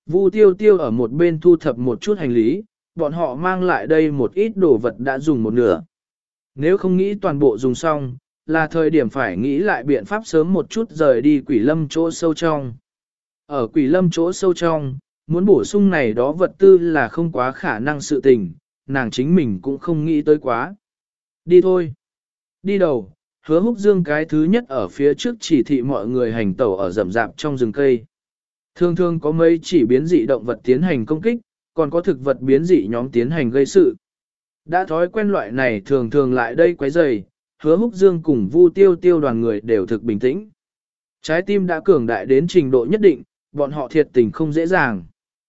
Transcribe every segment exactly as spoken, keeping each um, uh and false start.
Vu Tiêu Tiêu ở một bên thu thập một chút hành lý, bọn họ mang lại đây một ít đồ vật đã dùng một nửa. Nếu không nghĩ toàn bộ dùng xong, là thời điểm phải nghĩ lại biện pháp sớm một chút rời đi quỷ lâm chỗ sâu trong. Ở quỷ lâm chỗ sâu trong, muốn bổ sung này đó vật tư là không quá khả năng sự tình, nàng chính mình cũng không nghĩ tới quá. Đi thôi. Đi đầu, Hứa Húc Dương cái thứ nhất ở phía trước chỉ thị mọi người hành tẩu ở rậm rạp trong rừng cây. Thường thường có mấy chỉ biến dị động vật tiến hành công kích, còn có thực vật biến dị nhóm tiến hành gây sự. Đã thói quen loại này thường thường lại đây quấy rầy, Hứa Húc Dương cùng Vu Tiêu Tiêu đoàn người đều thực bình tĩnh. Trái tim đã cường đại đến trình độ nhất định, bọn họ thiệt tình không dễ dàng.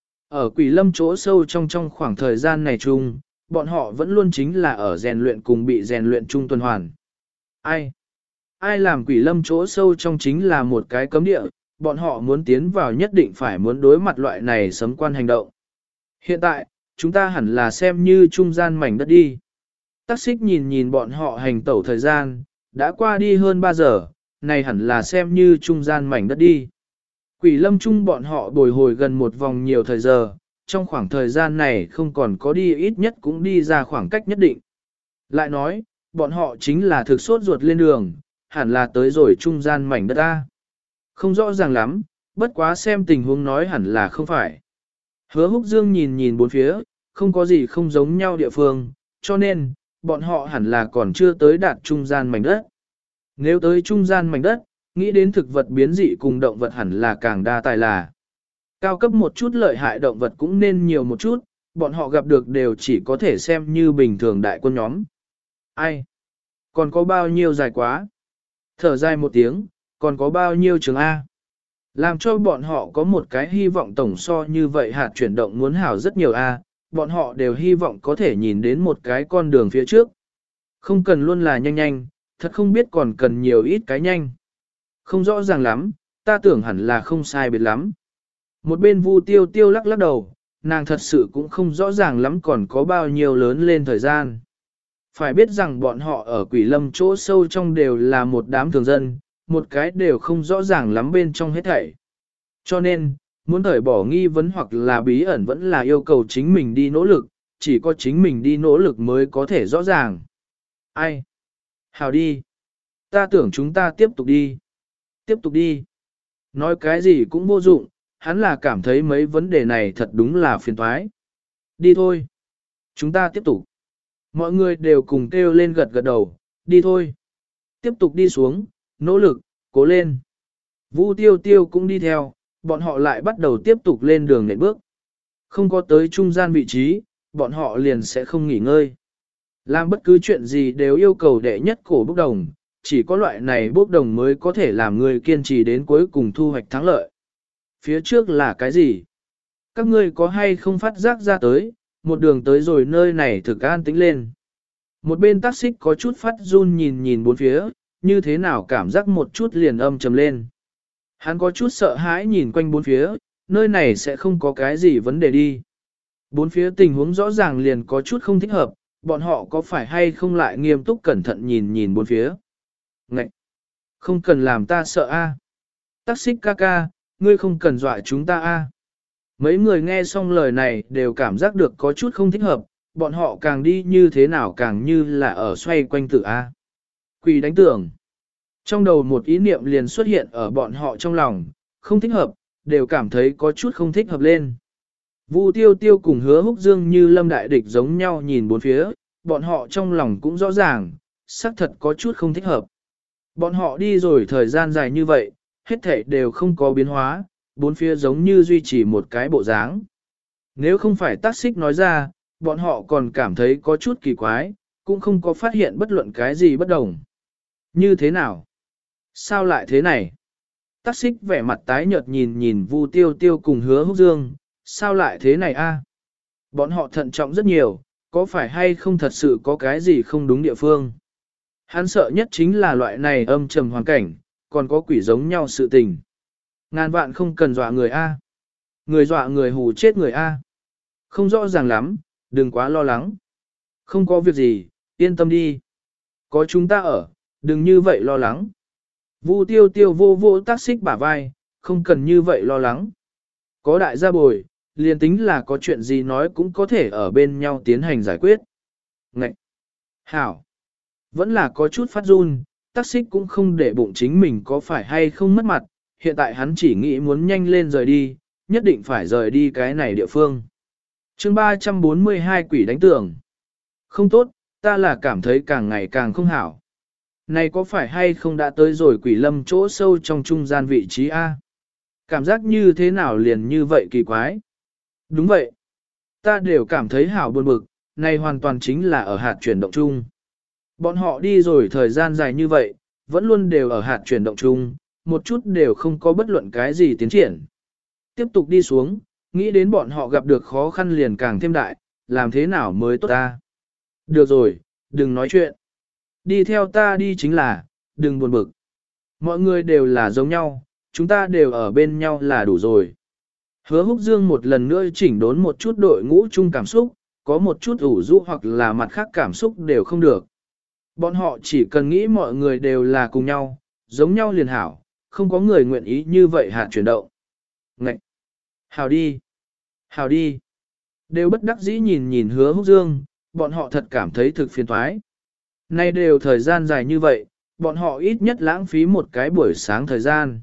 Ở quỷ lâm chỗ sâu trong trong khoảng thời gian này chung, bọn họ vẫn luôn chính là ở rèn luyện cùng bị rèn luyện chung tuần hoàn. Ai? Ai làm quỷ lâm chỗ sâu trong chính là một cái cấm địa, bọn họ muốn tiến vào nhất định phải muốn đối mặt loại này sấm quan hành động. Hiện tại, chúng ta hẳn là xem như trung gian mảnh đất đi. Tắc xích nhìn nhìn bọn họ hành tẩu thời gian, đã qua đi hơn ba giờ, này hẳn là xem như trung gian mảnh đất đi. Quỷ lâm chung bọn họ bồi hồi gần một vòng nhiều thời giờ, trong khoảng thời gian này không còn có đi ít nhất cũng đi ra khoảng cách nhất định. Lại nói, bọn họ chính là thực sốt ruột lên đường, hẳn là tới rồi trung gian mảnh đất ta. Không rõ ràng lắm, bất quá xem tình huống nói hẳn là không phải. Hứa Húc Dương nhìn nhìn bốn phía, không có gì không giống nhau địa phương, cho nên, bọn họ hẳn là còn chưa tới đạt trung gian mảnh đất. Nếu tới trung gian mảnh đất, nghĩ đến thực vật biến dị cùng động vật hẳn là càng đa tài là. Cao cấp một chút lợi hại động vật cũng nên nhiều một chút, bọn họ gặp được đều chỉ có thể xem như bình thường đại quân nhóm. Ai? Còn có bao nhiêu dài quá? Thở dài một tiếng, còn có bao nhiêu trường A? Làm cho bọn họ có một cái hy vọng tổng so như vậy hạt chuyển động muốn hảo rất nhiều A, bọn họ đều hy vọng có thể nhìn đến một cái con đường phía trước. Không cần luôn là nhanh nhanh, thật không biết còn cần nhiều ít cái nhanh. Không rõ ràng lắm, ta tưởng hẳn là không sai biệt lắm. Một bên Vu Tiêu Tiêu lắc lắc đầu, nàng thật sự cũng không rõ ràng lắm còn có bao nhiêu lớn lên thời gian. Phải biết rằng bọn họ ở quỷ lâm chỗ sâu trong đều là một đám thường dân, một cái đều không rõ ràng lắm bên trong hết thảy. Cho nên, muốn thời bỏ nghi vấn hoặc là bí ẩn vẫn là yêu cầu chính mình đi nỗ lực, chỉ có chính mình đi nỗ lực mới có thể rõ ràng. Ai? Hào đi. Ta tưởng chúng ta tiếp tục đi. Tiếp tục đi. Nói cái gì cũng vô dụng, hắn là cảm thấy mấy vấn đề này thật đúng là phiền toái. Đi thôi. Chúng ta tiếp tục. Mọi người đều cùng kêu lên gật gật đầu, đi thôi. Tiếp tục đi xuống, nỗ lực, cố lên. Vu Tiêu Tiêu cũng đi theo, bọn họ lại bắt đầu tiếp tục lên đường nện bước. Không có tới trung gian vị trí, bọn họ liền sẽ không nghỉ ngơi. Làm bất cứ chuyện gì đều yêu cầu đệ nhất cổ bốc đồng, chỉ có loại này bốc đồng mới có thể làm người kiên trì đến cuối cùng thu hoạch thắng lợi. Phía trước là cái gì? Các ngươi có hay không phát giác ra tới, một đường tới rồi nơi này thực an tĩnh lên. Một bên tác xích có chút phát run nhìn nhìn bốn phía, như thế nào cảm giác một chút liền âm trầm lên. Hắn có chút sợ hãi nhìn quanh bốn phía, nơi này sẽ không có cái gì vấn đề đi. Bốn phía tình huống rõ ràng liền có chút không thích hợp, bọn họ có phải hay không lại nghiêm túc cẩn thận nhìn nhìn bốn phía. Ngậy! Không cần làm ta sợ a. Tác xích ca ca, ngươi không cần dọa chúng ta a. Mấy người nghe xong lời này đều cảm giác được có chút không thích hợp, bọn họ càng đi như thế nào càng như là ở xoay quanh tử a. Quỷ đánh tưởng. Trong đầu một ý niệm liền xuất hiện ở bọn họ trong lòng, không thích hợp, đều cảm thấy có chút không thích hợp lên. Vu Tiêu Tiêu cùng Hứa Húc Dương như lâm đại địch giống nhau nhìn bốn phía, bọn họ trong lòng cũng rõ ràng, xác thật có chút không thích hợp. Bọn họ đi rồi thời gian dài như vậy, hết thảy đều không có biến hóa, bốn phía giống như duy trì một cái bộ dáng. Nếu không phải tác xích nói ra, bọn họ còn cảm thấy có chút kỳ quái, cũng không có phát hiện bất luận cái gì bất đồng. Như thế nào? Sao lại thế này? Tác xích vẻ mặt tái nhợt nhìn nhìn Vu Tiêu Tiêu cùng Hứa Húc Dương, sao lại thế này a? Bọn họ thận trọng rất nhiều, có phải hay không thật sự có cái gì không đúng địa phương? Hắn sợ nhất chính là loại này âm trầm hoàn cảnh, còn có quỷ giống nhau sự tình. Ngàn vạn không cần dọa người a. Người dọa người hù chết người a. Không rõ ràng lắm, đừng quá lo lắng. Không có việc gì, yên tâm đi. Có chúng ta ở, đừng như vậy lo lắng. Vu Tiêu Tiêu vô vô tác xích bả vai, không cần như vậy lo lắng. Có đại gia bồi, liền tính là có chuyện gì nói cũng có thể ở bên nhau tiến hành giải quyết. Ngậy! Hảo! Vẫn là có chút phát run, Tắc Xích cũng không để bụng chính mình có phải hay không mất mặt, hiện tại hắn chỉ nghĩ muốn nhanh lên rời đi, nhất định phải rời đi cái này địa phương. chương ba trăm bốn mươi hai quỷ đánh tường. Không tốt, ta là cảm thấy càng ngày càng không hảo. Này có phải hay không đã tới rồi quỷ lâm chỗ sâu trong trung gian vị trí A? Cảm giác như thế nào liền như vậy kỳ quái? Đúng vậy. Ta đều cảm thấy hảo buồn bực, này hoàn toàn chính là ở hạt chuyển động chung. Bọn họ đi rồi thời gian dài như vậy, vẫn luôn đều ở hạt chuyển động chung, một chút đều không có bất luận cái gì tiến triển. Tiếp tục đi xuống, nghĩ đến bọn họ gặp được khó khăn liền càng thêm đại, làm thế nào mới tốt ta? Được rồi, đừng nói chuyện. Đi theo ta đi chính là, đừng buồn bực. Mọi người đều là giống nhau, chúng ta đều ở bên nhau là đủ rồi. Hứa Húc Dương một lần nữa chỉnh đốn một chút đội ngũ chung cảm xúc, có một chút ủ rũ hoặc là mặt khác cảm xúc đều không được. Bọn họ chỉ cần nghĩ mọi người đều là cùng nhau, giống nhau liền hảo, không có người nguyện ý như vậy hạt chuyển động. Ngậy! Hảo đi! Hảo đi! Đều bất đắc dĩ nhìn nhìn Hứa Húc Dương, bọn họ thật cảm thấy thực phiền toái. Nay đều thời gian dài như vậy, bọn họ ít nhất lãng phí một cái buổi sáng thời gian.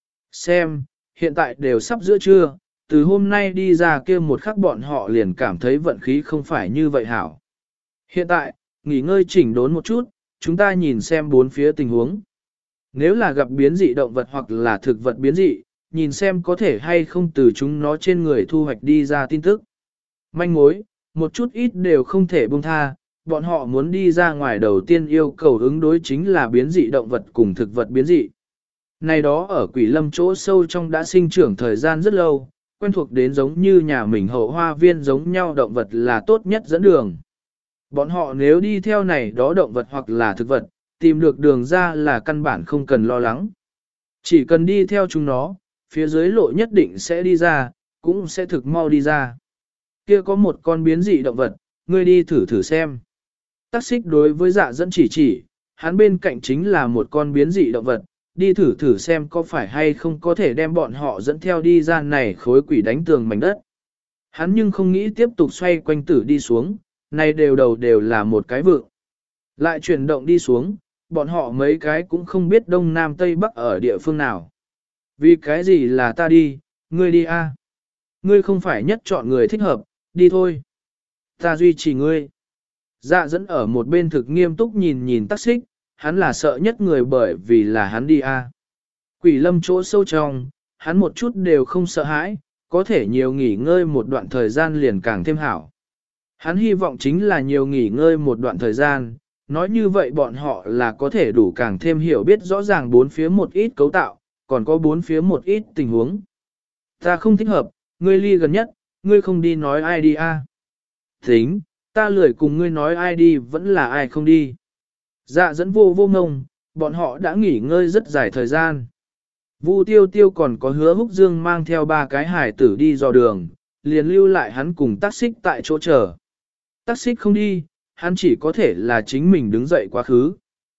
Xem, hiện tại đều sắp giữa trưa, từ hôm nay đi ra kia một khắc bọn họ liền cảm thấy vận khí không phải như vậy hảo. Hiện tại, nghỉ ngơi chỉnh đốn một chút, chúng ta nhìn xem bốn phía tình huống. Nếu là gặp biến dị động vật hoặc là thực vật biến dị, nhìn xem có thể hay không từ chúng nó trên người thu hoạch đi ra tin tức. Manh mối, một chút ít đều không thể buông tha, bọn họ muốn đi ra ngoài đầu tiên yêu cầu ứng đối chính là biến dị động vật cùng thực vật biến dị. Này đó ở quỷ lâm chỗ sâu trong đã sinh trưởng thời gian rất lâu, quen thuộc đến giống như nhà mình hậu hoa viên giống nhau động vật là tốt nhất dẫn đường. Bọn họ nếu đi theo này đó động vật hoặc là thực vật, tìm được đường ra là căn bản không cần lo lắng. Chỉ cần đi theo chúng nó, phía dưới lộ nhất định sẽ đi ra, cũng sẽ thực mau đi ra. Kia có một con biến dị động vật, ngươi đi thử thử xem. Tắc Xích đối với Dạ Dẫn chỉ chỉ, hắn bên cạnh chính là một con biến dị động vật, đi thử thử xem có phải hay không có thể đem bọn họ dẫn theo đi ra này khối quỷ đánh tường mảnh đất. Hắn nhưng không nghĩ tiếp tục xoay quanh tử đi xuống, này đều đầu đều là một cái vượng. Lại chuyển động đi xuống, bọn họ mấy cái cũng không biết đông nam tây bắc ở địa phương nào. Vì cái gì là ta đi, ngươi đi a? Ngươi không phải nhất chọn người thích hợp, đi thôi. Ta duy trì ngươi. Dạ Dẫn ở một bên thực nghiêm túc nhìn nhìn Tắc Xích, hắn là sợ nhất người bởi vì là hắn đi a. Quỷ lâm chỗ sâu trong, hắn một chút đều không sợ hãi, có thể nhiều nghỉ ngơi một đoạn thời gian liền càng thêm hảo. Hắn hy vọng chính là nhiều nghỉ ngơi một đoạn thời gian, nói như vậy bọn họ là có thể đủ càng thêm hiểu biết rõ ràng bốn phía một ít cấu tạo, còn có bốn phía một ít tình huống. Ta không thích hợp, ngươi ly gần nhất, ngươi không đi nói ai đi a? Tính, ta lười cùng ngươi nói ai đi vẫn là ai không đi. Dạ Dẫn vô vô ngông, bọn họ đã nghỉ ngơi rất dài thời gian. Vu Tiêu Tiêu còn có Hứa Húc Dương mang theo ba cái hải tử đi dò đường, liền lưu lại hắn cùng Tắc Xích tại chỗ chờ. Tắc Xích không đi, hắn chỉ có thể là chính mình đứng dậy quá khứ.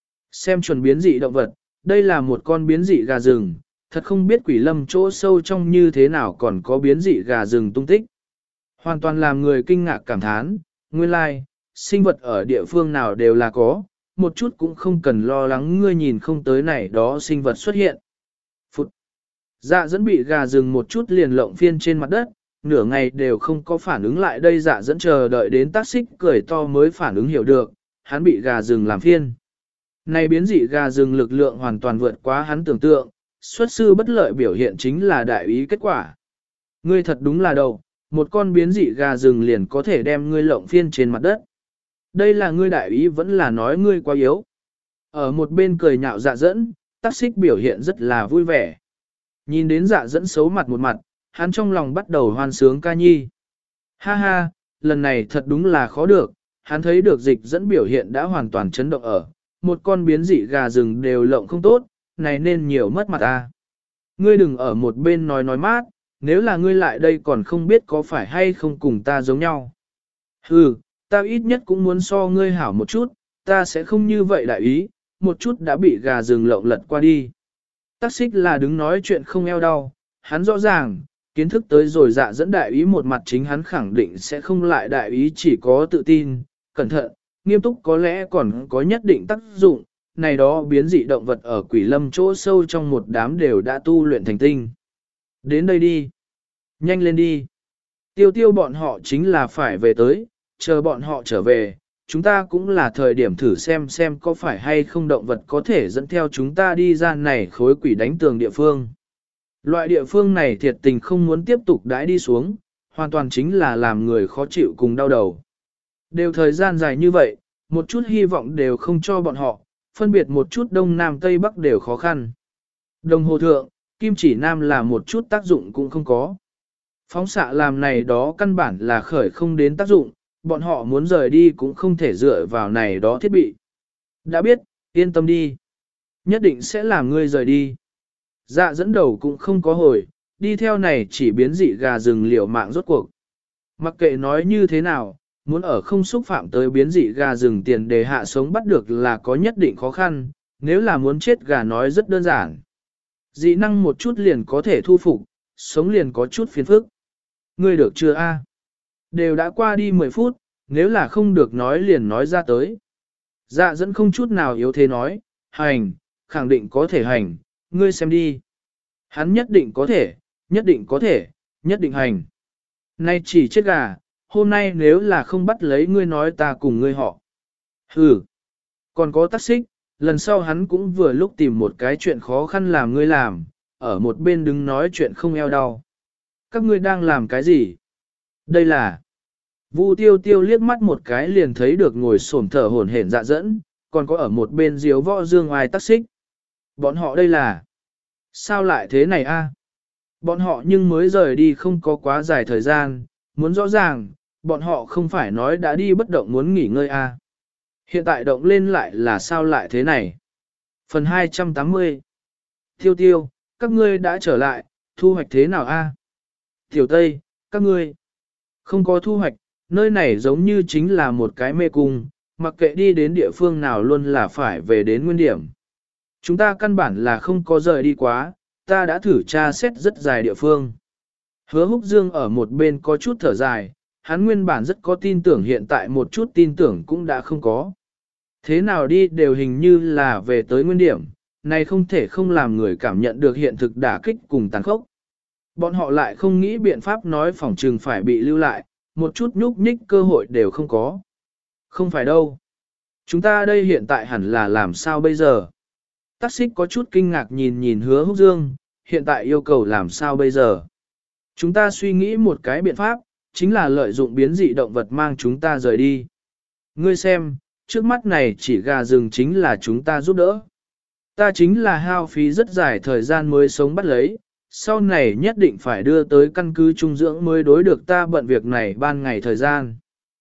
Xem chuẩn biến dị động vật, đây là một con biến dị gà rừng, thật không biết quỷ lâm chỗ sâu trong như thế nào còn có biến dị gà rừng tung tích. Hoàn toàn làm người kinh ngạc cảm thán, nguyên lai, like, sinh vật ở địa phương nào đều là có, một chút cũng không cần lo lắng ngươi nhìn không tới này đó sinh vật xuất hiện. Phụt! Dạ Dẫn bị gà rừng một chút liền lộng phiên trên mặt đất, nửa ngày đều không có phản ứng lại đây. Dạ Dẫn chờ đợi đến Tắc Xích cười to mới phản ứng hiểu được, hắn bị gà rừng làm phiên. Này biến dị gà rừng lực lượng hoàn toàn vượt quá hắn tưởng tượng, xuất sư bất lợi biểu hiện chính là đại ý kết quả. Ngươi thật đúng là đầu, một con biến dị gà rừng liền có thể đem ngươi lộng phiên trên mặt đất. Đây là ngươi đại ý vẫn là nói ngươi quá yếu. Ở một bên cười nhạo Dạ Dẫn, Tắc Xích biểu hiện rất là vui vẻ. Nhìn đến Dạ Dẫn xấu mặt một mặt, hắn trong lòng bắt đầu hoan sướng ca nhi. Ha ha, lần này thật đúng là khó được, hắn thấy được Dịch Dẫn biểu hiện đã hoàn toàn chấn động ở, một con biến dị gà rừng đều lộng không tốt, này nên nhiều mất mặt ta. Ngươi đừng ở một bên nói nói mát, nếu là ngươi lại đây còn không biết có phải hay không cùng ta giống nhau. Hừ, ta ít nhất cũng muốn so ngươi hảo một chút, ta sẽ không như vậy đại ý, một chút đã bị gà rừng lộng lật qua đi. Tắc Xích là đứng nói chuyện không eo đau, hắn rõ ràng, Kiến thức tới rồi dạ dẫn đại ý một mặt chính hắn khẳng định sẽ không lại đại ý chỉ có tự tin, cẩn thận, nghiêm túc có lẽ còn có nhất định tác dụng, này đó biến dị động vật ở quỷ lâm chỗ sâu trong một đám đều đã tu luyện thành tinh. Đến đây đi. Nhanh lên đi. Tiêu tiêu bọn họ chính là phải về tới, chờ bọn họ trở về, chúng ta cũng là thời điểm thử xem xem có phải hay không động vật có thể dẫn theo chúng ta đi ra này khối quỷ đánh tường địa phương. Loại địa phương này thiệt tình không muốn tiếp tục đãi đi xuống, hoàn toàn chính là làm người khó chịu cùng đau đầu. Đều thời gian dài như vậy, một chút hy vọng đều không cho bọn họ, phân biệt một chút đông nam tây bắc đều khó khăn. Đồng hồ thượng, kim chỉ nam là một chút tác dụng cũng không có. Phóng xạ làm này đó căn bản là khởi không đến tác dụng, bọn họ muốn rời đi cũng không thể dựa vào này đó thiết bị. Đã biết, yên tâm đi. Nhất định sẽ làm ngươi rời đi. Dạ dẫn đầu cũng không có hồi, đi theo này chỉ biến dị gà rừng liều mạng rốt cuộc. Mặc kệ nói như thế nào, muốn ở không xúc phạm tới biến dị gà rừng tiền đề hạ sống bắt được là có nhất định khó khăn, nếu là muốn chết gà nói rất đơn giản. Dị năng một chút liền có thể thu phục, sống liền có chút phiền phức. Ngươi được chưa a? Đều đã qua đi mười phút, nếu là không được nói liền nói ra tới. Dạ dẫn không chút nào yếu thế nói, hành, khẳng định có thể hành, ngươi xem đi. Hắn nhất định có thể, nhất định có thể, nhất định hành. Nay chỉ chết gà, hôm nay nếu là không bắt lấy ngươi nói ta cùng ngươi họ. Hừ, còn có tác xích, lần sau hắn cũng vừa lúc tìm một cái chuyện khó khăn làm ngươi làm, ở một bên đứng nói chuyện không eo đau. Các ngươi đang làm cái gì? Đây là... Vu tiêu tiêu liếc mắt một cái liền thấy được ngồi xổm thở hổn hển dạ dẫn, còn có ở một bên diếu võ dương ai tác xích. Bọn họ đây là... Sao lại thế này a? Bọn họ nhưng mới rời đi không có quá dài thời gian, muốn rõ ràng, bọn họ không phải nói đã đi bất động muốn nghỉ ngơi a. Hiện tại động lên lại là sao lại thế này? Phần hai trăm tám mươi. Tiêu tiêu, các ngươi đã trở lại, thu hoạch thế nào a? Tiểu Tây, các ngươi không có thu hoạch, nơi này giống như chính là một cái mê cung, mặc kệ đi đến địa phương nào luôn là phải về đến nguyên điểm. Chúng ta căn bản là không có rời đi quá, ta đã thử tra xét rất dài địa phương. Hứa Húc Dương ở một bên có chút thở dài, hắn nguyên bản rất có tin tưởng hiện tại một chút tin tưởng cũng đã không có. Thế nào đi đều hình như là về tới nguyên điểm, này không thể không làm người cảm nhận được hiện thực đả kích cùng tàn khốc. Bọn họ lại không nghĩ biện pháp nói phòng trừng phải bị lưu lại, một chút nhúc nhích cơ hội đều không có. Không phải đâu. Chúng ta đây hiện tại hẳn là làm sao bây giờ? Tắc xích có chút kinh ngạc nhìn nhìn Hứa Húc Dương, hiện tại yêu cầu làm sao bây giờ? Chúng ta suy nghĩ một cái biện pháp, chính là lợi dụng biến dị động vật mang chúng ta rời đi. Ngươi xem, trước mắt này chỉ gà rừng chính là chúng ta giúp đỡ. Ta chính là hao phí rất dài thời gian mới sống bắt lấy, sau này nhất định phải đưa tới căn cứ trung dưỡng mới đối được ta bận việc này ban ngày thời gian.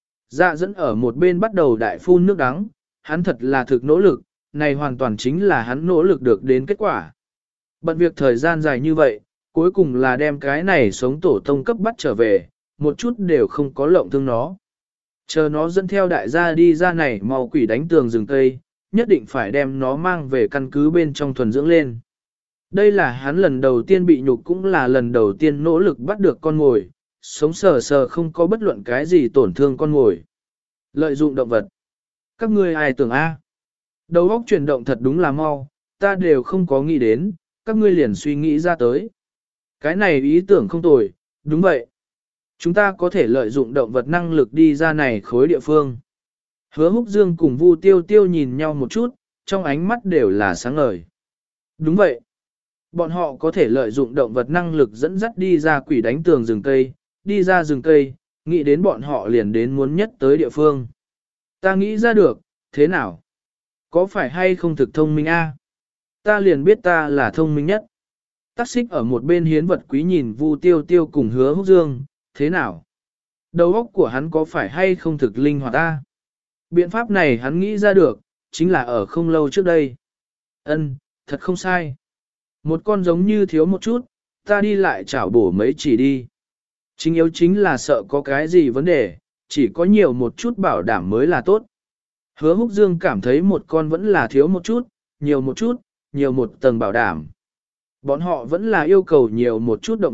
Dạ dẫn ở một bên bắt đầu đại phun nước đắng, hắn thật là thực nỗ lực, này hoàn toàn chính là hắn nỗ lực được đến kết quả. Bận việc thời gian dài như vậy, cuối cùng là đem cái này sống tổ tông cấp bắt trở về, một chút đều không có lộng thương nó. Chờ nó dẫn theo đại gia đi ra này mau quỷ đánh tường rừng cây, nhất định phải đem nó mang về căn cứ bên trong thuần dưỡng lên. Đây là hắn lần đầu tiên bị nhục cũng là lần đầu tiên nỗ lực bắt được con mồi, sống sờ sờ không có bất luận cái gì tổn thương con mồi. Lợi dụng động vật. Các ngươi ai tưởng A? Đầu óc chuyển động thật đúng là mau, ta đều không có nghĩ đến, các ngươi liền suy nghĩ ra tới. Cái này ý tưởng không tồi, đúng vậy. Chúng ta có thể lợi dụng động vật năng lực đi ra này khối địa phương. Hứa Húc Dương cùng Vu Tiêu Tiêu nhìn nhau một chút, trong ánh mắt đều là sáng ngời. Đúng vậy. Bọn họ có thể lợi dụng động vật năng lực dẫn dắt đi ra quỷ đánh tường rừng cây, đi ra rừng cây, nghĩ đến bọn họ liền đến muốn nhất tới địa phương. Ta nghĩ ra được, thế nào? Có phải hay không thực thông minh a? Ta liền biết ta là thông minh nhất. Tắc xích ở một bên hiến vật quý nhìn Vu Tiêu Tiêu cùng Hứa Húc Dương, thế nào? Đầu óc của hắn có phải hay không thực linh hoạt ta? Biện pháp này hắn nghĩ ra được, chính là ở không lâu trước đây. Ân, thật không sai. Một con giống như thiếu một chút, ta đi lại chảo bổ mấy chỉ đi. Chính yếu chính là sợ có cái gì vấn đề, chỉ có nhiều một chút bảo đảm mới là tốt. Hứa Húc Dương cảm thấy một con vẫn là thiếu một chút, nhiều một chút, nhiều một tầng bảo đảm. Bọn họ vẫn là yêu cầu nhiều một chút động vật,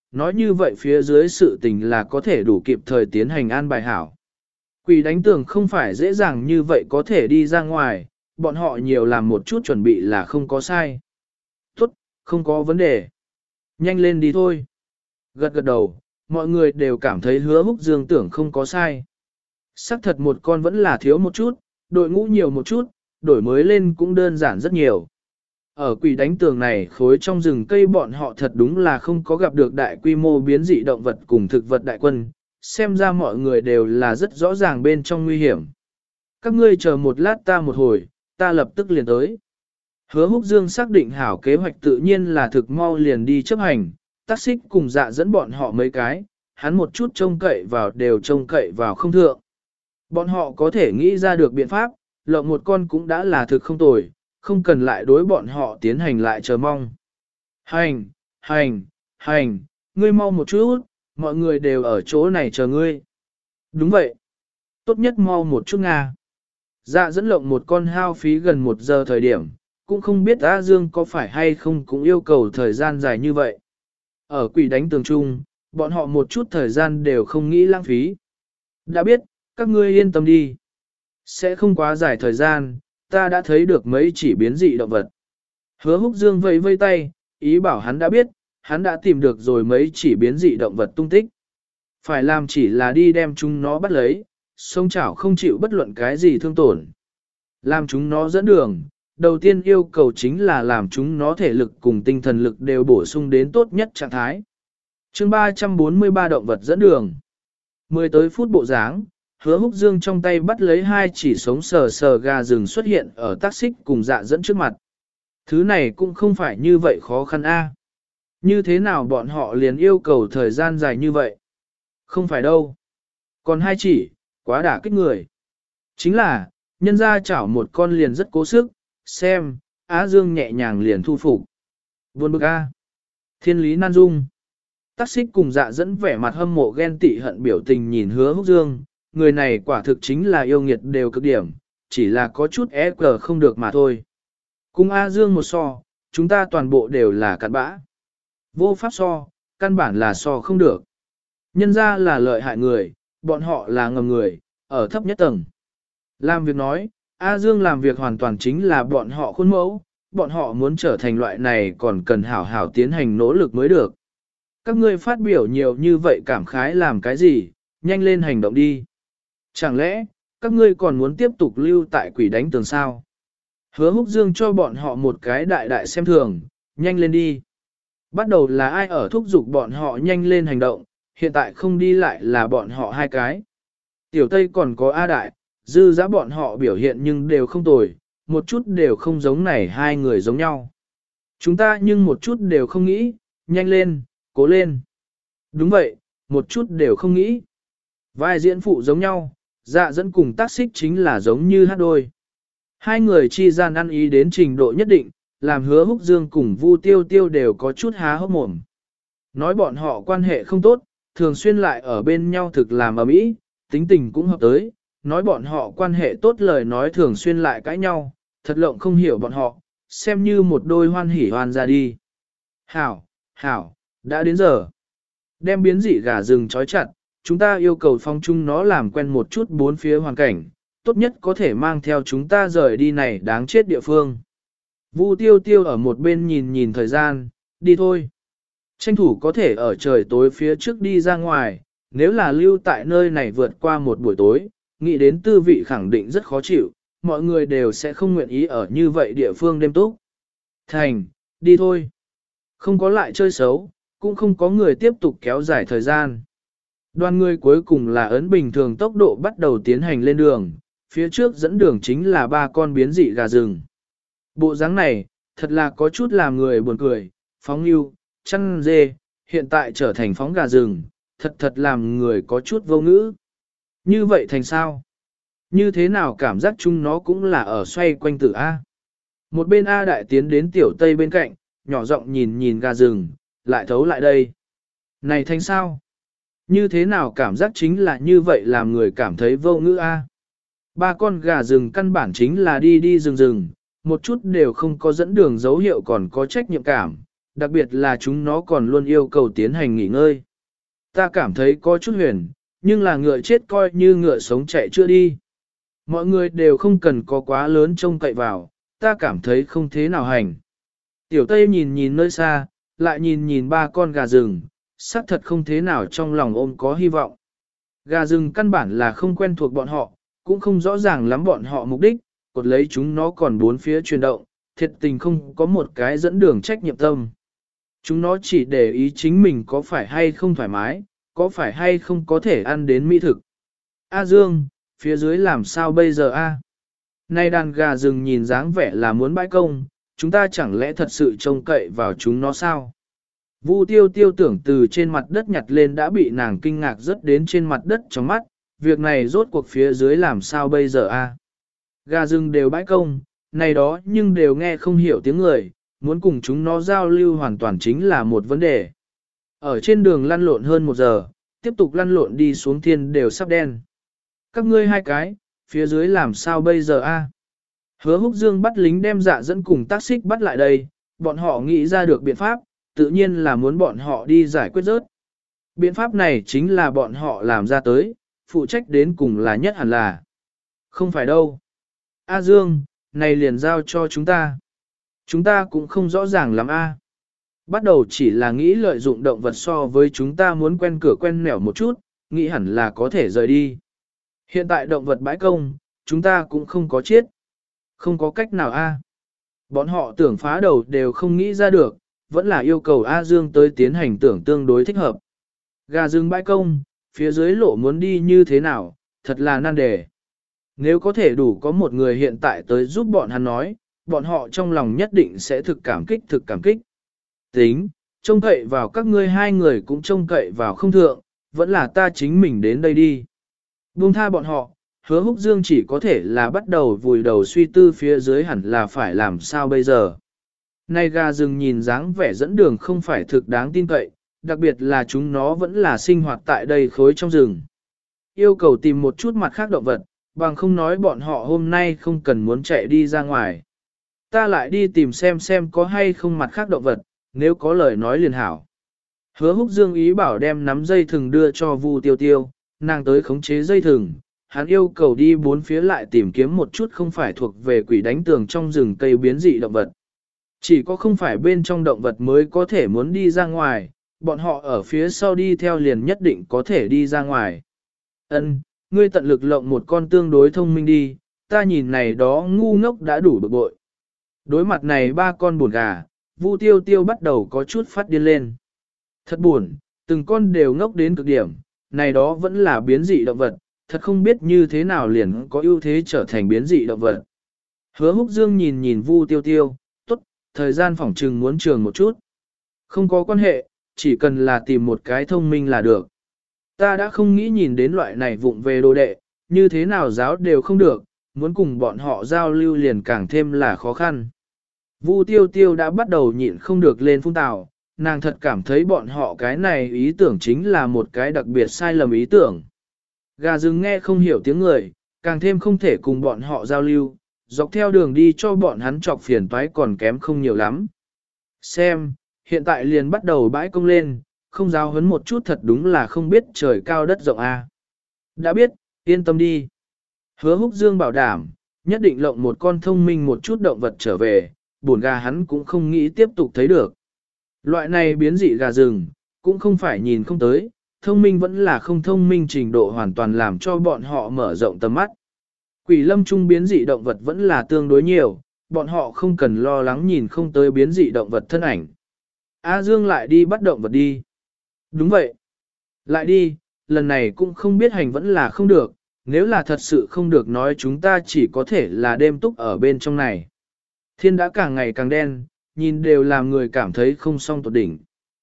nói như vậy phía dưới sự tình là có thể đủ kịp thời tiến hành an bài hảo. Quỷ đánh tường không phải dễ dàng như vậy có thể đi ra ngoài, bọn họ nhiều làm một chút chuẩn bị là không có sai. Tốt, không có vấn đề. Nhanh lên đi thôi. Gật gật đầu, mọi người đều cảm thấy hứa húc dương tưởng không có sai. Sắc thật một con vẫn là thiếu một chút, đội ngũ nhiều một chút, đổi mới lên cũng đơn giản rất nhiều. Ở quỷ đánh tường này khối trong rừng cây bọn họ thật đúng là không có gặp được đại quy mô biến dị động vật cùng thực vật đại quân, xem ra mọi người đều là rất rõ ràng bên trong nguy hiểm. Các ngươi chờ một lát ta một hồi, ta lập tức liền tới. Hứa Húc Dương xác định hảo kế hoạch tự nhiên là thực mau liền đi chấp hành, tác xích cùng dạ dẫn bọn họ mấy cái, hắn một chút trông cậy vào đều trông cậy vào không thượng. Bọn họ có thể nghĩ ra được biện pháp, lộng một con cũng đã là thực không tồi, không cần lại đối bọn họ tiến hành lại chờ mong. Hành, hành, hành, ngươi mau một chút, mọi người đều ở chỗ này chờ ngươi. Đúng vậy. Tốt nhất mau một chút Nga. Dạ dẫn lộng một con hao phí gần một giờ thời điểm, cũng không biết A Dương có phải hay không cũng yêu cầu thời gian dài như vậy. Ở quỷ đánh tường trung, bọn họ một chút thời gian đều không nghĩ lãng phí. Đã biết, các ngươi yên tâm đi. Sẽ không quá dài thời gian, ta đã thấy được mấy chỉ biến dị động vật. Hứa Húc Dương vây vây tay, ý bảo hắn đã biết, hắn đã tìm được rồi mấy chỉ biến dị động vật tung tích. Phải làm chỉ là đi đem chúng nó bắt lấy, sông chảo không chịu bất luận cái gì thương tổn. Làm chúng nó dẫn đường, đầu tiên yêu cầu chính là làm chúng nó thể lực cùng tinh thần lực đều bổ sung đến tốt nhất trạng thái. chương ba trăm bốn mươi ba động vật dẫn đường. Mười tới phút bộ dáng, Hứa Húc Dương trong tay bắt lấy hai chỉ sống sờ sờ gà rừng xuất hiện ở tác xích cùng dạ dẫn trước mặt. Thứ này cũng không phải như vậy khó khăn a. Như thế nào bọn họ liền yêu cầu thời gian dài như vậy? Không phải đâu. Còn hai chỉ, quá đả kích người. Chính là, nhân ra chảo một con liền rất cố sức, xem, Á Dương nhẹ nhàng liền thu phục. Buồn bực a. Thiên lý nan dung. Tác xích cùng dạ dẫn vẻ mặt hâm mộ ghen tị hận biểu tình nhìn Hứa Húc Dương, người này quả thực chính là yêu nghiệt đều cực điểm, chỉ là có chút é cờ không được mà thôi. Cùng A Dương một so, chúng ta toàn bộ đều là cặn bã. Vô pháp so, căn bản là so không được. Nhân ra là lợi hại người, bọn họ là ngầm người, ở thấp nhất tầng. Làm việc nói, A Dương làm việc hoàn toàn chính là bọn họ khuôn mẫu, bọn họ muốn trở thành loại này còn cần hảo hảo tiến hành nỗ lực mới được. Các ngươi phát biểu nhiều như vậy cảm khái làm cái gì, nhanh lên hành động đi. Chẳng lẽ, các ngươi còn muốn tiếp tục lưu tại quỷ đánh tường sao? Hứa Húc Dương cho bọn họ một cái đại đại xem thường, nhanh lên đi. Bắt đầu là ai ở thúc giục bọn họ nhanh lên hành động, hiện tại không đi lại là bọn họ hai cái. Tiểu Tây còn có A Đại, dư giá bọn họ biểu hiện nhưng đều không tồi, một chút đều không giống này hai người giống nhau. Chúng ta nhưng một chút đều không nghĩ, nhanh lên, cố lên. Đúng vậy, một chút đều không nghĩ. Vai diễn phụ giống nhau, dạ dẫn cùng tác xích chính là giống như hát đôi. Hai người chi gian ăn ý đến trình độ nhất định, làm Hứa Húc Dương cùng Vu Tiêu Tiêu đều có chút há hốc mồm. Nói bọn họ quan hệ không tốt, thường xuyên lại ở bên nhau thực làm ầm ĩ, tính tình cũng hợp tới, nói bọn họ quan hệ tốt lời nói thường xuyên lại cãi nhau, thật lộng không hiểu bọn họ, xem như một đôi hoan hỉ hoan ra đi. Hảo, hảo, đã đến giờ. Đem biến dị gà rừng trói chặt, chúng ta yêu cầu phong chung nó làm quen một chút bốn phía hoàn cảnh, tốt nhất có thể mang theo chúng ta rời đi này đáng chết địa phương. Vu Tiêu Tiêu ở một bên nhìn nhìn thời gian, đi thôi. Tranh thủ có thể ở trời tối phía trước đi ra ngoài, nếu là lưu tại nơi này vượt qua một buổi tối, nghĩ đến tư vị khẳng định rất khó chịu, mọi người đều sẽ không nguyện ý ở như vậy địa phương đêm túc. Thành, đi thôi. Không có lại chơi xấu, cũng không có người tiếp tục kéo dài thời gian. Đoàn người cuối cùng là ấn bình thường tốc độ bắt đầu tiến hành lên đường, phía trước dẫn đường chính là ba con biến dị gà rừng. Bộ dáng này, thật là có chút làm người buồn cười, phóng yêu, chăn dê, hiện tại trở thành phóng gà rừng, thật thật làm người có chút vô ngữ. Như vậy thành sao? Như thế nào cảm giác chúng nó cũng là ở xoay quanh tử A? Một bên A đại tiến đến tiểu tây bên cạnh, nhỏ giọng nhìn nhìn gà rừng, lại thấu lại đây. Này thành sao? Như thế nào cảm giác chính là như vậy làm người cảm thấy vô ngữ A? Ba con gà rừng căn bản chính là đi đi rừng rừng, một chút đều không có dẫn đường dấu hiệu còn có trách nhiệm cảm, đặc biệt là chúng nó còn luôn yêu cầu tiến hành nghỉ ngơi. Ta cảm thấy có chút huyền, nhưng là ngựa chết coi như ngựa sống chạy chưa đi. Mọi người đều không cần có quá lớn trông cậy vào, ta cảm thấy không thế nào hành. Tiểu Tây nhìn nhìn nơi xa, lại nhìn nhìn ba con gà rừng, xác thật không thế nào trong lòng ôm có hy vọng. Gà rừng căn bản là không quen thuộc bọn họ, cũng không rõ ràng lắm bọn họ mục đích, cột lấy chúng nó còn bốn phía chuyển động, thiệt tình không có một cái dẫn đường trách nhiệm tâm. Chúng nó chỉ để ý chính mình có phải hay không thoải mái, có phải hay không có thể ăn đến mỹ thực. A Dương, phía dưới làm sao bây giờ a? Nay đàn gà rừng nhìn dáng vẻ là muốn bãi công, chúng ta chẳng lẽ thật sự trông cậy vào chúng nó sao? Vu tiêu tiêu tưởng từ trên mặt đất nhặt lên đã bị nàng kinh ngạc rớt đến trên mặt đất trong mắt, việc này rốt cuộc phía dưới làm sao bây giờ a? Gà rừng đều bãi công, này đó nhưng đều nghe không hiểu tiếng người, muốn cùng chúng nó giao lưu hoàn toàn chính là một vấn đề. Ở trên đường lăn lộn hơn một giờ, tiếp tục lăn lộn đi xuống thiên đều sắp đen. Các ngươi hai cái, phía dưới làm sao bây giờ a? Hứa Húc Dương bắt lính đem Dạ Dẫn cùng tác xích bắt lại đây, bọn họ nghĩ ra được biện pháp, tự nhiên là muốn bọn họ đi giải quyết rớt. Biện pháp này chính là bọn họ làm ra tới, phụ trách đến cùng là nhất hẳn là. Không phải đâu. A Dương, này liền giao cho chúng ta. Chúng ta cũng không rõ ràng lắm a. Bắt đầu chỉ là nghĩ lợi dụng động vật so với chúng ta muốn quen cửa quen nẻo một chút, nghĩ hẳn là có thể rời đi. Hiện tại động vật bãi công, chúng ta cũng không có chết. Không có cách nào a. Bọn họ tưởng phá đầu đều không nghĩ ra được, vẫn là yêu cầu A Dương tới tiến hành tưởng tương đối thích hợp. Gà rừng bãi công, phía dưới lộ muốn đi như thế nào, thật là nan đề. Nếu có thể đủ có một người hiện tại tới giúp bọn hắn nói, bọn họ trong lòng nhất định sẽ thực cảm kích thực cảm kích. Tính, trông cậy vào các ngươi hai người cũng trông cậy vào không thượng, vẫn là ta chính mình đến đây đi. Buông tha bọn họ, Hứa Húc Dương chỉ có thể là bắt đầu vùi đầu suy tư phía dưới hẳn là phải làm sao bây giờ. Nay gà rừng nhìn dáng vẻ dẫn đường không phải thực đáng tin cậy, đặc biệt là chúng nó vẫn là sinh hoạt tại đây khối trong rừng. Yêu cầu tìm một chút mặt khác động vật, bằng không nói bọn họ hôm nay không cần muốn chạy đi ra ngoài. Ta lại đi tìm xem xem có hay không mặt khác động vật, nếu có lời nói liền hảo. Hứa Húc Dương ý bảo đem nắm dây thừng đưa cho Vu Tiêu Tiêu, nàng tới khống chế dây thừng. Hắn yêu cầu đi bốn phía lại tìm kiếm một chút không phải thuộc về quỷ đánh tường trong rừng cây biến dị động vật. Chỉ có không phải bên trong động vật mới có thể muốn đi ra ngoài, bọn họ ở phía sau đi theo liền nhất định có thể đi ra ngoài. Ân, ngươi tận lực lộng một con tương đối thông minh đi, ta nhìn này đó ngu ngốc đã đủ bực bội. Đối mặt này ba con buồn gà, Vu Tiêu Tiêu bắt đầu có chút phát điên lên. Thật buồn, từng con đều ngốc đến cực điểm, này đó vẫn là biến dị động vật, thật không biết như thế nào liền có ưu thế trở thành biến dị động vật. Hứa Húc Dương nhìn nhìn Vu Tiêu Tiêu, tốt, thời gian phỏng trừng muốn trường một chút. Không có quan hệ, chỉ cần là tìm một cái thông minh là được. Ta đã không nghĩ nhìn đến loại này vụng về đồ đệ, như thế nào giáo đều không được, muốn cùng bọn họ giao lưu liền càng thêm là khó khăn. Vu Tiêu Tiêu đã bắt đầu nhịn không được lên phun tào, nàng thật cảm thấy bọn họ cái này ý tưởng chính là một cái đặc biệt sai lầm ý tưởng. Gà rừng nghe không hiểu tiếng người, càng thêm không thể cùng bọn họ giao lưu, dọc theo đường đi cho bọn hắn chọc phiền toái còn kém không nhiều lắm. Xem, hiện tại liền bắt đầu bãi công lên, không giáo huấn một chút thật đúng là không biết trời cao đất rộng a. À. Đã biết, yên tâm đi. Hứa Húc Dương bảo đảm, nhất định lộng một con thông minh một chút động vật trở về, buồn gà hắn cũng không nghĩ tiếp tục thấy được. Loại này biến dị gà rừng, cũng không phải nhìn không tới, thông minh vẫn là không thông minh trình độ hoàn toàn làm cho bọn họ mở rộng tầm mắt. Quỷ lâm trung biến dị động vật vẫn là tương đối nhiều, bọn họ không cần lo lắng nhìn không tới biến dị động vật thân ảnh. A Dương lại đi bắt động vật đi. Đúng vậy. Lại đi, lần này cũng không biết hành vẫn là không được, nếu là thật sự không được nói chúng ta chỉ có thể là đêm túc ở bên trong này. Thiên đã càng ngày càng đen, nhìn đều làm người cảm thấy không song tột đỉnh.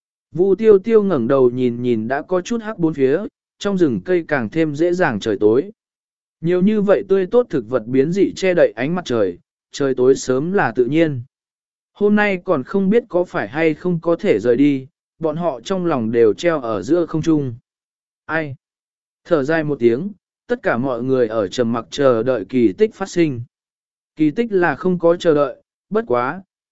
Vu Tiêu Tiêu ngẩng đầu nhìn nhìn đã có chút hắc bốn phía, trong rừng cây càng thêm dễ dàng trời tối. Nhiều như vậy tươi tốt thực vật biến dị che đậy ánh mặt trời, trời tối sớm là tự nhiên. Hôm nay còn không biết có phải hay không có thể rời đi, bọn họ trong lòng đều treo ở giữa không trung. Ai? Thở dài một tiếng, tất cả mọi người ở trầm mặc chờ đợi kỳ tích phát sinh. Kỳ tích là không có chờ đợi, bất quá,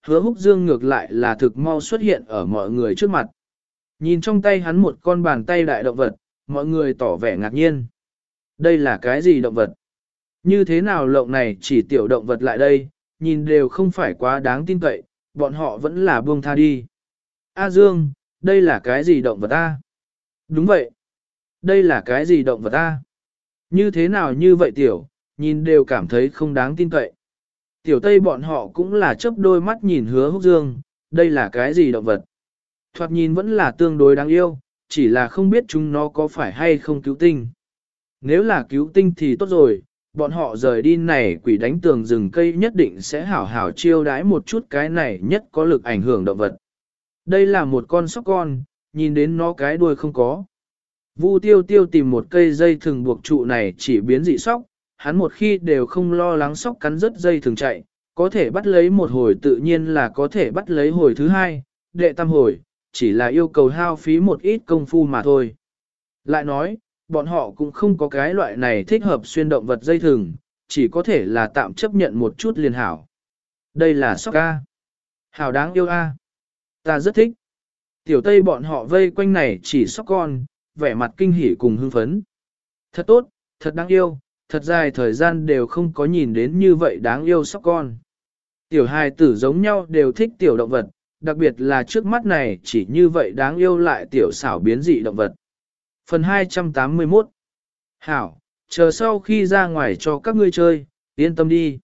hứa húc dương ngược lại là thực mau xuất hiện ở mọi người trước mặt. Nhìn trong tay hắn một con bàn tay đại động vật, mọi người tỏ vẻ ngạc nhiên. Đây là cái gì động vật? Như thế nào lộng này chỉ tiểu động vật lại đây, nhìn đều không phải quá đáng tin cậy, bọn họ vẫn là buông tha đi. A Dương, đây là cái gì động vật ta? Đúng vậy. Đây là cái gì động vật ta? Như thế nào như vậy tiểu, nhìn đều cảm thấy không đáng tin cậy. Tiểu Tây bọn họ cũng là chớp đôi mắt nhìn hứa húc dương, đây là cái gì động vật? Thoạt nhìn vẫn là tương đối đáng yêu, chỉ là không biết chúng nó có phải hay không cứu tinh. Nếu là cứu tinh thì tốt rồi, bọn họ rời đi này quỷ đánh tường rừng cây nhất định sẽ hảo hảo chiêu đái một chút cái này nhất có lực ảnh hưởng động vật. Đây là một con sóc con, nhìn đến nó cái đuôi không có. Vu tiêu tiêu tìm một cây dây thừng buộc trụ này chỉ biến dị sóc, hắn một khi đều không lo lắng sóc cắn rứt dây thừng chạy, có thể bắt lấy một hồi tự nhiên là có thể bắt lấy hồi thứ hai, đệ tam hồi, chỉ là yêu cầu hao phí một ít công phu mà thôi. Lại nói, bọn họ cũng không có cái loại này thích hợp xuyên động vật dây thừng, chỉ có thể là tạm chấp nhận một chút liền hảo. Đây là sóc A. Hảo đáng yêu A. Ta rất thích. Tiểu Tây bọn họ vây quanh này chỉ sóc con, vẻ mặt kinh hỉ cùng hưng phấn. Thật tốt, thật đáng yêu, thật dài thời gian đều không có nhìn đến như vậy đáng yêu sóc con. Tiểu hài tử giống nhau đều thích tiểu động vật, đặc biệt là trước mắt này chỉ như vậy đáng yêu lại tiểu xảo biến dị động vật. Phần hai trăm tám mươi mốt Hảo, chờ sau khi ra ngoài cho các ngươi chơi, yên tâm đi.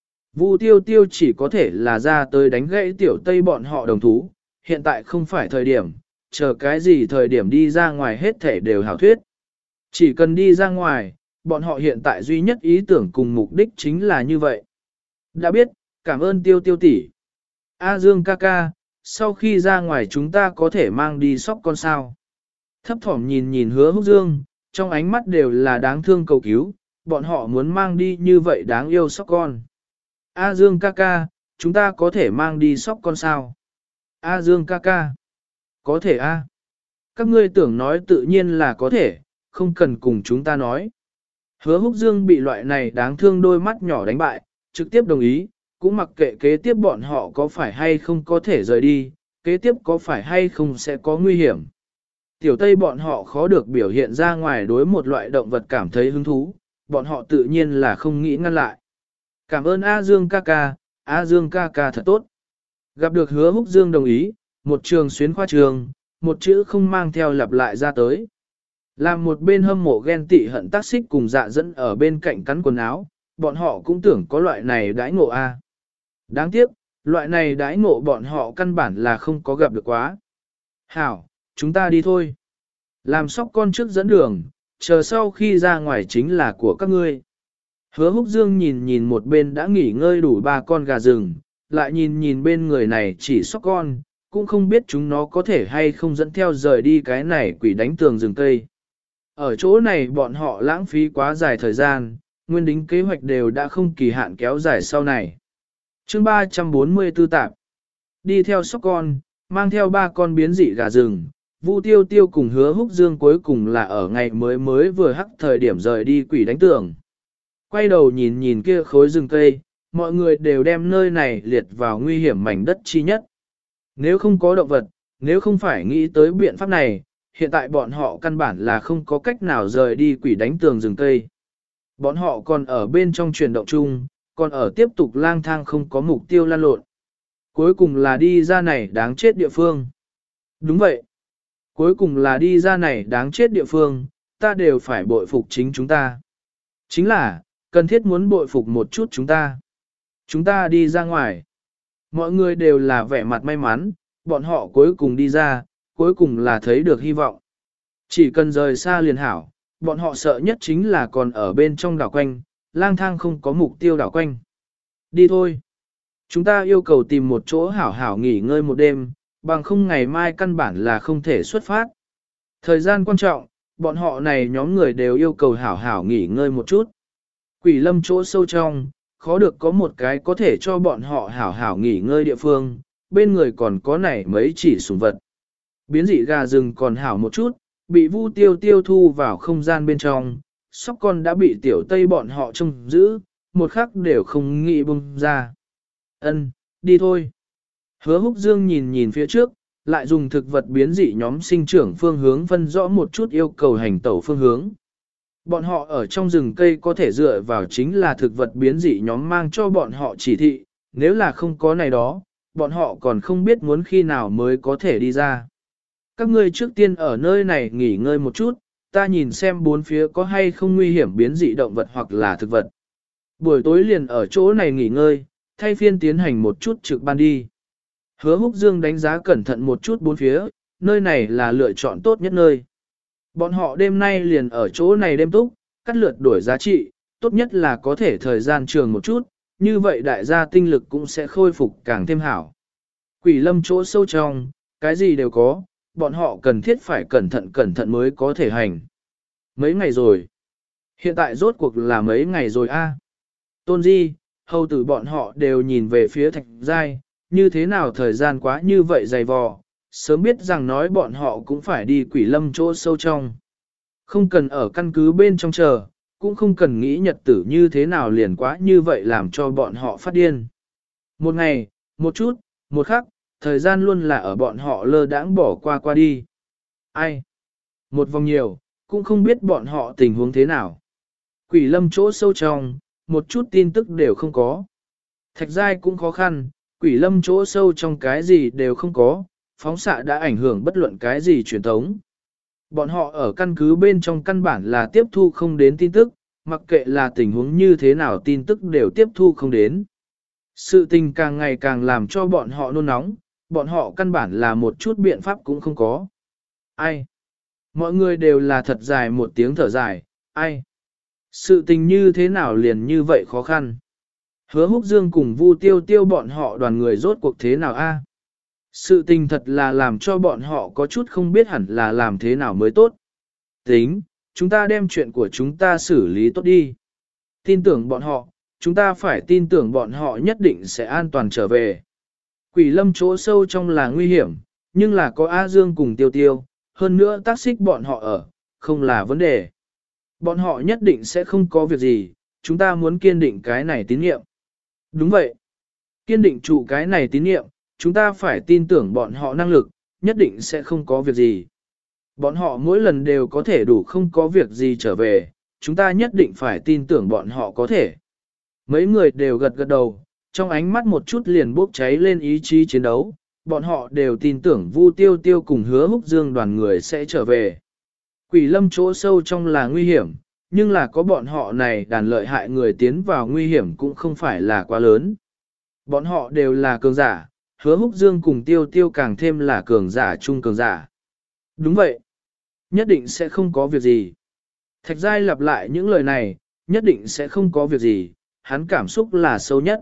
Vu tiêu tiêu chỉ có thể là ra tới đánh gãy tiểu Tây bọn họ đồng thú, hiện tại không phải thời điểm, chờ cái gì thời điểm đi ra ngoài hết thể đều hảo thuyết. Chỉ cần đi ra ngoài, bọn họ hiện tại duy nhất ý tưởng cùng mục đích chính là như vậy. Đã biết, cảm ơn tiêu tiêu tỷ. A Dương ca ca, sau khi ra ngoài chúng ta có thể mang đi sóc con sao. Thấp thỏm nhìn nhìn hứa húc dương, trong ánh mắt đều là đáng thương cầu cứu, bọn họ muốn mang đi như vậy đáng yêu sóc con. A Dương ca ca, chúng ta có thể mang đi sóc con sao? A Dương ca ca. Có thể a. Các ngươi tưởng nói tự nhiên là có thể, không cần cùng chúng ta nói. Hứa húc dương bị loại này đáng thương đôi mắt nhỏ đánh bại, trực tiếp đồng ý, cũng mặc kệ kế tiếp bọn họ có phải hay không có thể rời đi, kế tiếp có phải hay không sẽ có nguy hiểm. Tiểu Tây bọn họ khó được biểu hiện ra ngoài đối một loại động vật cảm thấy hứng thú, bọn họ tự nhiên là không nghĩ ngăn lại. Cảm ơn A Dương ca ca, A Dương ca ca thật tốt. Gặp được hứa húc dương đồng ý, một trường xuyến khoa trường, một chữ không mang theo lặp lại ra tới. Làm một bên hâm mộ ghen tị hận tác xích cùng dạ dẫn ở bên cạnh cắn quần áo, bọn họ cũng tưởng có loại này đãi ngộ A. Đáng tiếc, loại này đãi ngộ bọn họ căn bản là không có gặp được quá. Hảo, chúng ta đi thôi. Làm sóc con trước dẫn đường, chờ sau khi ra ngoài chính là của các ngươi. Hứa húc dương nhìn nhìn một bên đã nghỉ ngơi đủ ba con gà rừng, lại nhìn nhìn bên người này chỉ sóc con, cũng không biết chúng nó có thể hay không dẫn theo rời đi cái này quỷ đánh tường rừng cây. Ở chỗ này bọn họ lãng phí quá dài thời gian, nguyên đính kế hoạch đều đã không kỳ hạn kéo dài sau này. Chương ba trăm bốn mươi tư tạp. Đi theo sóc con, mang theo ba con biến dị gà rừng, Vu Tiêu Tiêu cùng Hứa Húc Dương cuối cùng là ở ngày mới mới vừa hắc thời điểm rời đi quỷ đánh tường. Quay đầu nhìn nhìn kia khối rừng cây, mọi người đều đem nơi này liệt vào nguy hiểm mảnh đất chi nhất. Nếu không có động vật, nếu không phải nghĩ tới biện pháp này, hiện tại bọn họ căn bản là không có cách nào rời đi quỷ đánh tường rừng cây. Bọn họ còn ở bên trong chuyển động chung, còn ở tiếp tục lang thang không có mục tiêu lan lộn. Cuối cùng là đi ra này đáng chết địa phương. Đúng vậy. Cuối cùng là đi ra này đáng chết địa phương, ta đều phải bội phục chính chúng ta. Chính là, cần thiết muốn bội phục một chút chúng ta. Chúng ta đi ra ngoài. Mọi người đều là vẻ mặt may mắn, bọn họ cuối cùng đi ra, cuối cùng là thấy được hy vọng. Chỉ cần rời xa liền hảo, bọn họ sợ nhất chính là còn ở bên trong đảo quanh, lang thang không có mục tiêu đảo quanh. Đi thôi. Chúng ta yêu cầu tìm một chỗ hảo hảo nghỉ ngơi một đêm, bằng không ngày mai căn bản là không thể xuất phát. Thời gian quan trọng, bọn họ này nhóm người đều yêu cầu hảo hảo nghỉ ngơi một chút. Quỷ lâm chỗ sâu trong, khó được có một cái có thể cho bọn họ hảo hảo nghỉ ngơi địa phương, bên người còn có này mấy chỉ sủng vật. Biến dị gà rừng còn hảo một chút, bị Vu Tiêu Tiêu thu vào không gian bên trong, sóc con đã bị tiểu Tây bọn họ trông giữ, một khắc đều không nghĩ bung ra. Ân, đi thôi. Hứa Húc Dương nhìn nhìn phía trước, lại dùng thực vật biến dị nhóm sinh trưởng phương hướng phân rõ một chút yêu cầu hành tẩu phương hướng. Bọn họ ở trong rừng cây có thể dựa vào chính là thực vật biến dị nhóm mang cho bọn họ chỉ thị, nếu là không có này đó, bọn họ còn không biết muốn khi nào mới có thể đi ra. Các ngươi trước tiên ở nơi này nghỉ ngơi một chút, ta nhìn xem bốn phía có hay không nguy hiểm biến dị động vật hoặc là thực vật. Buổi tối liền ở chỗ này nghỉ ngơi, thay phiên tiến hành một chút trực ban đi. Hứa Húc Dương đánh giá cẩn thận một chút bốn phía, nơi này là lựa chọn tốt nhất nơi. Bọn họ đêm nay liền ở chỗ này đêm túc, cắt lượt đổi giá trị, tốt nhất là có thể thời gian trường một chút, như vậy đại gia tinh lực cũng sẽ khôi phục càng thêm hảo. Quỷ lâm chỗ sâu trong, cái gì đều có, bọn họ cần thiết phải cẩn thận cẩn thận mới có thể hành. Mấy ngày rồi? Hiện tại rốt cuộc là mấy ngày rồi a? Tôn Di, hầu tử bọn họ đều nhìn về phía Thạch Giai, như thế nào thời gian quá như vậy dày vò, sớm biết rằng nói bọn họ cũng phải đi quỷ lâm chỗ sâu trong. Không cần ở căn cứ bên trong chờ, cũng không cần nghĩ nhật tử như thế nào liền quá như vậy làm cho bọn họ phát điên. Một ngày, một chút, một khắc, thời gian luôn là ở bọn họ lơ đãng bỏ qua qua đi. Ai? Một vòng nhiều, cũng không biết bọn họ tình huống thế nào. Quỷ lâm chỗ sâu trong, một chút tin tức đều không có. Thạch Giai cũng khó khăn, quỷ lâm chỗ sâu trong cái gì đều không có, phóng xạ đã ảnh hưởng bất luận cái gì truyền thống. Bọn họ ở căn cứ bên trong căn bản là tiếp thu không đến tin tức, mặc kệ là tình huống như thế nào tin tức đều tiếp thu không đến. Sự tình càng ngày càng làm cho bọn họ nôn nóng, bọn họ căn bản là một chút biện pháp cũng không có. Ai? Mọi người đều là thật dài một tiếng thở dài, ai? Sự tình như thế nào liền như vậy khó khăn? Hứa Húc Dương cùng Vu Tiêu Tiêu bọn họ đoàn người rốt cuộc thế nào a? Sự tình thật là làm cho bọn họ có chút không biết hẳn là làm thế nào mới tốt. Tính, chúng ta đem chuyện của chúng ta xử lý tốt đi. Tin tưởng bọn họ, chúng ta phải tin tưởng bọn họ nhất định sẽ an toàn trở về. Quỷ lâm chỗ sâu trong là nguy hiểm, nhưng là có A Dương cùng Tiêu Tiêu, hơn nữa tác xích bọn họ ở, không là vấn đề. Bọn họ nhất định sẽ không có việc gì, chúng ta muốn kiên định cái này tín nhiệm. Đúng vậy. Kiên định trụ cái này tín nhiệm, chúng ta phải tin tưởng bọn họ năng lực, nhất định sẽ không có việc gì. Bọn họ mỗi lần đều có thể đủ không có việc gì trở về, chúng ta nhất định phải tin tưởng bọn họ có thể. Mấy người đều gật gật đầu, trong ánh mắt một chút liền bốc cháy lên ý chí chiến đấu, bọn họ đều tin tưởng Vu Tiêu Tiêu cùng Hứa Húc Dương đoàn người sẽ trở về. Quỷ lâm chỗ sâu trong là nguy hiểm, nhưng là có bọn họ này đàn lợi hại người tiến vào nguy hiểm cũng không phải là quá lớn. Bọn họ đều là cường giả, Hứa Húc Dương cùng Tiêu Tiêu càng thêm là cường giả chung cường giả. Đúng vậy. Nhất định sẽ không có việc gì. Thạch Giai lặp lại những lời này, nhất định sẽ không có việc gì, hắn cảm xúc là sâu nhất.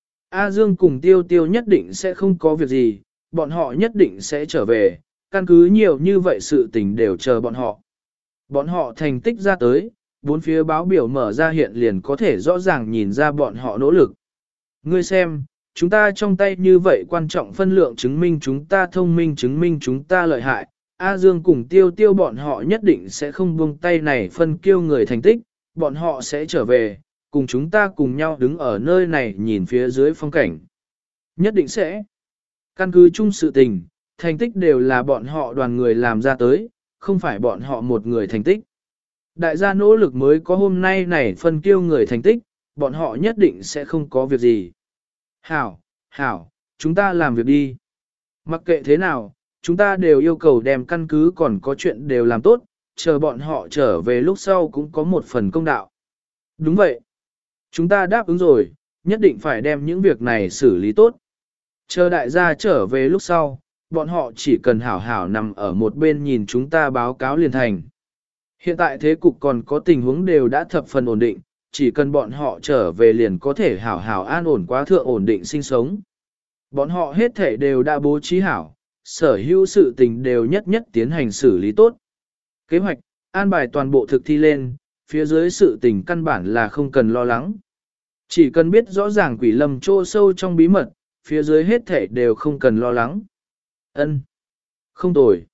A Dương cùng Tiêu Tiêu nhất định sẽ không có việc gì, bọn họ nhất định sẽ trở về, căn cứ nhiều như vậy sự tình đều chờ bọn họ. Bọn họ thành tích ra tới, bốn phía báo biểu mở ra hiện liền có thể rõ ràng nhìn ra bọn họ nỗ lực. Ngươi xem, chúng ta trong tay như vậy quan trọng phân lượng chứng minh chúng ta thông minh chứng minh chúng ta lợi hại. A Dương cùng Tiêu Tiêu bọn họ nhất định sẽ không buông tay này phân kiêu người thành tích, bọn họ sẽ trở về, cùng chúng ta cùng nhau đứng ở nơi này nhìn phía dưới phong cảnh. Nhất định sẽ. Căn cứ chung sự tình, thành tích đều là bọn họ đoàn người làm ra tới, không phải bọn họ một người thành tích. Đại gia nỗ lực mới có hôm nay này phân kiêu người thành tích, bọn họ nhất định sẽ không có việc gì. Hảo, hảo, chúng ta làm việc đi. Mặc kệ thế nào, chúng ta đều yêu cầu đem căn cứ còn có chuyện đều làm tốt, chờ bọn họ trở về lúc sau cũng có một phần công đạo. Đúng vậy. Chúng ta đáp ứng rồi, nhất định phải đem những việc này xử lý tốt. Chờ đại gia trở về lúc sau, bọn họ chỉ cần hảo hảo nằm ở một bên nhìn chúng ta báo cáo liền thành. Hiện tại thế cục còn có tình huống đều đã thập phần ổn định, chỉ cần bọn họ trở về liền có thể hảo hảo an ổn quá thượng ổn định sinh sống. Bọn họ hết thể đều đã bố trí hảo, sở hữu sự tình đều nhất nhất tiến hành xử lý tốt. Kế hoạch, an bài toàn bộ thực thi lên, phía dưới sự tình căn bản là không cần lo lắng. Chỉ cần biết rõ ràng quỷ lâm trô sâu trong bí mật, phía dưới hết thể đều không cần lo lắng. Ân, không tồi.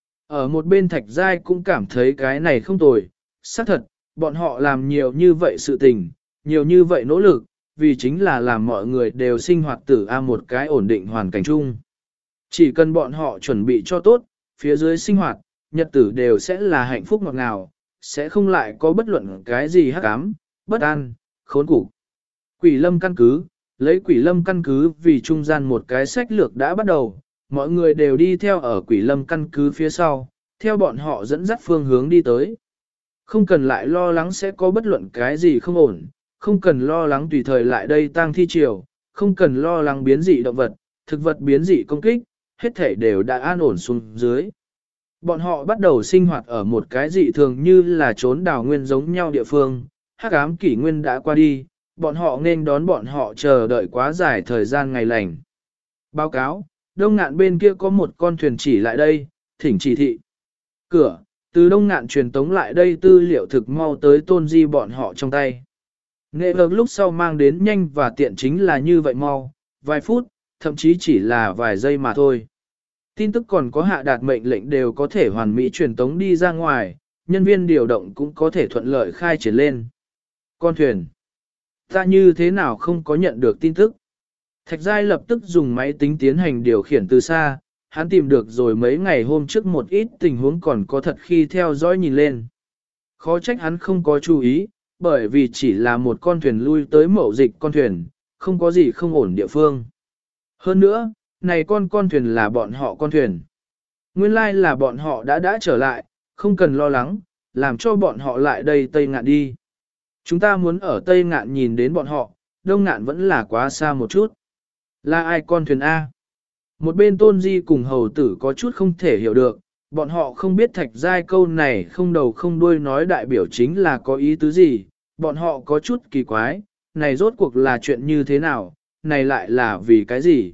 Ở một bên Thạch Giai cũng cảm thấy cái này không tồi, xác thật, bọn họ làm nhiều như vậy sự tình, nhiều như vậy nỗ lực, vì chính là làm mọi người đều sinh hoạt tử a một cái ổn định hoàn cảnh chung. Chỉ cần bọn họ chuẩn bị cho tốt, phía dưới sinh hoạt, nhật tử đều sẽ là hạnh phúc ngọt ngào, sẽ không lại có bất luận cái gì hắc ám, bất an, khốn cục. Quỷ lâm căn cứ, lấy quỷ lâm căn cứ vì trung gian một cái sách lược đã bắt đầu, mọi người đều đi theo ở quỷ lâm căn cứ phía sau, theo bọn họ dẫn dắt phương hướng đi tới. Không cần lại lo lắng sẽ có bất luận cái gì không ổn, không cần lo lắng tùy thời lại đây tang thi triều, không cần lo lắng biến dị động vật, thực vật biến dị công kích, hết thể đều đã an ổn xuống dưới. Bọn họ bắt đầu sinh hoạt ở một cái dị thường như là trốn đảo nguyên giống nhau địa phương, hắc ám kỷ nguyên đã qua đi, bọn họ nên đón bọn họ chờ đợi quá dài thời gian ngày lành. Báo cáo, đông ngạn bên kia có một con thuyền chỉ lại đây, thỉnh chỉ thị. Cửa, từ đông ngạn truyền tống lại đây tư liệu thực mau tới tôn di bọn họ trong tay. Nghệ vực lúc sau mang đến nhanh và tiện chính là như vậy mau, vài phút, thậm chí chỉ là vài giây mà thôi. Tin tức còn có hạ đạt mệnh lệnh đều có thể hoàn mỹ truyền tống đi ra ngoài, nhân viên điều động cũng có thể thuận lợi khai triển lên. Con thuyền. Ta như thế nào không có nhận được tin tức? Thạch Giai lập tức dùng máy tính tiến hành điều khiển từ xa, hắn tìm được rồi mấy ngày hôm trước một ít tình huống còn có thật khi theo dõi nhìn lên. Khó trách hắn không có chú ý, bởi vì chỉ là một con thuyền lui tới mậu dịch con thuyền, không có gì không ổn địa phương. Hơn nữa, này con con thuyền là bọn họ con thuyền. Nguyên lai like là bọn họ đã đã trở lại, không cần lo lắng, làm cho bọn họ lại đây Tây Ngạn đi. Chúng ta muốn ở Tây Ngạn nhìn đến bọn họ, Đông Ngạn vẫn là quá xa một chút. Là ai con thuyền A? Một bên Tôn Di cùng hầu tử có chút không thể hiểu được, bọn họ không biết Thạch Giai câu này không đầu không đuôi nói đại biểu chính là có ý tứ gì, bọn họ có chút kỳ quái, này rốt cuộc là chuyện như thế nào, này lại là vì cái gì?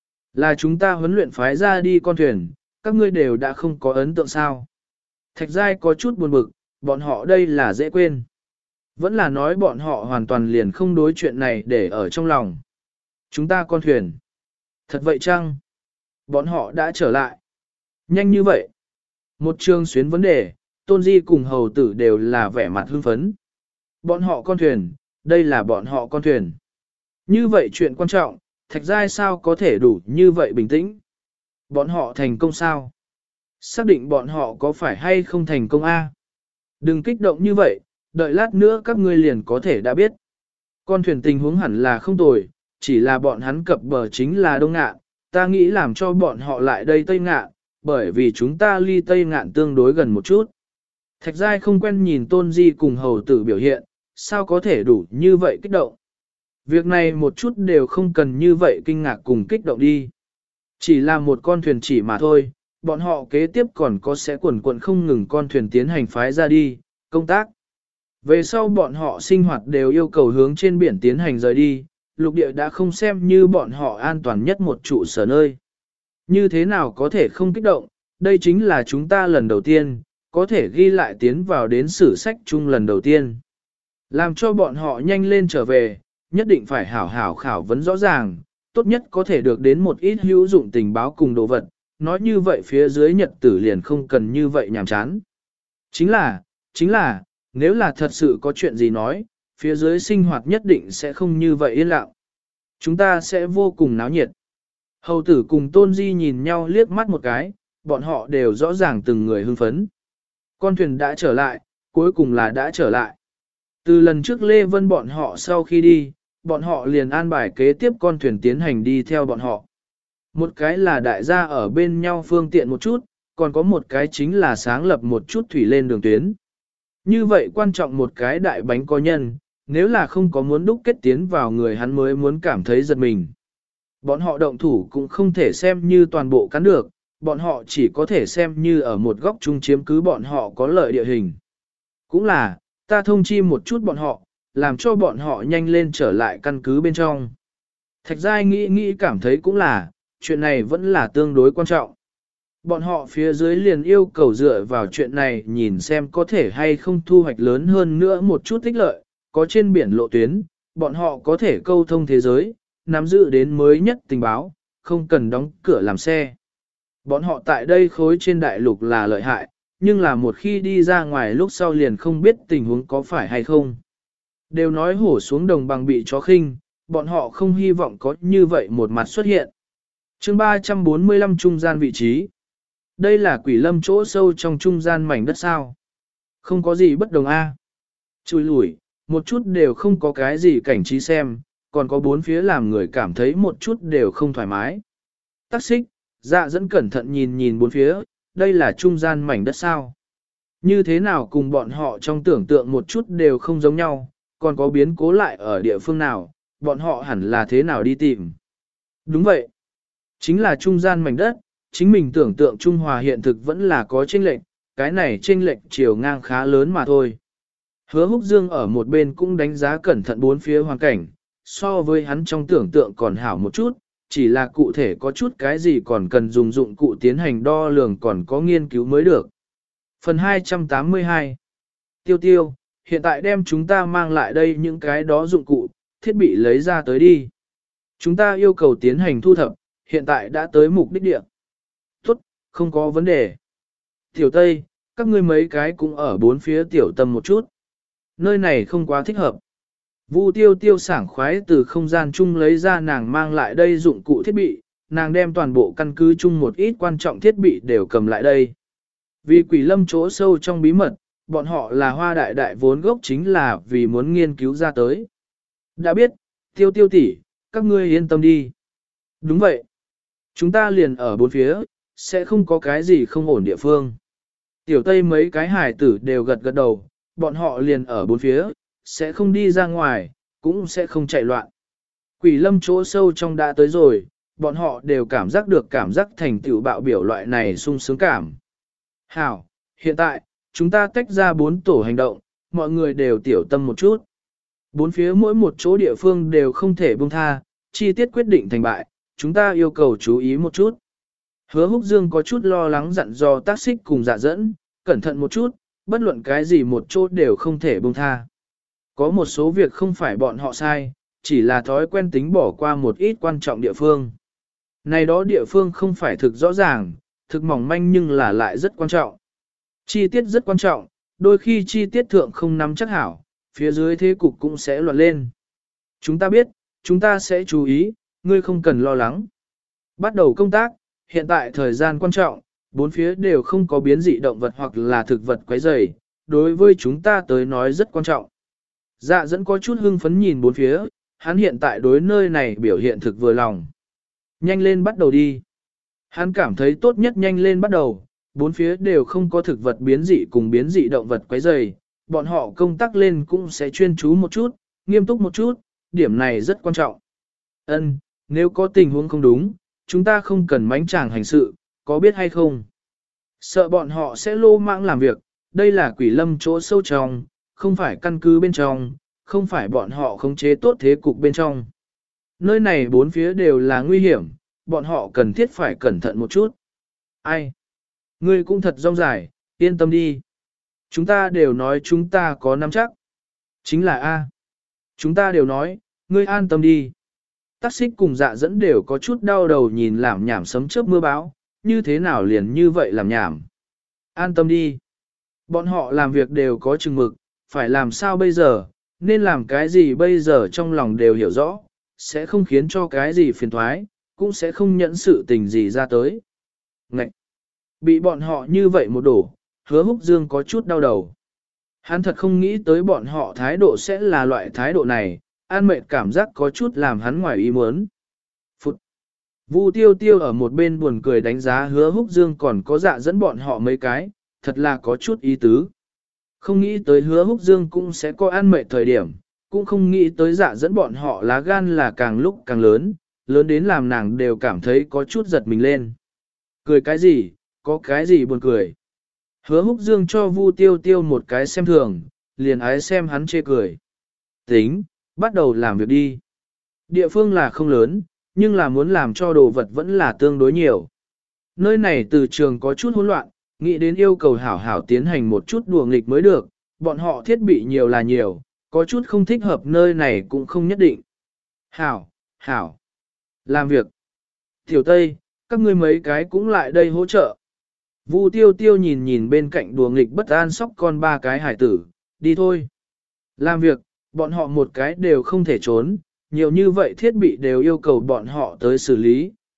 Là chúng ta huấn luyện phái ra đi con thuyền, các ngươi đều đã không có ấn tượng sao? Thạch Giai có chút buồn bực, bọn họ đây là dễ quên. Vẫn là nói bọn họ hoàn toàn liền không đối chuyện này để ở trong lòng. Chúng ta con thuyền. Thật vậy chăng? Bọn họ đã trở lại. Nhanh như vậy. Một chương xuyến vấn đề, Tôn Di cùng hầu tử đều là vẻ mặt hưng phấn. Bọn họ con thuyền, đây là bọn họ con thuyền. Như vậy chuyện quan trọng, Thạch Giai sao có thể đủ như vậy bình tĩnh? Bọn họ thành công sao? Xác định bọn họ có phải hay không thành công a? Đừng kích động như vậy, đợi lát nữa các ngươi liền có thể đã biết. Con thuyền tình huống hẳn là không tồi, chỉ là bọn hắn cập bờ chính là Đông Ngạn, ta nghĩ làm cho bọn họ lại đây Tây Ngạn, bởi vì chúng ta ly Tây Ngạn tương đối gần một chút. Thạch Giai không quen nhìn Tôn Di cùng hầu tử biểu hiện, sao có thể đủ như vậy kích động. Việc này một chút đều không cần như vậy kinh ngạc cùng kích động đi. Chỉ là một con thuyền chỉ mà thôi, bọn họ kế tiếp còn có sẽ quần quần không ngừng con thuyền tiến hành phái ra đi, công tác. Về sau bọn họ sinh hoạt đều yêu cầu hướng trên biển tiến hành rời đi, lục địa đã không xem như bọn họ an toàn nhất một trụ sở nơi. Như thế nào có thể không kích động, đây chính là chúng ta lần đầu tiên, có thể ghi lại tiến vào đến sử sách chung lần đầu tiên. Làm cho bọn họ nhanh lên trở về, nhất định phải hảo hảo khảo vấn rõ ràng, tốt nhất có thể được đến một ít hữu dụng tình báo cùng đồ vật, nói như vậy phía dưới nhật tử liền không cần như vậy nhàm chán. Chính là, chính là, nếu là thật sự có chuyện gì nói, phía dưới sinh hoạt nhất định sẽ không như vậy yên lặng. Chúng ta sẽ vô cùng náo nhiệt. Hầu tử cùng Tôn Di nhìn nhau liếc mắt một cái, bọn họ đều rõ ràng từng người hưng phấn. Con thuyền đã trở lại, cuối cùng là đã trở lại. Từ lần trước Lê Vân bọn họ sau khi đi, bọn họ liền an bài kế tiếp con thuyền tiến hành đi theo bọn họ. Một cái là đại gia ở bên nhau phương tiện một chút, còn có một cái chính là sáng lập một chút thủy lên đường tuyến. Như vậy quan trọng một cái đại bánh có nhân, nếu là không có muốn đúc kết tiến vào người hắn mới muốn cảm thấy giật mình. Bọn họ động thủ cũng không thể xem như toàn bộ cắn được, bọn họ chỉ có thể xem như ở một góc chung chiếm cứ bọn họ có lợi địa hình. Cũng là, ta thông chi một chút bọn họ, làm cho bọn họ nhanh lên trở lại căn cứ bên trong. Thạch Giai nghĩ nghĩ cảm thấy cũng là, chuyện này vẫn là tương đối quan trọng. Bọn họ phía dưới liền yêu cầu dựa vào chuyện này nhìn xem có thể hay không thu hoạch lớn hơn nữa một chút tích lợi, có trên biển lộ tuyến, bọn họ có thể câu thông thế giới, nắm giữ đến mới nhất tình báo, không cần đóng cửa làm xe. Bọn họ tại đây khối trên đại lục là lợi hại, nhưng là một khi đi ra ngoài lúc sau liền không biết tình huống có phải hay không. Đều nói hổ xuống đồng bằng bị chó khinh, bọn họ không hy vọng có như vậy một mặt xuất hiện. chương ba trăm bốn mươi lăm trung gian vị trí. Đây là quỷ lâm chỗ sâu trong trung gian mảnh đất sao. Không có gì bất đồng a. À. Chùi lủi, một chút đều không có cái gì cảnh trí xem, còn có bốn phía làm người cảm thấy một chút đều không thoải mái. Tắc xích, dạ dẫn cẩn thận nhìn nhìn bốn phía, đây là trung gian mảnh đất sao. Như thế nào cùng bọn họ trong tưởng tượng một chút đều không giống nhau, còn có biến cố lại ở địa phương nào, bọn họ hẳn là thế nào đi tìm. Đúng vậy, chính là trung gian mảnh đất, chính mình tưởng tượng Trung Hòa hiện thực vẫn là có chênh lệch, cái này chênh lệch chiều ngang khá lớn mà thôi. Hứa Húc Dương ở một bên cũng đánh giá cẩn thận bốn phía hoàn cảnh, so với hắn trong tưởng tượng còn hảo một chút, chỉ là cụ thể có chút cái gì còn cần dùng dụng cụ tiến hành đo lường còn có nghiên cứu mới được. Phần hai trăm tám mươi hai Tiêu tiêu, hiện tại đem chúng ta mang lại đây những cái đó dụng cụ, thiết bị lấy ra tới đi. Chúng ta yêu cầu tiến hành thu thập, hiện tại đã tới mục đích địa. Tốt, không có vấn đề. Tiểu Tây, các ngươi mấy cái cũng ở bốn phía tiểu tâm một chút. Nơi này không quá thích hợp. Vu tiêu tiêu sảng khoái từ không gian chung lấy ra nàng mang lại đây dụng cụ thiết bị, nàng đem toàn bộ căn cứ chung một ít quan trọng thiết bị đều cầm lại đây. Vì quỷ lâm chỗ sâu trong bí mật, bọn họ là hoa đại đại vốn gốc chính là vì muốn nghiên cứu ra tới. Đã biết, tiêu tiêu tỷ, các ngươi yên tâm đi. Đúng vậy. Chúng ta liền ở bốn phía, sẽ không có cái gì không ổn địa phương. Tiểu Tây mấy cái hải tử đều gật gật đầu, bọn họ liền ở bốn phía, sẽ không đi ra ngoài, cũng sẽ không chạy loạn. Quỷ lâm chỗ sâu trong đã tới rồi, bọn họ đều cảm giác được cảm giác thành tựu bạo biểu loại này sung sướng cảm. Hảo, hiện tại, chúng ta tách ra bốn tổ hành động, mọi người đều tiểu tâm một chút. Bốn phía mỗi một chỗ địa phương đều không thể buông tha, chi tiết quyết định thành bại, chúng ta yêu cầu chú ý một chút. Hứa Húc Dương có chút lo lắng dặn dò tác xích cùng dạ dẫn, cẩn thận một chút, bất luận cái gì một chỗ đều không thể buông tha. Có một số việc không phải bọn họ sai, chỉ là thói quen tính bỏ qua một ít quan trọng địa phương. Này đó địa phương không phải thực rõ ràng, thực mỏng manh nhưng là lại rất quan trọng. Chi tiết rất quan trọng, đôi khi chi tiết thượng không nắm chắc hảo, phía dưới thế cục cũng sẽ loạn lên. Chúng ta biết, chúng ta sẽ chú ý, ngươi không cần lo lắng. Bắt đầu công tác, hiện tại thời gian quan trọng, bốn phía đều không có biến dị động vật hoặc là thực vật quấy rầy, đối với chúng ta tới nói rất quan trọng. Dạ dẫn có chút hưng phấn nhìn bốn phía, hắn hiện tại đối nơi này biểu hiện thực vừa lòng. Nhanh lên bắt đầu đi. Hắn cảm thấy tốt nhất nhanh lên bắt đầu, bốn phía đều không có thực vật biến dị cùng biến dị động vật quấy rầy, bọn họ công tác lên cũng sẽ chuyên chú một chút, nghiêm túc một chút, điểm này rất quan trọng. Ân, nếu có tình huống không đúng, chúng ta không cần mánh chàng hành sự, có biết hay không? Sợ bọn họ sẽ lô mãng làm việc, đây là quỷ lâm chỗ sâu trong, không phải căn cứ bên trong, không phải bọn họ khống chế tốt thế cục bên trong. Nơi này bốn phía đều là nguy hiểm, bọn họ cần thiết phải cẩn thận một chút. Ai? Ngươi cũng thật rong dài, yên tâm đi. Chúng ta đều nói chúng ta có nắm chắc. Chính là A. Chúng ta đều nói, ngươi an tâm đi. Tắc xích cùng dạ dẫn đều có chút đau đầu nhìn làm nhảm sấm chớp mưa bão, như thế nào liền như vậy làm nhảm. An tâm đi. Bọn họ làm việc đều có chừng mực, phải làm sao bây giờ, nên làm cái gì bây giờ trong lòng đều hiểu rõ, sẽ không khiến cho cái gì phiền thoái, cũng sẽ không nhẫn sự tình gì ra tới. Ngậy! Bị bọn họ như vậy một đổ, Hứa Húc Dương có chút đau đầu. Hắn thật không nghĩ tới bọn họ thái độ sẽ là loại thái độ này, an mệt cảm giác có chút làm hắn ngoài ý muốn. Phụt! Vu tiêu tiêu ở một bên buồn cười đánh giá Hứa Húc Dương còn có dạ dẫn bọn họ mấy cái, thật là có chút ý tứ. Không nghĩ tới Hứa Húc Dương cũng sẽ có an mệt thời điểm, cũng không nghĩ tới dạ dẫn bọn họ lá gan là càng lúc càng lớn, lớn đến làm nàng đều cảm thấy có chút giật mình lên. Cười cái gì, có cái gì buồn cười. Hứa Húc Dương cho Vu Tiêu Tiêu một cái xem thường, liền ái xem hắn chê cười. Tính, bắt đầu làm việc đi. Địa phương là không lớn, nhưng là muốn làm cho đồ vật vẫn là tương đối nhiều. Nơi này từ trường có chút hỗn loạn, nghĩ đến yêu cầu hảo hảo tiến hành một chút đùa nghịch mới được, bọn họ thiết bị nhiều là nhiều, có chút không thích hợp nơi này cũng không nhất định. Hảo, hảo, làm việc. Tiểu Tây, các ngươi mấy cái cũng lại đây hỗ trợ. Vu tiêu tiêu nhìn nhìn bên cạnh đùa nghịch bất an sóc con ba cái hải tử, đi thôi. Làm việc, bọn họ một cái đều không thể trốn, nhiều như vậy thiết bị đều yêu cầu bọn họ tới xử lý,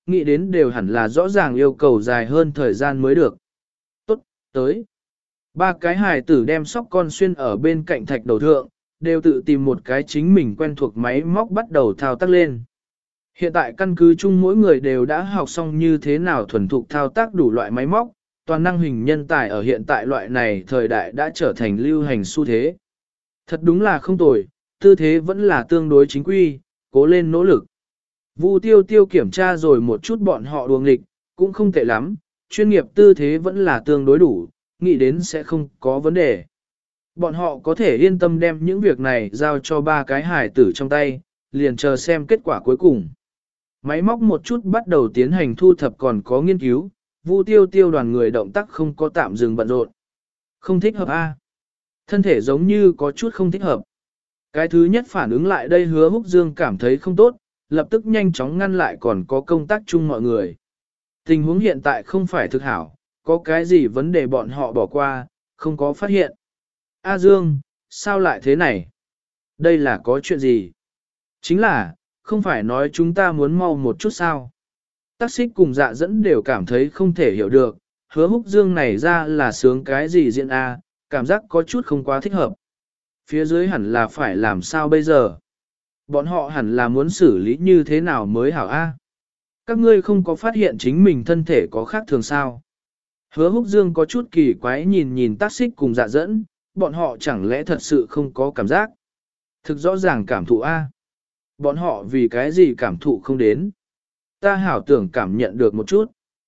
nghĩ đến đều hẳn là rõ ràng yêu cầu dài hơn thời gian mới được. Tốt, tới. Ba cái hài tử đem sóc con xuyên ở bên cạnh thạch đầu thượng, đều tự tìm một cái chính mình quen thuộc máy móc bắt đầu thao tác lên. Hiện tại căn cứ chung mỗi người đều đã học xong như thế nào thuần thục thao tác đủ loại máy móc, toàn năng hình nhân tài ở hiện tại loại này thời đại đã trở thành lưu hành xu thế. Thật đúng là không tồi, tư thế vẫn là tương đối chính quy, cố lên nỗ lực. Vu tiêu tiêu kiểm tra rồi một chút bọn họ đuồng nghịch, cũng không tệ lắm, chuyên nghiệp tư thế vẫn là tương đối đủ, nghĩ đến sẽ không có vấn đề. Bọn họ có thể yên tâm đem những việc này giao cho ba cái hài tử trong tay, liền chờ xem kết quả cuối cùng. Máy móc một chút bắt đầu tiến hành thu thập còn có nghiên cứu, Vu tiêu tiêu đoàn người động tác không có tạm dừng bận rộn. Không thích hợp a? Thân thể giống như có chút không thích hợp. Cái thứ nhất phản ứng lại đây Hứa Húc Dương cảm thấy không tốt, lập tức nhanh chóng ngăn lại còn có công tác chung mọi người. Tình huống hiện tại không phải thực hảo, có cái gì vấn đề bọn họ bỏ qua, không có phát hiện. A Dương, sao lại thế này? Đây là có chuyện gì? Chính là, không phải nói chúng ta muốn mau một chút sao? Tác xích cùng dạ dẫn đều cảm thấy không thể hiểu được, Hứa Húc Dương này ra là sướng cái gì diễn A, cảm giác có chút không quá thích hợp. Phía dưới hẳn là phải làm sao bây giờ? Bọn họ hẳn là muốn xử lý như thế nào mới hảo A? Các ngươi không có phát hiện chính mình thân thể có khác thường sao? Hứa Húc Dương có chút kỳ quái nhìn nhìn tác xích cùng dạ dẫn, bọn họ chẳng lẽ thật sự không có cảm giác? Thực rõ ràng cảm thụ A. Bọn họ vì cái gì cảm thụ không đến? Ta hảo tưởng cảm nhận được một chút.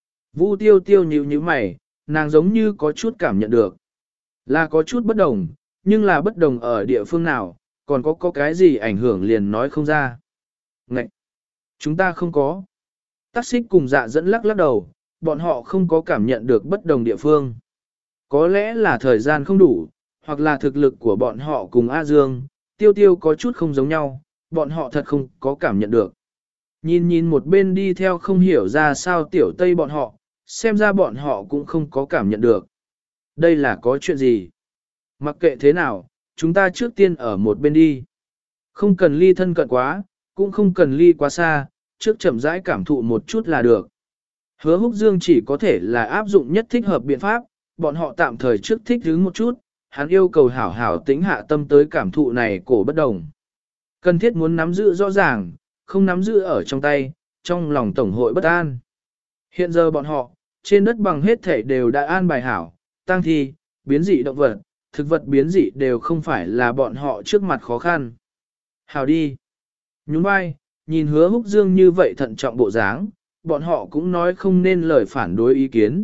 Vu tiêu tiêu nhíu nhíu mày, nàng giống như có chút cảm nhận được. Là có chút bất đồng, nhưng là bất đồng ở địa phương nào, còn có có cái gì ảnh hưởng liền nói không ra. Ngậy! Chúng ta không có. Tác xích cùng dạ dẫn lắc lắc đầu, bọn họ không có cảm nhận được bất đồng địa phương. Có lẽ là thời gian không đủ, hoặc là thực lực của bọn họ cùng A Dương, tiêu tiêu có chút không giống nhau, bọn họ thật không có cảm nhận được. Nhìn nhìn một bên đi theo không hiểu ra sao tiểu tây bọn họ, xem ra bọn họ cũng không có cảm nhận được. Đây là có chuyện gì? Mặc kệ thế nào, chúng ta trước tiên ở một bên đi. Không cần ly thân cận quá, cũng không cần ly quá xa, trước chậm rãi cảm thụ một chút là được. Hứa Húc Dương chỉ có thể là áp dụng nhất thích hợp biện pháp, bọn họ tạm thời trước thích đứng một chút, hắn yêu cầu hảo hảo tĩnh hạ tâm tới cảm thụ này cổ bất đồng. Cần thiết muốn nắm giữ rõ ràng, không nắm giữ ở trong tay, trong lòng tổng hội bất an. Hiện giờ bọn họ, trên đất bằng hết thể đều đã an bài hảo, tang thi, biến dị động vật, thực vật biến dị đều không phải là bọn họ trước mặt khó khăn. Hảo đi. Nhún vai, nhìn Hứa Húc Dương như vậy thận trọng bộ dáng, bọn họ cũng nói không nên lời phản đối ý kiến.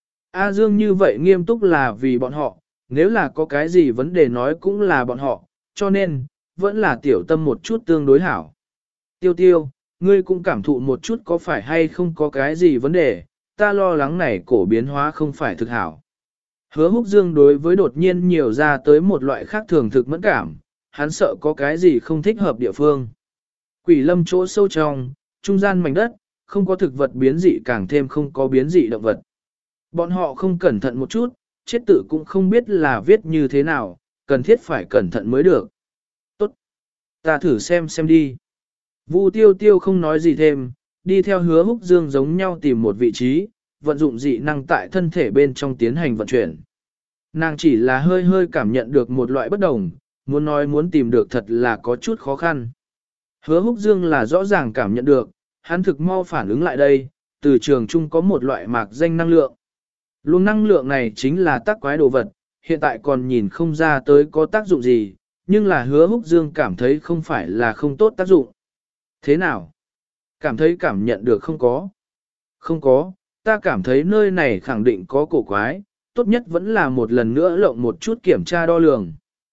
A Dương như vậy nghiêm túc là vì bọn họ, nếu là có cái gì vấn đề nói cũng là bọn họ, cho nên, vẫn là tiểu tâm một chút tương đối hảo. Tiêu tiêu, ngươi cũng cảm thụ một chút có phải hay không có cái gì vấn đề, ta lo lắng này cổ biến hóa không phải thực hảo. Hứa Húc Dương đối với đột nhiên nhiều ra tới một loại khác thường thực mẫn cảm, hắn sợ có cái gì không thích hợp địa phương. Quỷ lâm chỗ sâu trong, trung gian mảnh đất, không có thực vật biến dị càng thêm không có biến dị động vật. Bọn họ không cẩn thận một chút, chết tự cũng không biết là viết như thế nào, cần thiết phải cẩn thận mới được. Tốt, ta thử xem xem đi. Vu tiêu tiêu không nói gì thêm, đi theo Hứa Húc Dương giống nhau tìm một vị trí, vận dụng dị năng tại thân thể bên trong tiến hành vận chuyển. Nàng chỉ là hơi hơi cảm nhận được một loại bất đồng, muốn nói muốn tìm được thật là có chút khó khăn. Hứa Húc Dương là rõ ràng cảm nhận được, hắn thực mau phản ứng lại đây, từ trường chung có một loại mạc danh năng lượng. Luồng năng lượng này chính là tác quái đồ vật, hiện tại còn nhìn không ra tới có tác dụng gì, nhưng là Hứa Húc Dương cảm thấy không phải là không tốt tác dụng. Thế nào? Cảm thấy cảm nhận được không có? Không có, ta cảm thấy nơi này khẳng định có cổ quái, tốt nhất vẫn là một lần nữa lộng một chút kiểm tra đo lường.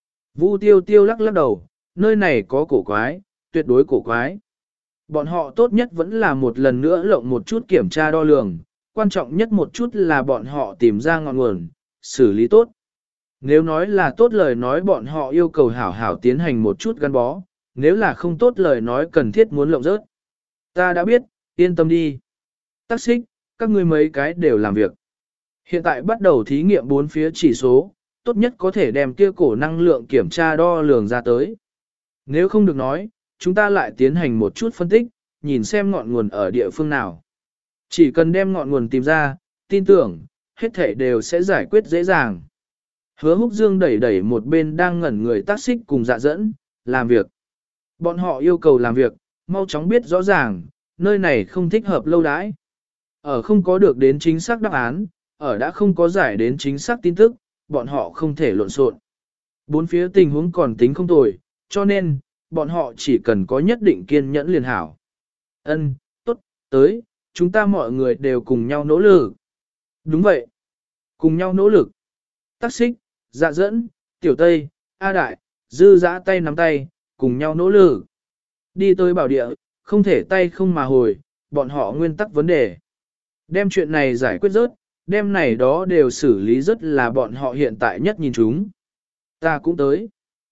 Vu tiêu tiêu lắc lắc đầu, nơi này có cổ quái, tuyệt đối cổ quái. Bọn họ tốt nhất vẫn là một lần nữa lộng một chút kiểm tra đo lường, quan trọng nhất một chút là bọn họ tìm ra ngọn nguồn, xử lý tốt. Nếu nói là tốt lời nói bọn họ yêu cầu hảo hảo tiến hành một chút gắn bó, nếu là không tốt lời nói cần thiết muốn lộng rớt. Ta đã biết, yên tâm đi. Tác xích, các ngươi mấy cái đều làm việc. Hiện tại bắt đầu thí nghiệm bốn phía chỉ số, tốt nhất có thể đem kia cổ năng lượng kiểm tra đo lường ra tới. Nếu không được nói, chúng ta lại tiến hành một chút phân tích, nhìn xem ngọn nguồn ở địa phương nào. Chỉ cần đem ngọn nguồn tìm ra, tin tưởng, hết thảy đều sẽ giải quyết dễ dàng. Hứa Húc Dương đẩy đẩy một bên đang ngẩn người tác xích cùng dạ dẫn, làm việc. Bọn họ yêu cầu làm việc, mau chóng biết rõ ràng, nơi này không thích hợp lâu đãi. Ở không có được đến chính xác đáp án, ở đã không có giải đến chính xác tin tức, bọn họ không thể lộn xộn. Bốn phía tình huống còn tính không tồi, cho nên, bọn họ chỉ cần có nhất định kiên nhẫn liền hảo. Ân, tốt, tới, chúng ta mọi người đều cùng nhau nỗ lực. Đúng vậy, cùng nhau nỗ lực. Tắc xích, dạ dẫn, tiểu tây, A đại, dư dã tay nắm tay, cùng nhau nỗ lực. Đi tới bảo địa, không thể tay không mà hồi, bọn họ nguyên tắc vấn đề. Đem chuyện này giải quyết rớt, đem này đó đều xử lý rất là bọn họ hiện tại nhất nhìn chúng. Ta cũng tới.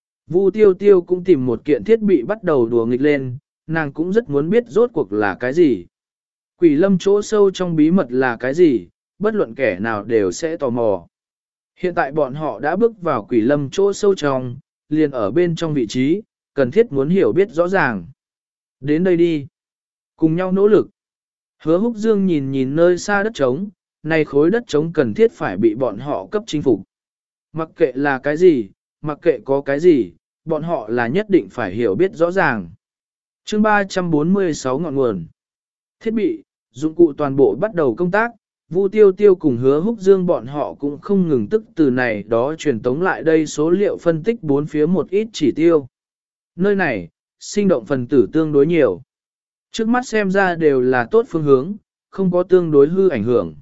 Vu tiêu tiêu cũng tìm một kiện thiết bị bắt đầu đùa nghịch lên, nàng cũng rất muốn biết rốt cuộc là cái gì. Quỷ lâm chỗ sâu trong bí mật là cái gì, bất luận kẻ nào đều sẽ tò mò. Hiện tại bọn họ đã bước vào quỷ lâm chỗ sâu trong, liền ở bên trong vị trí, cần thiết muốn hiểu biết rõ ràng. Đến đây đi. Cùng nhau nỗ lực. Hứa Húc Dương nhìn nhìn nơi xa đất trống, này khối đất trống cần thiết phải bị bọn họ cấp chinh phục. Mặc kệ là cái gì, mặc kệ có cái gì, bọn họ là nhất định phải hiểu biết rõ ràng. Chương ba trăm bốn mươi sáu ngọn nguồn. Thiết bị, dụng cụ toàn bộ bắt đầu công tác, Vu Tiêu Tiêu cùng Hứa Húc Dương bọn họ cũng không ngừng tức từ này đó truyền tống lại đây số liệu phân tích bốn phía một ít chỉ tiêu. Nơi này, sinh động phần tử tương đối nhiều. Trước mắt xem ra đều là tốt phương hướng, không có tương đối hư ảnh hưởng.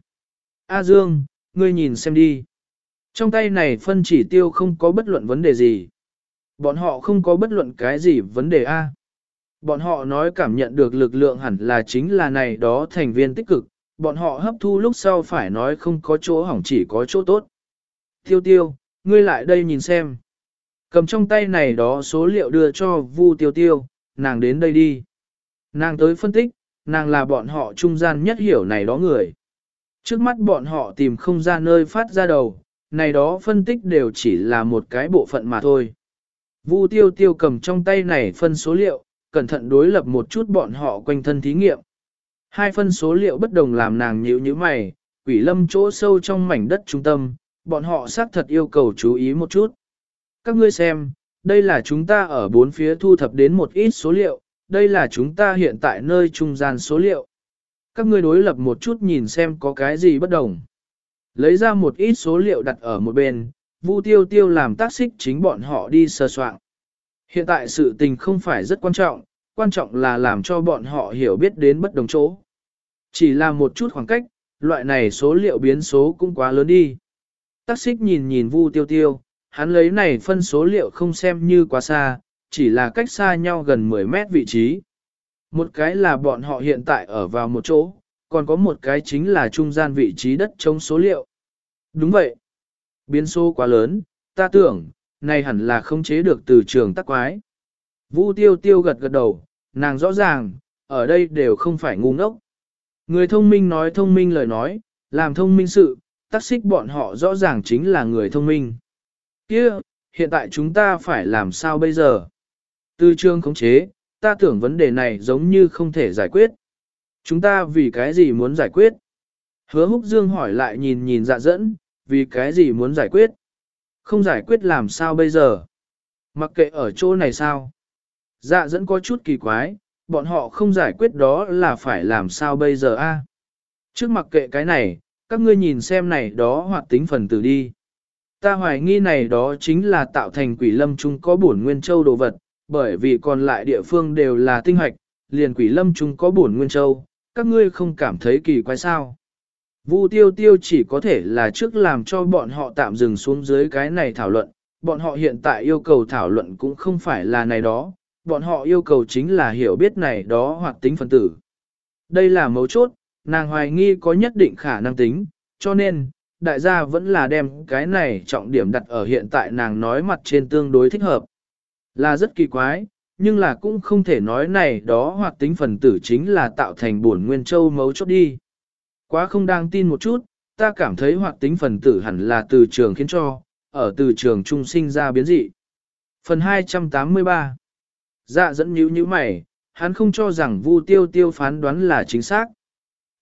A Dương, ngươi nhìn xem đi. Trong tay này phân chỉ tiêu không có bất luận vấn đề gì. Bọn họ không có bất luận cái gì vấn đề A. Bọn họ nói cảm nhận được lực lượng hẳn là chính là này đó thành viên tích cực, bọn họ hấp thu lúc sau phải nói không có chỗ hỏng chỉ có chỗ tốt. Tiêu tiêu, ngươi lại đây nhìn xem. Cầm trong tay này đó số liệu đưa cho Vu Tiêu Tiêu, nàng đến đây đi. Nàng tới phân tích, nàng là bọn họ trung gian nhất hiểu này đó người. Trước mắt bọn họ tìm không ra nơi phát ra đầu, này đó phân tích đều chỉ là một cái bộ phận mà thôi. Vu Tiêu Tiêu cầm trong tay này phân số liệu, cẩn thận đối lập một chút bọn họ quanh thân thí nghiệm. Hai phân số liệu bất đồng làm nàng nhíu nhíu mày, quỷ lâm chỗ sâu trong mảnh đất trung tâm, bọn họ xác thật yêu cầu chú ý một chút. Các ngươi xem, đây là chúng ta ở bốn phía thu thập đến một ít số liệu, đây là chúng ta hiện tại nơi trung gian số liệu. Các ngươi đối lập một chút nhìn xem có cái gì bất đồng. Lấy ra một ít số liệu đặt ở một bên, Vu Tiêu Tiêu làm tác xích chính bọn họ đi sơ soạn. Hiện tại sự tình không phải rất quan trọng, quan trọng là làm cho bọn họ hiểu biết đến bất đồng chỗ. Chỉ là một chút khoảng cách, loại này số liệu biến số cũng quá lớn đi. Tác xích nhìn nhìn Vu Tiêu Tiêu, hắn lấy này phân số liệu không xem như quá xa, chỉ là cách xa nhau gần mười mét vị trí. Một cái là bọn họ hiện tại ở vào một chỗ, còn có một cái chính là trung gian vị trí đất chống số liệu. Đúng vậy. Biến số quá lớn, ta tưởng, này hẳn là không chế được từ trường tắc quái. Vu Tiêu Tiêu gật gật đầu, nàng rõ ràng, ở đây đều không phải ngu ngốc. Người thông minh nói thông minh lời nói, làm thông minh sự, tác xích bọn họ rõ ràng chính là người thông minh. Kia, hiện tại chúng ta phải làm sao bây giờ? Từ trường khống chế, ta tưởng vấn đề này giống như không thể giải quyết. Chúng ta vì cái gì muốn giải quyết? Hứa Húc Dương hỏi lại nhìn nhìn dạ dẫn, vì cái gì muốn giải quyết? Không giải quyết làm sao bây giờ? Mặc kệ ở chỗ này sao? Dạ dẫn có chút kỳ quái, bọn họ không giải quyết đó là phải làm sao bây giờ a? Trước mặc kệ cái này, các ngươi nhìn xem này đó hoạt tính phần tử đi. Ta hoài nghi này đó chính là tạo thành quỷ lâm trung có bổn nguyên châu đồ vật, bởi vì còn lại địa phương đều là tinh hoạch, liền quỷ lâm trung có bổn nguyên châu, các ngươi không cảm thấy kỳ quái sao. Vu Tiêu Tiêu chỉ có thể là trước làm cho bọn họ tạm dừng xuống dưới cái này thảo luận, bọn họ hiện tại yêu cầu thảo luận cũng không phải là này đó, bọn họ yêu cầu chính là hiểu biết này đó hoặc tính phân tử. Đây là mấu chốt, nàng hoài nghi có nhất định khả năng tính, cho nên, đại gia vẫn là đem cái này trọng điểm đặt ở hiện tại nàng nói mặt trên tương đối thích hợp. Là rất kỳ quái, nhưng là cũng không thể nói này đó hoặc tính phần tử chính là tạo thành bổn nguyên châu mấu chốt đi. Quá không đáng tin một chút, ta cảm thấy hoặc tính phần tử hẳn là từ trường khiến cho, ở từ trường trung sinh ra biến dị. Phần hai trăm tám mươi ba. Dạ dẫn nhíu nhíu mày, hắn không cho rằng Vu Tiêu Tiêu phán đoán là chính xác.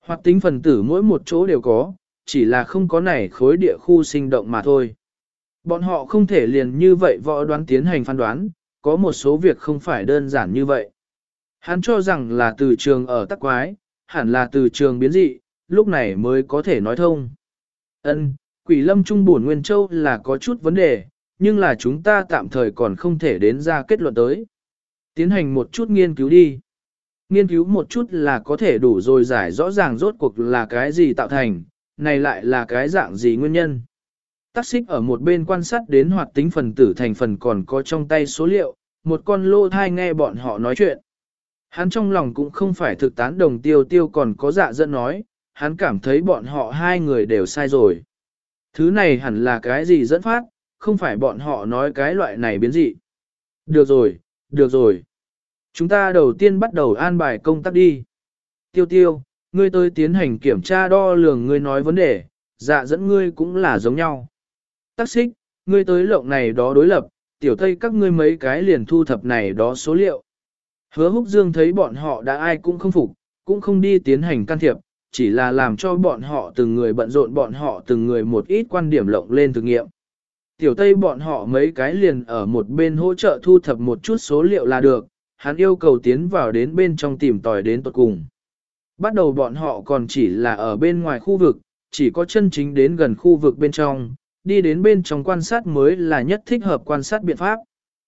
Hoạt tính phần tử mỗi một chỗ đều có, chỉ là không có này khối địa khu sinh động mà thôi. Bọn họ không thể liền như vậy võ đoán tiến hành phán đoán, có một số việc không phải đơn giản như vậy. Hắn cho rằng là từ trường ở tắc quái, hẳn là từ trường biến dị, lúc này mới có thể nói thông. Ân, Quỷ Lâm Trung bổn Nguyên Châu là có chút vấn đề, nhưng là chúng ta tạm thời còn không thể đến ra kết luận tới. Tiến hành một chút nghiên cứu đi. Nghiên cứu một chút là có thể đủ rồi giải rõ ràng rốt cuộc là cái gì tạo thành, này lại là cái dạng gì nguyên nhân. Tác xích ở một bên quan sát đến hoạt tính phần tử thành phần còn có trong tay số liệu, một con lô thai nghe bọn họ nói chuyện. Hắn trong lòng cũng không phải thực tán đồng tiêu tiêu còn có dạ dẫn nói, hắn cảm thấy bọn họ hai người đều sai rồi. Thứ này hẳn là cái gì dẫn phát, không phải bọn họ nói cái loại này biến dị. Được rồi, được rồi. Chúng ta đầu tiên bắt đầu an bài công tác đi. Tiêu tiêu, ngươi tới tiến hành kiểm tra đo lường ngươi nói vấn đề, dạ dẫn ngươi cũng là giống nhau. Tác xích, ngươi tới lộng này đó đối lập, tiểu tây các ngươi mấy cái liền thu thập này đó số liệu. Hứa Húc Dương thấy bọn họ đã ai cũng không phục, cũng không đi tiến hành can thiệp, chỉ là làm cho bọn họ từng người bận rộn bọn họ từng người một ít quan điểm lộng lên thực nghiệm. Tiểu Tây bọn họ mấy cái liền ở một bên hỗ trợ thu thập một chút số liệu là được, hắn yêu cầu tiến vào đến bên trong tìm tòi đến tuột cùng. Bắt đầu bọn họ còn chỉ là ở bên ngoài khu vực, chỉ có chân chính đến gần khu vực bên trong, đi đến bên trong quan sát mới là nhất thích hợp quan sát biện pháp.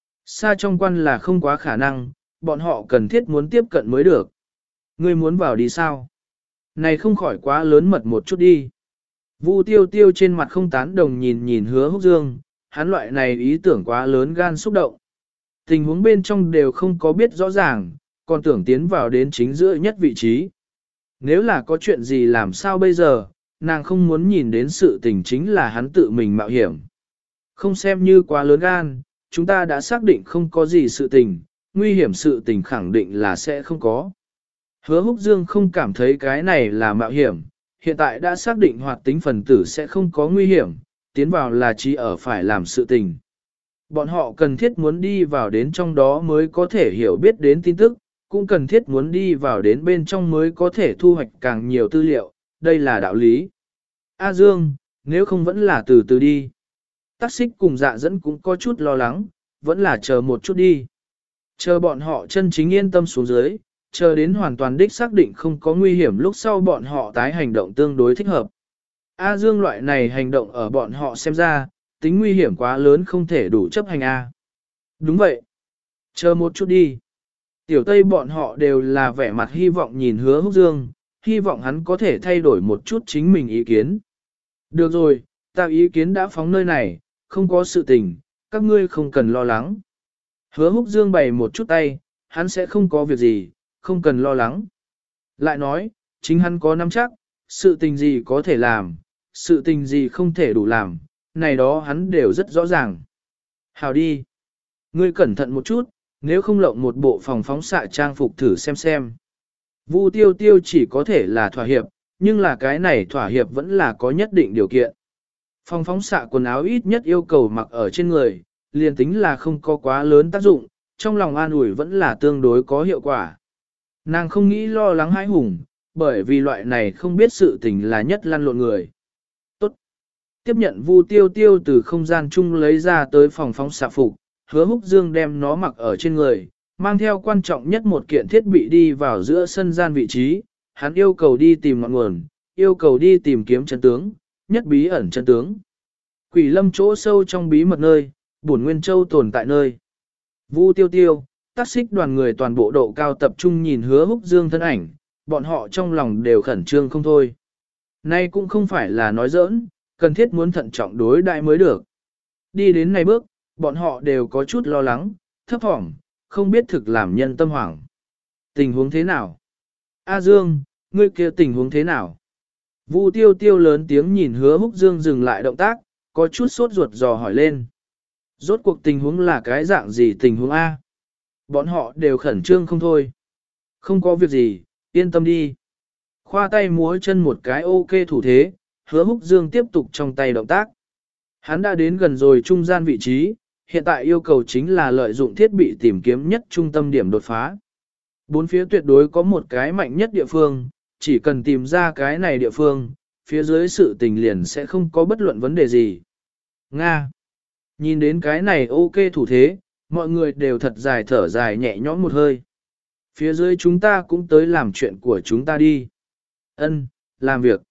Xa trong quan là không quá khả năng, bọn họ cần thiết muốn tiếp cận mới được. Ngươi muốn vào đi sao? Này không khỏi quá lớn mật một chút đi. Vu tiêu tiêu trên mặt không tán đồng nhìn nhìn Hứa Húc Dương, hắn loại này ý tưởng quá lớn gan xúc động. Tình huống bên trong đều không có biết rõ ràng, còn tưởng tiến vào đến chính giữa nhất vị trí. Nếu là có chuyện gì làm sao bây giờ, nàng không muốn nhìn đến sự tình chính là hắn tự mình mạo hiểm. Không xem như quá lớn gan, chúng ta đã xác định không có gì sự tình, nguy hiểm sự tình khẳng định là sẽ không có. Hứa Húc Dương không cảm thấy cái này là mạo hiểm, hiện tại đã xác định hoạt tính phần tử sẽ không có nguy hiểm, tiến vào là chỉ ở phải làm sự tình. Bọn họ cần thiết muốn đi vào đến trong đó mới có thể hiểu biết đến tin tức, cũng cần thiết muốn đi vào đến bên trong mới có thể thu hoạch càng nhiều tư liệu, đây là đạo lý. A Dương, nếu không vẫn là từ từ đi. Tác xích cùng dạ dẫn cũng có chút lo lắng, vẫn là chờ một chút đi. Chờ bọn họ chân chính yên tâm xuống dưới, chờ đến hoàn toàn đích xác định không có nguy hiểm lúc sau bọn họ tái hành động tương đối thích hợp. A Dương loại này hành động ở bọn họ xem ra, tính nguy hiểm quá lớn không thể đủ chấp hành A. Đúng vậy. Chờ một chút đi. Tiểu Tây bọn họ đều là vẻ mặt hy vọng nhìn Hứa Húc Dương, hy vọng hắn có thể thay đổi một chút chính mình ý kiến. Được rồi, ta ý kiến đã phóng nơi này, không có sự tình, các ngươi không cần lo lắng. Hứa Húc Dương bày một chút tay, hắn sẽ không có việc gì, không cần lo lắng. Lại nói, chính hắn có nắm chắc, sự tình gì có thể làm, sự tình gì không thể đủ làm, này đó hắn đều rất rõ ràng. Hào đi. Ngươi cẩn thận một chút, nếu không lộng một bộ phòng phóng xạ trang phục thử xem xem. Vu tiêu tiêu chỉ có thể là thỏa hiệp, nhưng là cái này thỏa hiệp vẫn là có nhất định điều kiện. Phòng phóng xạ quần áo ít nhất yêu cầu mặc ở trên người, liền tính là không có quá lớn tác dụng, trong lòng an ủi vẫn là tương đối có hiệu quả. Nàng không nghĩ lo lắng hãi hùng, bởi vì loại này không biết sự tình là nhất lăn lộn người. Tốt. Tiếp nhận Vu tiêu tiêu từ không gian chung lấy ra tới phòng phóng xạ phục, Hứa Húc Dương đem nó mặc ở trên người, mang theo quan trọng nhất một kiện thiết bị đi vào giữa sân gian vị trí, hắn yêu cầu đi tìm ngọn nguồn, yêu cầu đi tìm kiếm chân tướng, nhất bí ẩn chân tướng. Quỷ lâm chỗ sâu trong bí mật nơi, bổn Nguyên Châu tồn tại nơi. Vu tiêu tiêu, tác xích đoàn người toàn bộ độ cao tập trung nhìn Hứa Húc Dương thân ảnh, bọn họ trong lòng đều khẩn trương không thôi. Nay cũng không phải là nói giỡn, cần thiết muốn thận trọng đối đại mới được. Đi đến này bước, bọn họ đều có chút lo lắng, thấp thỏm, không biết thực làm nhân tâm hoảng. Tình huống thế nào? A Dương, ngươi kia tình huống thế nào? Vu tiêu tiêu lớn tiếng nhìn Hứa Húc Dương dừng lại động tác, có chút sốt ruột dò hỏi lên. Rốt cuộc tình huống là cái dạng gì tình huống A? Bọn họ đều khẩn trương không thôi. Không có việc gì, yên tâm đi. Khoa tay múa chân một cái ok thủ thế, Hứa Húc Dương tiếp tục trong tay động tác. Hắn đã đến gần rồi trung gian vị trí, hiện tại yêu cầu chính là lợi dụng thiết bị tìm kiếm nhất trung tâm điểm đột phá. Bốn phía tuyệt đối có một cái mạnh nhất địa phương, chỉ cần tìm ra cái này địa phương, phía dưới sự tình liền sẽ không có bất luận vấn đề gì. Nga. Nhìn đến cái này ok thủ thế, mọi người đều thật dài thở dài nhẹ nhõm một hơi. Phía dưới chúng ta cũng tới làm chuyện của chúng ta đi. Ân, làm việc.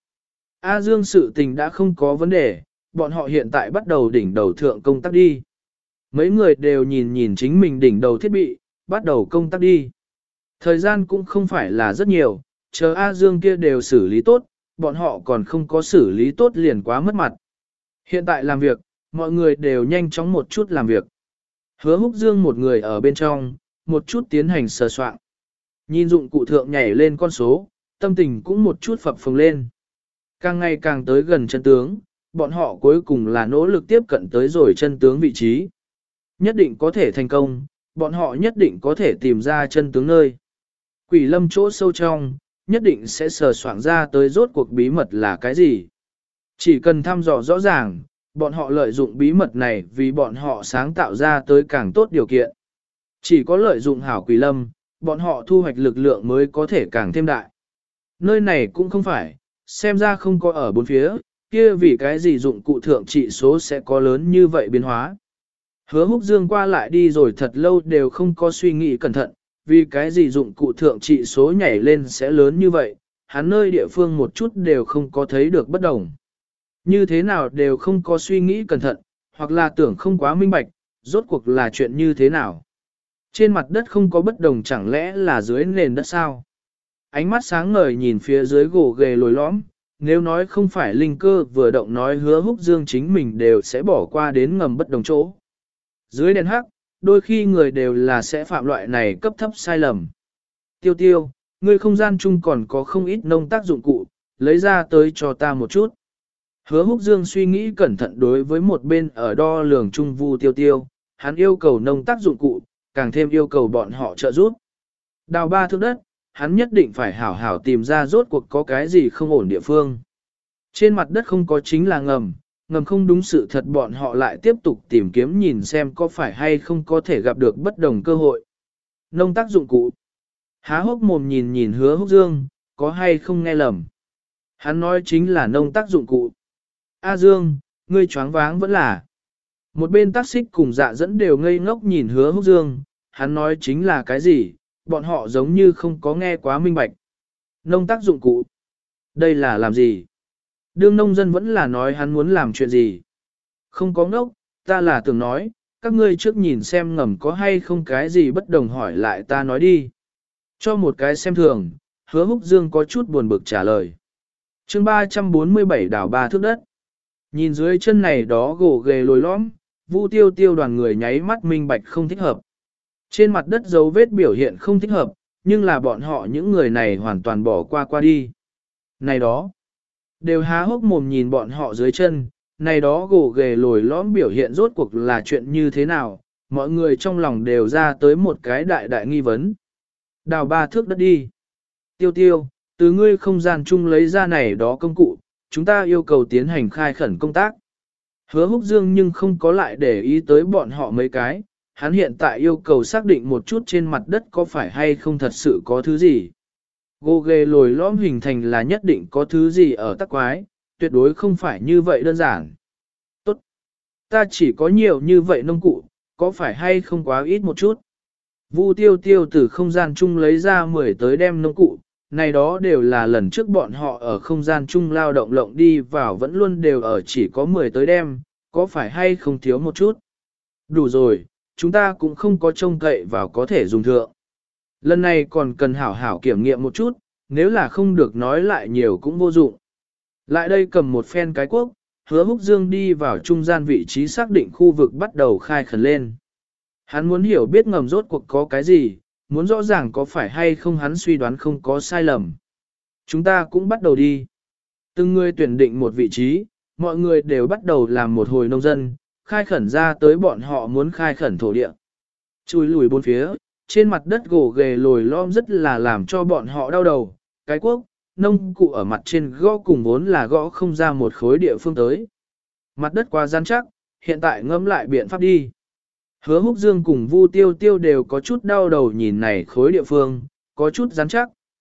A Dương sự tình đã không có vấn đề, bọn họ hiện tại bắt đầu đỉnh đầu thượng công tác đi. Mấy người đều nhìn nhìn chính mình đỉnh đầu thiết bị, bắt đầu công tác đi. Thời gian cũng không phải là rất nhiều, chờ A Dương kia đều xử lý tốt, bọn họ còn không có xử lý tốt liền quá mất mặt. Hiện tại làm việc, mọi người đều nhanh chóng một chút làm việc. Hứa Húc Dương một người ở bên trong, một chút tiến hành sờ soạn. Nhìn dụng cụ thượng nhảy lên con số, tâm tình cũng một chút phập phồng lên. Càng ngày càng tới gần chân tướng, bọn họ cuối cùng là nỗ lực tiếp cận tới rồi chân tướng vị trí. Nhất định có thể thành công, bọn họ nhất định có thể tìm ra chân tướng nơi. Quỷ lâm chỗ sâu trong, nhất định sẽ sờ soạn ra tới rốt cuộc bí mật là cái gì. Chỉ cần thăm dò rõ ràng, bọn họ lợi dụng bí mật này vì bọn họ sáng tạo ra tới càng tốt điều kiện. Chỉ có lợi dụng hảo quỷ lâm, bọn họ thu hoạch lực lượng mới có thể càng thêm đại. Nơi này cũng không phải, xem ra không có ở bốn phía, kia vì cái gì dụng cụ thượng trị số sẽ có lớn như vậy biến hóa. Hứa Húc Dương qua lại đi rồi thật lâu đều không có suy nghĩ cẩn thận, vì cái gì dụng cụ thượng trị số nhảy lên sẽ lớn như vậy, hắn nơi địa phương một chút đều không có thấy được bất đồng. Như thế nào đều không có suy nghĩ cẩn thận, hoặc là tưởng không quá minh bạch, rốt cuộc là chuyện như thế nào. Trên mặt đất không có bất đồng chẳng lẽ là dưới nền đất sao? Ánh mắt sáng ngời nhìn phía dưới gỗ ghề lồi lõm, nếu nói không phải linh cơ vừa động nói Hứa Húc Dương chính mình đều sẽ bỏ qua đến ngầm bất đồng chỗ. Dưới đèn hắc, đôi khi người đều là sẽ phạm loại này cấp thấp sai lầm. Tiêu tiêu, người không gian chung còn có không ít nông tác dụng cụ, lấy ra tới cho ta một chút. Hứa Húc Dương suy nghĩ cẩn thận đối với một bên ở đo lường trung vu tiêu tiêu, hắn yêu cầu nông tác dụng cụ, càng thêm yêu cầu bọn họ trợ giúp. Đào ba thước đất, hắn nhất định phải hảo hảo tìm ra rốt cuộc có cái gì không ổn địa phương. Trên mặt đất không có chính là ngầm, ngầm không đúng sự thật bọn họ lại tiếp tục tìm kiếm nhìn xem có phải hay không có thể gặp được bất đồng cơ hội. Nông tác dụng cụ. Há hốc mồm nhìn nhìn Hứa Húc Dương, có hay không nghe lầm. Hắn nói chính là nông tác dụng cụ. A Dương, ngươi choáng váng vẫn là. Một bên tác xích cùng dạ dẫn đều ngây ngốc nhìn Hứa Húc Dương, hắn nói chính là cái gì, bọn họ giống như không có nghe quá minh bạch. Nông tác dụng cụ. Đây là làm gì? Đương nông dân vẫn là nói hắn muốn làm chuyện gì? Không có ngốc, ta là tưởng nói, các ngươi trước nhìn xem ngầm có hay không cái gì bất đồng hỏi lại ta nói đi. Cho một cái xem thường, Hứa Húc Dương có chút buồn bực trả lời. chương ba trăm bốn mươi bảy đảo ba thước đất. Nhìn dưới chân này đó gỗ ghề lồi lõm, Vu Tiêu Tiêu đoàn người nháy mắt minh bạch không thích hợp. Trên mặt đất dấu vết biểu hiện không thích hợp, nhưng là bọn họ những người này hoàn toàn bỏ qua qua đi. Này đó, đều há hốc mồm nhìn bọn họ dưới chân, này đó gỗ ghề lồi lõm biểu hiện rốt cuộc là chuyện như thế nào, mọi người trong lòng đều ra tới một cái đại đại nghi vấn. Đào ba thước đất đi. Tiêu Tiêu, từ ngươi không gian chung lấy ra này đó công cụ, chúng ta yêu cầu tiến hành khai khẩn công tác. Hứa Húc Dương nhưng không có lại để ý tới bọn họ mấy cái, hắn hiện tại yêu cầu xác định một chút trên mặt đất có phải hay không thật sự có thứ gì. Gỗ ghề lồi lõm hình thành là nhất định có thứ gì ở tắc quái, tuyệt đối không phải như vậy đơn giản. Tốt. Ta chỉ có nhiều như vậy nông cụ, có phải hay không quá ít một chút. Vu Tiêu Tiêu từ không gian chung lấy ra mười tới đem nông cụ, này đó đều là lần trước bọn họ ở không gian chung lao động lộng đi vào vẫn luôn đều ở chỉ có mười tới đem, có phải hay không thiếu một chút. Đủ rồi, chúng ta cũng không có trông cậy vào có thể dùng thượng. Lần này còn cần hảo hảo kiểm nghiệm một chút, nếu là không được nói lại nhiều cũng vô dụng. Lại đây cầm một phen cái cuốc, Hứa Húc Dương đi vào trung gian vị trí xác định khu vực bắt đầu khai khẩn lên. Hắn muốn hiểu biết ngầm rốt cuộc có cái gì, muốn rõ ràng có phải hay không hắn suy đoán không có sai lầm. Chúng ta cũng bắt đầu đi. Từng người tuyển định một vị trí, mọi người đều bắt đầu làm một hồi nông dân, khai khẩn ra tới bọn họ muốn khai khẩn thổ địa. Chùi lùi bốn phía, trên mặt đất gỗ ghề lồi lõm rất là làm cho bọn họ đau đầu. Cái cuốc, nông cụ ở mặt trên gõ cùng vốn là gõ không ra một khối địa phương tới. Mặt đất quá rắn chắc, hiện tại ngâm lại biện pháp đi. Hứa Húc Dương cùng Vu Tiêu Tiêu đều có chút đau đầu nhìn này khối địa phương, có chút rắn chắc,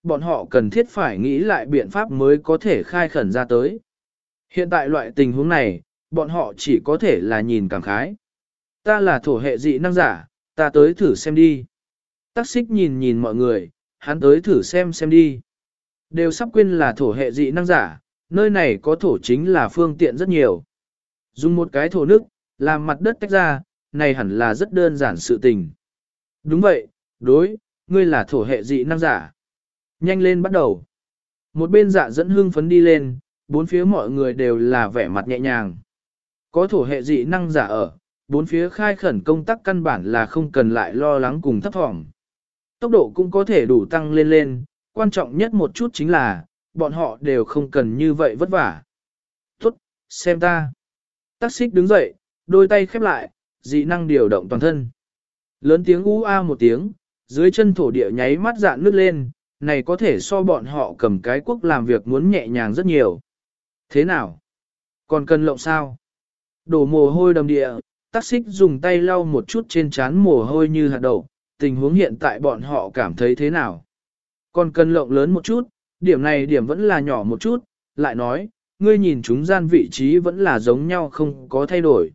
bọn họ cần thiết phải nghĩ lại biện pháp mới có thể khai khẩn ra tới. Hiện tại loại tình huống này, bọn họ chỉ có thể là nhìn cảm khái. Ta là thổ hệ dị năng giả, ta tới thử xem đi. Tắc xích nhìn nhìn mọi người, hắn tới thử xem xem đi. Đều sắp quên là thổ hệ dị năng giả, nơi này có thổ chính là phương tiện rất nhiều. Dùng một cái thổ nước, làm mặt đất tách ra, này hẳn là rất đơn giản sự tình. Đúng vậy, đối, ngươi là thổ hệ dị năng giả. Nhanh lên bắt đầu. Một bên dạ dẫn hưng phấn đi lên, bốn phía mọi người đều là vẻ mặt nhẹ nhàng. Có thổ hệ dị năng giả ở, bốn phía khai khẩn công tác căn bản là không cần lại lo lắng cùng thấp thỏm. Tốc độ cũng có thể đủ tăng lên lên, quan trọng nhất một chút chính là, bọn họ đều không cần như vậy vất vả. Tốt, xem ta. Tắc xích đứng dậy, đôi tay khép lại, dị năng điều động toàn thân. Lớn tiếng u a một tiếng, dưới chân thổ địa nháy mắt dạn nước lên, này có thể so bọn họ cầm cái quốc làm việc muốn nhẹ nhàng rất nhiều. Thế nào? Còn cần lộng sao? Đổ mồ hôi đầm địa, Tắc xích dùng tay lau một chút trên trán mồ hôi như hạt đậu, tình huống hiện tại bọn họ cảm thấy thế nào? Còn cần lộng lớn một chút, điểm này điểm vẫn là nhỏ một chút, lại nói, ngươi nhìn chúng gian vị trí vẫn là giống nhau không có thay đổi.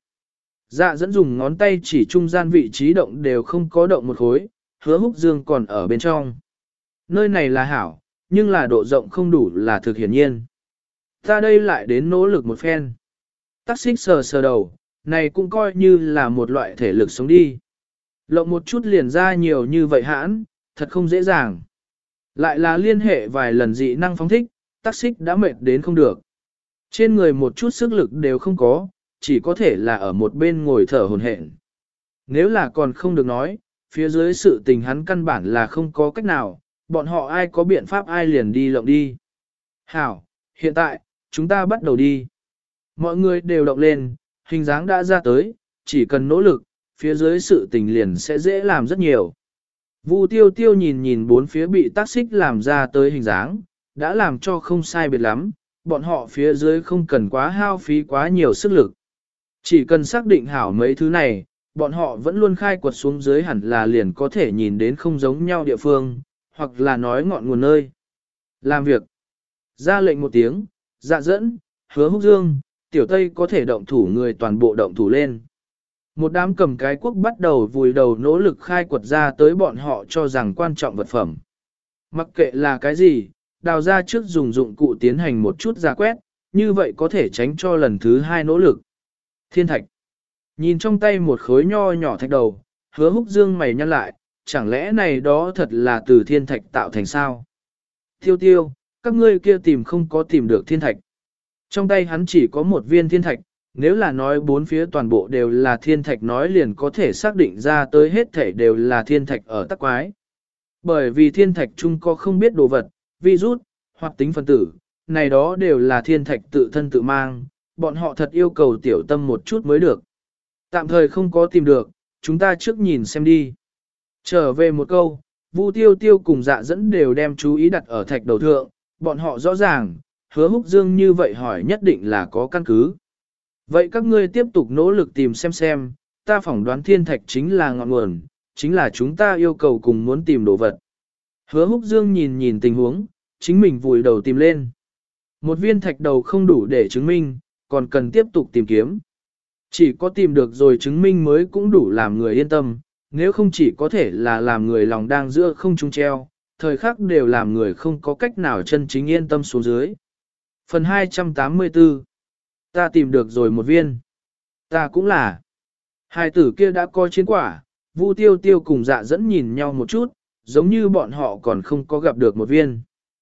Dạ dẫn dùng ngón tay chỉ trung gian vị trí động đều không có động một khối, Hứa Húc Dương còn ở bên trong. Nơi này là hảo, nhưng là độ rộng không đủ là thực hiển nhiên. Ta đây lại đến nỗ lực một phen. Tắc xích sờ sờ đầu, này cũng coi như là một loại thể lực sống đi. Lộng một chút liền ra nhiều như vậy hãn, thật không dễ dàng. Lại là liên hệ vài lần dị năng phóng thích, Tắc xích đã mệt đến không được. Trên người một chút sức lực đều không có, chỉ có thể là ở một bên ngồi thở hồn hển. Nếu là còn không được nói, phía dưới sự tình hắn căn bản là không có cách nào, bọn họ ai có biện pháp ai liền đi lộng đi. Hảo, hiện tại, chúng ta bắt đầu đi. Mọi người đều động lên, hình dáng đã ra tới, chỉ cần nỗ lực, phía dưới sự tình liền sẽ dễ làm rất nhiều. Vu tiêu tiêu nhìn nhìn bốn phía bị tác xích làm ra tới hình dáng, đã làm cho không sai biệt lắm, bọn họ phía dưới không cần quá hao phí quá nhiều sức lực. Chỉ cần xác định hảo mấy thứ này, bọn họ vẫn luôn khai quật xuống dưới hẳn là liền có thể nhìn đến không giống nhau địa phương, hoặc là nói ngọn nguồn nơi. Làm việc. Ra lệnh một tiếng, dạ dẫn, Hứa Húc Dương, Tiểu Tây có thể động thủ người toàn bộ động thủ lên. Một đám cầm cái quốc bắt đầu vùi đầu nỗ lực khai quật ra tới bọn họ cho rằng quan trọng vật phẩm. Mặc kệ là cái gì, đào ra trước dùng dụng cụ tiến hành một chút ra quét, như vậy có thể tránh cho lần thứ hai nỗ lực. Thiên thạch. Nhìn trong tay một khối nho nhỏ thạch đầu, Hứa Húc Dương mày nhăn lại, chẳng lẽ này đó thật là từ thiên thạch tạo thành sao? Tiêu tiêu, các ngươi kia tìm không có tìm được thiên thạch. Trong tay hắn chỉ có một viên thiên thạch, nếu là nói bốn phía toàn bộ đều là thiên thạch nói liền có thể xác định ra tới hết thể đều là thiên thạch ở tắc quái. Bởi vì thiên thạch chung có không biết đồ vật, virus, hoặc tính phân tử, này đó đều là thiên thạch tự thân tự mang, bọn họ thật yêu cầu tiểu tâm một chút mới được. Tạm thời không có tìm được, chúng ta trước nhìn xem đi. Trở về một câu, Vu Tiêu Tiêu cùng Dạ dẫn đều đem chú ý đặt ở thạch đầu thượng, bọn họ rõ ràng, Hứa Húc Dương như vậy hỏi nhất định là có căn cứ. Vậy các ngươi tiếp tục nỗ lực tìm xem xem, ta phỏng đoán thiên thạch chính là ngọn nguồn, chính là chúng ta yêu cầu cùng muốn tìm đồ vật. Hứa Húc Dương nhìn nhìn tình huống, chính mình vùi đầu tìm lên. Một viên thạch đầu không đủ để chứng minh, còn cần tiếp tục tìm kiếm. Chỉ có tìm được rồi chứng minh mới cũng đủ làm người yên tâm, nếu không chỉ có thể là làm người lòng đang giữa không trung treo, thời khắc đều làm người không có cách nào chân chính yên tâm xuống dưới. Phần hai trăm tám mươi tư. Ta tìm được rồi một viên. Ta cũng là. Hai tử kia đã coi chiến quả, Vu Tiêu Tiêu cùng Dạ dẫn nhìn nhau một chút, giống như bọn họ còn không có gặp được một viên.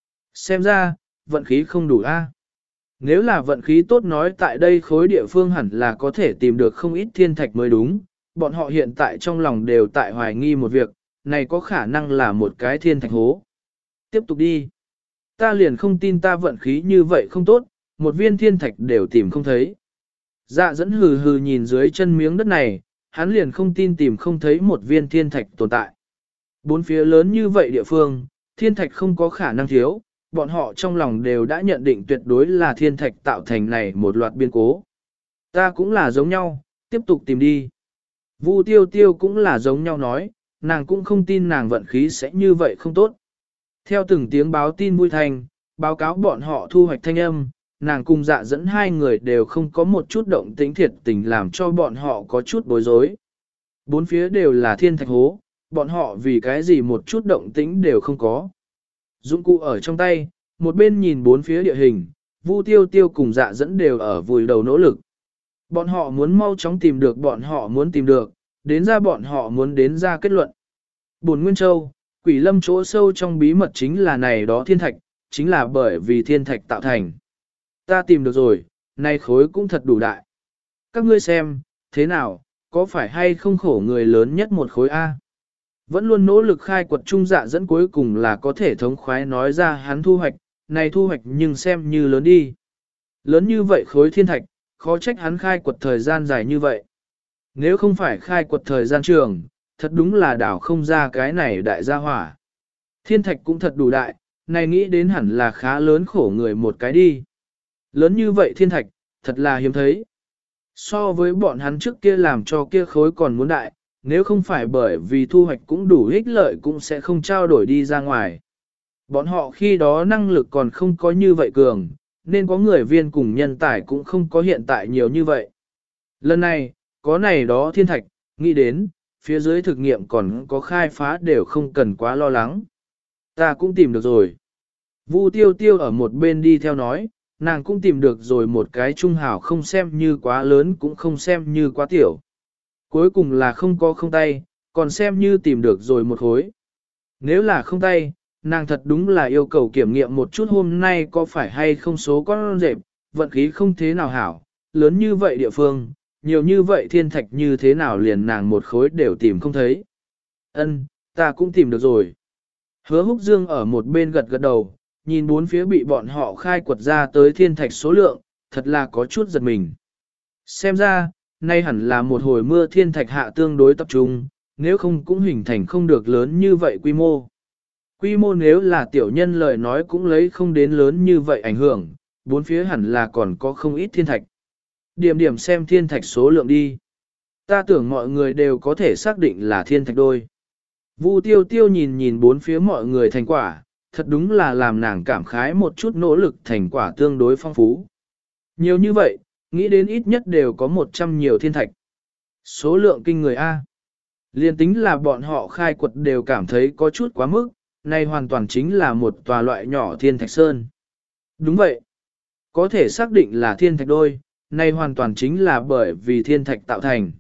Xem ra, vận khí không đủ a. Nếu là vận khí tốt nói tại đây khối địa phương hẳn là có thể tìm được không ít thiên thạch mới đúng, bọn họ hiện tại trong lòng đều tại hoài nghi một việc, này có khả năng là một cái thiên thạch hố. Tiếp tục đi. Ta liền không tin ta vận khí như vậy không tốt, một viên thiên thạch đều tìm không thấy. Dạ dẫn hừ hừ nhìn dưới chân miếng đất này, hắn liền không tin tìm không thấy một viên thiên thạch tồn tại. Bốn phía lớn như vậy địa phương, thiên thạch không có khả năng thiếu, bọn họ trong lòng đều đã nhận định tuyệt đối là thiên thạch tạo thành này một loạt biến cố. Ta cũng là giống nhau, tiếp tục tìm đi. Vu Tiêu Tiêu cũng là giống nhau nói, nàng cũng không tin nàng vận khí sẽ như vậy không tốt. Theo từng tiếng báo tin vui thành, báo cáo bọn họ thu hoạch thanh âm, nàng cùng dạ dẫn hai người đều không có một chút động tĩnh thiệt tình làm cho bọn họ có chút bối rối. Bốn phía đều là thiên thạch hố, bọn họ vì cái gì một chút động tĩnh đều không có. Dụng cụ ở trong tay, một bên nhìn bốn phía địa hình, Vu Tiêu Tiêu cùng dạ dẫn đều ở vùi đầu nỗ lực. Bọn họ muốn mau chóng tìm được bọn họ muốn tìm được, đến ra bọn họ muốn đến ra kết luận. Bổn Nguyên Châu, Quỷ Lâm chỗ sâu trong bí mật chính là này đó thiên thạch, chính là bởi vì thiên thạch tạo thành. Ta tìm được rồi, này khối cũng thật đủ đại. Các ngươi xem, thế nào, có phải hay không khổ người lớn nhất một khối A? Vẫn luôn nỗ lực khai quật trung dạ dẫn cuối cùng là có thể thống khoái nói ra hắn thu hoạch, này thu hoạch nhưng xem như lớn đi. Lớn như vậy khối thiên thạch, khó trách hắn khai quật thời gian dài như vậy. Nếu không phải khai quật thời gian trường, thật đúng là đảo không ra cái này đại gia hỏa. Thiên thạch cũng thật đủ đại, này nghĩ đến hẳn là khá lớn khổ người một cái đi. Lớn như vậy thiên thạch, thật là hiếm thấy. So với bọn hắn trước kia làm cho kia khối còn muốn đại, nếu không phải bởi vì thu hoạch cũng đủ ích lợi cũng sẽ không trao đổi đi ra ngoài. Bọn họ khi đó năng lực còn không có như vậy cường, nên có người viên cùng nhân tài cũng không có hiện tại nhiều như vậy. Lần này, có này đó thiên thạch, nghĩ đến, phía dưới thực nghiệm còn có khai phá đều không cần quá lo lắng. Ta cũng tìm được rồi. Vu Tiêu Tiêu ở một bên đi theo nói, nàng cũng tìm được rồi một cái trung hảo không xem như quá lớn cũng không xem như quá tiểu. Cuối cùng là không có không tay, còn xem như tìm được rồi một khối. Nếu là không tay, nàng thật đúng là yêu cầu kiểm nghiệm một chút hôm nay có phải hay không số con rệp, vận khí không thế nào hảo, lớn như vậy địa phương, nhiều như vậy thiên thạch như thế nào liền nàng một khối đều tìm không thấy. Ân, ta cũng tìm được rồi. Hứa Húc Dương ở một bên gật gật đầu, nhìn bốn phía bị bọn họ khai quật ra tới thiên thạch số lượng, thật là có chút giật mình. Xem ra, nay hẳn là một hồi mưa thiên thạch hạ tương đối tập trung, nếu không cũng hình thành không được lớn như vậy quy mô. Quy mô nếu là tiểu nhân lời nói cũng lấy không đến lớn như vậy ảnh hưởng, bốn phía hẳn là còn có không ít thiên thạch. Điểm điểm xem thiên thạch số lượng đi. Ta tưởng mọi người đều có thể xác định là thiên thạch đôi. Vu Tiêu Tiêu nhìn nhìn bốn phía mọi người thành quả, thật đúng là làm nàng cảm khái một chút nỗ lực thành quả tương đối phong phú. Nhiều như vậy, nghĩ đến ít nhất đều có một trăm nhiều thiên thạch. Số lượng kinh người A. Liên tính là bọn họ khai quật đều cảm thấy có chút quá mức, này hoàn toàn chính là một tòa loại nhỏ thiên thạch sơn. Đúng vậy. Có thể xác định là thiên thạch đôi, này hoàn toàn chính là bởi vì thiên thạch tạo thành.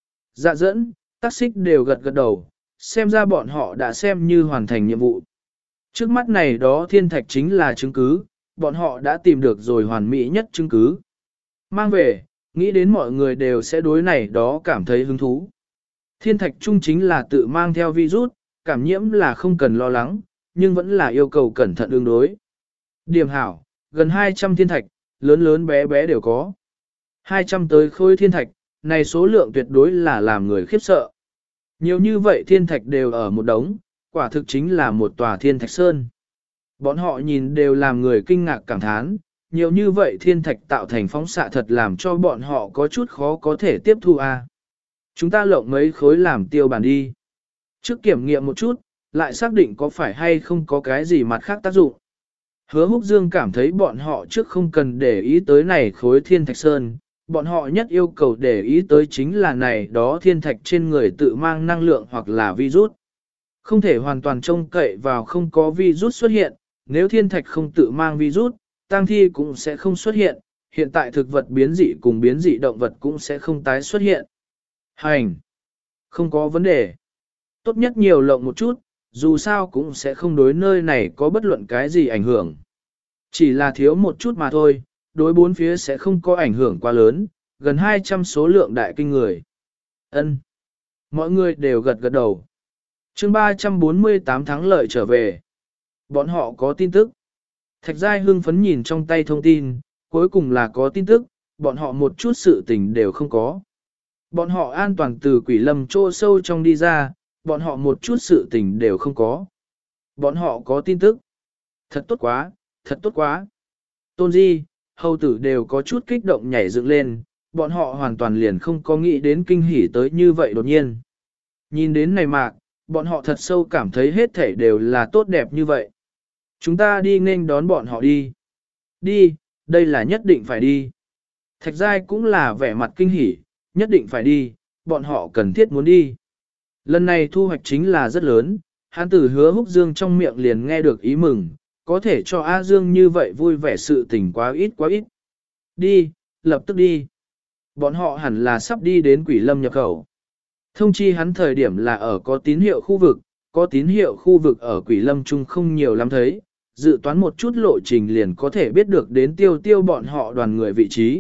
Dạ dẫn, tác xích đều gật gật đầu, xem ra bọn họ đã xem như hoàn thành nhiệm vụ. Trước mắt này đó thiên thạch chính là chứng cứ, bọn họ đã tìm được rồi hoàn mỹ nhất chứng cứ. Mang về, nghĩ đến mọi người đều sẽ đối này đó cảm thấy hứng thú. Thiên thạch chung chính là tự mang theo virus, cảm nhiễm là không cần lo lắng, nhưng vẫn là yêu cầu cẩn thận ứng đối. Điểm hảo, gần hai trăm thiên thạch, lớn lớn bé bé đều có. hai trăm tới khối thiên thạch, này số lượng tuyệt đối là làm người khiếp sợ. Nhiều như vậy thiên thạch đều ở một đống, quả thực chính là một tòa thiên thạch sơn. Bọn họ nhìn đều làm người kinh ngạc cảm thán, nhiều như vậy thiên thạch tạo thành phóng xạ thật làm cho bọn họ có chút khó có thể tiếp thu a. À. Chúng ta lộng mấy khối làm tiêu bản đi. Trước kiểm nghiệm một chút, lại xác định có phải hay không có cái gì mặt khác tác dụng. Hứa Húc Dương cảm thấy bọn họ trước không cần để ý tới này khối thiên thạch sơn, bọn họ nhất yêu cầu để ý tới chính là này đó thiên thạch trên người tự mang năng lượng hoặc là virus. Không thể hoàn toàn trông cậy vào không có virus xuất hiện, nếu thiên thạch không tự mang virus, tang thi cũng sẽ không xuất hiện, hiện tại thực vật biến dị cùng biến dị động vật cũng sẽ không tái xuất hiện. Hành! Không có vấn đề. Tốt nhất nhiều lộng một chút, dù sao cũng sẽ không đối nơi này có bất luận cái gì ảnh hưởng. Chỉ là thiếu một chút mà thôi, đối bốn phía sẽ không có ảnh hưởng quá lớn, gần hai trăm số lượng đại kinh người. Ân, mọi người đều gật gật đầu. Chương ba trăm bốn mươi tám thắng lợi trở về. Bọn họ có tin tức. Thạch Giai hưng phấn nhìn trong tay thông tin, cuối cùng là có tin tức, bọn họ một chút sự tình đều không có. Bọn họ an toàn từ quỷ lâm chỗ sâu trong đi ra, bọn họ một chút sự tình đều không có. Bọn họ có tin tức. Thật tốt quá, thật tốt quá. Tôn Di, hầu tử đều có chút kích động nhảy dựng lên, bọn họ hoàn toàn liền không có nghĩ đến kinh hỉ tới như vậy đột nhiên. Nhìn đến này mạc, bọn họ thật sâu cảm thấy hết thể đều là tốt đẹp như vậy. Chúng ta đi nghênh đón bọn họ đi. Đi, đây là nhất định phải đi. Thạch Giai cũng là vẻ mặt kinh hỉ, nhất định phải đi, bọn họ cần thiết muốn đi. Lần này thu hoạch chính là rất lớn, hắn từ Hứa Húc Dương trong miệng liền nghe được ý mừng, có thể cho A Dương như vậy vui vẻ sự tình quá ít quá ít. Đi, lập tức đi. Bọn họ hẳn là sắp đi đến Quỷ Lâm nhập khẩu. Thông chi hắn thời điểm là ở có tín hiệu khu vực, có tín hiệu khu vực ở Quỷ Lâm chung không nhiều lắm thấy, dự toán một chút lộ trình liền có thể biết được đến tiêu tiêu bọn họ đoàn người vị trí.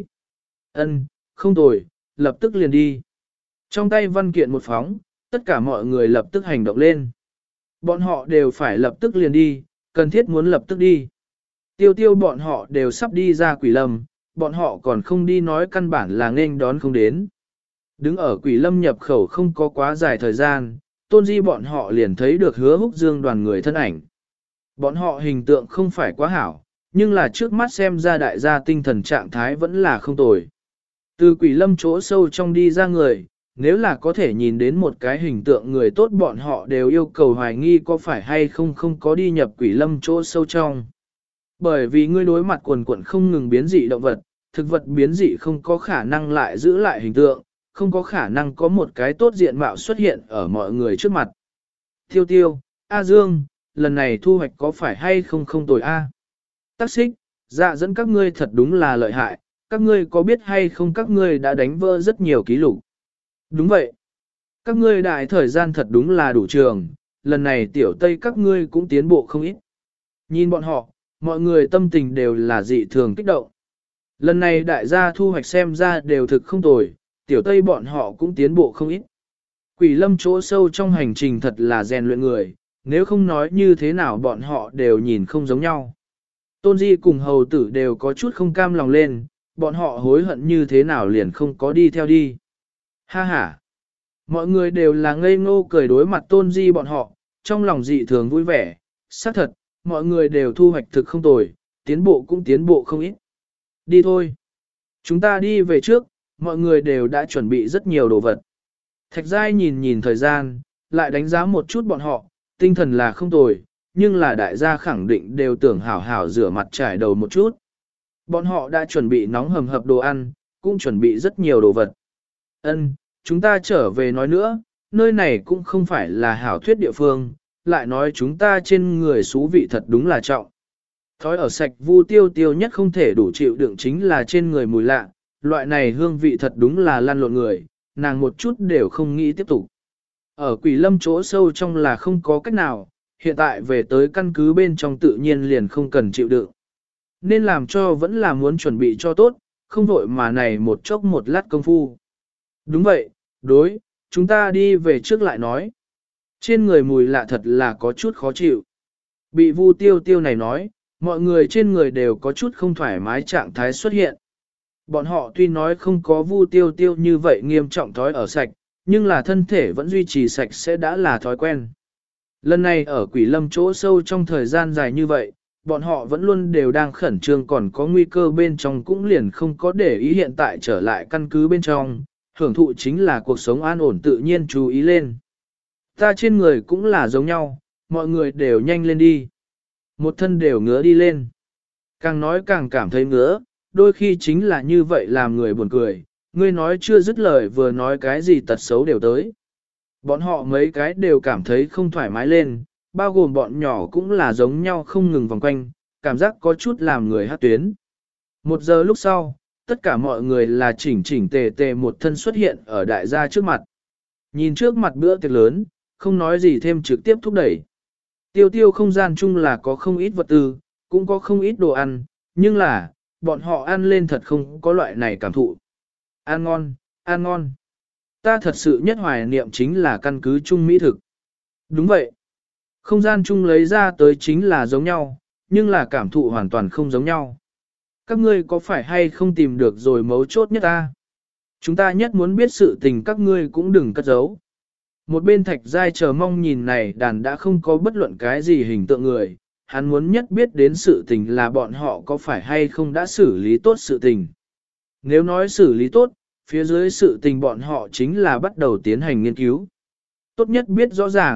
Ân, không tồi, lập tức liền đi. Trong tay văn kiện một phóng, tất cả mọi người lập tức hành động lên. Bọn họ đều phải lập tức liền đi, cần thiết muốn lập tức đi. Tiêu tiêu bọn họ đều sắp đi ra Quỷ Lâm, bọn họ còn không đi nói căn bản là nghênh đón không đến. Đứng ở Quỷ Lâm nhập khẩu không có quá dài thời gian, Tôn Di bọn họ liền thấy được Hứa Húc Dương đoàn người thân ảnh. Bọn họ hình tượng không phải quá hảo, nhưng là trước mắt xem ra đại gia tinh thần trạng thái vẫn là không tồi. Từ Quỷ Lâm chỗ sâu trong đi ra người, nếu là có thể nhìn đến một cái hình tượng người tốt bọn họ đều yêu cầu hoài nghi có phải hay không không có đi nhập Quỷ Lâm chỗ sâu trong. Bởi vì ngươi đối mặt quần quần không ngừng biến dị động vật, thực vật biến dị không có khả năng lại giữ lại hình tượng, không có khả năng có một cái tốt diện mạo xuất hiện ở mọi người trước mặt. Tiêu tiêu, A Dương, lần này thu hoạch có phải hay không không tồi A? Tắc xích, dạ dẫn các ngươi thật đúng là lợi hại, các ngươi có biết hay không các ngươi đã đánh vỡ rất nhiều kỷ lục. Đúng vậy. Các ngươi đại thời gian thật đúng là đủ trường, lần này tiểu tây các ngươi cũng tiến bộ không ít. Nhìn bọn họ, mọi người tâm tình đều là dị thường kích động. Lần này đại gia thu hoạch xem ra đều thực không tồi, tiểu tây bọn họ cũng tiến bộ không ít. Quỷ Lâm chỗ sâu trong hành trình thật là rèn luyện người, nếu không nói như thế nào bọn họ đều nhìn không giống nhau. Tôn Di cùng hầu tử đều có chút không cam lòng lên, bọn họ hối hận như thế nào liền không có đi theo đi. Ha ha! Mọi người đều là ngây ngô cười đối mặt Tôn Di bọn họ, trong lòng dị thường vui vẻ, xác thật, mọi người đều thu hoạch thực không tồi, tiến bộ cũng tiến bộ không ít. Đi thôi! Chúng ta đi về trước, mọi người đều đã chuẩn bị rất nhiều đồ vật. Thạch Giai nhìn nhìn thời gian, lại đánh giá một chút bọn họ, tinh thần là không tồi, nhưng là đại gia khẳng định đều tưởng hảo hảo rửa mặt trải đầu một chút. Bọn họ đã chuẩn bị nóng hầm hập đồ ăn, cũng chuẩn bị rất nhiều đồ vật. Ân, chúng ta trở về nói nữa, nơi này cũng không phải là hảo thuyết địa phương, lại nói chúng ta trên người xú vị thật đúng là trọng. Thói ở sạch Vu Tiêu Tiêu nhất không thể đủ chịu đựng chính là trên người mùi lạ, loại này hương vị thật đúng là lăn lộn người, nàng một chút đều không nghĩ tiếp tục. Ở Quỷ Lâm chỗ sâu trong là không có cách nào, hiện tại về tới căn cứ bên trong tự nhiên liền không cần chịu đựng. Nên làm cho vẫn là muốn chuẩn bị cho tốt, không vội mà này một chốc một lát công phu. Đúng vậy, đối, chúng ta đi về trước lại nói. Trên người mùi lạ thật là có chút khó chịu. Bị Vu Tiêu Tiêu này nói, mọi người trên người đều có chút không thoải mái trạng thái xuất hiện. Bọn họ tuy nói không có Vu Tiêu Tiêu như vậy nghiêm trọng thói ở sạch, nhưng là thân thể vẫn duy trì sạch sẽ đã là thói quen. Lần này ở Quỷ Lâm chỗ sâu trong thời gian dài như vậy, bọn họ vẫn luôn đều đang khẩn trương còn có nguy cơ bên trong cũng liền không có để ý hiện tại trở lại căn cứ bên trong, hưởng thụ chính là cuộc sống an ổn tự nhiên chú ý lên. Ta trên người cũng là giống nhau, mọi người đều nhanh lên đi. Một thân đều ngứa đi lên. Càng nói càng cảm thấy ngứa, đôi khi chính là như vậy làm người buồn cười, ngươi nói chưa dứt lời vừa nói cái gì tật xấu đều tới. Bọn họ mấy cái đều cảm thấy không thoải mái lên, bao gồm bọn nhỏ cũng là giống nhau không ngừng vòng quanh, cảm giác có chút làm người hát tuyến. Một giờ lúc sau, tất cả mọi người là chỉnh chỉnh tề tề một thân xuất hiện ở đại gia trước mặt. Nhìn trước mặt bữa tiệc lớn, không nói gì thêm trực tiếp thúc đẩy. Tiêu tiêu không gian chung là có không ít vật tư, cũng có không ít đồ ăn, nhưng là, bọn họ ăn lên thật không có loại này cảm thụ. Ăn ngon, ăn ngon. Ta thật sự nhất hoài niệm chính là căn cứ chung mỹ thực. Đúng vậy. Không gian chung lấy ra tới chính là giống nhau, nhưng là cảm thụ hoàn toàn không giống nhau. Các ngươi có phải hay không tìm được rồi mấu chốt nhất ta? Chúng ta nhất muốn biết sự tình các ngươi cũng đừng cất giấu. Một bên Thạch Giai chờ mong nhìn này đàn đã không có bất luận cái gì hình tượng người, hắn muốn nhất biết đến sự tình là bọn họ có phải hay không đã xử lý tốt sự tình. Nếu nói xử lý tốt, phía dưới sự tình bọn họ chính là bắt đầu tiến hành nghiên cứu. Tốt nhất biết rõ ràng,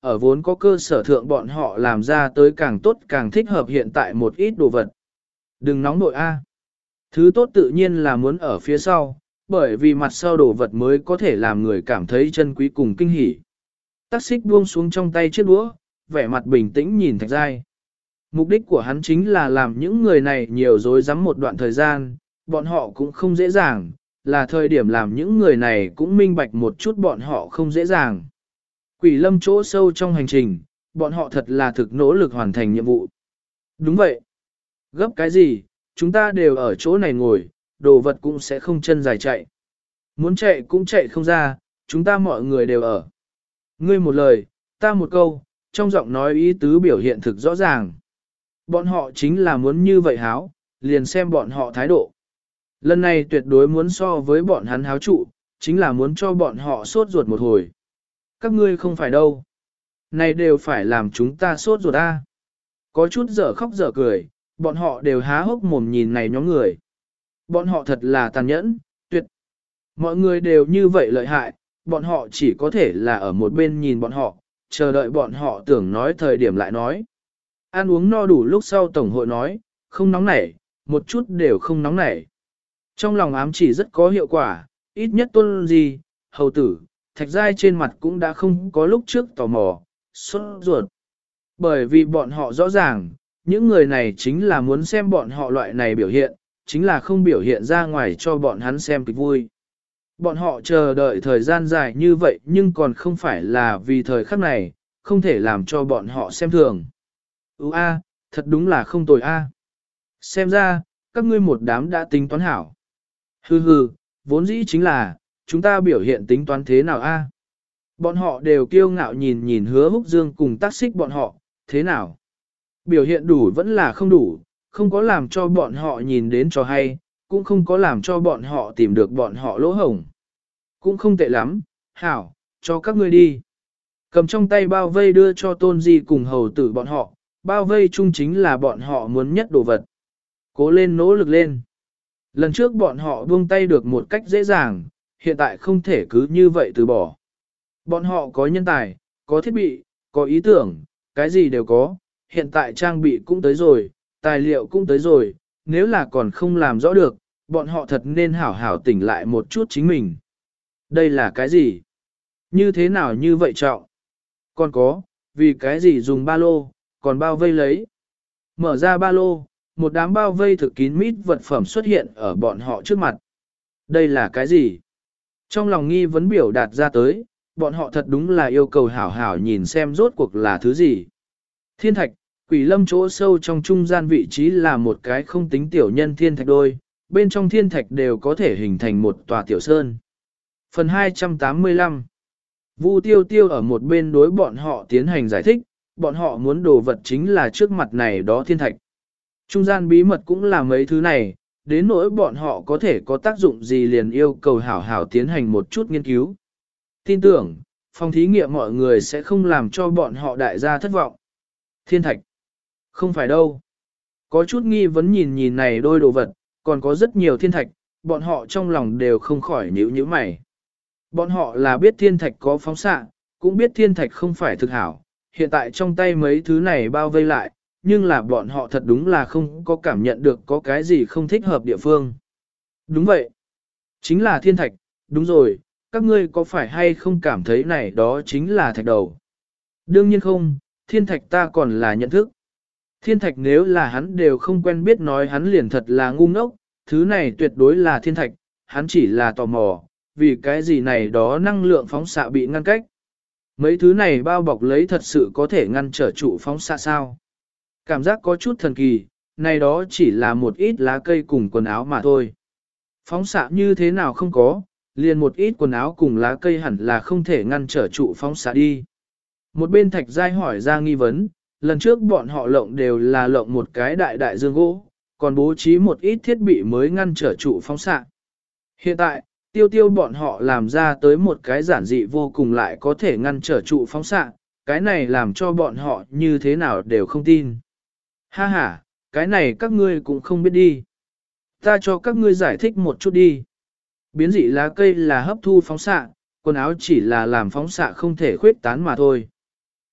ở vốn có cơ sở thượng bọn họ làm ra tới càng tốt càng thích hợp hiện tại một ít đồ vật. Đừng nóng nội A. Thứ tốt tự nhiên là muốn ở phía sau, bởi vì mặt sau đồ vật mới có thể làm người cảm thấy chân quý cùng kinh hỉ. Tắc xích buông xuống trong tay chiếc đũa, vẻ mặt bình tĩnh nhìn Thạch Giai. Mục đích của hắn chính là làm những người này nhiều dối rắm một đoạn thời gian, bọn họ cũng không dễ dàng, là thời điểm làm những người này cũng minh bạch một chút bọn họ không dễ dàng. Quỷ lâm chỗ sâu trong hành trình, bọn họ thật là thực nỗ lực hoàn thành nhiệm vụ. Đúng vậy. Gấp cái gì, chúng ta đều ở chỗ này ngồi, đồ vật cũng sẽ không chân dài chạy. Muốn chạy cũng chạy không ra, chúng ta mọi người đều ở. Ngươi một lời, ta một câu, trong giọng nói ý tứ biểu hiện thực rõ ràng. Bọn họ chính là muốn như vậy háo, liền xem bọn họ thái độ. Lần này tuyệt đối muốn so với bọn hắn háo trụ, chính là muốn cho bọn họ sốt ruột một hồi. Các ngươi không phải đâu. Này đều phải làm chúng ta sốt ruột a. Có chút dở khóc dở cười, bọn họ đều há hốc mồm nhìn này nhóm người. Bọn họ thật là tàn nhẫn, tuyệt. Mọi người đều như vậy lợi hại, bọn họ chỉ có thể là ở một bên nhìn bọn họ, chờ đợi bọn họ tưởng nói thời điểm lại nói. Ăn uống no đủ lúc sau Tổng hội nói, không nóng nảy, một chút đều không nóng nảy. Trong lòng ám chỉ rất có hiệu quả, ít nhất Tôn Di, Hầu Tử, Thạch Giai trên mặt cũng đã không có lúc trước tò mò, sốt ruột. Bởi vì bọn họ rõ ràng, những người này chính là muốn xem bọn họ loại này biểu hiện, chính là không biểu hiện ra ngoài cho bọn hắn xem kịch vui. Bọn họ chờ đợi thời gian dài như vậy nhưng còn không phải là vì thời khắc này, không thể làm cho bọn họ xem thường. Ú a, thật đúng là không tồi a. Xem ra, các ngươi một đám đã tính toán hảo. Hừ hừ, vốn dĩ chính là, chúng ta biểu hiện tính toán thế nào a? Bọn họ đều kiêu ngạo nhìn nhìn Hứa Húc Dương cùng tác xích bọn họ, thế nào? Biểu hiện đủ vẫn là không đủ, không có làm cho bọn họ nhìn đến cho hay, cũng không có làm cho bọn họ tìm được bọn họ lỗ hổng. Cũng không tệ lắm, hảo, cho các ngươi đi. Cầm trong tay bao vây đưa cho Tôn Di cùng hầu tử bọn họ, bao vây chung chính là bọn họ muốn nhất đồ vật. Cố lên nỗ lực lên. Lần trước bọn họ buông tay được một cách dễ dàng, hiện tại không thể cứ như vậy từ bỏ. Bọn họ có nhân tài, có thiết bị, có ý tưởng, cái gì đều có, hiện tại trang bị cũng tới rồi, tài liệu cũng tới rồi, nếu là còn không làm rõ được, bọn họ thật nên hảo hảo tỉnh lại một chút chính mình. Đây là cái gì? Như thế nào như vậy trọng? Còn có, vì cái gì dùng ba lô, còn bao vây lấy? Mở ra ba lô, một đám bao vây thực kín mít vật phẩm xuất hiện ở bọn họ trước mặt. Đây là cái gì? Trong lòng nghi vấn biểu đạt ra tới, bọn họ thật đúng là yêu cầu hảo hảo nhìn xem rốt cuộc là thứ gì. Thiên thạch, quỷ lâm chỗ sâu trong trung gian vị trí là một cái không tính tiểu nhân thiên thạch đôi, bên trong thiên thạch đều có thể hình thành một tòa tiểu sơn. Phần hai trăm tám mươi lăm Vu Tiêu Tiêu ở một bên đối bọn họ tiến hành giải thích, bọn họ muốn đồ vật chính là trước mặt này đó thiên thạch. Trung gian bí mật cũng là mấy thứ này, đến nỗi bọn họ có thể có tác dụng gì liền yêu cầu hảo hảo tiến hành một chút nghiên cứu. Tin tưởng, phòng thí nghiệm mọi người sẽ không làm cho bọn họ đại gia thất vọng. Thiên thạch. Không phải đâu. Có chút nghi vấn nhìn nhìn này đôi đồ vật, còn có rất nhiều thiên thạch, bọn họ trong lòng đều không khỏi nhíu nhíu mày. Bọn họ là biết thiên thạch có phóng xạ, cũng biết thiên thạch không phải thực hảo, hiện tại trong tay mấy thứ này bao vây lại, nhưng là bọn họ thật đúng là không có cảm nhận được có cái gì không thích hợp địa phương. Đúng vậy. Chính là thiên thạch, đúng rồi, các ngươi có phải hay không cảm thấy này đó chính là thạch đầu? Đương nhiên không, thiên thạch ta còn là nhận thức. Thiên thạch nếu là hắn đều không quen biết nói hắn liền thật là ngu ngốc, thứ này tuyệt đối là thiên thạch, hắn chỉ là tò mò, vì cái gì này đó năng lượng phóng xạ bị ngăn cách. Mấy thứ này bao bọc lấy thật sự có thể ngăn trở trụ phóng xạ sao? Cảm giác có chút thần kỳ, này đó chỉ là một ít lá cây cùng quần áo mà thôi. Phóng xạ như thế nào không có, liền một ít quần áo cùng lá cây hẳn là không thể ngăn trở trụ phóng xạ đi. Một bên Thạch Giai hỏi ra nghi vấn, lần trước bọn họ lộng đều là lộng một cái đại đại dương gỗ, còn bố trí một ít thiết bị mới ngăn trở trụ phóng xạ. Hiện tại, Tiêu Tiêu bọn họ làm ra tới một cái giản dị vô cùng lại có thể ngăn trở trụ phóng xạ, cái này làm cho bọn họ như thế nào đều không tin. Ha ha, cái này các ngươi cũng không biết đi. Ta cho các ngươi giải thích một chút đi. Biến dị lá cây là hấp thu phóng xạ, quần áo chỉ là làm phóng xạ không thể khuyết tán mà thôi.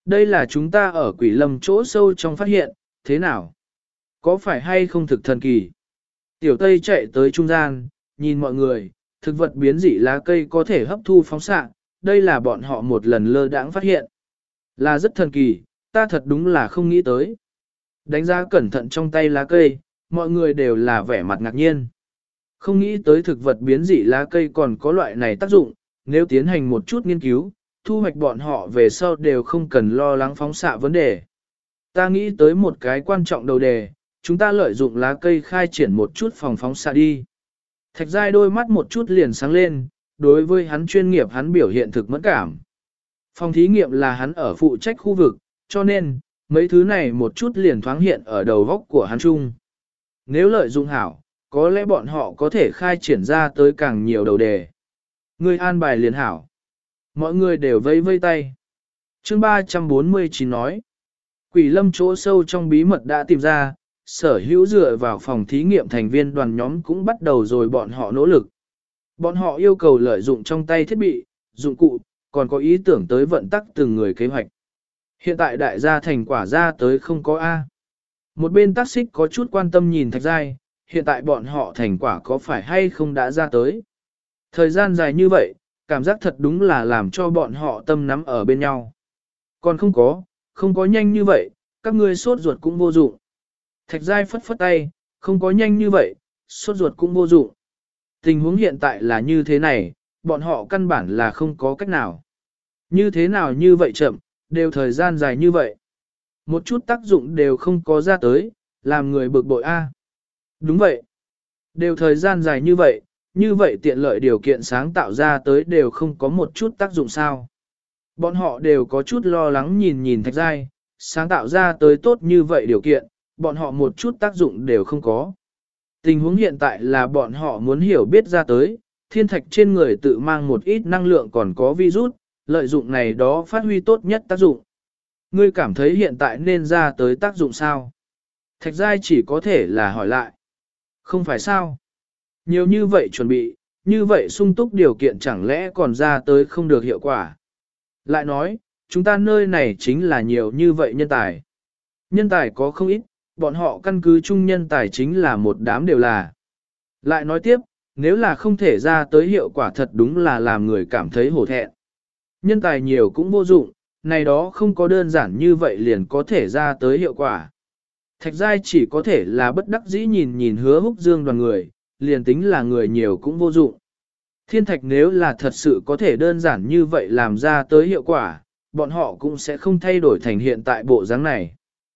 Đây là chúng ta ở quỷ lâm chỗ sâu trong phát hiện, thế nào? Có phải hay không thực thần kỳ? Tiểu Tây chạy tới trung gian, nhìn mọi người, thực vật biến dị lá cây có thể hấp thu phóng xạ, đây là bọn họ một lần lơ đãng phát hiện. Là rất thần kỳ, ta thật đúng là không nghĩ tới. Đánh giá cẩn thận trong tay lá cây, mọi người đều là vẻ mặt ngạc nhiên. Không nghĩ tới thực vật biến dị lá cây còn có loại này tác dụng, nếu tiến hành một chút nghiên cứu, thu hoạch bọn họ về sau đều không cần lo lắng phóng xạ vấn đề. Ta nghĩ tới một cái quan trọng đầu đề, chúng ta lợi dụng lá cây khai triển một chút phòng phóng xạ đi. Thạch Giai đôi mắt một chút liền sáng lên, đối với hắn chuyên nghiệp hắn biểu hiện thực mẫn cảm. Phòng thí nghiệm là hắn ở phụ trách khu vực, cho nên, mấy thứ này một chút liền thoáng hiện ở đầu góc của hắn chung. Nếu lợi dụng hảo, có lẽ bọn họ có thể khai triển ra tới càng nhiều đầu đề. Người an bài liền hảo. Mọi người đều vây vây tay. chương ba trăm bốn mươi chín nói. Quỷ lâm chỗ sâu trong bí mật đã tìm ra, sở hữu dựa vào phòng thí nghiệm thành viên đoàn nhóm cũng bắt đầu rồi bọn họ nỗ lực. Bọn họ yêu cầu lợi dụng trong tay thiết bị, dụng cụ, còn có ý tưởng tới vận tắc từng người kế hoạch. Hiện tại đại gia thành quả ra tới không có A. Một bên tác xích có chút quan tâm nhìn Thạch Giai, hiện tại bọn họ thành quả có phải hay không đã ra tới. Thời gian dài như vậy, cảm giác thật đúng là làm cho bọn họ tâm nắm ở bên nhau. Còn không có, không có nhanh như vậy, các ngươi sốt ruột cũng vô dụng. Thạch Giai phất phất tay, không có nhanh như vậy, sốt ruột cũng vô dụng. Tình huống hiện tại là như thế này, bọn họ căn bản là không có cách nào. Như thế nào như vậy chậm, đều thời gian dài như vậy. Một chút tác dụng đều không có ra tới, làm người bực bội a. Đúng vậy. Đều thời gian dài như vậy, như vậy tiện lợi điều kiện sáng tạo ra tới đều không có một chút tác dụng sao. Bọn họ đều có chút lo lắng nhìn nhìn Thạch Giai, sáng tạo ra tới tốt như vậy điều kiện, bọn họ một chút tác dụng đều không có. Tình huống hiện tại là bọn họ muốn hiểu biết ra tới, thiên thạch trên người tự mang một ít năng lượng còn có virus, lợi dụng này đó phát huy tốt nhất tác dụng. Ngươi cảm thấy hiện tại nên ra tới tác dụng sao? Thạch Giai chỉ có thể là hỏi lại. Không phải sao? Nhiều như vậy chuẩn bị, như vậy sung túc điều kiện chẳng lẽ còn ra tới không được hiệu quả. Lại nói, chúng ta nơi này chính là nhiều như vậy nhân tài. Nhân tài có không ít, bọn họ căn cứ chung nhân tài chính là một đám đều là. Lại nói tiếp, nếu là không thể ra tới hiệu quả thật đúng là làm người cảm thấy hổ thẹn. Nhân tài nhiều cũng vô dụng, này đó không có đơn giản như vậy liền có thể ra tới hiệu quả. Thạch Giai chỉ có thể là bất đắc dĩ nhìn nhìn Hứa Húc Dương đoàn người, liền tính là người nhiều cũng vô dụng. Thiên thạch nếu là thật sự có thể đơn giản như vậy làm ra tới hiệu quả, bọn họ cũng sẽ không thay đổi thành hiện tại bộ dáng này.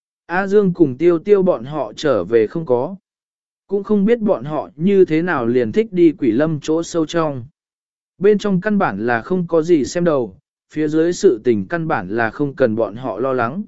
A Dương cùng Tiêu Tiêu bọn họ trở về không có. Cũng không biết bọn họ như thế nào liền thích đi quỷ lâm chỗ sâu trong. Bên trong căn bản là không có gì xem đầu, phía dưới sự tình căn bản là không cần bọn họ lo lắng.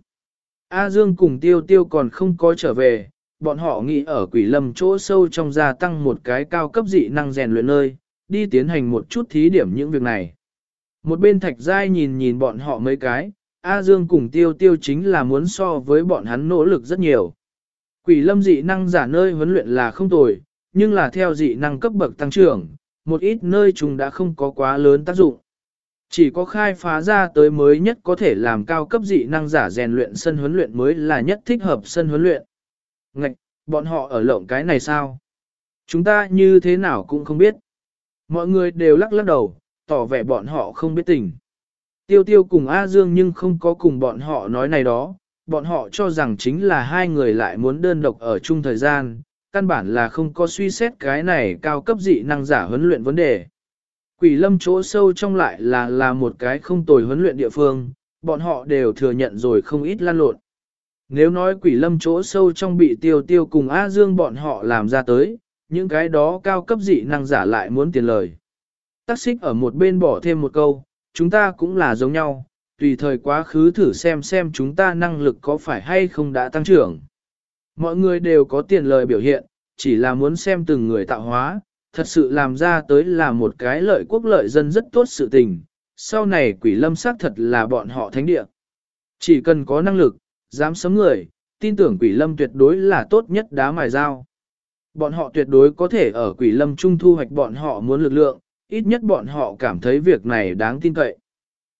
A Dương cùng Tiêu Tiêu còn không có trở về, bọn họ nghĩ ở quỷ lâm chỗ sâu trong gia tăng một cái cao cấp dị năng rèn luyện nơi, đi tiến hành một chút thí điểm những việc này. Một bên Thạch Giai nhìn nhìn bọn họ mấy cái, A Dương cùng Tiêu Tiêu chính là muốn so với bọn hắn nỗ lực rất nhiều. Quỷ lâm dị năng giả nơi huấn luyện là không tồi, nhưng là theo dị năng cấp bậc tăng trưởng, một ít nơi chúng đã không có quá lớn tác dụng. Chỉ có khai phá ra tới mới nhất có thể làm cao cấp dị năng giả rèn luyện sân huấn luyện mới là nhất thích hợp sân huấn luyện. Ngạch, bọn họ ở lộng cái này sao? Chúng ta như thế nào cũng không biết. Mọi người đều lắc lắc đầu, tỏ vẻ bọn họ không biết tình. Tiêu Tiêu cùng A Dương nhưng không có cùng bọn họ nói này đó, bọn họ cho rằng chính là hai người lại muốn đơn độc ở chung thời gian, căn bản là không có suy xét cái này cao cấp dị năng giả huấn luyện vấn đề. Quỷ lâm chỗ sâu trong lại là là một cái không tồi huấn luyện địa phương, bọn họ đều thừa nhận rồi không ít lan lộn. Nếu nói quỷ lâm chỗ sâu trong bị Tiêu Tiêu cùng A Dương bọn họ làm ra tới, những cái đó cao cấp dị năng giả lại muốn tiền lời. Tắc xích ở một bên bỏ thêm một câu, chúng ta cũng là giống nhau, tùy thời quá khứ thử xem xem chúng ta năng lực có phải hay không đã tăng trưởng. Mọi người đều có tiền lời biểu hiện, chỉ là muốn xem từng người tạo hóa, thật sự làm ra tới là một cái lợi quốc lợi dân rất tốt sự tình. Sau này quỷ lâm xác thật là bọn họ thánh địa. Chỉ cần có năng lực, dám sấm người, tin tưởng quỷ lâm tuyệt đối là tốt nhất đá mài dao. Bọn họ tuyệt đối có thể ở quỷ lâm trung thu hoạch bọn họ muốn lực lượng, ít nhất bọn họ cảm thấy việc này đáng tin cậy.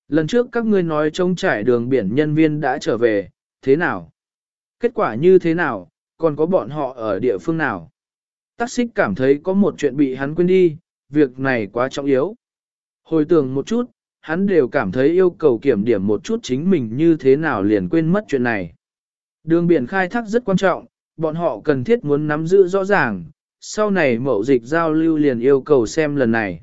Lần trước các ngươi nói trông trải đường biển nhân viên đã trở về, thế nào? Kết quả như thế nào, còn có bọn họ ở địa phương nào? Tắc xích cảm thấy có một chuyện bị hắn quên đi, việc này quá trọng yếu. Hồi tưởng một chút, hắn đều cảm thấy yêu cầu kiểm điểm một chút chính mình như thế nào liền quên mất chuyện này. Đường biển khai thác rất quan trọng, bọn họ cần thiết muốn nắm giữ rõ ràng, sau này mậu dịch giao lưu liền yêu cầu xem lần này.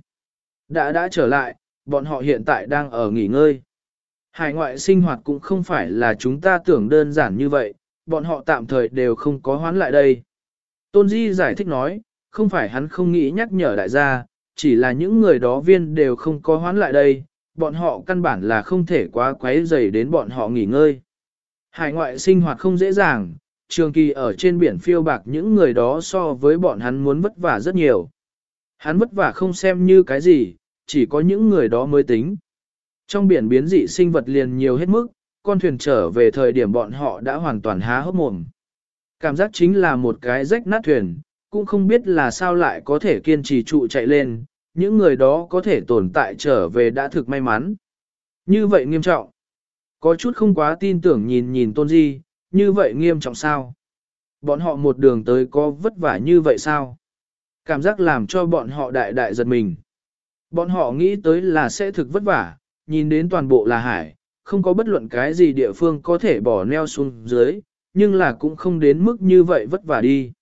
Đã đã trở lại, bọn họ hiện tại đang ở nghỉ ngơi. Hải ngoại sinh hoạt cũng không phải là chúng ta tưởng đơn giản như vậy, bọn họ tạm thời đều không có hoán lại đây. Tôn Di giải thích nói, không phải hắn không nghĩ nhắc nhở đại gia, chỉ là những người đó viên đều không có hoán lại đây, bọn họ căn bản là không thể quá quấy rầy đến bọn họ nghỉ ngơi. Hải ngoại sinh hoạt không dễ dàng, trường kỳ ở trên biển phiêu bạc những người đó so với bọn hắn muốn vất vả rất nhiều. Hắn vất vả không xem như cái gì, chỉ có những người đó mới tính. Trong biển biến dị sinh vật liền nhiều hết mức, con thuyền trở về thời điểm bọn họ đã hoàn toàn há hốc mồm. Cảm giác chính là một cái rách nát thuyền, cũng không biết là sao lại có thể kiên trì trụ chạy lên, những người đó có thể tồn tại trở về đã thực may mắn. Như vậy nghiêm trọng. Có chút không quá tin tưởng nhìn nhìn Tôn Di, như vậy nghiêm trọng sao? Bọn họ một đường tới có vất vả như vậy sao? Cảm giác làm cho bọn họ đại đại giật mình. Bọn họ nghĩ tới là sẽ thực vất vả, nhìn đến toàn bộ là hải, không có bất luận cái gì địa phương có thể bỏ neo xuống dưới, nhưng là cũng không đến mức như vậy vất vả đi.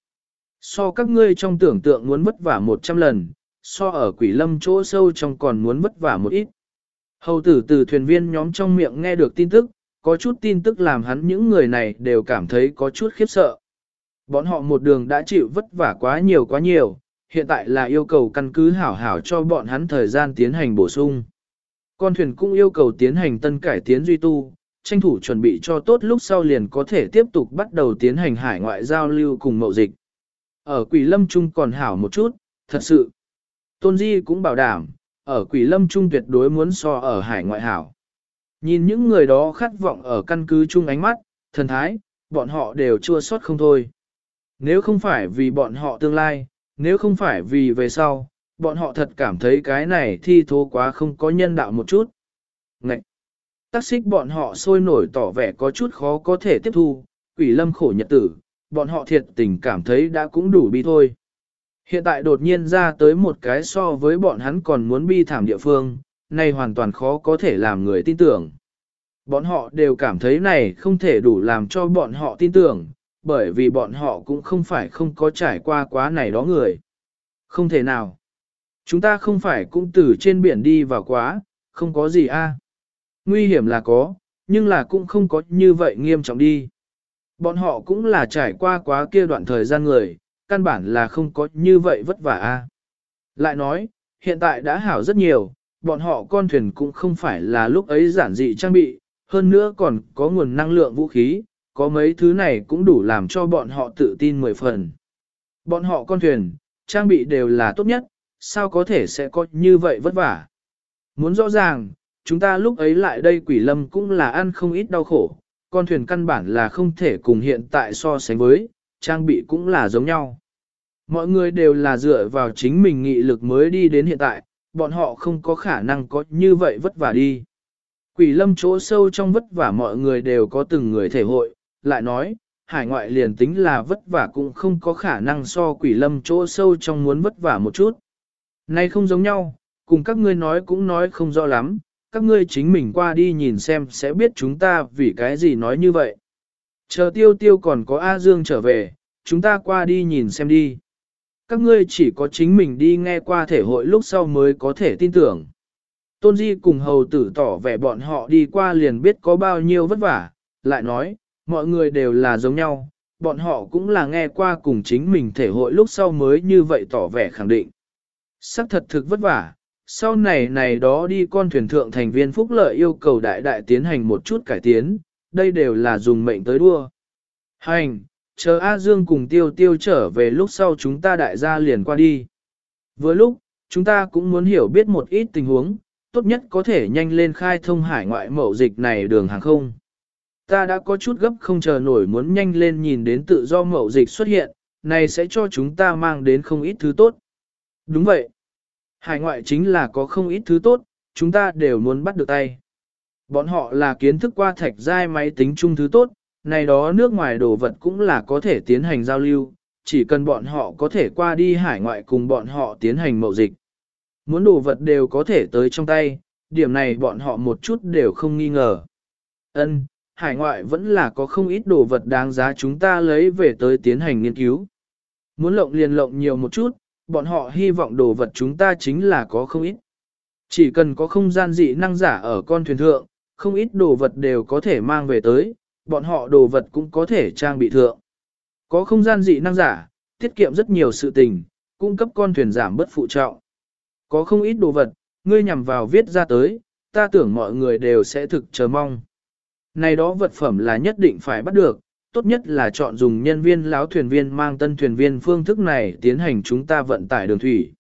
So các ngươi trong tưởng tượng muốn vất vả một trăm lần, so ở quỷ lâm chỗ sâu trong còn muốn vất vả một ít. Hầu tử từ thuyền viên nhóm trong miệng nghe được tin tức, có chút tin tức làm hắn những người này đều cảm thấy có chút khiếp sợ. Bọn họ một đường đã chịu vất vả quá nhiều quá nhiều, hiện tại là yêu cầu căn cứ hảo hảo cho bọn hắn thời gian tiến hành bổ sung. Con thuyền cũng yêu cầu tiến hành tân cải tiến duy tu, tranh thủ chuẩn bị cho tốt lúc sau liền có thể tiếp tục bắt đầu tiến hành hải ngoại giao lưu cùng mậu dịch. Ở Quỷ Lâm Trung còn hảo một chút, thật sự. Tôn Di cũng bảo đảm, ở Quỷ Lâm Trung tuyệt đối muốn so ở hải ngoại hảo. Nhìn những người đó khát vọng ở căn cứ chung ánh mắt, thần thái, bọn họ đều chua xót không thôi. Nếu không phải vì bọn họ tương lai, nếu không phải vì về sau, bọn họ thật cảm thấy cái này thi thố quá không có nhân đạo một chút. Ngậy! Tác xích bọn họ sôi nổi tỏ vẻ có chút khó có thể tiếp thu, Quỷ Lâm khổ nhật tử, bọn họ thiệt tình cảm thấy đã cũng đủ bi thôi. Hiện tại đột nhiên ra tới một cái so với bọn hắn còn muốn bi thảm địa phương, này hoàn toàn khó có thể làm người tin tưởng. Bọn họ đều cảm thấy này không thể đủ làm cho bọn họ tin tưởng, bởi vì bọn họ cũng không phải không có trải qua quá này đó người. Không thể nào. Chúng ta không phải cũng từ trên biển đi vào quá, không có gì a. Nguy hiểm là có, nhưng là cũng không có như vậy nghiêm trọng đi. Bọn họ cũng là trải qua quá kia đoạn thời gian người, căn bản là không có như vậy vất vả a. Lại nói, hiện tại đã hảo rất nhiều, bọn họ con thuyền cũng không phải là lúc ấy giản dị trang bị, hơn nữa còn có nguồn năng lượng vũ khí, có mấy thứ này cũng đủ làm cho bọn họ tự tin mười phần. Bọn họ con thuyền, trang bị đều là tốt nhất, sao có thể sẽ có như vậy vất vả. Muốn rõ ràng, chúng ta lúc ấy lại đây Quỷ Lâm cũng là ăn không ít đau khổ, con thuyền căn bản là không thể cùng hiện tại so sánh với, trang bị cũng là giống nhau. Mọi người đều là dựa vào chính mình nghị lực mới đi đến hiện tại, bọn họ không có khả năng có như vậy vất vả đi. Quỷ Lâm chỗ sâu trong vất vả mọi người đều có từng người thể hội, lại nói, hải ngoại liền tính là vất vả cũng không có khả năng so Quỷ Lâm chỗ sâu trong muốn vất vả một chút. Nay không giống nhau, cùng các ngươi nói cũng nói không rõ lắm, các ngươi chính mình qua đi nhìn xem sẽ biết chúng ta vì cái gì nói như vậy. Chờ tiêu tiêu còn có A Dương trở về, chúng ta qua đi nhìn xem đi. Các ngươi chỉ có chính mình đi nghe qua thể hội lúc sau mới có thể tin tưởng. Tôn Di cùng hầu tử tỏ vẻ bọn họ đi qua liền biết có bao nhiêu vất vả, lại nói, mọi người đều là giống nhau, bọn họ cũng là nghe qua cùng chính mình thể hội lúc sau mới như vậy tỏ vẻ khẳng định. Sắc thật thực vất vả, sau này này đó đi con thuyền thượng thành viên phúc lợi yêu cầu đại đại tiến hành một chút cải tiến, đây đều là dùng mệnh tới đua. Hành, chờ A Dương cùng Tiêu Tiêu trở về lúc sau chúng ta đại gia liền qua đi. Vừa lúc, chúng ta cũng muốn hiểu biết một ít tình huống, tốt nhất có thể nhanh lên khai thông hải ngoại mậu dịch này đường hàng không. Ta đã có chút gấp không chờ nổi muốn nhanh lên nhìn đến tự do mậu dịch xuất hiện, này sẽ cho chúng ta mang đến không ít thứ tốt. Đúng vậy. Hải ngoại chính là có không ít thứ tốt, chúng ta đều muốn bắt được tay. Bọn họ là kiến thức qua thạch giai máy tính chung thứ tốt, này đó nước ngoài đồ vật cũng là có thể tiến hành giao lưu, chỉ cần bọn họ có thể qua đi hải ngoại cùng bọn họ tiến hành mậu dịch. Muốn đồ vật đều có thể tới trong tay, điểm này bọn họ một chút đều không nghi ngờ. Ân, hải ngoại vẫn là có không ít đồ vật đáng giá chúng ta lấy về tới tiến hành nghiên cứu. Muốn lộng liền lộng nhiều một chút, bọn họ hy vọng đồ vật chúng ta chính là có không ít. Chỉ cần có không gian dị năng giả ở con thuyền thượng, không ít đồ vật đều có thể mang về tới, bọn họ đồ vật cũng có thể trang bị thượng. Có không gian dị năng giả, tiết kiệm rất nhiều sự tình, cung cấp con thuyền giảm bất phụ trọng. Có không ít đồ vật, ngươi nhằm vào viết ra tới, ta tưởng mọi người đều sẽ thực chờ mong. Này đó vật phẩm là nhất định phải bắt được, tốt nhất là chọn dùng nhân viên láo thuyền viên mang tân thuyền viên phương thức này tiến hành chúng ta vận tải đường thủy.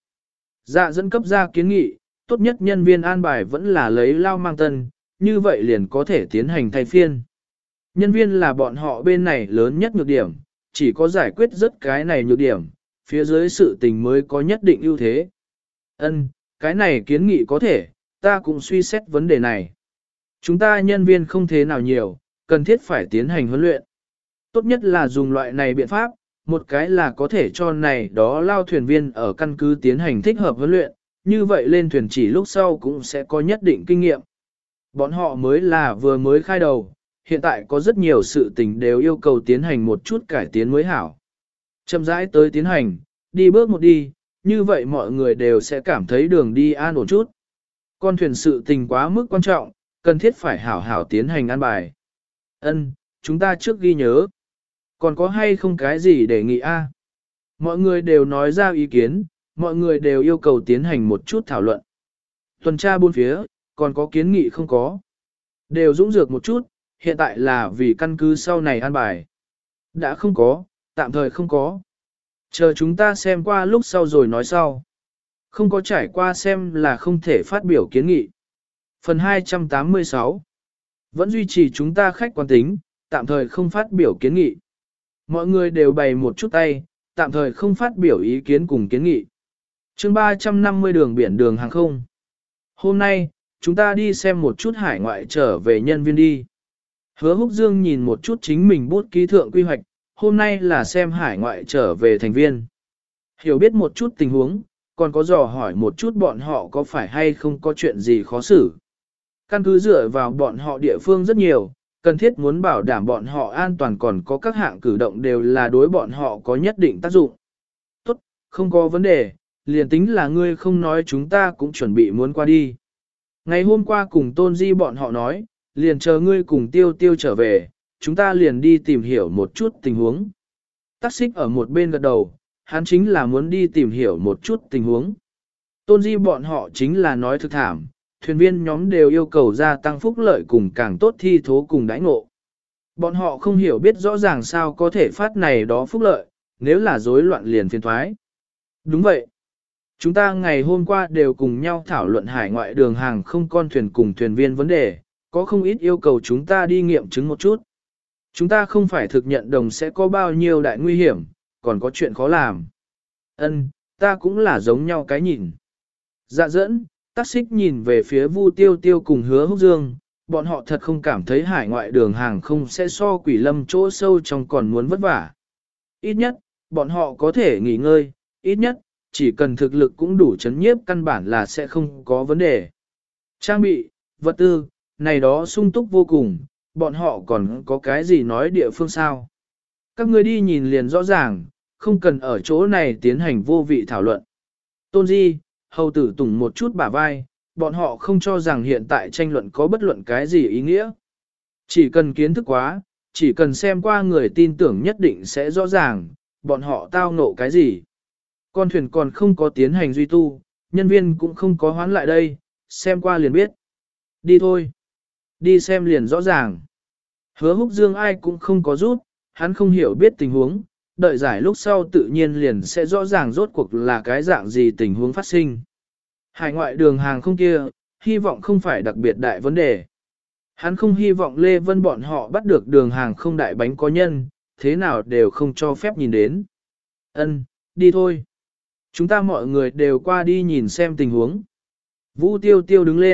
Dạ dẫn cấp ra kiến nghị, tốt nhất nhân viên an bài vẫn là lấy lao mang tân, như vậy liền có thể tiến hành thay phiên. Nhân viên là bọn họ bên này lớn nhất nhược điểm, chỉ có giải quyết rất cái này nhược điểm, phía dưới sự tình mới có nhất định ưu thế. Ân, cái này kiến nghị có thể, ta cũng suy xét vấn đề này. Chúng ta nhân viên không thế nào nhiều, cần thiết phải tiến hành huấn luyện. Tốt nhất là dùng loại này biện pháp, một cái là có thể cho này đó lao thuyền viên ở căn cứ tiến hành thích hợp huấn luyện, như vậy lên thuyền chỉ lúc sau cũng sẽ có nhất định kinh nghiệm. Bọn họ mới là vừa mới khai đầu, hiện tại có rất nhiều sự tình đều yêu cầu tiến hành một chút cải tiến mới hảo. Chậm rãi tới tiến hành, đi bước một đi, như vậy mọi người đều sẽ cảm thấy đường đi an ổn chút. Con thuyền sự tình quá mức quan trọng, cần thiết phải hảo hảo tiến hành an bài. Ân, chúng ta trước ghi nhớ. Còn có hay không cái gì để nghị a? Mọi người đều nói ra ý kiến, mọi người đều yêu cầu tiến hành một chút thảo luận. Tuần tra bốn phía, còn có kiến nghị không có. Đều dũng dược một chút, hiện tại là vì căn cứ sau này an bài. Đã không có, tạm thời không có. Chờ chúng ta xem qua lúc sau rồi nói sau. Không có trải qua xem là không thể phát biểu kiến nghị. Phần hai trăm tám mươi sáu. Vẫn duy trì chúng ta khách quan tính, tạm thời không phát biểu kiến nghị. Mọi người đều bày một chút tay, tạm thời không phát biểu ý kiến cùng kiến nghị. Chương ba trăm năm mươi đường biển đường hàng không. Hôm nay, chúng ta đi xem một chút hải ngoại trở về nhân viên đi. Hứa Húc Dương nhìn một chút chính mình bút ký thượng quy hoạch, hôm nay là xem hải ngoại trở về thành viên. Hiểu biết một chút tình huống, còn có dò hỏi một chút bọn họ có phải hay không có chuyện gì khó xử. Căn cứ dựa vào bọn họ địa phương rất nhiều, cần thiết muốn bảo đảm bọn họ an toàn còn có các hạng cử động đều là đối bọn họ có nhất định tác dụng. Tốt, không có vấn đề, liền tính là ngươi không nói chúng ta cũng chuẩn bị muốn qua đi. Ngày hôm qua cùng Tôn Di bọn họ nói, liền chờ ngươi cùng Tiêu Tiêu trở về, chúng ta liền đi tìm hiểu một chút tình huống. Tắc Xích ở một bên gật đầu, hắn chính là muốn đi tìm hiểu một chút tình huống. Tôn Di bọn họ chính là nói thực thảm, thuyền viên nhóm đều yêu cầu gia tăng phúc lợi cùng càng tốt thi thố cùng đãi ngộ. Bọn họ không hiểu biết rõ ràng sao có thể phát này đó phúc lợi, nếu là rối loạn liền phiền thoái. Đúng vậy. Chúng ta ngày hôm qua đều cùng nhau thảo luận hải ngoại đường hàng không con thuyền cùng thuyền viên vấn đề, có không ít yêu cầu chúng ta đi nghiệm chứng một chút. Chúng ta không phải thực nhận đồng sẽ có bao nhiêu đại nguy hiểm, còn có chuyện khó làm. Ân, ta cũng là giống nhau cái nhìn. Dạ dẫn, Tắc Xích nhìn về phía Vu Tiêu Tiêu cùng Hứa Húc Dương, bọn họ thật không cảm thấy hải ngoại đường hàng không sẽ so Quỷ Lâm chỗ sâu trong còn muốn vất vả. Ít nhất, bọn họ có thể nghỉ ngơi, ít nhất, chỉ cần thực lực cũng đủ chấn nhiếp căn bản là sẽ không có vấn đề. Trang bị, vật tư, này đó sung túc vô cùng, bọn họ còn có cái gì nói địa phương sao. Các ngươi đi nhìn liền rõ ràng, không cần ở chỗ này tiến hành vô vị thảo luận. Tôn Di, hầu tử tùng một chút bả vai, bọn họ không cho rằng hiện tại tranh luận có bất luận cái gì ý nghĩa. Chỉ cần kiến thức quá, chỉ cần xem qua người tin tưởng nhất định sẽ rõ ràng, bọn họ tao ngộ cái gì. Con thuyền còn không có tiến hành duy tu, nhân viên cũng không có hoán lại đây, xem qua liền biết. Đi thôi. Đi xem liền rõ ràng. Hứa Húc Dương ai cũng không có rút, hắn không hiểu biết tình huống, đợi giải lúc sau tự nhiên liền sẽ rõ ràng rốt cuộc là cái dạng gì tình huống phát sinh. Hải ngoại đường hàng không kia, hy vọng không phải đặc biệt đại vấn đề. Hắn không hy vọng Lê Vân bọn họ bắt được đường hàng không đại bánh có nhân, thế nào đều không cho phép nhìn đến. Ân, đi thôi. Chúng ta mọi người đều qua đi nhìn xem tình huống. Vũ Tiêu Tiêu đứng lên,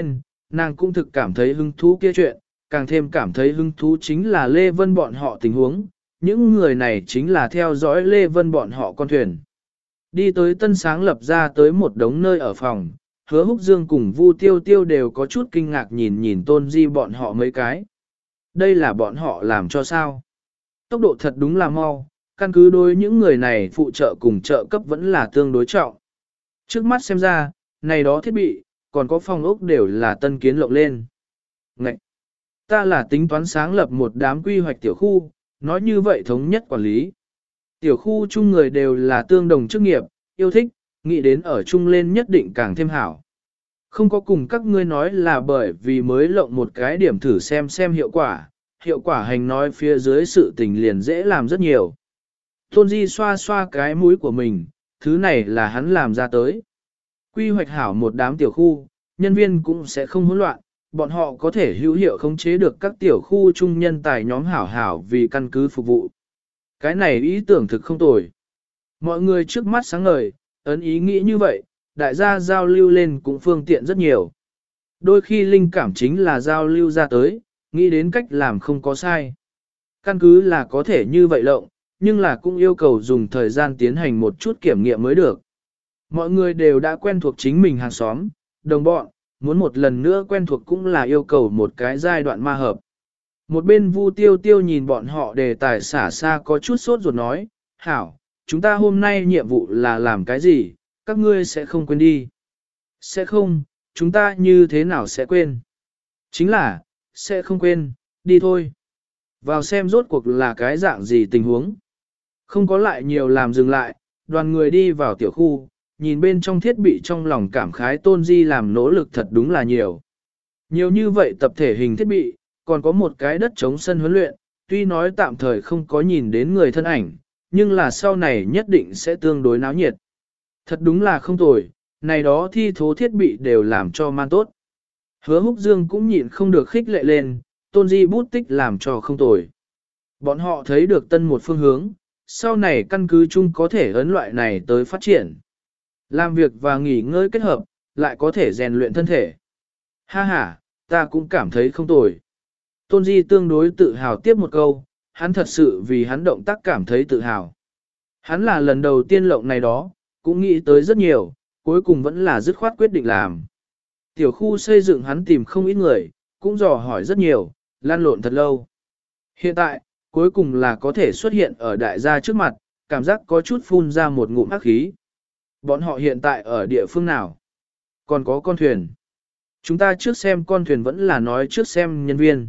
nàng cũng thực cảm thấy hứng thú kia chuyện, càng thêm cảm thấy hứng thú chính là Lê Vân bọn họ tình huống, những người này chính là theo dõi Lê Vân bọn họ con thuyền. Đi tới tân sáng lập ra tới một đống nơi ở phòng, Hứa Húc Dương cùng Vu Tiêu Tiêu đều có chút kinh ngạc nhìn nhìn Tôn Di bọn họ mấy cái. Đây là bọn họ làm cho sao? Tốc độ thật đúng là mau, căn cứ đối những người này phụ trợ cùng trợ cấp vẫn là tương đối trọng. Trước mắt xem ra, này đó thiết bị, còn có phòng ốc đều là tân kiến lộng lên. Ngậy! Ta là tính toán sáng lập một đám quy hoạch tiểu khu, nói như vậy thống nhất quản lý. Tiểu khu chung người đều là tương đồng chức nghiệp, yêu thích, nghĩ đến ở chung lên nhất định càng thêm hảo. Không có cùng các ngươi nói là bởi vì mới lộng một cái điểm thử xem xem hiệu quả, hiệu quả hành nói phía dưới sự tình liền dễ làm rất nhiều. Tôn Di xoa xoa cái mũi của mình, thứ này là hắn làm ra tới. Quy hoạch hảo một đám tiểu khu, nhân viên cũng sẽ không hỗn loạn, bọn họ có thể hữu hiệu khống chế được các tiểu khu chung nhân tài nhóm hảo hảo vì căn cứ phục vụ. Cái này ý tưởng thực không tồi. Mọi người trước mắt sáng ngời, ấn ý nghĩ như vậy, đại gia giao lưu lên cũng phương tiện rất nhiều. Đôi khi linh cảm chính là giao lưu ra tới, nghĩ đến cách làm không có sai. Căn cứ là có thể như vậy lộng, nhưng là cũng yêu cầu dùng thời gian tiến hành một chút kiểm nghiệm mới được. Mọi người đều đã quen thuộc chính mình hàng xóm, đồng bọn, muốn một lần nữa quen thuộc cũng là yêu cầu một cái giai đoạn ma hợp. Một bên Vu Tiêu Tiêu nhìn bọn họ đề tài xả xa có chút sốt ruột nói, hảo, chúng ta hôm nay nhiệm vụ là làm cái gì, các ngươi sẽ không quên đi. Sẽ không, chúng ta như thế nào sẽ quên? Chính là, sẽ không quên, đi thôi. Vào xem rốt cuộc là cái dạng gì tình huống. Không có lại nhiều làm dừng lại, đoàn người đi vào tiểu khu, nhìn bên trong thiết bị trong lòng cảm khái Tôn Di làm nỗ lực thật đúng là nhiều. Nhiều như vậy tập thể hình thiết bị, còn có một cái đất trống sân huấn luyện, tuy nói tạm thời không có nhìn đến người thân ảnh, nhưng là sau này nhất định sẽ tương đối náo nhiệt. Thật đúng là không tồi, này đó thi thố thiết bị đều làm cho man tốt. Hứa Húc Dương cũng nhịn không được khích lệ lên, Tôn Di bút tích làm cho không tồi. Bọn họ thấy được tân một phương hướng, sau này căn cứ chung có thể ấn loại này tới phát triển. Làm việc và nghỉ ngơi kết hợp, lại có thể rèn luyện thân thể. Ha ha, ta cũng cảm thấy không tồi. Tôn Di tương đối tự hào tiếp một câu, hắn thật sự vì hắn động tác cảm thấy tự hào. Hắn là lần đầu tiên lộng này đó, cũng nghĩ tới rất nhiều, cuối cùng vẫn là dứt khoát quyết định làm. Tiểu khu xây dựng hắn tìm không ít người, cũng dò hỏi rất nhiều, lan lộn thật lâu. Hiện tại, cuối cùng là có thể xuất hiện ở đại gia trước mặt, cảm giác có chút phun ra một ngụm ác khí. Bọn họ hiện tại ở địa phương nào? Còn có con thuyền. Chúng ta trước xem con thuyền vẫn là nói trước xem nhân viên.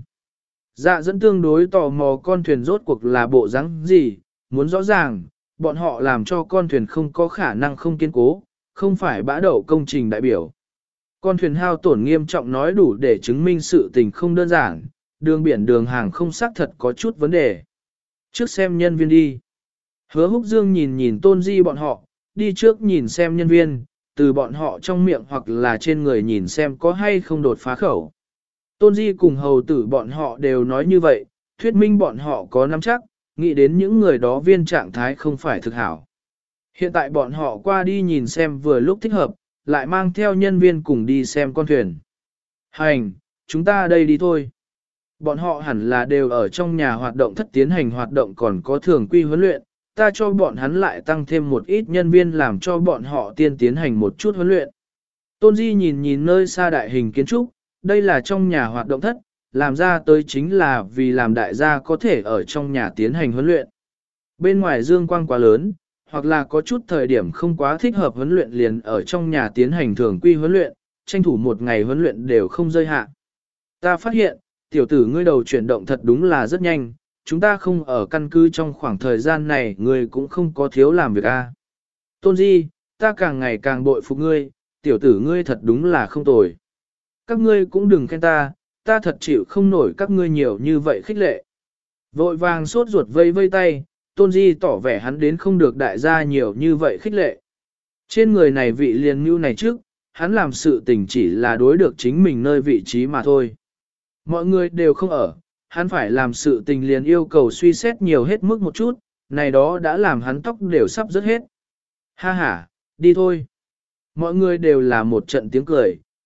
Dạ dẫn tương đối tò mò con thuyền rốt cuộc là bộ dáng gì, muốn rõ ràng, bọn họ làm cho con thuyền không có khả năng không kiên cố, không phải bã đậu công trình đại biểu. Con thuyền hao tổn nghiêm trọng nói đủ để chứng minh sự tình không đơn giản, đường biển đường hàng không xác thật có chút vấn đề. Trước xem nhân viên đi. Hứa Húc Dương nhìn nhìn Tôn Di bọn họ, đi trước nhìn xem nhân viên, từ bọn họ trong miệng hoặc là trên người nhìn xem có hay không đột phá khẩu. Tôn Di cùng hầu tử bọn họ đều nói như vậy, thuyết minh bọn họ có nắm chắc, nghĩ đến những người đó viên trạng thái không phải thực hảo. Hiện tại bọn họ qua đi nhìn xem vừa lúc thích hợp, lại mang theo nhân viên cùng đi xem con thuyền. Hành, chúng ta đây đi thôi. Bọn họ hẳn là đều ở trong nhà hoạt động thất tiến hành hoạt động còn có thường quy huấn luyện, ta cho bọn hắn lại tăng thêm một ít nhân viên làm cho bọn họ tiên tiến hành một chút huấn luyện. Tôn Di nhìn nhìn nơi xa đại hình kiến trúc, đây là trong nhà hoạt động thất, làm ra tới chính là vì làm đại gia có thể ở trong nhà tiến hành huấn luyện. Bên ngoài dương quang quá lớn, hoặc là có chút thời điểm không quá thích hợp huấn luyện liền ở trong nhà tiến hành thường quy huấn luyện, tranh thủ một ngày huấn luyện đều không rơi hạ. Ta phát hiện, tiểu tử ngươi đầu chuyển động thật đúng là rất nhanh, chúng ta không ở căn cứ trong khoảng thời gian này ngươi cũng không có thiếu làm việc a. Tôn Di, ta càng ngày càng bội phục ngươi, tiểu tử ngươi thật đúng là không tồi. Các ngươi cũng đừng khen ta, ta thật chịu không nổi các ngươi nhiều như vậy khích lệ. Vội vàng sốt ruột vây vây tay, Tôn Di tỏ vẻ hắn đến không được đại gia nhiều như vậy khích lệ. Trên người này vị liền mưu này trước, hắn làm sự tình chỉ là đối được chính mình nơi vị trí mà thôi. Mọi người đều không ở, hắn phải làm sự tình liền yêu cầu suy xét nhiều hết mức một chút, này đó đã làm hắn tóc đều sắp rớt hết. Ha ha, đi thôi. Mọi người đều là một trận tiếng cười,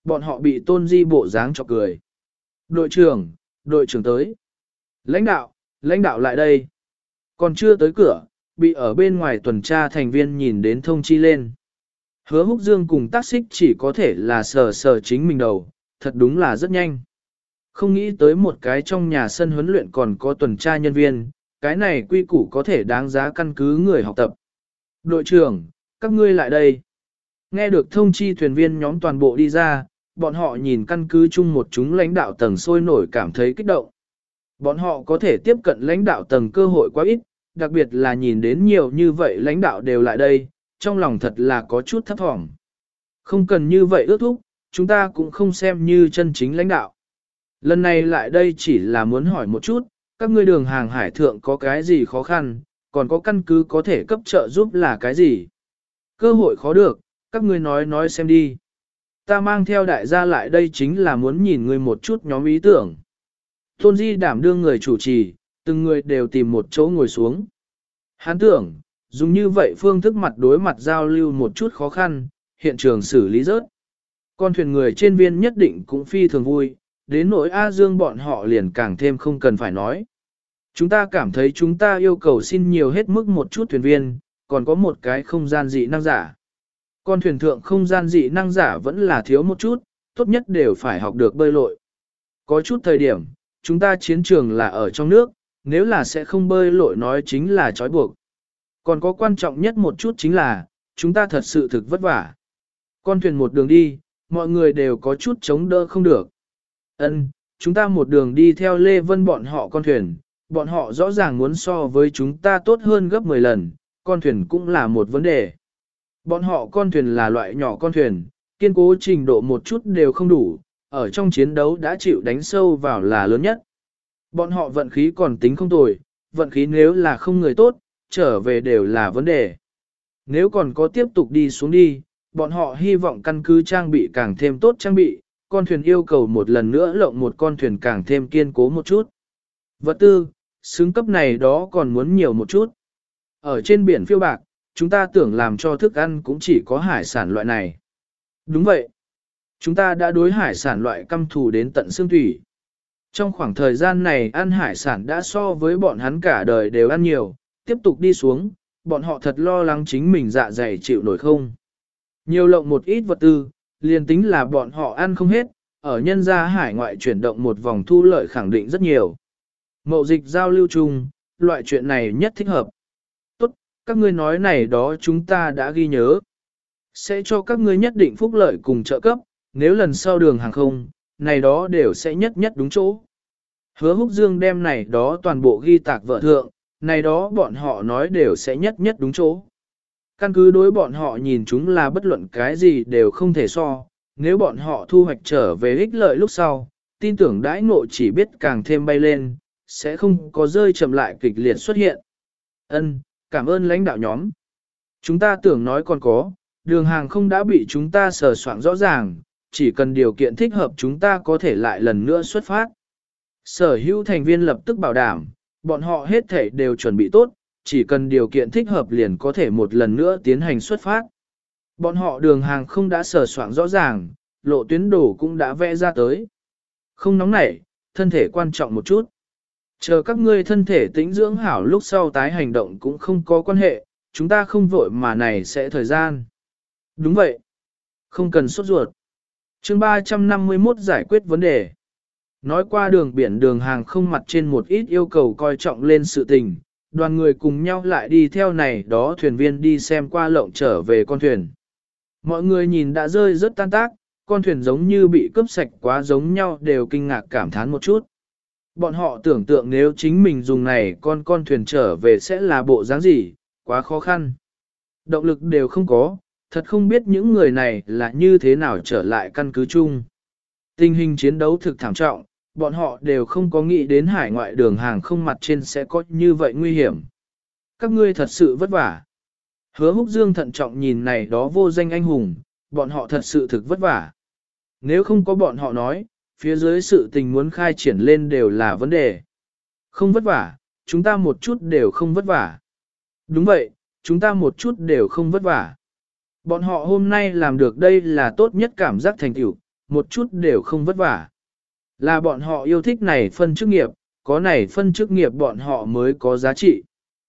bọn họ bị Tôn Di bộ dáng chọc cười. Đội trưởng, đội trưởng tới. Lãnh đạo, lãnh đạo lại đây. Còn chưa tới cửa, bị ở bên ngoài tuần tra thành viên nhìn đến thông chi lên. Hứa Húc Dương cùng tác xích chỉ có thể là sờ sờ chính mình đầu, thật đúng là rất nhanh. Không nghĩ tới một cái trong nhà sân huấn luyện còn có tuần tra nhân viên, cái này quy củ có thể đáng giá căn cứ người học tập. Đội trưởng, các ngươi lại đây. Nghe được thông chi thuyền viên nhóm toàn bộ đi ra, bọn họ nhìn căn cứ chung một chúng lãnh đạo tầng sôi nổi cảm thấy kích động. Bọn họ có thể tiếp cận lãnh đạo tầng cơ hội quá ít, đặc biệt là nhìn đến nhiều như vậy lãnh đạo đều lại đây, trong lòng thật là có chút thấp thỏm. Không cần như vậy ước thúc, chúng ta cũng không xem như chân chính lãnh đạo. Lần này lại đây chỉ là muốn hỏi một chút, các ngươi đường hàng hải thượng có cái gì khó khăn, còn có căn cứ có thể cấp trợ giúp là cái gì. Cơ hội khó được, các ngươi nói nói xem đi. Ta mang theo đại gia lại đây chính là muốn nhìn ngươi một chút nhóm ý tưởng. Tôn Di đảm đương người chủ trì, từng người đều tìm một chỗ ngồi xuống. Hắn tưởng, dùng như vậy phương thức mặt đối mặt giao lưu một chút khó khăn, hiện trường xử lý rớt. Con thuyền người trên viên nhất định cũng phi thường vui, đến nỗi A Dương bọn họ liền càng thêm không cần phải nói. Chúng ta cảm thấy chúng ta yêu cầu xin nhiều hết mức một chút thuyền viên, còn có một cái không gian dị năng giả. Con thuyền thượng không gian dị năng giả vẫn là thiếu một chút, tốt nhất đều phải học được bơi lội. Có chút thời điểm, chúng ta chiến trường là ở trong nước, nếu là sẽ không bơi lội nói chính là trói buộc. Còn có quan trọng nhất một chút chính là, chúng ta thật sự thực vất vả. Con thuyền một đường đi, mọi người đều có chút chống đỡ không được. Ân, chúng ta một đường đi theo Lê Vân bọn họ con thuyền, bọn họ rõ ràng muốn so với chúng ta tốt hơn gấp mười lần, con thuyền cũng là một vấn đề. Bọn họ con thuyền là loại nhỏ con thuyền, kiên cố trình độ một chút đều không đủ, ở trong chiến đấu đã chịu đánh sâu vào là lớn nhất. Bọn họ vận khí còn tính không tồi, vận khí nếu là không người tốt, trở về đều là vấn đề. Nếu còn có tiếp tục đi xuống đi, bọn họ hy vọng căn cứ trang bị càng thêm tốt trang bị, con thuyền yêu cầu một lần nữa lộng một con thuyền càng thêm kiên cố một chút. Vật tư, xứng cấp này đó còn muốn nhiều một chút. Ở trên biển phiêu bạc, chúng ta tưởng làm cho thức ăn cũng chỉ có hải sản loại này. Đúng vậy. Chúng ta đã đối hải sản loại căm thù đến tận xương thủy. Trong khoảng thời gian này ăn hải sản đã so với bọn hắn cả đời đều ăn nhiều, tiếp tục đi xuống, bọn họ thật lo lắng chính mình dạ dày chịu nổi không. Nhiều lộng một ít vật tư, liền tính là bọn họ ăn không hết, ở nhân gia hải ngoại chuyển động một vòng thu lợi khẳng định rất nhiều. Mậu dịch giao lưu chung, loại chuyện này nhất thích hợp. Tốt, các ngươi nói này đó chúng ta đã ghi nhớ. Sẽ cho các ngươi nhất định phúc lợi cùng trợ cấp, nếu lần sau đường hàng không, này đó đều sẽ nhất nhất đúng chỗ. Hứa Húc Dương đem này đó toàn bộ ghi tạc vợ thượng, này đó bọn họ nói đều sẽ nhất nhất đúng chỗ. Căn cứ đối bọn họ nhìn chúng là bất luận cái gì đều không thể so, nếu bọn họ thu hoạch trở về ích lợi lúc sau, tin tưởng đãi ngộ chỉ biết càng thêm bay lên, sẽ không có rơi chậm lại kịch liệt xuất hiện. Ân, cảm ơn lãnh đạo nhóm. Chúng ta tưởng nói còn có, đường hàng không đã bị chúng ta sờ soạn rõ ràng, chỉ cần điều kiện thích hợp chúng ta có thể lại lần nữa xuất phát. Sở hữu thành viên lập tức bảo đảm, bọn họ hết thể đều chuẩn bị tốt, chỉ cần điều kiện thích hợp liền có thể một lần nữa tiến hành xuất phát. Bọn họ đường hàng không đã sờ soạn rõ ràng, lộ tuyến đổ cũng đã vẽ ra tới. Không nóng nảy, thân thể quan trọng một chút. Chờ các ngươi thân thể tĩnh dưỡng hảo lúc sau tái hành động cũng không có quan hệ, chúng ta không vội mà này sẽ thời gian. Đúng vậy. Không cần sốt ruột. Chương ba trăm năm mươi mốt giải quyết vấn đề. Nói qua đường biển đường hàng không mặt trên một ít yêu cầu coi trọng lên sự tình, đoàn người cùng nhau lại đi theo này đó thuyền viên đi xem qua lộng trở về con thuyền. Mọi người nhìn đã rơi rất tan tác, con thuyền giống như bị cướp sạch quá giống nhau đều kinh ngạc cảm thán một chút. Bọn họ tưởng tượng nếu chính mình dùng này con con thuyền trở về sẽ là bộ dáng gì, quá khó khăn. Động lực đều không có, thật không biết những người này là như thế nào trở lại căn cứ chung. Tình hình chiến đấu thực thảm trọng, bọn họ đều không có nghĩ đến hải ngoại đường hàng không mặt trên sẽ có như vậy nguy hiểm. Các ngươi thật sự vất vả. Hứa Húc Dương thận trọng nhìn này đó vô danh anh hùng, bọn họ thật sự thực vất vả. Nếu không có bọn họ nói, phía dưới sự tình muốn khai triển lên đều là vấn đề. Không vất vả, chúng ta một chút đều không vất vả. Đúng vậy, chúng ta một chút đều không vất vả. Bọn họ hôm nay làm được đây là tốt nhất cảm giác thành tựu, một chút đều không vất vả. Là bọn họ yêu thích này phân chức nghiệp, có này phân chức nghiệp bọn họ mới có giá trị.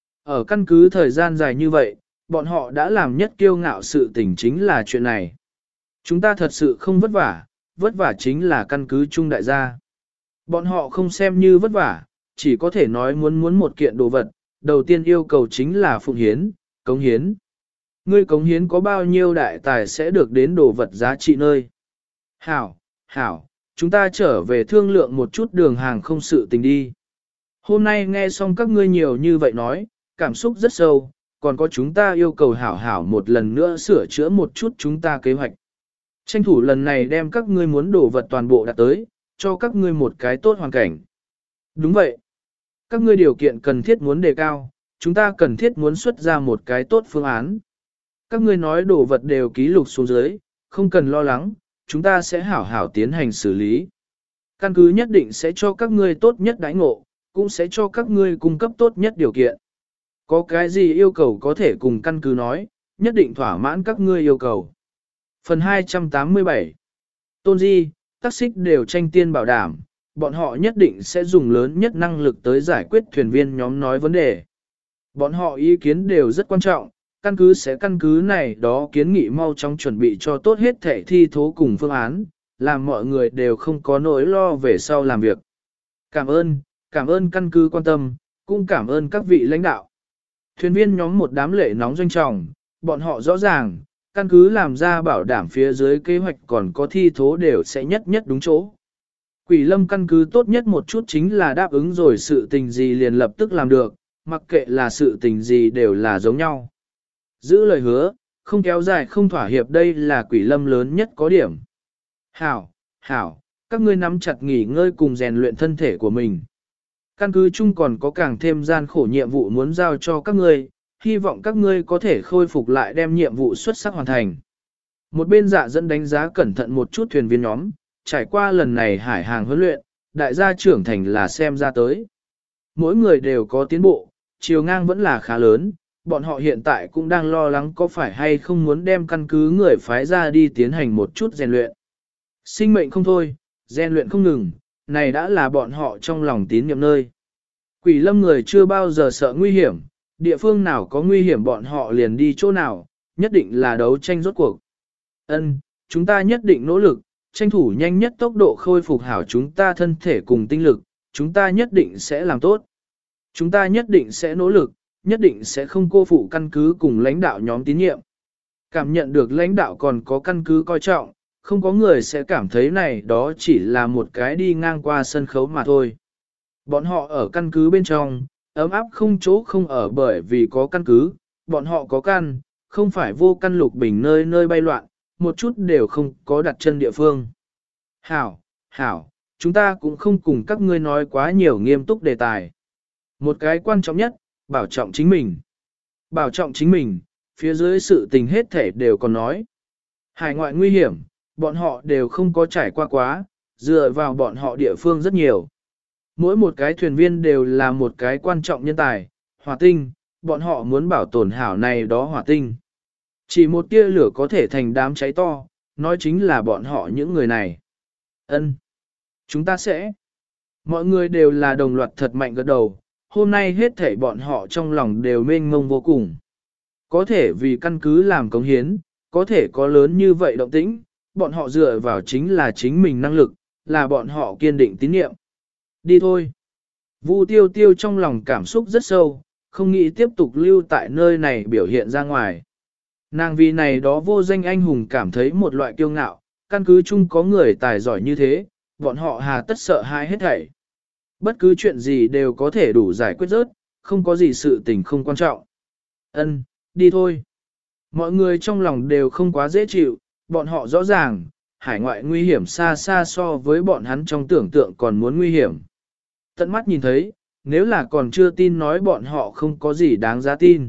Ở căn cứ thời gian dài như vậy, bọn họ đã làm nhất kiêu ngạo sự tình chính là chuyện này. Chúng ta thật sự không vất vả, vất vả chính là căn cứ trung đại gia. Bọn họ không xem như vất vả, chỉ có thể nói muốn muốn một kiện đồ vật, đầu tiên yêu cầu chính là phụng hiến, cống hiến. Ngươi cống hiến có bao nhiêu đại tài sẽ được đến đồ vật giá trị nơi. Hảo, hảo, chúng ta trở về thương lượng một chút đường hàng không sự tình đi. Hôm nay nghe xong các ngươi nhiều như vậy nói, cảm xúc rất sâu, còn có chúng ta yêu cầu hảo hảo một lần nữa sửa chữa một chút chúng ta kế hoạch. Tranh thủ lần này đem các ngươi muốn đồ vật toàn bộ đạt tới, cho các ngươi một cái tốt hoàn cảnh. Đúng vậy. Các ngươi điều kiện cần thiết muốn đề cao, chúng ta cần thiết muốn xuất ra một cái tốt phương án. Các ngươi nói đồ vật đều ký lục xuống dưới, không cần lo lắng, chúng ta sẽ hảo hảo tiến hành xử lý. Căn cứ nhất định sẽ cho các ngươi tốt nhất đãi ngộ, cũng sẽ cho các ngươi cung cấp tốt nhất điều kiện. Có cái gì yêu cầu có thể cùng căn cứ nói, nhất định thỏa mãn các ngươi yêu cầu. Phần hai trăm tám mươi bảy Tôn Di, tác xích đều tranh tiên bảo đảm, bọn họ nhất định sẽ dùng lớn nhất năng lực tới giải quyết thuyền viên nhóm nói vấn đề. Bọn họ ý kiến đều rất quan trọng, căn cứ sẽ căn cứ này đó kiến nghị mau chóng chuẩn bị cho tốt hết thể thi thố cùng phương án, làm mọi người đều không có nỗi lo về sau làm việc. Cảm ơn, cảm ơn căn cứ quan tâm, cũng cảm ơn các vị lãnh đạo. Thuyền viên nhóm một đám lệ nóng doanh trọng, bọn họ rõ ràng, căn cứ làm ra bảo đảm phía dưới kế hoạch còn có thi thố đều sẽ nhất nhất đúng chỗ. Quỷ lâm căn cứ tốt nhất một chút chính là đáp ứng rồi sự tình gì liền lập tức làm được, mặc kệ là sự tình gì đều là giống nhau. Giữ lời hứa, không kéo dài không thỏa hiệp đây là quỷ lâm lớn nhất có điểm. Hảo, hảo, các ngươi nắm chặt nghỉ ngơi cùng rèn luyện thân thể của mình. Căn cứ chung còn có càng thêm gian khổ nhiệm vụ muốn giao cho các ngươi, hy vọng các ngươi có thể khôi phục lại đem nhiệm vụ xuất sắc hoàn thành. Một bên dạ dẫn đánh giá cẩn thận một chút thuyền viên nhóm, trải qua lần này hải hàng huấn luyện, đại gia trưởng thành là xem ra tới. Mỗi người đều có tiến bộ, chiều ngang vẫn là khá lớn, bọn họ hiện tại cũng đang lo lắng có phải hay không muốn đem căn cứ người phái ra đi tiến hành một chút rèn luyện. Sinh mệnh không thôi, rèn luyện không ngừng, này đã là bọn họ trong lòng tín nhiệm nơi. Quỷ lâm người chưa bao giờ sợ nguy hiểm, địa phương nào có nguy hiểm bọn họ liền đi chỗ nào, nhất định là đấu tranh rốt cuộc. Ân, chúng ta nhất định nỗ lực, tranh thủ nhanh nhất tốc độ khôi phục hảo chúng ta thân thể cùng tinh lực, chúng ta nhất định sẽ làm tốt. Chúng ta nhất định sẽ nỗ lực, nhất định sẽ không cô phụ căn cứ cùng lãnh đạo nhóm tín nhiệm. Cảm nhận được lãnh đạo còn có căn cứ coi trọng, không có người sẽ cảm thấy này đó chỉ là một cái đi ngang qua sân khấu mà thôi. Bọn họ ở căn cứ bên trong, ấm áp không chỗ không ở bởi vì có căn cứ, bọn họ có căn, không phải vô căn lục bình nơi nơi bay loạn, một chút đều không có đặt chân địa phương. Hảo, hảo, chúng ta cũng không cùng các ngươi nói quá nhiều nghiêm túc đề tài. Một cái quan trọng nhất, bảo trọng chính mình. Bảo trọng chính mình, phía dưới sự tình hết thể đều còn nói. Hải ngoại nguy hiểm, bọn họ đều không có trải qua quá, dựa vào bọn họ địa phương rất nhiều. Mỗi một cái thuyền viên đều là một cái quan trọng nhân tài, hỏa tinh, bọn họ muốn bảo tồn hảo này đó hỏa tinh. Chỉ một tia lửa có thể thành đám cháy to, nói chính là bọn họ những người này. Ân, chúng ta sẽ. Mọi người đều là đồng loạt thật mạnh gật đầu, hôm nay hết thảy bọn họ trong lòng đều mênh mông vô cùng. Có thể vì căn cứ làm cống hiến, có thể có lớn như vậy động tĩnh, bọn họ dựa vào chính là chính mình năng lực, là bọn họ kiên định tín nhiệm. Đi thôi. Vu tiêu tiêu trong lòng cảm xúc rất sâu, không nghĩ tiếp tục lưu tại nơi này biểu hiện ra ngoài. Nàng vì này đó vô danh anh hùng cảm thấy một loại kiêu ngạo, căn cứ chung có người tài giỏi như thế, bọn họ hà tất sợ hãi hết thảy. Bất cứ chuyện gì đều có thể đủ giải quyết rớt, không có gì sự tình không quan trọng. Ân, đi thôi. Mọi người trong lòng đều không quá dễ chịu, bọn họ rõ ràng, hải ngoại nguy hiểm xa xa so với bọn hắn trong tưởng tượng còn muốn nguy hiểm. Tận mắt nhìn thấy, nếu là còn chưa tin nói bọn họ không có gì đáng giá tin.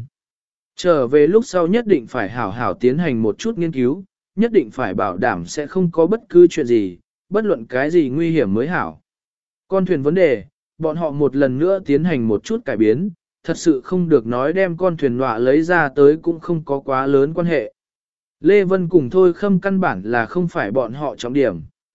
Trở về lúc sau nhất định phải hảo hảo tiến hành một chút nghiên cứu, nhất định phải bảo đảm sẽ không có bất cứ chuyện gì, bất luận cái gì nguy hiểm mới hảo. Con thuyền vấn đề, bọn họ một lần nữa tiến hành một chút cải biến, thật sự không được nói đem con thuyền nọa lấy ra tới cũng không có quá lớn quan hệ. Lê Vân cùng Thôi Khâm căn bản là không phải bọn họ trọng điểm,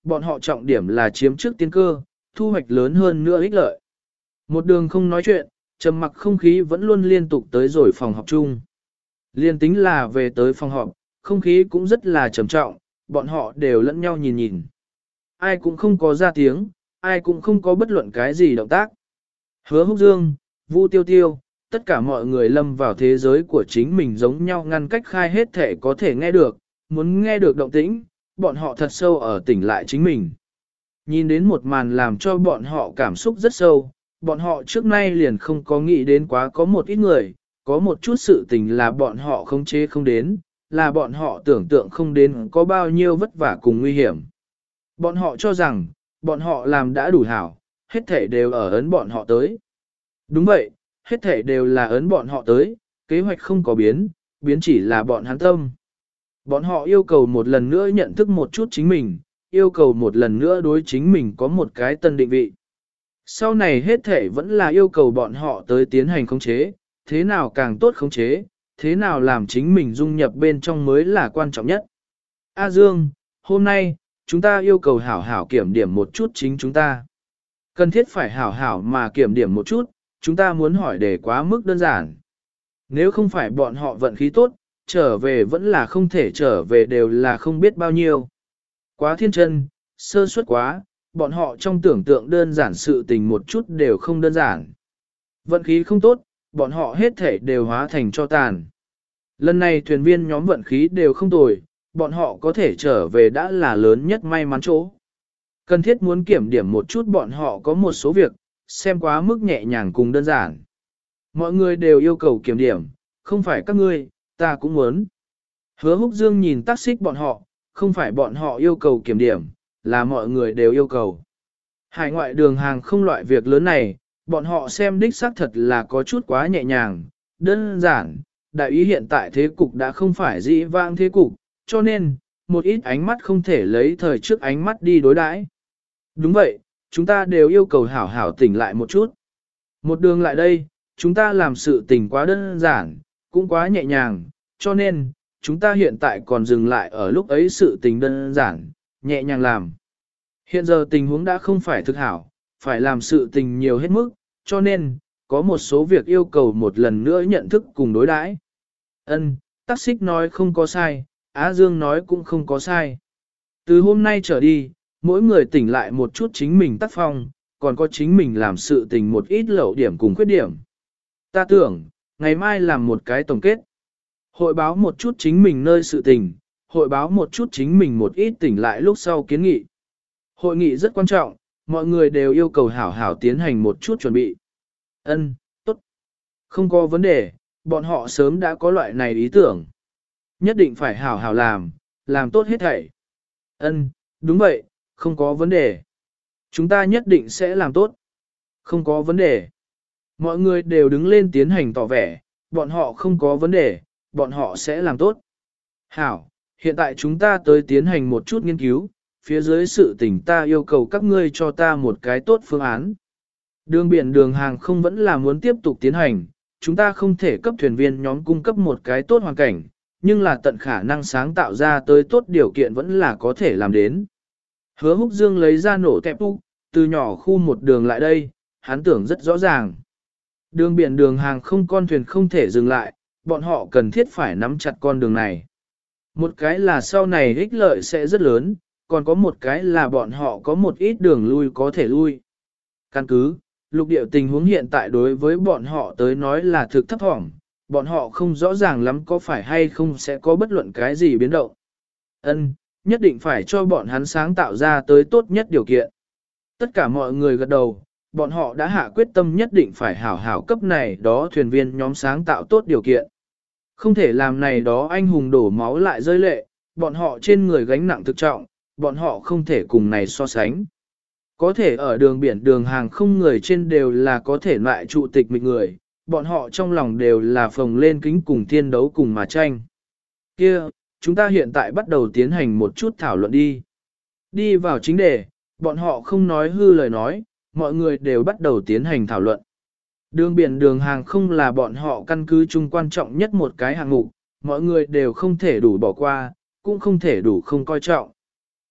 bọn họ trọng điểm là chiếm trước tiên cơ, thu hoạch lớn hơn nữa ích lợi. Một đường không nói chuyện, trầm mặc không khí vẫn luôn liên tục tới rồi phòng họp chung. Liên tính là về tới phòng họp, không khí cũng rất là trầm trọng, bọn họ đều lẫn nhau nhìn nhìn. Ai cũng không có ra tiếng, ai cũng không có bất luận cái gì động tác. Hứa Húc Dương, Vu Tiêu Tiêu, tất cả mọi người lâm vào thế giới của chính mình giống nhau ngăn cách khai hết thể có thể nghe được, muốn nghe được động tĩnh, bọn họ thật sâu ở tỉnh lại chính mình. Nhìn đến một màn làm cho bọn họ cảm xúc rất sâu, bọn họ trước nay liền không có nghĩ đến quá có một ít người, có một chút sự tình là bọn họ không chế không đến, là bọn họ tưởng tượng không đến có bao nhiêu vất vả cùng nguy hiểm. Bọn họ cho rằng, bọn họ làm đã đủ hảo, hết thể đều ở ấn bọn họ tới. Đúng vậy, hết thể đều là ấn bọn họ tới, kế hoạch không có biến, biến chỉ là bọn hắn tâm. Bọn họ yêu cầu một lần nữa nhận thức một chút chính mình, yêu cầu một lần nữa đối chính mình có một cái tân định vị. Sau này hết thể vẫn là yêu cầu bọn họ tới tiến hành khống chế, thế nào càng tốt khống chế, thế nào làm chính mình dung nhập bên trong mới là quan trọng nhất. A Dương, hôm nay, chúng ta yêu cầu hảo hảo kiểm điểm một chút chính chúng ta. Cần thiết phải hảo hảo mà kiểm điểm một chút, chúng ta muốn hỏi để quá mức đơn giản. Nếu không phải bọn họ vận khí tốt, trở về vẫn là không thể trở về đều là không biết bao nhiêu. Quá thiên chân, sơ suất quá, bọn họ trong tưởng tượng đơn giản sự tình một chút đều không đơn giản. Vận khí không tốt, bọn họ hết thể đều hóa thành cho tàn. Lần này thuyền viên nhóm vận khí đều không tồi, bọn họ có thể trở về đã là lớn nhất may mắn chỗ. Cần thiết muốn kiểm điểm một chút bọn họ có một số việc, xem quá mức nhẹ nhàng cùng đơn giản. Mọi người đều yêu cầu kiểm điểm, không phải các ngươi, ta cũng muốn. Hứa Húc Dương nhìn tác xích bọn họ, không phải bọn họ yêu cầu kiểm điểm, là mọi người đều yêu cầu. Hải ngoại đường hàng không loại việc lớn này, bọn họ xem đích xác thật là có chút quá nhẹ nhàng, đơn giản, đại ý hiện tại thế cục đã không phải dĩ vãng thế cục, cho nên, một ít ánh mắt không thể lấy thời trước ánh mắt đi đối đãi. Đúng vậy, chúng ta đều yêu cầu hảo hảo tỉnh lại một chút. Một đường lại đây, chúng ta làm sự tình quá đơn giản, cũng quá nhẹ nhàng, cho nên, chúng ta hiện tại còn dừng lại ở lúc ấy sự tình đơn giản, nhẹ nhàng làm. Hiện giờ tình huống đã không phải thực hảo, phải làm sự tình nhiều hết mức, cho nên, có một số việc yêu cầu một lần nữa nhận thức cùng đối đãi. Ân, Tắc Xích nói không có sai, Á Dương nói cũng không có sai. Từ hôm nay trở đi, mỗi người tỉnh lại một chút chính mình tác phong, còn có chính mình làm sự tình một ít lậu điểm cùng khuyết điểm. Ta tưởng, ngày mai làm một cái tổng kết. Hội báo một chút chính mình nơi sự tình, hội báo một chút chính mình một ít tỉnh lại lúc sau kiến nghị. Hội nghị rất quan trọng, mọi người đều yêu cầu hảo hảo tiến hành một chút chuẩn bị. Ân, tốt. Không có vấn đề, bọn họ sớm đã có loại này ý tưởng. Nhất định phải hảo hảo làm, làm tốt hết thảy. Ân, đúng vậy, không có vấn đề. Chúng ta nhất định sẽ làm tốt. Không có vấn đề. Mọi người đều đứng lên tiến hành tỏ vẻ, bọn họ không có vấn đề, bọn họ sẽ làm tốt. Hảo, hiện tại chúng ta tới tiến hành một chút nghiên cứu, phía dưới sự tình ta yêu cầu các ngươi cho ta một cái tốt phương án. Đường biển đường hàng không vẫn là muốn tiếp tục tiến hành, chúng ta không thể cấp thuyền viên nhóm cung cấp một cái tốt hoàn cảnh, nhưng là tận khả năng sáng tạo ra tới tốt điều kiện vẫn là có thể làm đến. Hứa Húc Dương lấy ra nổ tẹp úc, từ nhỏ khu một đường lại đây, hắn tưởng rất rõ ràng. Đường biển đường hàng không con thuyền không thể dừng lại, bọn họ cần thiết phải nắm chặt con đường này. Một cái là sau này ích lợi sẽ rất lớn, còn có một cái là bọn họ có một ít đường lui có thể lui. Căn cứ, lục địa tình huống hiện tại đối với bọn họ tới nói là thực thấp thỏm, bọn họ không rõ ràng lắm có phải hay không sẽ có bất luận cái gì biến động. Ân, nhất định phải cho bọn hắn sáng tạo ra tới tốt nhất điều kiện. Tất cả mọi người gật đầu, bọn họ đã hạ quyết tâm nhất định phải hảo hảo cấp này đó thuyền viên nhóm sáng tạo tốt điều kiện. Không thể làm này đó anh hùng đổ máu lại rơi lệ, bọn họ trên người gánh nặng thực trọng, bọn họ không thể cùng này so sánh. Có thể ở đường biển đường hàng không người trên đều là có thể loại trụ tịch mịch người, bọn họ trong lòng đều là phồng lên kính cùng thiên đấu cùng mà tranh. Kia, chúng ta hiện tại bắt đầu tiến hành một chút thảo luận đi. Đi vào chính đề, bọn họ không nói hư lời nói, mọi người đều bắt đầu tiến hành thảo luận. Đường biển đường hàng không là bọn họ căn cứ chung quan trọng nhất một cái hạng mục, mọi người đều không thể đủ bỏ qua, cũng không thể đủ không coi trọng.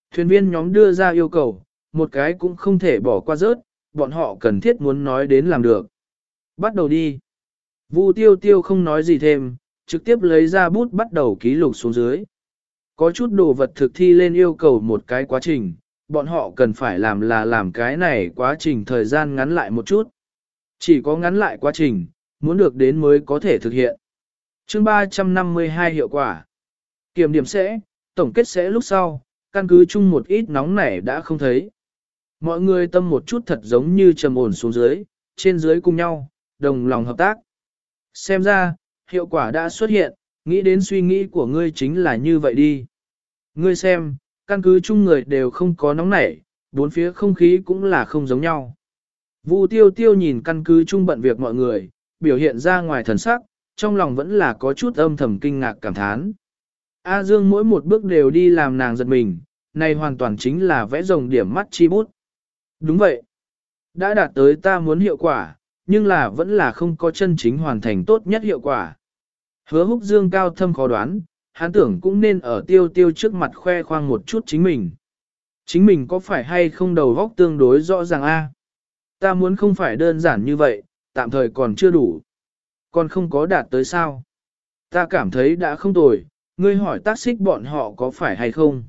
Thuyền viên nhóm đưa ra yêu cầu, một cái cũng không thể bỏ qua rớt, bọn họ cần thiết muốn nói đến làm được. Bắt đầu đi. Vu Tiêu Tiêu không nói gì thêm, trực tiếp lấy ra bút bắt đầu ký lục xuống dưới. Có chút đồ vật thực thi lên yêu cầu một cái quá trình, bọn họ cần phải làm là làm cái này quá trình thời gian ngắn lại một chút. Chỉ có ngắn lại quá trình, muốn được đến mới có thể thực hiện. Chương ba trăm năm mươi hai hiệu quả. Kiểm điểm sẽ, tổng kết sẽ lúc sau, căn cứ chung một ít nóng nảy đã không thấy. Mọi người tâm một chút thật giống như trầm ổn xuống dưới, trên dưới cùng nhau, đồng lòng hợp tác. Xem ra, hiệu quả đã xuất hiện, nghĩ đến suy nghĩ của ngươi chính là như vậy đi. Ngươi xem, căn cứ chung người đều không có nóng nảy, bốn phía không khí cũng là không giống nhau. Vu Tiêu Tiêu nhìn căn cứ chung bận việc mọi người, biểu hiện ra ngoài thần sắc, trong lòng vẫn là có chút âm thầm kinh ngạc cảm thán. A Dương mỗi một bước đều đi làm nàng giật mình, này hoàn toàn chính là vẽ rồng điểm mắt chi bút. Đúng vậy. Đã đạt tới ta muốn hiệu quả, nhưng là vẫn là không có chân chính hoàn thành tốt nhất hiệu quả. Hứa Húc Dương cao thâm khó đoán, hắn tưởng cũng nên ở Tiêu Tiêu trước mặt khoe khoang một chút chính mình. Chính mình có phải hay không đầu óc tương đối rõ ràng a? Ta muốn không phải đơn giản như vậy, tạm thời còn chưa đủ. Còn không có đạt tới sao? Ta cảm thấy đã không tồi, ngươi hỏi tác xích bọn họ có phải hay không?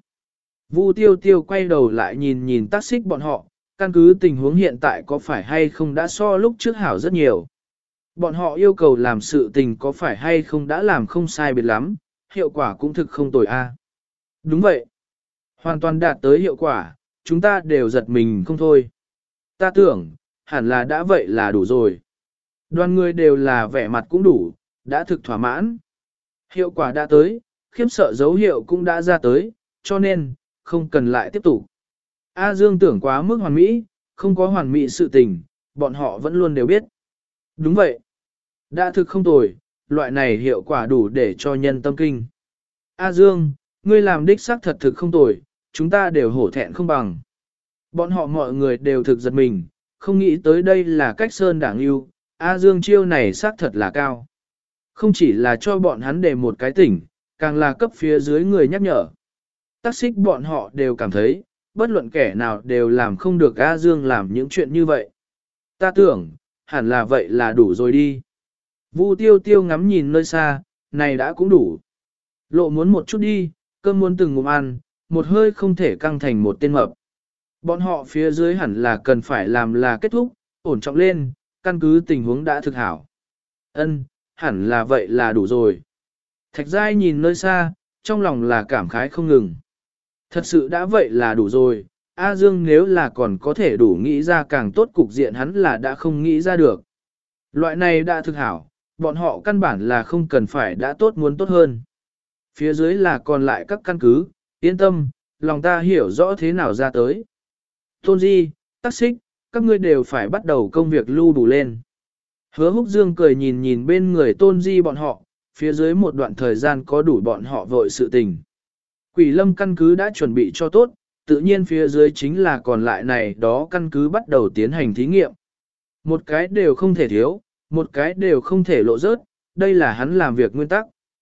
Vu Tiêu Tiêu quay đầu lại nhìn nhìn tác xích bọn họ, căn cứ tình huống hiện tại có phải hay không đã so lúc trước hảo rất nhiều. Bọn họ yêu cầu làm sự tình có phải hay không đã làm không sai biệt lắm, hiệu quả cũng thực không tồi a. Đúng vậy. Hoàn toàn đạt tới hiệu quả, chúng ta đều giật mình không thôi. Ta tưởng, hẳn là đã vậy là đủ rồi. Đoàn người đều là vẻ mặt cũng đủ, đã thực thỏa mãn. Hiệu quả đã tới, khiếp sợ dấu hiệu cũng đã ra tới, cho nên, không cần lại tiếp tục. A Dương tưởng quá mức hoàn mỹ, không có hoàn mỹ sự tình, bọn họ vẫn luôn đều biết. Đúng vậy. Đã thực không tồi, loại này hiệu quả đủ để cho nhân tâm kinh. A Dương, ngươi làm đích xác thật thực không tồi, chúng ta đều hổ thẹn không bằng. Bọn họ mọi người đều thực giật mình, không nghĩ tới đây là cách sơn đảng yêu, A Dương chiêu này xác thật là cao. Không chỉ là cho bọn hắn để một cái tỉnh, càng là cấp phía dưới người nhắc nhở. Tác xích bọn họ đều cảm thấy, bất luận kẻ nào đều làm không được A Dương làm những chuyện như vậy. Ta tưởng, hẳn là vậy là đủ rồi đi. Vu Tiêu Tiêu ngắm nhìn nơi xa, này đã cũng đủ. Lộ muốn một chút đi, cơm muốn từng ngụm ăn, một hơi không thể căng thành một tên mập. Bọn họ phía dưới hẳn là cần phải làm là kết thúc, ổn trọng lên, căn cứ tình huống đã thực hảo. Ân, hẳn là vậy là đủ rồi. Thạch Giai nhìn nơi xa, trong lòng là cảm khái không ngừng. Thật sự đã vậy là đủ rồi, A Dương nếu là còn có thể đủ nghĩ ra càng tốt cục diện hắn là đã không nghĩ ra được. Loại này đã thực hảo, bọn họ căn bản là không cần phải đã tốt muốn tốt hơn. Phía dưới là còn lại các căn cứ, yên tâm, lòng ta hiểu rõ thế nào ra tới. Tôn Di, Tắc Xích, các ngươi đều phải bắt đầu công việc lưu đủ lên. Hứa Húc Dương cười nhìn nhìn bên người Tôn Di bọn họ, phía dưới một đoạn thời gian có đủ bọn họ vội sự tình. Quỷ lâm căn cứ đã chuẩn bị cho tốt, tự nhiên phía dưới chính là còn lại này đó căn cứ bắt đầu tiến hành thí nghiệm. Một cái đều không thể thiếu, một cái đều không thể lộ rớt, đây là hắn làm việc nguyên tắc.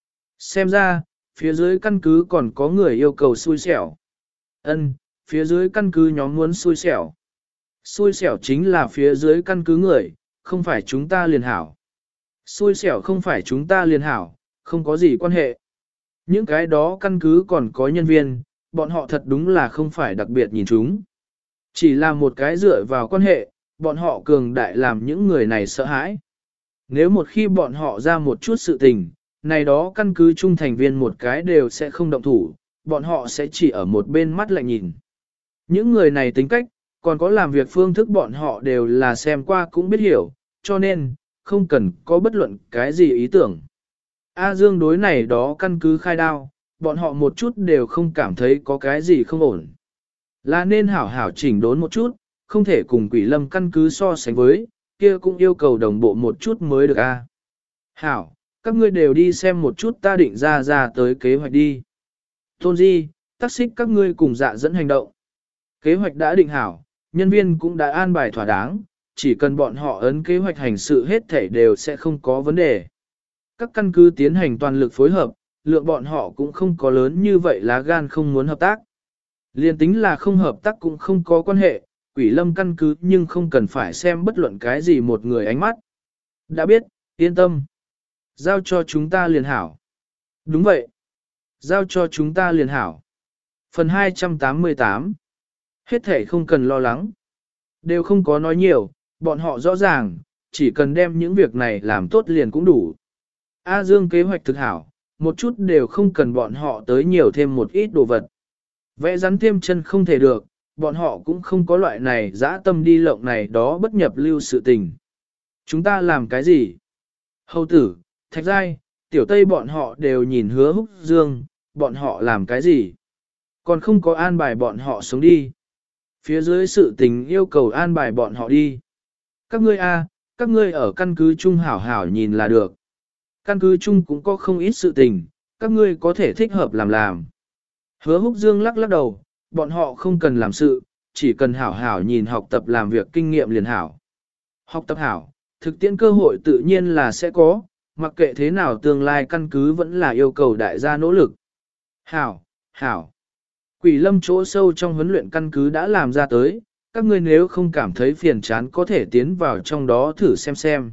Xem ra, phía dưới căn cứ còn có người yêu cầu xui xẻo. Ân, phía dưới căn cứ nhóm muốn xui xẻo. Xui xẻo chính là phía dưới căn cứ người, không phải chúng ta liền hảo. Xui xẻo không phải chúng ta liền hảo, không có gì quan hệ. Những cái đó căn cứ còn có nhân viên, bọn họ thật đúng là không phải đặc biệt nhìn chúng. Chỉ là một cái dựa vào quan hệ, bọn họ cường đại làm những người này sợ hãi. Nếu một khi bọn họ ra một chút sự tình, này đó căn cứ chung thành viên một cái đều sẽ không động thủ, bọn họ sẽ chỉ ở một bên mắt lạnh nhìn. Những người này tính cách, còn có làm việc phương thức bọn họ đều là xem qua cũng biết hiểu, cho nên, không cần có bất luận cái gì ý tưởng. A Dương đối này đó căn cứ khai đao, bọn họ một chút đều không cảm thấy có cái gì không ổn. Là nên hảo hảo chỉnh đốn một chút, không thể cùng quỷ lâm căn cứ so sánh với, kia cũng yêu cầu đồng bộ một chút mới được a. Hảo, các ngươi đều đi xem một chút ta định ra ra tới kế hoạch đi. Tôn Di, Tắc Xích các ngươi cùng dạ dẫn hành động. Kế hoạch đã định hảo, nhân viên cũng đã an bài thỏa đáng, chỉ cần bọn họ ấn kế hoạch hành sự hết thảy đều sẽ không có vấn đề. Các căn cứ tiến hành toàn lực phối hợp, lượng bọn họ cũng không có lớn như vậy lá gan không muốn hợp tác. Liên tính là không hợp tác cũng không có quan hệ, quỷ lâm căn cứ nhưng không cần phải xem bất luận cái gì một người ánh mắt. Đã biết, yên tâm. Giao cho chúng ta liền hảo. Đúng vậy. Giao cho chúng ta liền hảo. Phần hai trăm tám mươi tám. Hết thể không cần lo lắng. Đều không có nói nhiều, bọn họ rõ ràng, chỉ cần đem những việc này làm tốt liền cũng đủ. A Dương kế hoạch thực hảo, một chút đều không cần bọn họ tới nhiều thêm một ít đồ vật. Vẽ rắn thêm chân không thể được, bọn họ cũng không có loại này dã tâm đi lộng này đó bất nhập lưu sự tình. Chúng ta làm cái gì? Hầu tử, Thạch Giai, Tiểu Tây bọn họ đều nhìn Hứa Húc Dương, bọn họ làm cái gì? Còn không có an bài bọn họ sống đi. Phía dưới sự tình yêu cầu an bài bọn họ đi. Các ngươi a, các ngươi ở căn cứ chung hảo hảo nhìn là được. Căn cứ chung cũng có không ít sự tình, các ngươi có thể thích hợp làm làm. Hứa Húc Dương lắc lắc đầu, bọn họ không cần làm sự, chỉ cần hảo hảo nhìn học tập làm việc kinh nghiệm liền hảo. Học tập hảo, thực tiễn cơ hội tự nhiên là sẽ có, mặc kệ thế nào tương lai căn cứ vẫn là yêu cầu đại gia nỗ lực. Hảo, hảo. Quỷ lâm chỗ sâu trong huấn luyện căn cứ đã làm ra tới, các ngươi nếu không cảm thấy phiền chán có thể tiến vào trong đó thử xem xem.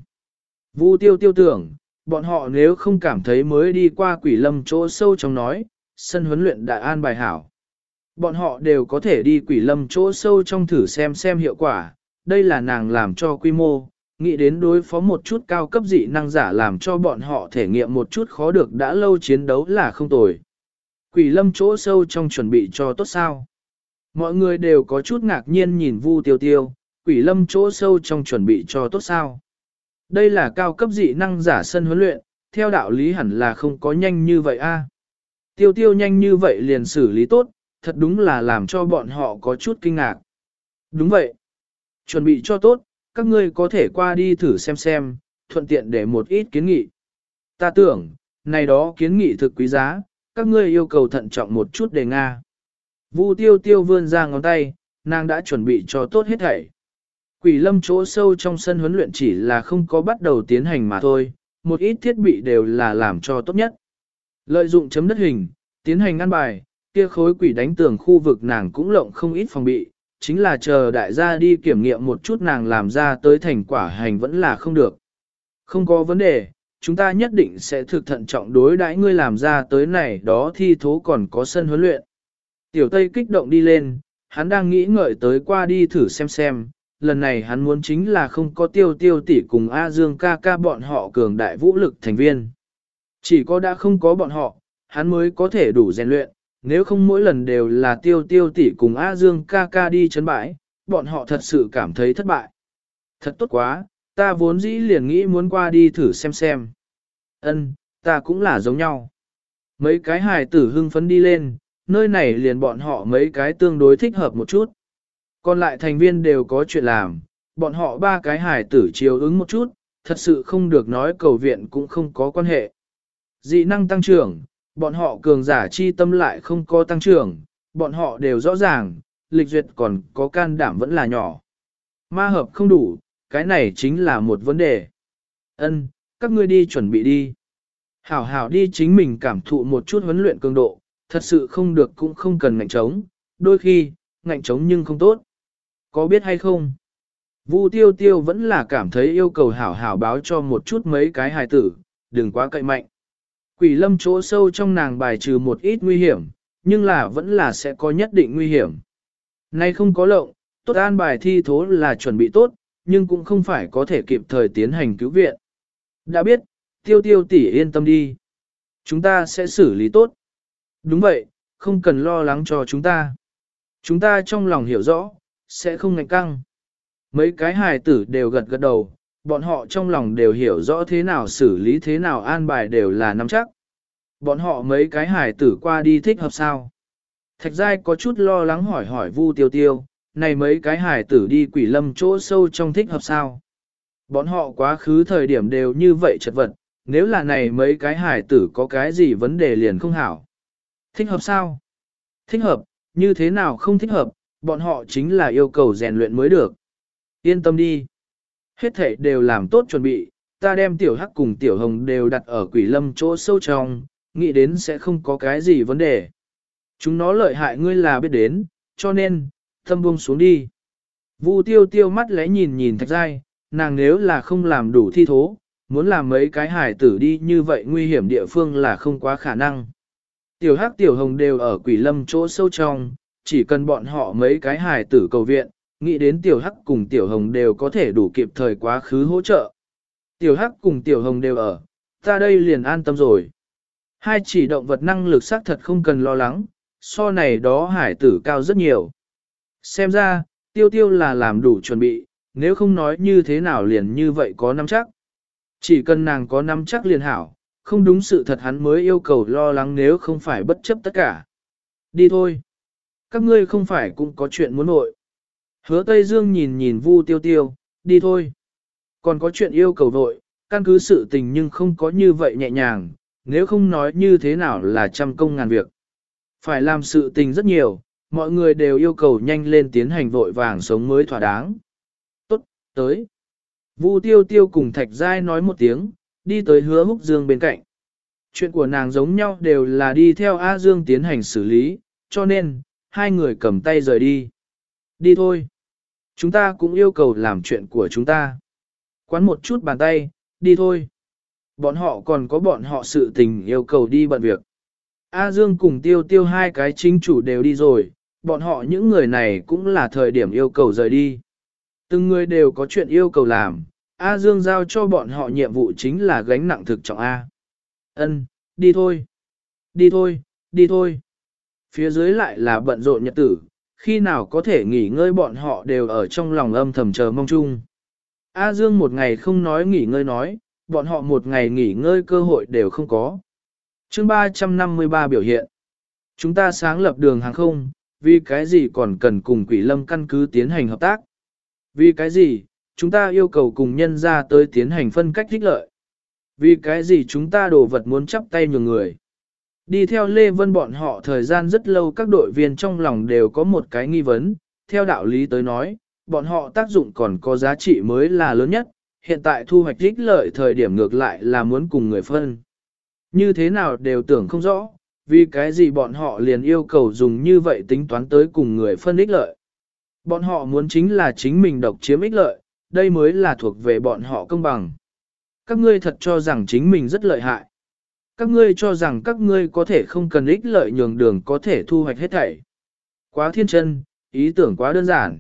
Vu tiêu tiêu tưởng, bọn họ nếu không cảm thấy mới đi qua quỷ lâm chỗ sâu trong nói, sân huấn luyện đã an bài hảo. Bọn họ đều có thể đi quỷ lâm chỗ sâu trong thử xem xem hiệu quả, đây là nàng làm cho quy mô, nghĩ đến đối phó một chút cao cấp dị năng giả làm cho bọn họ thể nghiệm một chút khó được đã lâu chiến đấu là không tồi. Quỷ lâm chỗ sâu trong chuẩn bị cho tốt sao. Mọi người đều có chút ngạc nhiên nhìn Vu Tiêu Tiêu, quỷ lâm chỗ sâu trong chuẩn bị cho tốt sao. Đây là cao cấp dị năng giả sân huấn luyện, theo đạo lý hẳn là không có nhanh như vậy a. Tiêu Tiêu nhanh như vậy liền xử lý tốt, thật đúng là làm cho bọn họ có chút kinh ngạc. Đúng vậy. Chuẩn bị cho tốt, các ngươi có thể qua đi thử xem xem, thuận tiện để một ít kiến nghị. Ta tưởng, này đó kiến nghị thực quý giá, các ngươi yêu cầu thận trọng một chút để Nga. Vu Tiêu Tiêu vươn ra ngón tay, nàng đã chuẩn bị cho tốt hết thảy. Quỷ lâm chỗ sâu trong sân huấn luyện chỉ là không có bắt đầu tiến hành mà thôi, một ít thiết bị đều là làm cho tốt nhất. Lợi dụng chấm đất hình, tiến hành ăn bài, kia khối quỷ đánh tường khu vực nàng cũng lộng không ít phòng bị, chính là chờ đại gia đi kiểm nghiệm một chút nàng làm ra tới thành quả hành vẫn là không được. Không có vấn đề, chúng ta nhất định sẽ thực thận trọng đối đãi ngươi làm ra tới này đó thi thố còn có sân huấn luyện. Tiểu Tây kích động đi lên, hắn đang nghĩ ngợi tới qua đi thử xem xem, lần này hắn muốn chính là không có tiêu tiêu tỷ cùng A Dương ca ca bọn họ cường đại vũ lực thành viên. Chỉ có đã không có bọn họ, hắn mới có thể đủ rèn luyện, nếu không mỗi lần đều là tiêu tiêu tỷ cùng A Dương ca ca đi chấn bãi, bọn họ thật sự cảm thấy thất bại. Thật tốt quá, ta vốn dĩ liền nghĩ muốn qua đi thử xem xem. Ân, ta cũng là giống nhau. Mấy cái hài tử hưng phấn đi lên, nơi này liền bọn họ mấy cái tương đối thích hợp một chút. Còn lại thành viên đều có chuyện làm, bọn họ ba cái hài tử chiều ứng một chút, thật sự không được nói cầu viện cũng không có quan hệ. Dị năng tăng trưởng, bọn họ cường giả chi tâm lại không có tăng trưởng, bọn họ đều rõ ràng, lịch duyệt còn có can đảm vẫn là nhỏ. Ma hợp không đủ, cái này chính là một vấn đề. Ân, các ngươi đi chuẩn bị đi. Hảo hảo đi chính mình cảm thụ một chút huấn luyện cường độ, thật sự không được cũng không cần ngạnh trống, đôi khi, ngạnh trống nhưng không tốt. Có biết hay không? Vu Tiêu Tiêu vẫn là cảm thấy yêu cầu hảo hảo báo cho một chút mấy cái hài tử, đừng quá cậy mạnh. Quỷ lâm chỗ sâu trong nàng bài trừ một ít nguy hiểm, nhưng là vẫn là sẽ có nhất định nguy hiểm. Nay không có lộng, tốt an bài thi thố là chuẩn bị tốt, nhưng cũng không phải có thể kịp thời tiến hành cứu viện. Đã biết, Tiêu Tiêu tỷ yên tâm đi. Chúng ta sẽ xử lý tốt. Đúng vậy, không cần lo lắng cho chúng ta. Chúng ta trong lòng hiểu rõ, sẽ không ngạnh căng. Mấy cái hài tử đều gật gật đầu, bọn họ trong lòng đều hiểu rõ thế nào xử lý thế nào an bài đều là nắm chắc. Bọn họ mấy cái hài tử qua đi thích hợp sao? Thạch Giai có chút lo lắng hỏi hỏi Vu Tiêu Tiêu, này mấy cái hài tử đi quỷ lâm chỗ sâu trong thích hợp sao? Bọn họ quá khứ thời điểm đều như vậy chật vật, nếu là này mấy cái hài tử có cái gì vấn đề liền không hảo. Thích hợp sao? Thích hợp, như thế nào không thích hợp, bọn họ chính là yêu cầu rèn luyện mới được. Yên tâm đi. Hết thảy đều làm tốt chuẩn bị, ta đem tiểu hắc cùng tiểu hồng đều đặt ở quỷ lâm chỗ sâu trong, nghĩ đến sẽ không có cái gì vấn đề. Chúng nó lợi hại ngươi là biết đến, cho nên, thâm buông xuống đi. Vu tiêu tiêu mắt lẽ nhìn nhìn thạch giai, nàng nếu là không làm đủ thi thố, muốn làm mấy cái hải tử đi như vậy nguy hiểm địa phương là không quá khả năng. Tiểu hắc tiểu hồng đều ở quỷ lâm chỗ sâu trong, chỉ cần bọn họ mấy cái hải tử cầu viện, nghĩ đến tiểu hắc cùng tiểu hồng đều có thể đủ kịp thời quá khứ hỗ trợ. Tiểu hắc cùng tiểu hồng đều ở, ta đây liền an tâm rồi. Hai chỉ động vật năng lực xác thật không cần lo lắng, so này đó hải tử cao rất nhiều. Xem ra, tiêu tiêu là làm đủ chuẩn bị, nếu không nói như thế nào liền như vậy có nắm chắc. Chỉ cần nàng có nắm chắc liền hảo, không đúng sự thật hắn mới yêu cầu lo lắng nếu không phải bất chấp tất cả. Đi thôi. Các ngươi không phải cũng có chuyện muốn nội. Hứa Tây Dương nhìn nhìn Vu tiêu tiêu, đi thôi. Còn có chuyện yêu cầu vội, căn cứ sự tình nhưng không có như vậy nhẹ nhàng, nếu không nói như thế nào là trăm công ngàn việc. Phải làm sự tình rất nhiều, mọi người đều yêu cầu nhanh lên tiến hành vội vàng sống mới thỏa đáng. Tốt, tới. Vu tiêu tiêu cùng Thạch Giai nói một tiếng, đi tới Hứa Húc Dương bên cạnh. Chuyện của nàng giống nhau đều là đi theo A Dương tiến hành xử lý, cho nên, hai người cầm tay rời đi. Đi thôi. Chúng ta cũng yêu cầu làm chuyện của chúng ta. Quán một chút bàn tay, đi thôi. Bọn họ còn có bọn họ sự tình yêu cầu đi bận việc. A Dương cùng Tiêu Tiêu hai cái chính chủ đều đi rồi, bọn họ những người này cũng là thời điểm yêu cầu rời đi. Từng người đều có chuyện yêu cầu làm, A Dương giao cho bọn họ nhiệm vụ chính là gánh nặng thực trọng A. Ân, đi thôi. Đi thôi, đi thôi. Phía dưới lại là bận rộn nhật tử, khi nào có thể nghỉ ngơi bọn họ đều ở trong lòng âm thầm chờ mong chung. A Dương một ngày không nói nghỉ ngơi nói, bọn họ một ngày nghỉ ngơi cơ hội đều không có. Chương ba trăm năm mươi ba biểu hiện. Chúng ta sáng lập đường hàng không, vì cái gì còn cần cùng Quỷ Lâm căn cứ tiến hành hợp tác? Vì cái gì, chúng ta yêu cầu cùng nhân ra tới tiến hành phân cách thích lợi? Vì cái gì chúng ta đồ vật muốn chắp tay nhường người? Đi theo Lê Vân bọn họ thời gian rất lâu các đội viên trong lòng đều có một cái nghi vấn, theo đạo lý tới nói, bọn họ tác dụng còn có giá trị mới là lớn nhất, hiện tại thu hoạch ích lợi thời điểm ngược lại là muốn cùng người phân. Như thế nào đều tưởng không rõ, vì cái gì bọn họ liền yêu cầu dùng như vậy tính toán tới cùng người phân ích lợi. Bọn họ muốn chính là chính mình độc chiếm ích lợi, đây mới là thuộc về bọn họ công bằng. Các ngươi thật cho rằng chính mình rất lợi hại. Các ngươi cho rằng các ngươi có thể không cần ích lợi nhường đường có thể thu hoạch hết thảy. Quá thiên chân, ý tưởng quá đơn giản.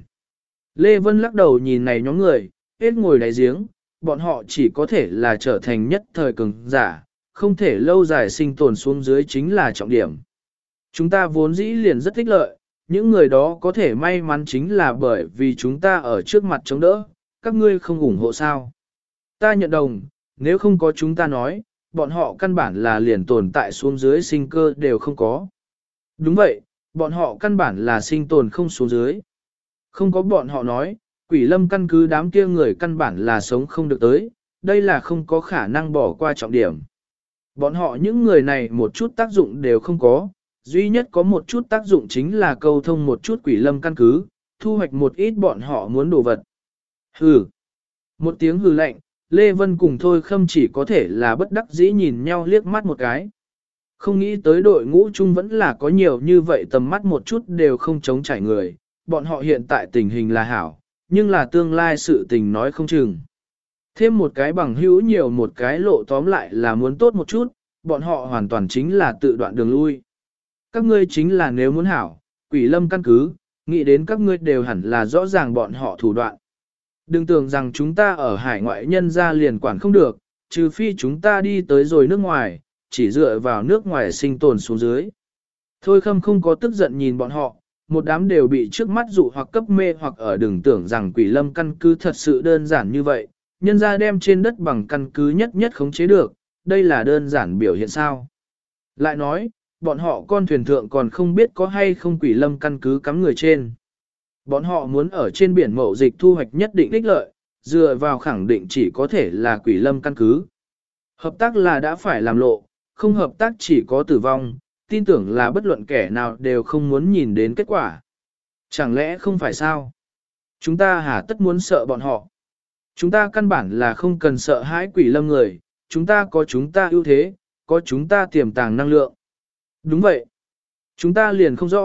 Lê Vân lắc đầu nhìn này nhóm người, hết ngồi đáy giếng, bọn họ chỉ có thể là trở thành nhất thời cường giả, không thể lâu dài sinh tồn xuống dưới chính là trọng điểm. Chúng ta vốn dĩ liền rất ích lợi, những người đó có thể may mắn chính là bởi vì chúng ta ở trước mặt chống đỡ, các ngươi không ủng hộ sao. Ta nhận đồng, nếu không có chúng ta nói, bọn họ căn bản là liền tồn tại xuống dưới sinh cơ đều không có. Đúng vậy, bọn họ căn bản là sinh tồn không xuống dưới. Không có bọn họ nói, Quỷ Lâm căn cứ đám kia người căn bản là sống không được tới, đây là không có khả năng bỏ qua trọng điểm. Bọn họ những người này một chút tác dụng đều không có, duy nhất có một chút tác dụng chính là câu thông một chút Quỷ Lâm căn cứ, thu hoạch một ít bọn họ muốn đồ vật. Hừ. Một tiếng hừ lạnh, Lê Vân cùng Thôi Khâm chỉ có thể là bất đắc dĩ nhìn nhau liếc mắt một cái. Không nghĩ tới đội ngũ chung vẫn là có nhiều như vậy tầm mắt một chút đều không chống trải người, bọn họ hiện tại tình hình là hảo, nhưng là tương lai sự tình nói không chừng. Thêm một cái bằng hữu nhiều một cái lộ tóm lại là muốn tốt một chút, bọn họ hoàn toàn chính là tự đoạn đường lui. Các ngươi chính là nếu muốn hảo, Quỷ Lâm căn cứ, nghĩ đến các ngươi đều hẳn là rõ ràng bọn họ thủ đoạn. Đừng tưởng rằng chúng ta ở hải ngoại nhân ra liền quản không được, trừ phi chúng ta đi tới rồi nước ngoài, chỉ dựa vào nước ngoài sinh tồn xuống dưới. Thôi Khâm không có tức giận nhìn bọn họ, một đám đều bị trước mắt dụ hoặc cấp mê hoặc ở đừng tưởng rằng Quỷ Lâm căn cứ thật sự đơn giản như vậy, nhân ra đem trên đất bằng căn cứ nhất nhất khống chế được, đây là đơn giản biểu hiện sao. Lại nói, bọn họ con thuyền thượng còn không biết có hay không Quỷ Lâm căn cứ cắm người trên. Bọn họ muốn ở trên biển mậu dịch thu hoạch nhất định ích lợi, dựa vào khẳng định chỉ có thể là Quỷ Lâm căn cứ. Hợp tác là đã phải làm lộ, không hợp tác chỉ có tử vong, tin tưởng là bất luận kẻ nào đều không muốn nhìn đến kết quả. Chẳng lẽ không phải sao? Chúng ta hà tất muốn sợ bọn họ. Chúng ta căn bản là không cần sợ hãi Quỷ Lâm người, chúng ta có chúng ta ưu thế, có chúng ta tiềm tàng năng lượng. Đúng vậy. Chúng ta liền không rõ,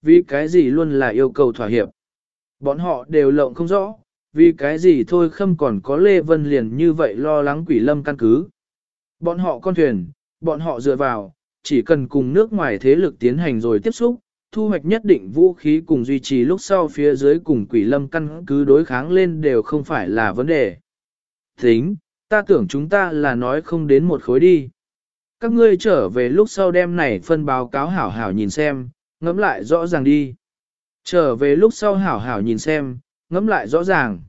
vì cái gì luôn là yêu cầu thỏa hiệp. Bọn họ đều lộng không rõ, vì cái gì thôi khâm còn có Lê Vân liền như vậy lo lắng quỷ lâm căn cứ. Bọn họ con thuyền, bọn họ dựa vào, chỉ cần cùng nước ngoài thế lực tiến hành rồi tiếp xúc, thu hoạch nhất định vũ khí cùng duy trì lúc sau phía dưới cùng quỷ lâm căn cứ đối kháng lên đều không phải là vấn đề. Tính, ta tưởng chúng ta là nói không đến một khối đi. Các ngươi trở về lúc sau đem này phân báo cáo hảo hảo nhìn xem, ngẫm lại rõ ràng đi. Trở về lúc sau hảo hảo nhìn xem, ngẫm lại rõ ràng.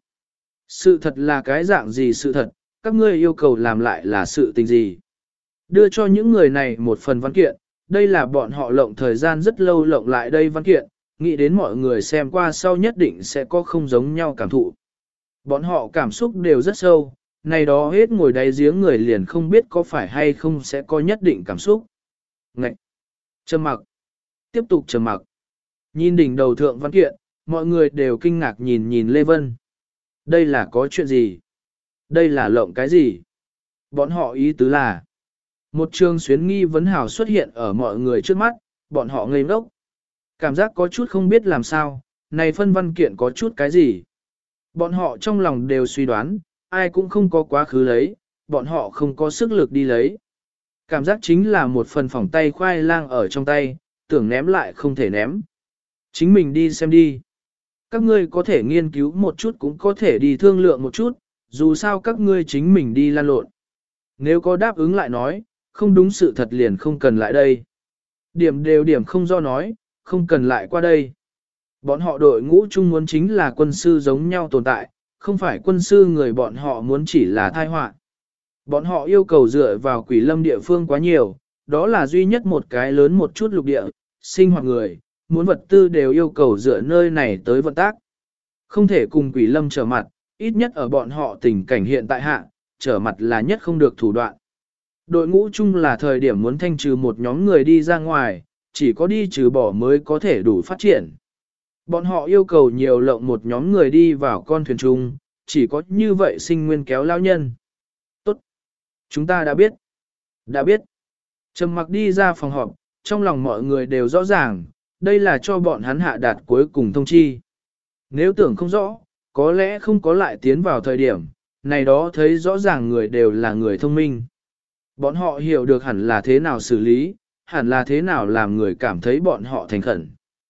Sự thật là cái dạng gì sự thật, các ngươi yêu cầu làm lại là sự tình gì. Đưa cho những người này một phần văn kiện, đây là bọn họ lộng thời gian rất lâu lộng lại đây văn kiện, nghĩ đến mọi người xem qua sau nhất định sẽ có không giống nhau cảm thụ. Bọn họ cảm xúc đều rất sâu, này đó hết ngồi đáy giếng người liền không biết có phải hay không sẽ có nhất định cảm xúc. Ngậy! Trầm mặc! Tiếp tục trầm mặc! Nhìn đỉnh đầu thượng văn kiện, mọi người đều kinh ngạc nhìn nhìn Lê Vân. Đây là có chuyện gì? Đây là lộng cái gì? Bọn họ ý tứ là một trường xuyến nghi vấn hào xuất hiện ở mọi người trước mắt, bọn họ ngây ngốc. Cảm giác có chút không biết làm sao, này phân văn kiện có chút cái gì? Bọn họ trong lòng đều suy đoán, ai cũng không có quá khứ lấy, bọn họ không có sức lực đi lấy. Cảm giác chính là một phần phỏng tay khoai lang ở trong tay, tưởng ném lại không thể ném. Chính mình đi xem đi. Các ngươi có thể nghiên cứu một chút cũng có thể đi thương lượng một chút, dù sao các ngươi chính mình đi lan lộn. Nếu có đáp ứng lại nói, không đúng sự thật liền không cần lại đây. Điểm đều điểm không do nói, không cần lại qua đây. Bọn họ đội ngũ chung muốn chính là quân sư giống nhau tồn tại, không phải quân sư người bọn họ muốn chỉ là thai họa. Bọn họ yêu cầu dựa vào quỷ lâm địa phương quá nhiều, đó là duy nhất một cái lớn một chút lục địa, sinh hoạt người, muốn vật tư đều yêu cầu dựa nơi này tới vận tác. Không thể cùng quỷ lâm trở mặt, ít nhất ở bọn họ tình cảnh hiện tại hạ, trở mặt là nhất không được thủ đoạn. Đội ngũ chung là thời điểm muốn thanh trừ một nhóm người đi ra ngoài, chỉ có đi trừ bỏ mới có thể đủ phát triển. Bọn họ yêu cầu nhiều lộng một nhóm người đi vào con thuyền chung, chỉ có như vậy sinh nguyên kéo lao nhân. Tốt! Chúng ta đã biết. Đã biết. Trầm mặc đi ra phòng họp, trong lòng mọi người đều rõ ràng, đây là cho bọn hắn hạ đạt cuối cùng thông chi. Nếu tưởng không rõ, có lẽ không có lại tiến vào thời điểm, này đó thấy rõ ràng người đều là người thông minh. Bọn họ hiểu được hẳn là thế nào xử lý, hẳn là thế nào làm người cảm thấy bọn họ thành khẩn.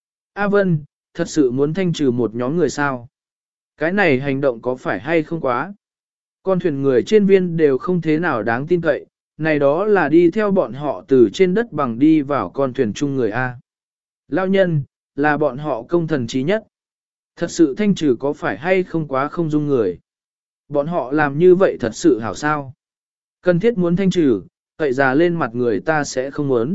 A Vân, thật sự muốn thanh trừ một nhóm người sao? Cái này hành động có phải hay không quá? Con thuyền người trên viên đều không thế nào đáng tin cậy, này đó là đi theo bọn họ từ trên đất bằng đi vào con thuyền chung người A. Lao nhân, là bọn họ công thần trí nhất. Thật sự thanh trừ có phải hay không quá không dung người? Bọn họ làm như vậy thật sự hảo sao? Cần thiết muốn thanh trừ, cậy già lên mặt người ta sẽ không muốn.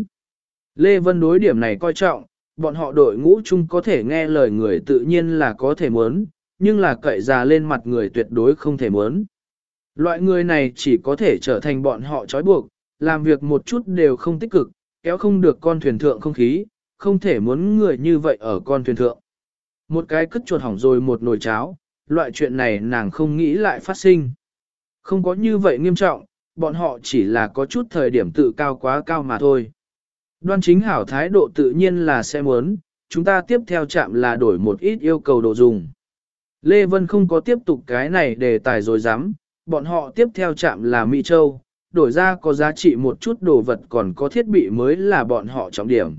Lê Vân đối điểm này coi trọng, bọn họ đội ngũ chung có thể nghe lời người tự nhiên là có thể muốn, nhưng là cậy già lên mặt người tuyệt đối không thể muốn. Loại người này chỉ có thể trở thành bọn họ trói buộc, làm việc một chút đều không tích cực, kéo không được con thuyền thượng không khí, không thể muốn người như vậy ở con thuyền thượng. Một cái cất chuột hỏng rồi một nồi cháo, loại chuyện này nàng không nghĩ lại phát sinh. Không có như vậy nghiêm trọng, bọn họ chỉ là có chút thời điểm tự cao quá cao mà thôi. Đoan chính hảo thái độ tự nhiên là sẽ muốn, chúng ta tiếp theo chạm là đổi một ít yêu cầu đồ dùng. Lê Vân không có tiếp tục cái này đề tài rồi dám, bọn họ tiếp theo chạm là Mỹ Châu, đổi ra có giá trị một chút đồ vật còn có thiết bị mới là bọn họ trọng điểm.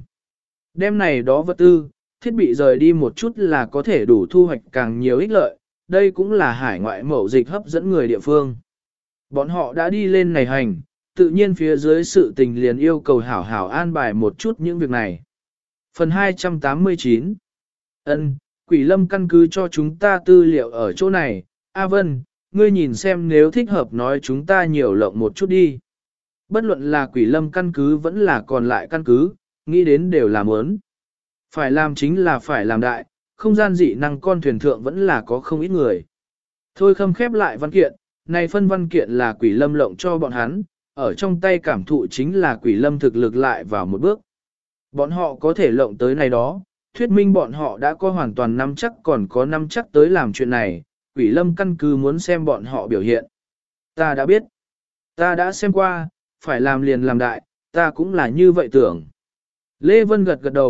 Đêm này đó vật tư, thiết bị rời đi một chút là có thể đủ thu hoạch càng nhiều ích lợi, đây cũng là hải ngoại mậu dịch hấp dẫn người địa phương. Bọn họ đã đi lên này hành, tự nhiên phía dưới sự tình liền yêu cầu hảo hảo an bài một chút những việc này. Phần hai trăm tám mươi chín Ân, Quỷ Lâm căn cứ cho chúng ta tư liệu ở chỗ này, A Vân, ngươi nhìn xem nếu thích hợp nói chúng ta nhiều lộng một chút đi. Bất luận là Quỷ Lâm căn cứ vẫn là còn lại căn cứ, nghĩ đến đều là muốn. Phải làm chính là phải làm đại, không gian dị năng con thuyền thượng vẫn là có không ít người. Thôi khâm khép lại văn kiện, này phân văn kiện là Quỷ Lâm lộng cho bọn hắn, ở trong tay cảm thụ chính là Quỷ Lâm thực lực lại vào một bước. Bọn họ có thể lộng tới này đó, thuyết minh bọn họ đã có hoàn toàn nắm chắc còn có nắm chắc tới làm chuyện này, Quỷ Lâm căn cứ muốn xem bọn họ biểu hiện. Ta đã biết, ta đã xem qua, phải làm liền làm đại, ta cũng là như vậy tưởng. Lê Vân gật gật đầu,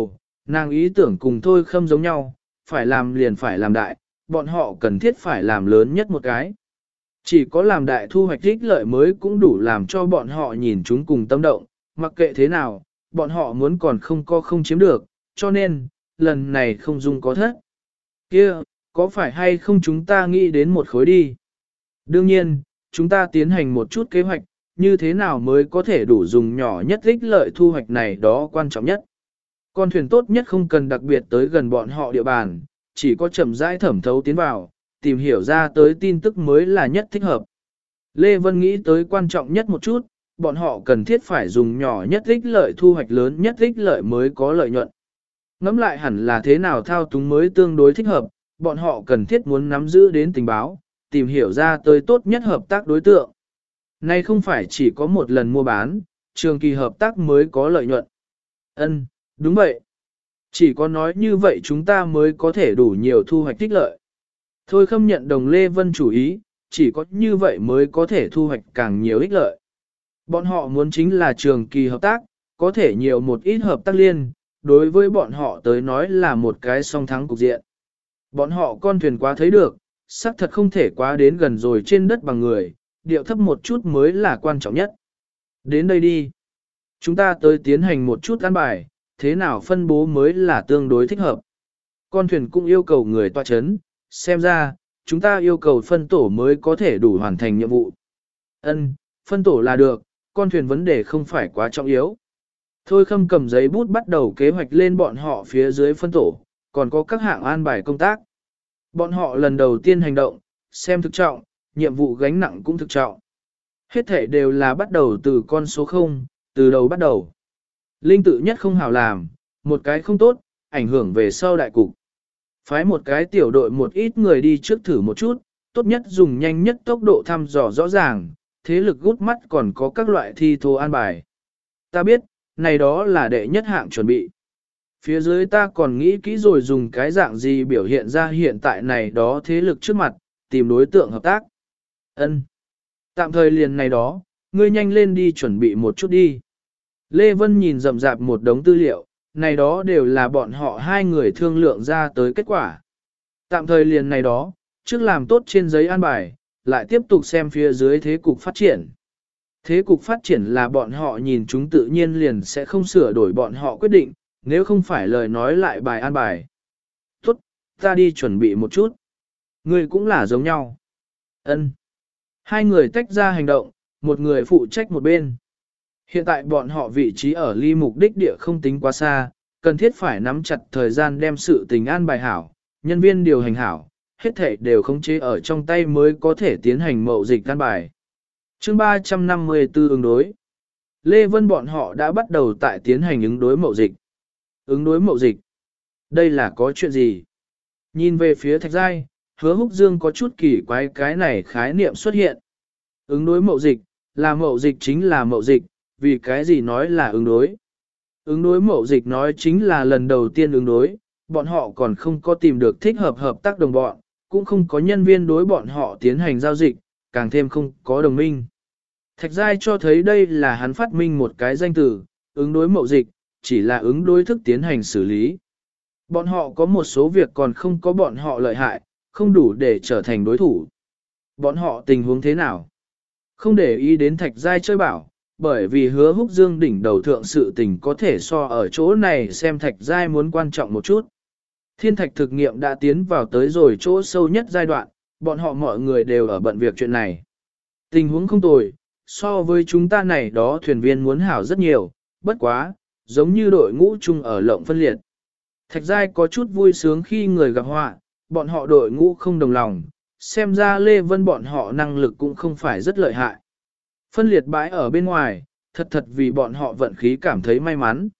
Nàng ý tưởng cùng Thôi Khâm giống nhau, phải làm liền phải làm đại, bọn họ cần thiết phải làm lớn nhất một cái. Chỉ có làm đại thu hoạch ích lợi mới cũng đủ làm cho bọn họ nhìn chúng cùng tâm động, mặc kệ thế nào, bọn họ muốn còn không có không chiếm được, cho nên, lần này không dung có thất. Kia, có phải hay không chúng ta nghĩ đến một khối đi? Đương nhiên, chúng ta tiến hành một chút kế hoạch, như thế nào mới có thể đủ dùng nhỏ nhất ích lợi thu hoạch này đó quan trọng nhất. Con thuyền tốt nhất không cần đặc biệt tới gần bọn họ địa bàn, chỉ có chậm rãi thẩm thấu tiến vào, tìm hiểu ra tới tin tức mới là nhất thích hợp. Lê Vân nghĩ tới quan trọng nhất một chút, bọn họ cần thiết phải dùng nhỏ nhất ích lợi thu hoạch lớn nhất ích lợi mới có lợi nhuận. Ngắm lại hẳn là thế nào thao túng mới tương đối thích hợp, bọn họ cần thiết muốn nắm giữ đến tình báo, tìm hiểu ra tới tốt nhất hợp tác đối tượng. Này không phải chỉ có một lần mua bán, trường kỳ hợp tác mới có lợi nhuận. Ân, đúng vậy. Chỉ có nói như vậy chúng ta mới có thể đủ nhiều thu hoạch tích lợi. Thôi Khâm nhận đồng Lê Vân chủ ý, chỉ có như vậy mới có thể thu hoạch càng nhiều ích lợi. Bọn họ muốn chính là trường kỳ hợp tác, có thể nhiều một ít hợp tác liên, đối với bọn họ tới nói là một cái song thắng cục diện. Bọn họ con thuyền quá thấy được, xác thật không thể quá đến gần rồi trên đất bằng người, điệu thấp một chút mới là quan trọng nhất. Đến đây đi. Chúng ta tới tiến hành một chút an bài, thế nào phân bố mới là tương đối thích hợp. Con thuyền cũng yêu cầu người tọa chấn, xem ra, chúng ta yêu cầu phân tổ mới có thể đủ hoàn thành nhiệm vụ. Ân, phân tổ là được, con thuyền vấn đề không phải quá trọng yếu. Thôi Khâm cầm giấy bút bắt đầu kế hoạch lên bọn họ phía dưới phân tổ, còn có các hạng an bài công tác. Bọn họ lần đầu tiên hành động, xem thực trọng, nhiệm vụ gánh nặng cũng thực trọng. Hết thể đều là bắt đầu từ con số không, từ đầu bắt đầu. Linh tự nhất không hảo làm, một cái không tốt, ảnh hưởng về sau đại cục. Phái một cái tiểu đội một ít người đi trước thử một chút, tốt nhất dùng nhanh nhất tốc độ thăm dò rõ ràng, thế lực gút mắt còn có các loại thi thố an bài. Ta biết, này đó là đệ nhất hạng chuẩn bị. Phía dưới ta còn nghĩ kỹ rồi dùng cái dạng gì biểu hiện ra hiện tại này đó thế lực trước mặt, tìm đối tượng hợp tác. Ân. Tạm thời liền này đó, ngươi nhanh lên đi chuẩn bị một chút đi. Lê Vân nhìn rậm rạp một đống tư liệu, này đó đều là bọn họ hai người thương lượng ra tới kết quả. Tạm thời liền này đó, trước làm tốt trên giấy an bài, lại tiếp tục xem phía dưới thế cục phát triển. Thế cục phát triển là bọn họ nhìn chúng tự nhiên liền sẽ không sửa đổi bọn họ quyết định, nếu không phải lời nói lại bài an bài. Tốt, ta đi chuẩn bị một chút. Người cũng là giống nhau. Ân. Hai người tách ra hành động, một người phụ trách một bên. Hiện tại bọn họ vị trí ở ly mục đích địa không tính quá xa, cần thiết phải nắm chặt thời gian đem sự tình an bài hảo, nhân viên điều hành hảo, hết thể đều khống chế ở trong tay mới có thể tiến hành mậu dịch an bài. Chương ba trăm năm mươi tư ứng đối. Lê Vân bọn họ đã bắt đầu tại tiến hành ứng đối mậu dịch. Ứng đối mậu dịch. Đây là có chuyện gì? Nhìn về phía Thạch Giai, Hứa Húc Dương có chút kỳ quái cái này khái niệm xuất hiện. Ứng đối mậu dịch, là mậu dịch chính là mậu dịch, vì cái gì nói là ứng đối? Ứng đối mậu dịch nói chính là lần đầu tiên ứng đối, bọn họ còn không có tìm được thích hợp hợp tác đồng bọn, cũng không có nhân viên đối bọn họ tiến hành giao dịch, càng thêm không có đồng minh. Thạch Giai cho thấy đây là hắn phát minh một cái danh từ, ứng đối mậu dịch, chỉ là ứng đối thức tiến hành xử lý. Bọn họ có một số việc còn không có bọn họ lợi hại, không đủ để trở thành đối thủ. Bọn họ tình huống thế nào? Không để ý đến Thạch Giai chơi bảo, bởi vì Hứa Húc Dương đỉnh đầu thượng sự tình có thể so ở chỗ này xem Thạch Giai muốn quan trọng một chút. Thiên thạch thực nghiệm đã tiến vào tới rồi chỗ sâu nhất giai đoạn, bọn họ mọi người đều ở bận việc chuyện này. Tình huống không tồi, so với chúng ta này đó thuyền viên muốn hảo rất nhiều, bất quá, giống như đội ngũ chung ở lộng phân liệt. Thạch Giai có chút vui sướng khi người gặp họa, bọn họ đội ngũ không đồng lòng, xem ra Lê Vân bọn họ năng lực cũng không phải rất lợi hại. Phân liệt bãi ở bên ngoài, thật thật vì bọn họ vận khí cảm thấy may mắn.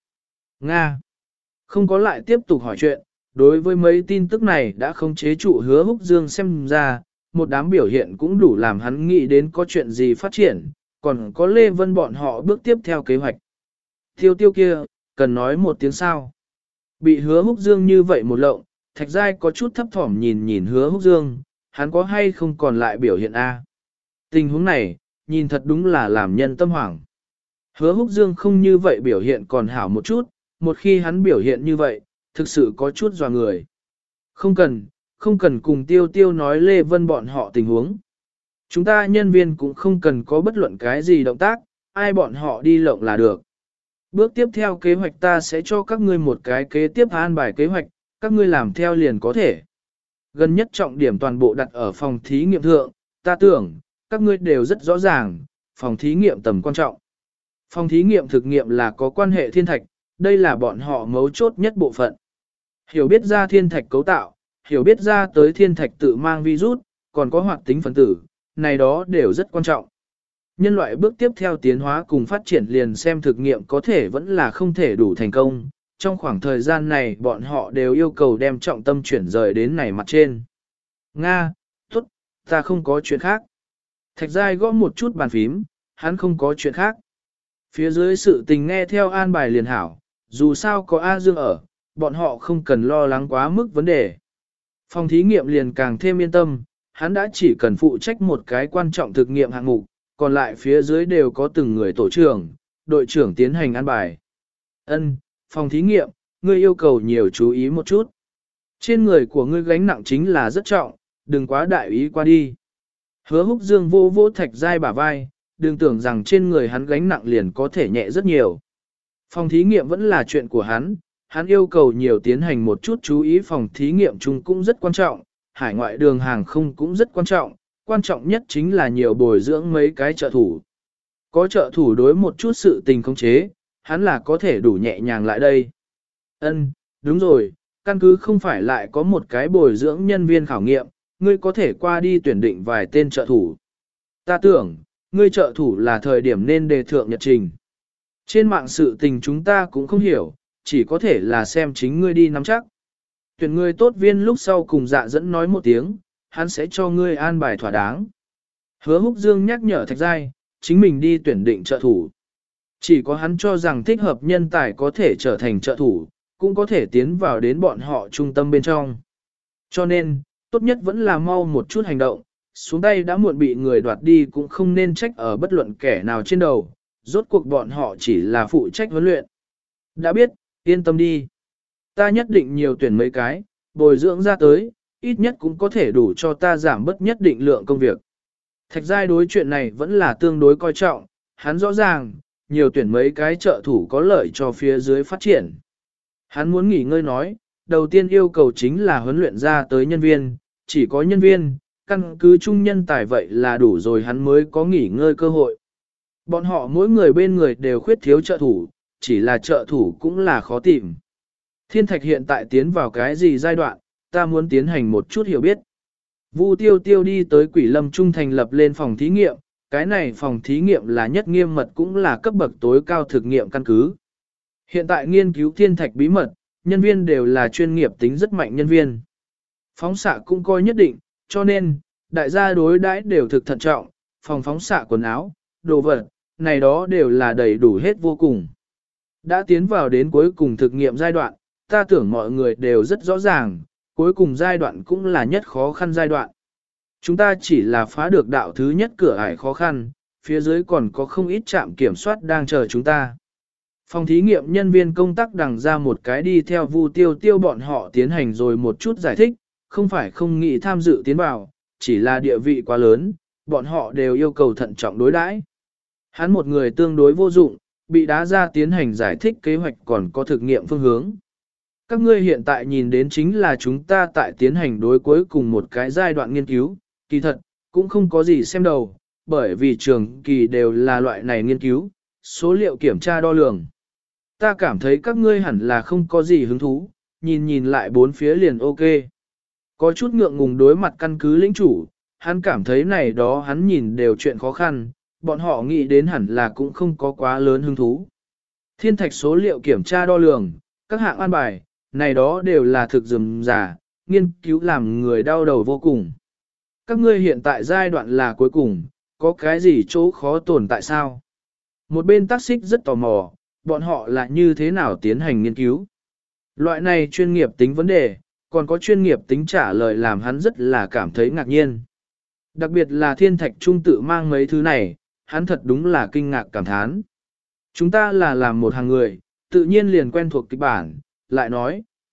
Nga không có lại tiếp tục hỏi chuyện, đối với mấy tin tức này đã không chế trụ Hứa Húc Dương xem ra, một đám biểu hiện cũng đủ làm hắn nghĩ đến có chuyện gì phát triển, còn có Lê Vân bọn họ bước tiếp theo kế hoạch. Tiêu tiêu kia, cần nói một tiếng sao. Bị Hứa Húc Dương như vậy một lộng, Thạch Giai có chút thấp thỏm nhìn nhìn Hứa Húc Dương, hắn có hay không còn lại biểu hiện A. Tình huống này, nhìn thật đúng là làm nhân tâm hoảng. Hứa Húc Dương không như vậy biểu hiện còn hảo một chút, một khi hắn biểu hiện như vậy, thực sự có chút dò người. Không cần, không cần cùng tiêu tiêu nói Lê Vân bọn họ tình huống. Chúng ta nhân viên cũng không cần có bất luận cái gì động tác, ai bọn họ đi lộng là được. Bước tiếp theo kế hoạch ta sẽ cho các ngươi một cái kế tiếp an bài kế hoạch, các ngươi làm theo liền có thể. Gần nhất trọng điểm toàn bộ đặt ở phòng thí nghiệm thượng, ta tưởng, các ngươi đều rất rõ ràng, phòng thí nghiệm tầm quan trọng. Phòng thí nghiệm thực nghiệm là có quan hệ thiên thạch, đây là bọn họ mấu chốt nhất bộ phận. Hiểu biết ra thiên thạch cấu tạo, hiểu biết ra tới thiên thạch tự mang virus, còn có hoạt tính phân tử, này đó đều rất quan trọng. Nhân loại bước tiếp theo tiến hóa cùng phát triển liền xem thực nghiệm có thể vẫn là không thể đủ thành công. Trong khoảng thời gian này bọn họ đều yêu cầu đem trọng tâm chuyển rời đến này mặt trên. Nga, tốt, ta không có chuyện khác. Thạch Giai gõ một chút bàn phím, hắn không có chuyện khác. Phía dưới sự tình nghe theo an bài liền hảo, dù sao có A Dương ở, bọn họ không cần lo lắng quá mức vấn đề. Phòng thí nghiệm liền càng thêm yên tâm, hắn đã chỉ cần phụ trách một cái quan trọng thực nghiệm hạng mục, còn lại phía dưới đều có từng người tổ trưởng, đội trưởng tiến hành an bài. Ân, phòng thí nghiệm, ngươi yêu cầu nhiều chú ý một chút. Trên người của ngươi gánh nặng chính là rất trọng, đừng quá đại ý qua đi. Hứa Húc Dương vô vô Thạch Giai bả vai, đừng tưởng rằng trên người hắn gánh nặng liền có thể nhẹ rất nhiều. Phòng thí nghiệm vẫn là chuyện của hắn, hắn yêu cầu nhiều tiến hành một chút chú ý phòng thí nghiệm chung cũng rất quan trọng, hải ngoại đường hàng không cũng rất quan trọng, quan trọng nhất chính là nhiều bồi dưỡng mấy cái trợ thủ. Có trợ thủ đối một chút sự tình khống chế, hắn là có thể đủ nhẹ nhàng lại đây. Ân, đúng rồi, căn cứ không phải lại có một cái bồi dưỡng nhân viên khảo nghiệm, ngươi có thể qua đi tuyển định vài tên trợ thủ. Ta tưởng, ngươi trợ thủ là thời điểm nên đề thượng nhật trình. Trên mạng sự tình chúng ta cũng không hiểu, chỉ có thể là xem chính ngươi đi nắm chắc. Tuyển ngươi tốt viên lúc sau cùng dạ dẫn nói một tiếng, hắn sẽ cho ngươi an bài thỏa đáng. Hứa Húc Dương nhắc nhở Thạch Giai, chính mình đi tuyển định trợ thủ. Chỉ có hắn cho rằng thích hợp nhân tài có thể trở thành trợ thủ, cũng có thể tiến vào đến bọn họ trung tâm bên trong. Cho nên, tốt nhất vẫn là mau một chút hành động, xuống tay đã muộn bị người đoạt đi cũng không nên trách ở bất luận kẻ nào trên đầu, rốt cuộc bọn họ chỉ là phụ trách huấn luyện. Đã biết, yên tâm đi. Ta nhất định nhiều tuyển mấy cái, bồi dưỡng ra tới, ít nhất cũng có thể đủ cho ta giảm bất nhất định lượng công việc. Thạch Giai đối chuyện này vẫn là tương đối coi trọng, hắn rõ ràng, nhiều tuyển mấy cái trợ thủ có lợi cho phía dưới phát triển. Hắn muốn nghỉ ngơi nói, đầu tiên yêu cầu chính là huấn luyện ra tới nhân viên, chỉ có nhân viên, căn cứ chung nhân tài vậy là đủ rồi hắn mới có nghỉ ngơi cơ hội. Bọn họ mỗi người bên người đều khuyết thiếu trợ thủ, chỉ là trợ thủ cũng là khó tìm. Thiên Thạch hiện tại tiến vào cái gì giai đoạn, ta muốn tiến hành một chút hiểu biết. Vu Tiêu Tiêu đi tới Quỷ Lâm Trung thành lập lên phòng thí nghiệm, cái này phòng thí nghiệm là nhất nghiêm mật cũng là cấp bậc tối cao thực nghiệm căn cứ. Hiện tại nghiên cứu thiên thạch bí mật, nhân viên đều là chuyên nghiệp tính rất mạnh nhân viên. Phóng xạ cũng coi nhất định, cho nên, đại gia đối đãi đều thực thận trọng, phòng phóng xạ quần áo, đồ vật, này đó đều là đầy đủ hết vô cùng. Đã tiến vào đến cuối cùng thực nghiệm giai đoạn, ta tưởng mọi người đều rất rõ ràng, cuối cùng giai đoạn cũng là nhất khó khăn giai đoạn. Chúng ta chỉ là phá được đạo thứ nhất cửa ải khó khăn, phía dưới còn có không ít trạm kiểm soát đang chờ chúng ta. Phòng thí nghiệm nhân viên công tác đằng ra một cái đi theo Vu Tiêu Tiêu bọn họ tiến hành rồi một chút giải thích, không phải không nghĩ tham dự tiến vào, chỉ là địa vị quá lớn, bọn họ đều yêu cầu thận trọng đối đãi. Hắn một người tương đối vô dụng, bị đá ra tiến hành giải thích kế hoạch còn có thực nghiệm phương hướng. Các ngươi hiện tại nhìn đến chính là chúng ta tại tiến hành đối cuối cùng một cái giai đoạn nghiên cứu, kỳ thật, cũng không có gì xem đầu, bởi vì trường kỳ đều là loại này nghiên cứu, số liệu kiểm tra đo lường. Ta cảm thấy các ngươi hẳn là không có gì hứng thú, nhìn nhìn lại bốn phía liền ok. Có chút ngượng ngùng đối mặt căn cứ lĩnh chủ, hắn cảm thấy này đó hắn nhìn đều chuyện khó khăn, bọn họ nghĩ đến hẳn là cũng không có quá lớn hứng thú. Thiên thạch số liệu kiểm tra đo lường, các hạng an bài, này đó đều là thực dườm giả, nghiên cứu làm người đau đầu vô cùng. Các ngươi hiện tại giai đoạn là cuối cùng, có cái gì chỗ khó tồn tại sao? Một bên tác xích rất tò mò, bọn họ là như thế nào tiến hành nghiên cứu. Loại này chuyên nghiệp tính vấn đề, còn có chuyên nghiệp tính trả lời làm hắn rất là cảm thấy ngạc nhiên. Đặc biệt là thiên thạch trung tự mang mấy thứ này, hắn thật đúng là kinh ngạc cảm thán. Chúng ta là làm một hàng người, tự nhiên liền quen thuộc kịch bản, lại nói,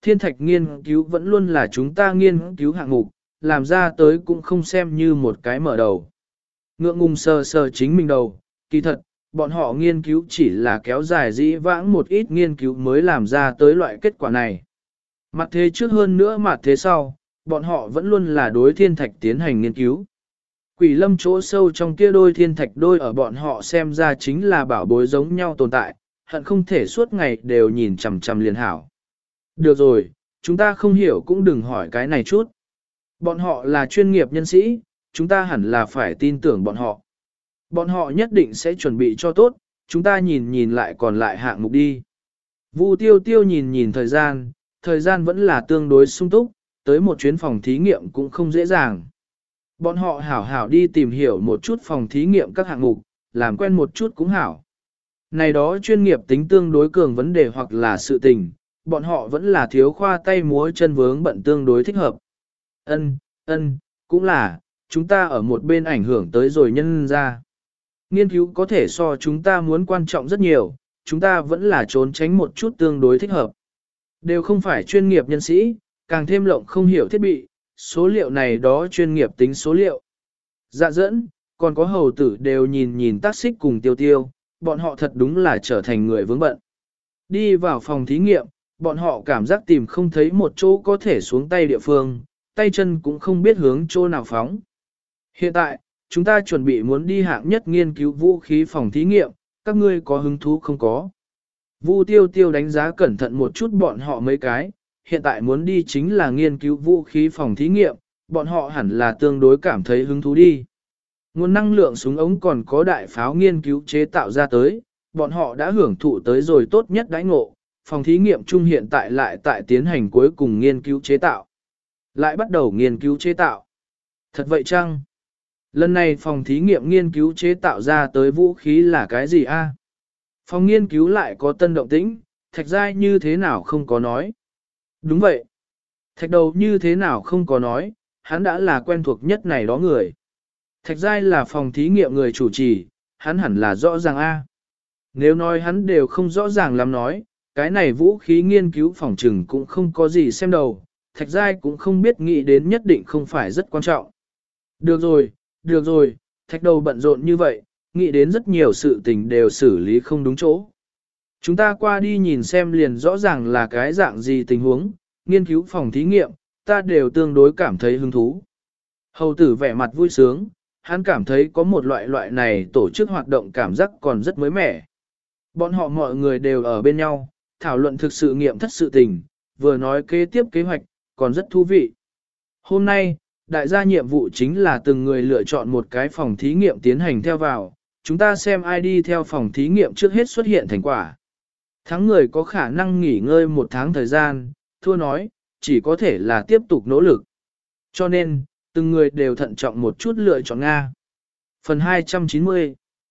thiên thạch nghiên cứu vẫn luôn là chúng ta nghiên cứu hạng mục, làm ra tới cũng không xem như một cái mở đầu. Ngượng ngùng sờ sờ chính mình đầu, kỳ thật, bọn họ nghiên cứu chỉ là kéo dài dĩ vãng một ít nghiên cứu mới làm ra tới loại kết quả này. Mặt thế trước hơn nữa mặt thế sau, bọn họ vẫn luôn là đối thiên thạch tiến hành nghiên cứu. Quỷ lâm chỗ sâu trong kia đôi thiên thạch đôi ở bọn họ xem ra chính là bảo bối giống nhau tồn tại, hận không thể suốt ngày đều nhìn chằm chằm liền hảo. Được rồi, chúng ta không hiểu cũng đừng hỏi cái này chút. Bọn họ là chuyên nghiệp nhân sĩ, chúng ta hẳn là phải tin tưởng bọn họ. Bọn họ nhất định sẽ chuẩn bị cho tốt, chúng ta nhìn nhìn lại còn lại hạng mục đi. Vu tiêu tiêu nhìn nhìn thời gian, thời gian vẫn là tương đối sung túc, tới một chuyến phòng thí nghiệm cũng không dễ dàng. Bọn họ hảo hảo đi tìm hiểu một chút phòng thí nghiệm các hạng mục, làm quen một chút cũng hảo. Này đó chuyên nghiệp tính tương đối cường vấn đề hoặc là sự tình, bọn họ vẫn là thiếu khoa tay múa chân vướng bận tương đối thích hợp. Ân, ân, cũng là, chúng ta ở một bên ảnh hưởng tới rồi nhân ra. Nghiên cứu có thể so chúng ta muốn quan trọng rất nhiều, chúng ta vẫn là trốn tránh một chút tương đối thích hợp. Đều không phải chuyên nghiệp nhân sĩ, càng thêm lộng không hiểu thiết bị, số liệu này đó chuyên nghiệp tính số liệu. Dạ dẫn, còn có hầu tử đều nhìn nhìn tác xích cùng tiêu tiêu, bọn họ thật đúng là trở thành người vướng bận. Đi vào phòng thí nghiệm, bọn họ cảm giác tìm không thấy một chỗ có thể xuống tay địa phương, tay chân cũng không biết hướng chỗ nào phóng. Hiện tại, chúng ta chuẩn bị muốn đi hạng nhất nghiên cứu vũ khí phòng thí nghiệm, các ngươi có hứng thú không có? Vu tiêu tiêu đánh giá cẩn thận một chút bọn họ mấy cái, hiện tại muốn đi chính là nghiên cứu vũ khí phòng thí nghiệm, bọn họ hẳn là tương đối cảm thấy hứng thú đi. Nguồn năng lượng súng ống còn có đại pháo nghiên cứu chế tạo ra tới, bọn họ đã hưởng thụ tới rồi tốt nhất đãi ngộ, phòng thí nghiệm chung hiện tại lại tại tiến hành cuối cùng nghiên cứu chế tạo. Lại bắt đầu nghiên cứu chế tạo. Thật vậy chăng? Lần này phòng thí nghiệm nghiên cứu chế tạo ra tới vũ khí là cái gì a? Phòng nghiên cứu lại có tân động tĩnh, Thạch Giai như thế nào không có nói. Đúng vậy. Thạch đầu như thế nào không có nói, hắn đã là quen thuộc nhất này đó người. Thạch Giai là phòng thí nghiệm người chủ trì, hắn hẳn là rõ ràng a. Nếu nói hắn đều không rõ ràng lắm nói, cái này vũ khí nghiên cứu phòng trừng cũng không có gì xem đầu, Thạch Giai cũng không biết nghĩ đến nhất định không phải rất quan trọng. Được rồi, được rồi, Thạch đầu bận rộn như vậy, nghĩ đến rất nhiều sự tình đều xử lý không đúng chỗ. Chúng ta qua đi nhìn xem liền rõ ràng là cái dạng gì tình huống, nghiên cứu phòng thí nghiệm, ta đều tương đối cảm thấy hứng thú. Hầu tử vẻ mặt vui sướng, hắn cảm thấy có một loại loại này tổ chức hoạt động cảm giác còn rất mới mẻ. Bọn họ mọi người đều ở bên nhau, thảo luận thực sự nghiệm thất sự tình, vừa nói kế tiếp kế hoạch, còn rất thú vị. Hôm nay, đại gia nhiệm vụ chính là từng người lựa chọn một cái phòng thí nghiệm tiến hành theo vào, chúng ta xem ai đi theo phòng thí nghiệm trước hết xuất hiện thành quả. Thắng người có khả năng nghỉ ngơi một tháng thời gian, thua nói, chỉ có thể là tiếp tục nỗ lực. Cho nên, từng người đều thận trọng một chút lựa chọn Nga. Phần hai trăm chín mươi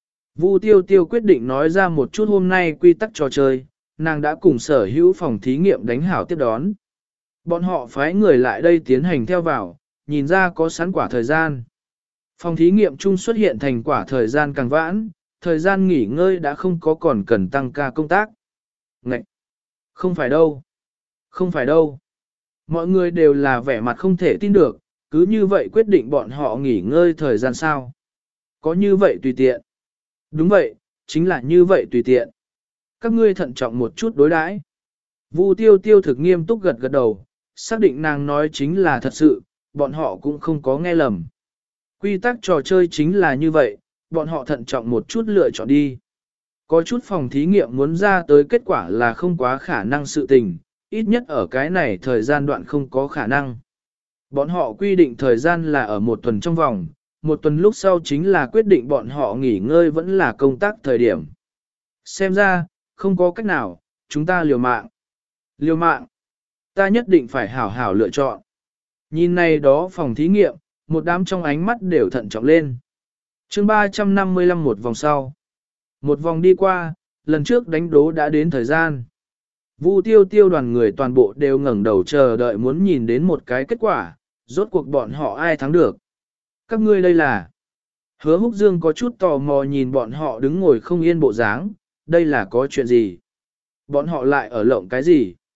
Vu Tiêu Tiêu quyết định nói ra một chút hôm nay quy tắc trò chơi, nàng đã cùng sở hữu phòng thí nghiệm đánh hảo tiếp đón. Bọn họ phái người lại đây tiến hành theo vào, nhìn ra có sẵn quả thời gian. Phòng thí nghiệm chung xuất hiện thành quả thời gian càng vãn, thời gian nghỉ ngơi đã không có còn cần tăng ca công tác. Ngậy! Không phải đâu! Không phải đâu! Mọi người đều là vẻ mặt không thể tin được, cứ như vậy quyết định bọn họ nghỉ ngơi thời gian sao. Có như vậy tùy tiện. Đúng vậy, chính là như vậy tùy tiện. Các ngươi thận trọng một chút đối đãi. Vu Tiêu Tiêu thực nghiêm túc gật gật đầu, xác định nàng nói chính là thật sự, bọn họ cũng không có nghe lầm. Quy tắc trò chơi chính là như vậy, bọn họ thận trọng một chút lựa chọn đi. Có chút phòng thí nghiệm muốn ra tới kết quả là không quá khả năng sự tình, ít nhất ở cái này thời gian đoạn không có khả năng. Bọn họ quy định thời gian là ở một tuần trong vòng, một tuần lúc sau chính là quyết định bọn họ nghỉ ngơi vẫn là công tác thời điểm. Xem ra, không có cách nào, chúng ta liều mạng. Liều mạng, ta nhất định phải hảo hảo lựa chọn. Nhìn này đó phòng thí nghiệm, một đám trong ánh mắt đều thận trọng lên. chương ba trăm năm mươi lăm một vòng sau. Một vòng đi qua, lần trước đánh đố đã đến thời gian. Vu Tiêu Tiêu đoàn người toàn bộ đều ngẩng đầu chờ đợi muốn nhìn đến một cái kết quả, rốt cuộc bọn họ ai thắng được. Các ngươi đây là... Hứa Húc Dương có chút tò mò nhìn bọn họ đứng ngồi không yên bộ dáng, đây là có chuyện gì? Bọn họ lại ở lộng cái gì?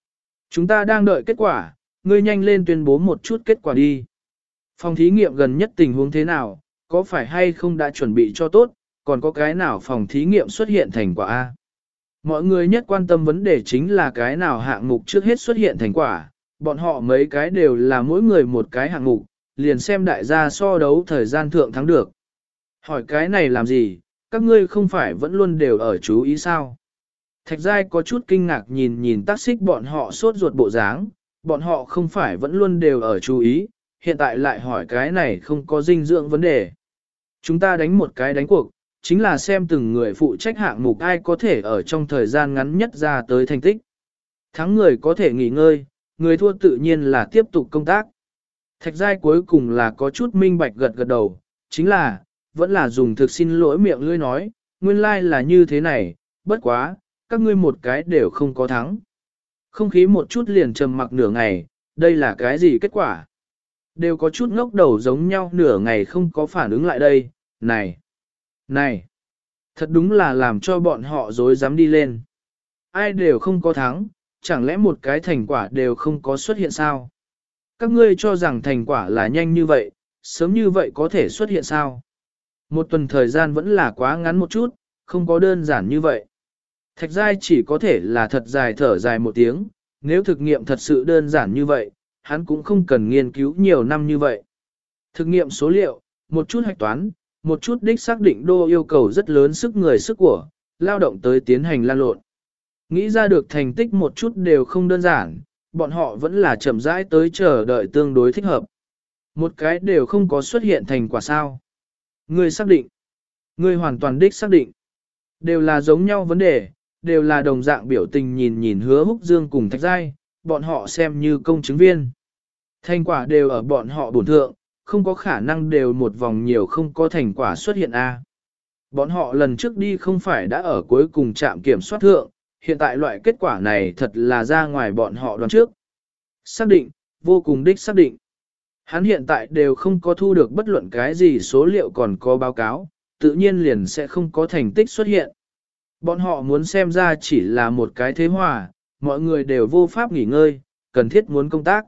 Chúng ta đang đợi kết quả, ngươi nhanh lên tuyên bố một chút kết quả đi. Phòng thí nghiệm gần nhất tình huống thế nào, có phải hay không đã chuẩn bị cho tốt, còn có cái nào phòng thí nghiệm xuất hiện thành quả A. Mọi người nhất quan tâm vấn đề chính là cái nào hạng mục trước hết xuất hiện thành quả, bọn họ mấy cái đều là mỗi người một cái hạng mục, liền xem đại gia so đấu thời gian thượng thắng được. Hỏi cái này làm gì, các ngươi không phải vẫn luôn đều ở chú ý sao? Thạch Giai có chút kinh ngạc nhìn nhìn tác xích bọn họ sốt ruột bộ dáng, bọn họ không phải vẫn luôn đều ở chú ý, hiện tại lại hỏi cái này không có dinh dưỡng vấn đề. Chúng ta đánh một cái đánh cuộc, chính là xem từng người phụ trách hạng mục ai có thể ở trong thời gian ngắn nhất ra tới thành tích. Thắng người có thể nghỉ ngơi, người thua tự nhiên là tiếp tục công tác. Thạch Giai cuối cùng là có chút minh bạch gật gật đầu, chính là, vẫn là dùng thực xin lỗi miệng lưỡi nói, nguyên lai like là như thế này, bất quá, các ngươi một cái đều không có thắng. Không khí một chút liền trầm mặc nửa ngày, đây là cái gì kết quả? Đều có chút ngốc đầu giống nhau nửa ngày không có phản ứng lại đây, này, này, thật đúng là làm cho bọn họ dối dám đi lên. Ai đều không có thắng, chẳng lẽ một cái thành quả đều không có xuất hiện sao? Các ngươi cho rằng thành quả là nhanh như vậy, sớm như vậy có thể xuất hiện sao? Một tuần thời gian vẫn là quá ngắn một chút, không có đơn giản như vậy. Thạch Giai chỉ có thể là thật dài thở dài một tiếng, nếu thực nghiệm thật sự đơn giản như vậy, hắn cũng không cần nghiên cứu nhiều năm như vậy. Thực nghiệm số liệu, một chút hạch toán, một chút đích xác định đô yêu cầu rất lớn sức người sức của, lao động tới tiến hành lan lộn. Nghĩ ra được thành tích một chút đều không đơn giản, bọn họ vẫn là chậm rãi tới chờ đợi tương đối thích hợp. Một cái đều không có xuất hiện thành quả sao. Ngươi xác định. Ngươi hoàn toàn đích xác định. Đều là giống nhau vấn đề, đều là đồng dạng biểu tình nhìn nhìn Hứa Húc Dương cùng Thạch Giai, bọn họ xem như công chứng viên. Thành quả đều ở bọn họ bổn thượng, không có khả năng đều một vòng nhiều không có thành quả xuất hiện A. Bọn họ lần trước đi không phải đã ở cuối cùng trạm kiểm soát thượng, hiện tại loại kết quả này thật là ra ngoài bọn họ đoán trước. Xác định, vô cùng đích xác định. Hắn hiện tại đều không có thu được bất luận cái gì số liệu còn có báo cáo, tự nhiên liền sẽ không có thành tích xuất hiện. Bọn họ muốn xem ra chỉ là một cái thế hòa, mọi người đều vô pháp nghỉ ngơi, cần thiết muốn công tác.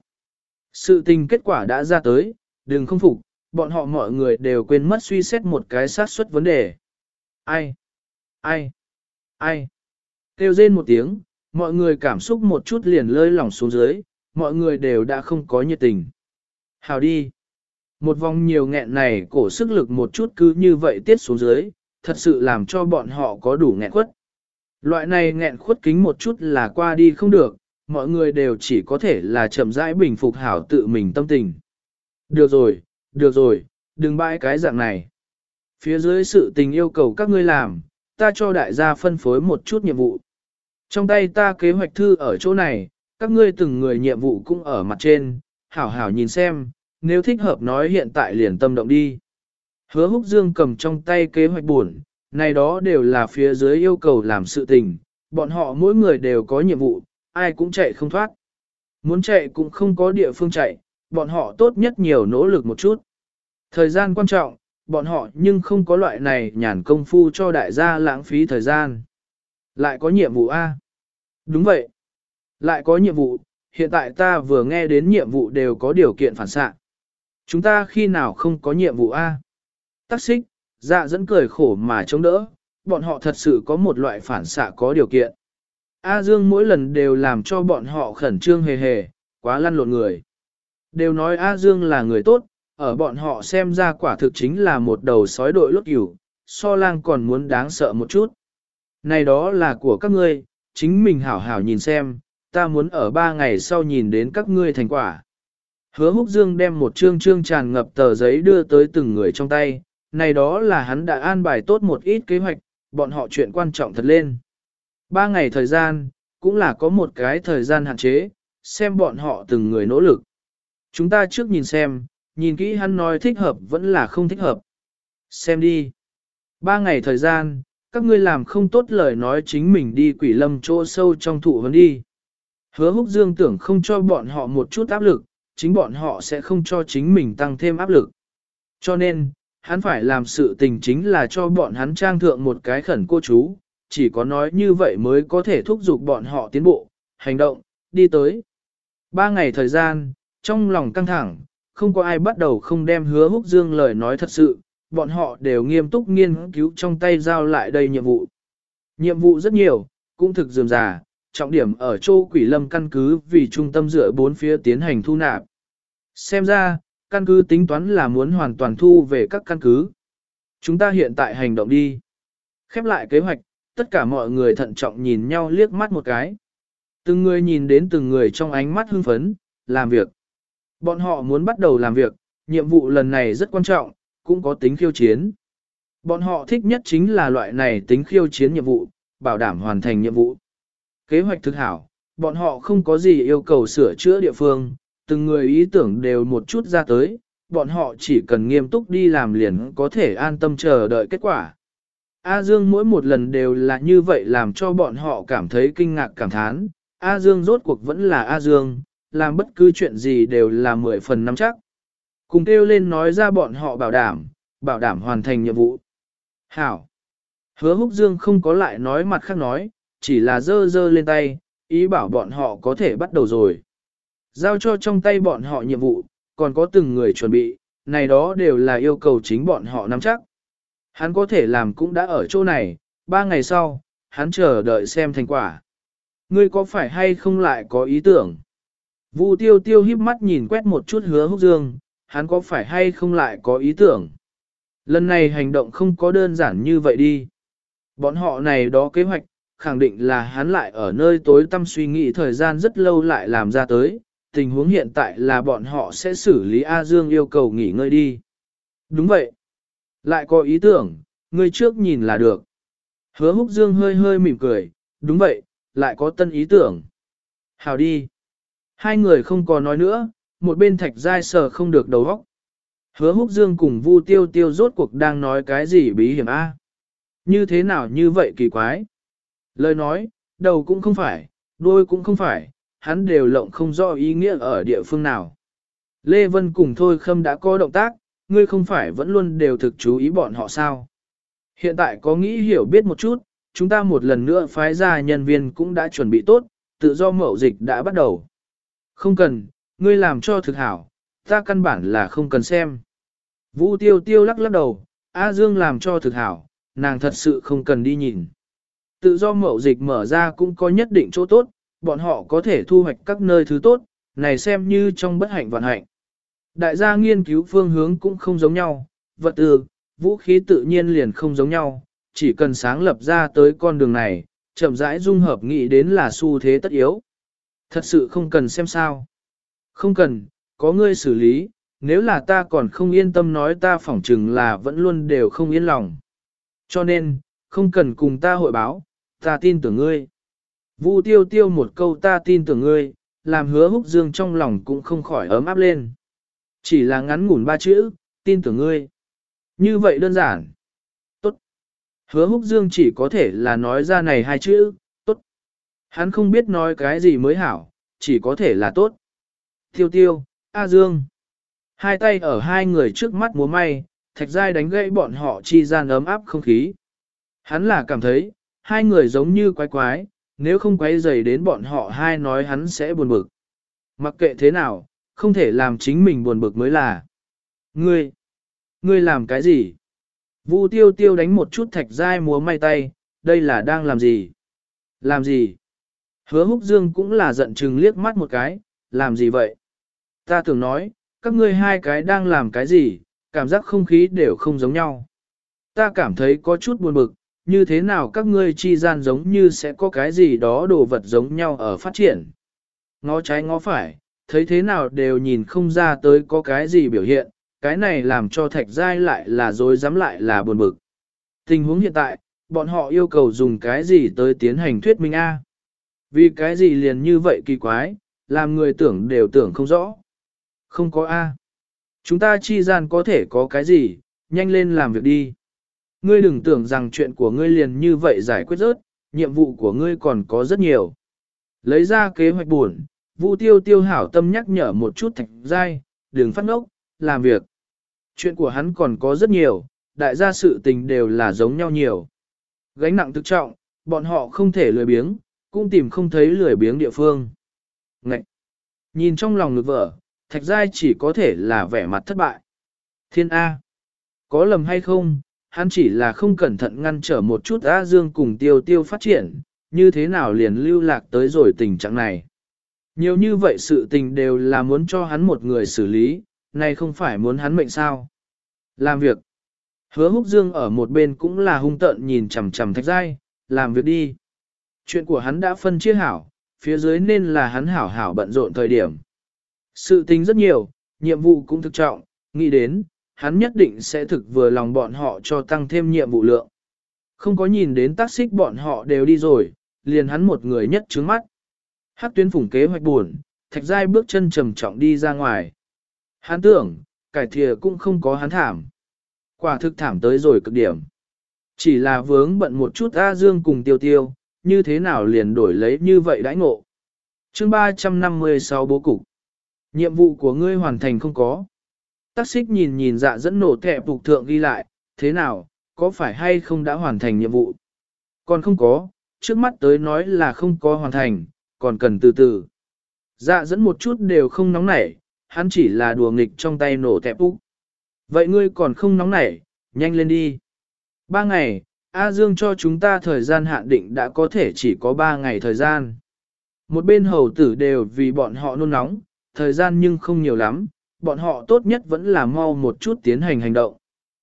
Sự tình kết quả đã ra tới, đừng không phục, bọn họ mọi người đều quên mất suy xét một cái xác suất vấn đề. Ai? Ai? Ai? Kêu rên một tiếng, mọi người cảm xúc một chút liền lơi lỏng xuống dưới, mọi người đều đã không có nhiệt tình. Hào đi. Một vòng nhiều nghẹn này cổ sức lực một chút cứ như vậy tiết xuống dưới, thật sự làm cho bọn họ có đủ nghẹn khuất. Loại này nghẹn khuất kính một chút là qua đi không được, mọi người đều chỉ có thể là chậm rãi bình phục hảo tự mình tâm tình. Được rồi, được rồi, đừng bãi cái dạng này. Phía dưới sự tình yêu cầu các ngươi làm, ta cho đại gia phân phối một chút nhiệm vụ. Trong tay ta kế hoạch thư ở chỗ này, các ngươi từng người nhiệm vụ cũng ở mặt trên, hảo hảo nhìn xem, nếu thích hợp nói hiện tại liền tâm động đi. Hứa Húc Dương cầm trong tay kế hoạch buồn, này đó đều là phía dưới yêu cầu làm sự tình, bọn họ mỗi người đều có nhiệm vụ, ai cũng chạy không thoát. Muốn chạy cũng không có địa phương chạy, bọn họ tốt nhất nhiều nỗ lực một chút. Thời gian quan trọng, bọn họ nhưng không có loại này nhàn công phu cho đại gia lãng phí thời gian. Lại có nhiệm vụ A. Đúng vậy. Lại có nhiệm vụ, hiện tại ta vừa nghe đến nhiệm vụ đều có điều kiện phản xạ. Chúng ta khi nào không có nhiệm vụ A. Tắc xích, dạ dẫn cười khổ mà chống đỡ, bọn họ thật sự có một loại phản xạ có điều kiện. A Dương mỗi lần đều làm cho bọn họ khẩn trương hề hề, quá lăn lộn người. Đều nói A Dương là người tốt, ở bọn họ xem ra quả thực chính là một đầu sói đội lốt cửu, so lang còn muốn đáng sợ một chút. Này đó là của các ngươi, chính mình hảo hảo nhìn xem, ta muốn ở ba ngày sau nhìn đến các ngươi thành quả. Hứa Húc Dương đem một chương chương tràn ngập tờ giấy đưa tới từng người trong tay, này đó là hắn đã an bài tốt một ít kế hoạch, bọn họ chuyện quan trọng thật lên. Ba ngày thời gian, cũng là có một cái thời gian hạn chế, xem bọn họ từng người nỗ lực. Chúng ta trước nhìn xem, nhìn kỹ hắn nói thích hợp vẫn là không thích hợp. Xem đi. Ba ngày thời gian, các ngươi làm không tốt lời nói chính mình đi quỷ lâm chỗ sâu trong thụ vấn đi. Hứa Húc Dương tưởng không cho bọn họ một chút áp lực, chính bọn họ sẽ không cho chính mình tăng thêm áp lực. Cho nên, hắn phải làm sự tình chính là cho bọn hắn trang thượng một cái khẩn cô chú, chỉ có nói như vậy mới có thể thúc giục bọn họ tiến bộ, hành động, đi tới. Ba ngày thời gian, trong lòng căng thẳng, không có ai bắt đầu không đem Hứa Húc Dương lời nói thật sự, bọn họ đều nghiêm túc nghiên cứu trong tay giao lại đây nhiệm vụ. Nhiệm vụ rất nhiều, cũng thực dườm già, trọng điểm ở Châu Quỷ Lâm căn cứ vì trung tâm dựa bốn phía tiến hành thu nạp. Xem ra, căn cứ tính toán là muốn hoàn toàn thu về các căn cứ. Chúng ta hiện tại hành động đi. Khép lại kế hoạch, tất cả mọi người thận trọng nhìn nhau liếc mắt một cái. Từng người nhìn đến từng người trong ánh mắt hưng phấn, làm việc. Bọn họ muốn bắt đầu làm việc, nhiệm vụ lần này rất quan trọng, cũng có tính khiêu chiến. Bọn họ thích nhất chính là loại này tính khiêu chiến nhiệm vụ, bảo đảm hoàn thành nhiệm vụ. Kế hoạch thực hảo, bọn họ không có gì yêu cầu sửa chữa địa phương, từng người ý tưởng đều một chút ra tới, bọn họ chỉ cần nghiêm túc đi làm liền có thể an tâm chờ đợi kết quả. A Dương mỗi một lần đều là như vậy làm cho bọn họ cảm thấy kinh ngạc cảm thán, A Dương rốt cuộc vẫn là A Dương, làm bất cứ chuyện gì đều là mười phần nắm chắc. Cùng kêu lên nói ra bọn họ bảo đảm, bảo đảm hoàn thành nhiệm vụ. Hảo! Hứa Húc Dương không có lại nói mặt khác nói, chỉ là dơ dơ lên tay, ý bảo bọn họ có thể bắt đầu rồi. Giao cho trong tay bọn họ nhiệm vụ, còn có từng người chuẩn bị, này đó đều là yêu cầu chính bọn họ nắm chắc. Hắn có thể làm cũng đã ở chỗ này, ba ngày sau, hắn chờ đợi xem thành quả. Ngươi có phải hay không lại có ý tưởng? Vu Tiêu Tiêu híp mắt nhìn quét một chút Hứa Húc Dương, hắn có phải hay không lại có ý tưởng? Lần này hành động không có đơn giản như vậy đi. Bọn họ này đó kế hoạch, khẳng định là hắn lại ở nơi tối tăm suy nghĩ thời gian rất lâu lại làm ra tới. Tình huống hiện tại là bọn họ sẽ xử lý A Dương yêu cầu nghỉ ngơi đi. Đúng vậy. Lại có ý tưởng, ngươi trước nhìn là được. Hứa Húc Dương hơi hơi mỉm cười, đúng vậy, lại có tân ý tưởng. Hào đi. Hai người không có nói nữa, một bên Thạch Giai sờ không được đầu óc. Hứa Húc Dương cùng Vu Tiêu Tiêu rốt cuộc đang nói cái gì bí hiểm a? Như thế nào như vậy kỳ quái? Lời nói, đầu cũng không phải, đuôi cũng không phải, hắn đều lộng không rõ ý nghĩa ở địa phương nào. Lê Vân cùng Thôi Khâm đã có động tác, ngươi không phải vẫn luôn đều thực chú ý bọn họ sao? Hiện tại có nghĩ hiểu biết một chút, chúng ta một lần nữa phái ra nhân viên cũng đã chuẩn bị tốt, tự do mậu dịch đã bắt đầu. Không cần, ngươi làm cho thực hảo, ta căn bản là không cần xem. Vũ Tiêu Tiêu lắc lắc đầu, A Dương làm cho thực hảo, nàng thật sự không cần đi nhìn. Tự do mậu dịch mở ra cũng có nhất định chỗ tốt, bọn họ có thể thu hoạch các nơi thứ tốt, này xem như trong bất hạnh vạn hạnh. Đại gia nghiên cứu phương hướng cũng không giống nhau, vật tư, vũ khí tự nhiên liền không giống nhau, chỉ cần sáng lập ra tới con đường này, chậm rãi dung hợp nghĩ đến là xu thế tất yếu. Thật sự không cần xem sao. Không cần, có ngươi xử lý, nếu là ta còn không yên tâm nói ta phỏng chừng là vẫn luôn đều không yên lòng. Cho nên, không cần cùng ta hội báo, ta tin tưởng ngươi. Vu Tiêu Tiêu một câu ta tin tưởng ngươi, làm Hứa Húc Dương trong lòng cũng không khỏi ấm áp lên. Chỉ là ngắn ngủn ba chữ, tin tưởng ngươi. Như vậy đơn giản. Tốt. Hứa Húc Dương chỉ có thể là nói ra này hai chữ, tốt. Hắn không biết nói cái gì mới hảo, chỉ có thể là tốt. Tiêu Tiêu, A Dương. Hai tay ở hai người trước mắt múa may, Thạch Giai đánh gãy bọn họ chi gian ấm áp không khí. Hắn là cảm thấy, hai người giống như quái quái, nếu không quấy rầy đến bọn họ hai nói hắn sẽ buồn bực. Mặc kệ thế nào, không thể làm chính mình buồn bực mới là. Ngươi, ngươi làm cái gì? Vu Tiêu Tiêu đánh một chút Thạch Giai múa may tay, đây là đang làm gì? Làm gì? Hứa Húc Dương cũng là giận chừng liếc mắt một cái, làm gì vậy? Ta tưởng nói, các ngươi hai cái đang làm cái gì, cảm giác không khí đều không giống nhau. Ta cảm thấy có chút buồn bực, như thế nào các ngươi chi gian giống như sẽ có cái gì đó đồ vật giống nhau ở phát triển. Ngó trái ngó phải, thấy thế nào đều nhìn không ra tới có cái gì biểu hiện, cái này làm cho Thạch Giai lại là dối dám lại là buồn bực. Tình huống hiện tại, bọn họ yêu cầu dùng cái gì tới tiến hành thuyết minh A. Vì cái gì liền như vậy kỳ quái, làm người tưởng đều tưởng không rõ. Không có A. Chúng ta chi gian có thể có cái gì, nhanh lên làm việc đi. Ngươi đừng tưởng rằng chuyện của ngươi liền như vậy giải quyết rớt, nhiệm vụ của ngươi còn có rất nhiều. Lấy ra kế hoạch buồn, Vu Tiêu Tiêu hảo tâm nhắc nhở một chút Thạch Giai, đừng phát ngốc, làm việc. Chuyện của hắn còn có rất nhiều, đại gia sự tình đều là giống nhau nhiều. Gánh nặng thực trọng, bọn họ không thể lười biếng, cũng tìm không thấy lười biếng địa phương. Ngậy! Nhìn trong lòng ngực vợ, Thạch Giai chỉ có thể là vẻ mặt thất bại. Thiên A. Có lầm hay không, hắn chỉ là không cẩn thận ngăn trở một chút A Dương cùng tiêu tiêu phát triển, như thế nào liền lưu lạc tới rồi tình trạng này. Nhiều như vậy sự tình đều là muốn cho hắn một người xử lý, này không phải muốn hắn mệnh sao. Làm việc. Hứa Húc Dương ở một bên cũng là hung tợn nhìn chằm chằm Thạch Giai, làm việc đi. Chuyện của hắn đã phân chia hảo, phía dưới nên là hắn hảo hảo bận rộn thời điểm. Sự tình rất nhiều, nhiệm vụ cũng thực trọng, nghĩ đến, hắn nhất định sẽ thực vừa lòng bọn họ cho tăng thêm nhiệm vụ lượng. Không có nhìn đến tác xích bọn họ đều đi rồi, liền hắn một người nhất trướng mắt. Hắc tuyến phủng kế hoạch buồn, Thạch Giai bước chân trầm trọng đi ra ngoài. Hắn tưởng, cải thìa cũng không có hắn thảm. Quả thực thảm tới rồi cực điểm. Chỉ là vướng bận một chút A Dương cùng tiêu tiêu, như thế nào liền đổi lấy như vậy đãi ngộ. Chương ba trăm năm mươi sáu bố cục. Nhiệm vụ của ngươi hoàn thành không có. Tác xích nhìn nhìn dạ dẫn nổ thẹp phục thượng ghi lại, thế nào, có phải hay không đã hoàn thành nhiệm vụ? Còn không có, trước mắt tới nói là không có hoàn thành, còn cần từ từ. Dạ dẫn một chút đều không nóng nảy, hắn chỉ là đùa nghịch trong tay nổ thẹp phục. Vậy ngươi còn không nóng nảy, nhanh lên đi. Ba ngày, A Dương cho chúng ta thời gian hạn định đã có thể chỉ có ba ngày thời gian. Một bên hầu tử đều vì bọn họ nôn nóng, thời gian nhưng không nhiều lắm, bọn họ tốt nhất vẫn là mau một chút tiến hành hành động.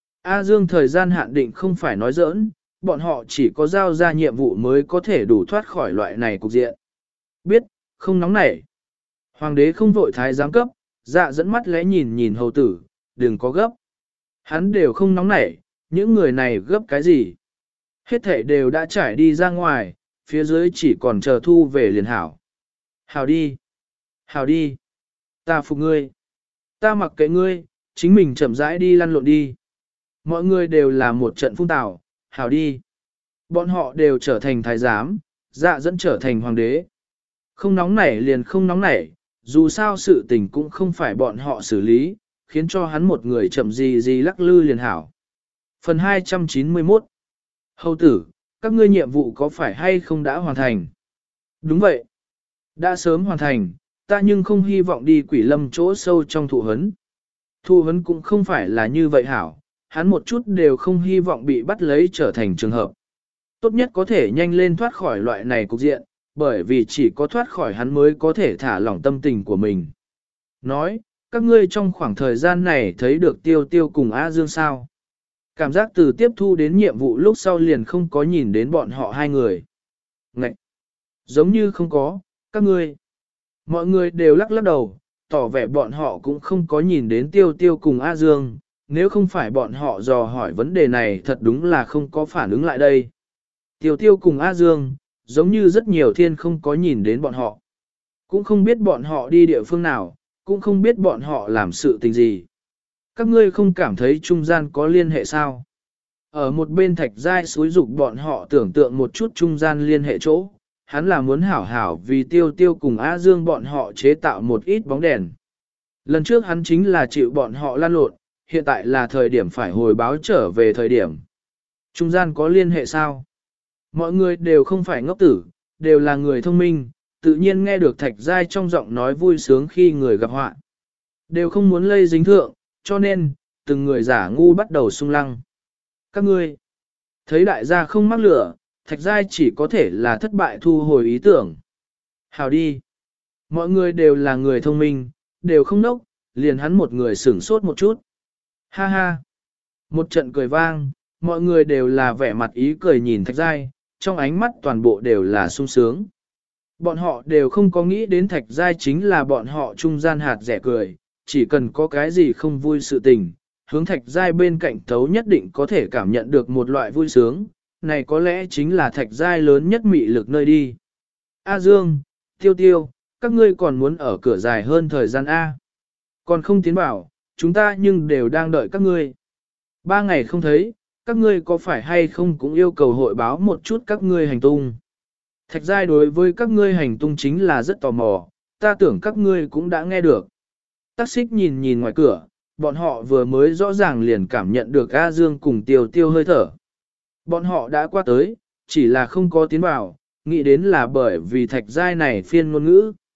A Dương thời gian hạn định không phải nói giỡn, bọn họ chỉ có giao ra nhiệm vụ mới có thể đủ thoát khỏi loại này cục diện. Biết, không nóng nảy. Hoàng đế không vội thái giám cấp, dạ dẫn mắt lẽ nhìn nhìn hầu tử, đừng có gấp. Hắn đều không nóng nảy, những người này gấp cái gì? Hết thể đều đã trải đi ra ngoài, phía dưới chỉ còn chờ thu về liền hảo. Hảo đi. Hảo đi. Ta phục ngươi. Ta mặc kệ ngươi, chính mình chậm rãi đi lăn lộn đi. Mọi người đều là một trận phung tảo, hảo đi. Bọn họ đều trở thành thái giám, dạ dẫn trở thành hoàng đế. Không nóng nảy liền không nóng nảy, dù sao sự tình cũng không phải bọn họ xử lý, khiến cho hắn một người chậm gì gì lắc lư liền hảo. Phần hai trăm chín mươi mốt. Hầu tử, các ngươi nhiệm vụ có phải hay không đã hoàn thành? Đúng vậy. Đã sớm hoàn thành, ta nhưng không hy vọng đi quỷ lâm chỗ sâu trong thụ hấn. Thụ hấn cũng không phải là như vậy hảo, hắn một chút đều không hy vọng bị bắt lấy trở thành trường hợp. Tốt nhất có thể nhanh lên thoát khỏi loại này cục diện, bởi vì chỉ có thoát khỏi hắn mới có thể thả lỏng tâm tình của mình. Nói, các ngươi trong khoảng thời gian này thấy được tiêu tiêu cùng A Dương sao? Cảm giác từ tiếp thu đến nhiệm vụ lúc sau liền không có nhìn đến bọn họ hai người. Ngậy! Giống như không có, các ngươi. Mọi người đều lắc lắc đầu, tỏ vẻ bọn họ cũng không có nhìn đến tiêu tiêu cùng A Dương, nếu không phải bọn họ dò hỏi vấn đề này thật đúng là không có phản ứng lại đây. Tiêu tiêu cùng A Dương, giống như rất nhiều thiên không có nhìn đến bọn họ. Cũng không biết bọn họ đi địa phương nào, cũng không biết bọn họ làm sự tình gì. Các ngươi không cảm thấy trung gian có liên hệ sao? Ở một bên Thạch Giai xúi dục bọn họ tưởng tượng một chút trung gian liên hệ chỗ, hắn là muốn hảo hảo vì tiêu tiêu cùng A Dương bọn họ chế tạo một ít bóng đèn. Lần trước hắn chính là chịu bọn họ lan lộn, hiện tại là thời điểm phải hồi báo trở về thời điểm. Trung gian có liên hệ sao? Mọi người đều không phải ngốc tử, đều là người thông minh, tự nhiên nghe được Thạch Giai trong giọng nói vui sướng khi người gặp họa. Đều không muốn lây dính thượng, cho nên, từng người giả ngu bắt đầu sung lăng. Các ngươi, thấy đại gia không mắc lửa, Thạch Giai chỉ có thể là thất bại thu hồi ý tưởng. Hào đi. Mọi người đều là người thông minh, đều không nốc, liền hắn một người sửng sốt một chút. Ha ha. Một trận cười vang, mọi người đều là vẻ mặt ý cười nhìn Thạch Giai, trong ánh mắt toàn bộ đều là sung sướng. Bọn họ đều không có nghĩ đến Thạch Giai chính là bọn họ trung gian hạt rẻ cười, chỉ cần có cái gì không vui sự tình, hướng Thạch Giai bên cạnh thấu nhất định có thể cảm nhận được một loại vui sướng, này có lẽ chính là Thạch Giai lớn nhất mị lực nơi đi. A Dương, Tiêu Tiêu, các ngươi còn muốn ở cửa dài hơn thời gian A. Còn không tiến bảo, chúng ta nhưng đều đang đợi các ngươi. Ba ngày không thấy, các ngươi có phải hay không cũng yêu cầu hội báo một chút các ngươi hành tung. Thạch Giai đối với các ngươi hành tung chính là rất tò mò, ta tưởng các ngươi cũng đã nghe được. Tắc xích nhìn nhìn ngoài cửa, bọn họ vừa mới rõ ràng liền cảm nhận được A Dương cùng Tiêu Tiêu hơi thở. Bọn họ đã qua tới, chỉ là không có tiến vào, nghĩ đến là bởi vì Thạch Giai này phiên ngôn ngữ.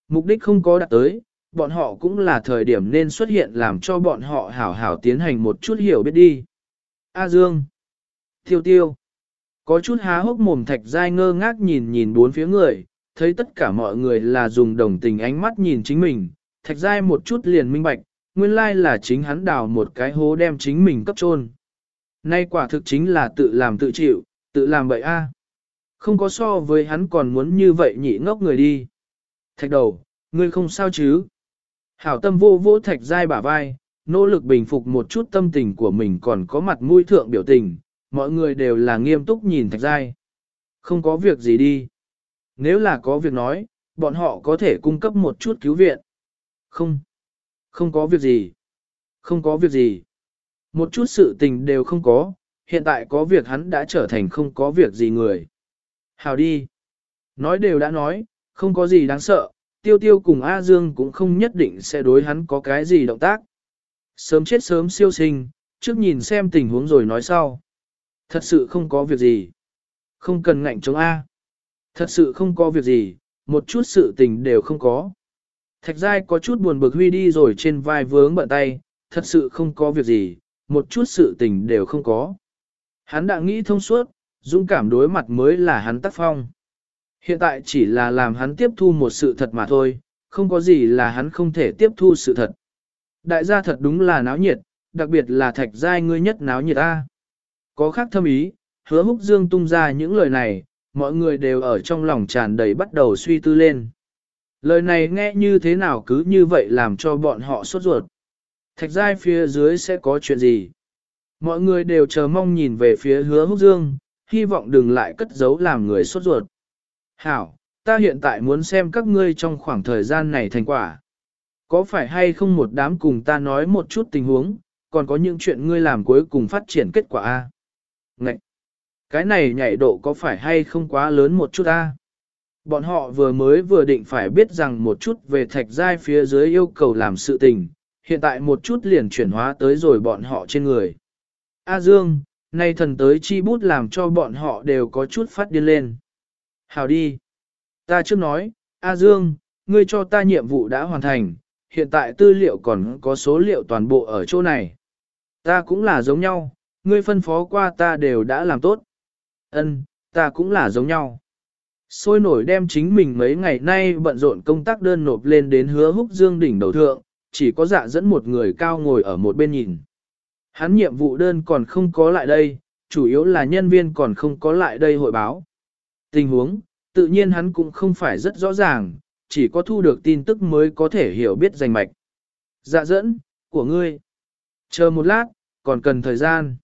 Mục đích không có đạt tới, bọn họ cũng là thời điểm nên xuất hiện làm cho bọn họ hảo hảo tiến hành một chút hiểu biết đi. A Dương, Tiêu Tiêu, có chút há hốc mồm Thạch Giai ngơ ngác nhìn nhìn bốn phía người, thấy tất cả mọi người là dùng đồng tình ánh mắt nhìn chính mình, Thạch Giai một chút liền minh bạch, nguyên lai là chính hắn đào một cái hố đem chính mình cấp chôn. Nay quả thực chính là tự làm tự chịu, tự làm bậy a. Không có so với hắn còn muốn như vậy nhị ngốc người đi. Thạch đầu, ngươi không sao chứ? Hảo tâm vô vô Thạch Giai bả vai, nỗ lực bình phục một chút tâm tình của mình còn có mặt mũi thượng biểu tình, mọi người đều là nghiêm túc nhìn Thạch Giai. Không có việc gì đi. Nếu là có việc nói, bọn họ có thể cung cấp một chút cứu viện. Không. Không có việc gì. Không có việc gì. Một chút sự tình đều không có, hiện tại có việc hắn đã trở thành không có việc gì người. Hào đi. Nói đều đã nói, không có gì đáng sợ, Tiêu Tiêu cùng A Dương cũng không nhất định sẽ đối hắn có cái gì động tác. Sớm chết sớm siêu sinh, trước nhìn xem tình huống rồi nói sau. Thật sự không có việc gì. Không cần ngạnh chống A. Thật sự không có việc gì, một chút sự tình đều không có. Thạch Giai có chút buồn bực huy đi rồi trên vai vướng bận tay, thật sự không có việc gì, một chút sự tình đều không có. Hắn đã nghĩ thông suốt, dũng cảm đối mặt mới là hắn tác phong. Hiện tại chỉ là làm hắn tiếp thu một sự thật mà thôi, không có gì là hắn không thể tiếp thu sự thật. Đại gia thật đúng là náo nhiệt, đặc biệt là Thạch Giai ngươi nhất náo nhiệt a. Có khác thâm ý, Hứa Húc Dương tung ra những lời này, mọi người đều ở trong lòng tràn đầy bắt đầu suy tư lên. Lời này nghe như thế nào cứ như vậy làm cho bọn họ sốt ruột. Thạch Giai phía dưới sẽ có chuyện gì? Mọi người đều chờ mong nhìn về phía Hứa Húc Dương, hy vọng đừng lại cất giấu làm người sốt ruột. Hảo, ta hiện tại muốn xem các ngươi trong khoảng thời gian này thành quả. Có phải hay không một đám cùng ta nói một chút tình huống, còn có những chuyện ngươi làm cuối cùng phát triển kết quả a? Ngậy! Cái này nhảy độ có phải hay không quá lớn một chút a? Bọn họ vừa mới vừa định phải biết rằng một chút về Thạch Giai phía dưới yêu cầu làm sự tình, hiện tại một chút liền chuyển hóa tới rồi bọn họ trên người. A Dương, nay thần tới chi bút làm cho bọn họ đều có chút phát điên lên. Hào đi. Ta trước nói, A Dương, ngươi cho ta nhiệm vụ đã hoàn thành, hiện tại tư liệu còn có số liệu toàn bộ ở chỗ này. Ta cũng là giống nhau, ngươi phân phó qua ta đều đã làm tốt. Ân, ta cũng là giống nhau. Sôi nổi đem chính mình mấy ngày nay bận rộn công tác đơn nộp lên đến Hứa Húc Dương đỉnh đầu thượng, chỉ có Dạ dẫn một người cao ngồi ở một bên nhìn. Hắn nhiệm vụ đơn còn không có lại đây, chủ yếu là nhân viên còn không có lại đây hội báo. Tình huống, tự nhiên hắn cũng không phải rất rõ ràng, chỉ có thu được tin tức mới có thể hiểu biết rành mạch. Dạ dẫn, của ngươi. Chờ một lát, còn cần thời gian.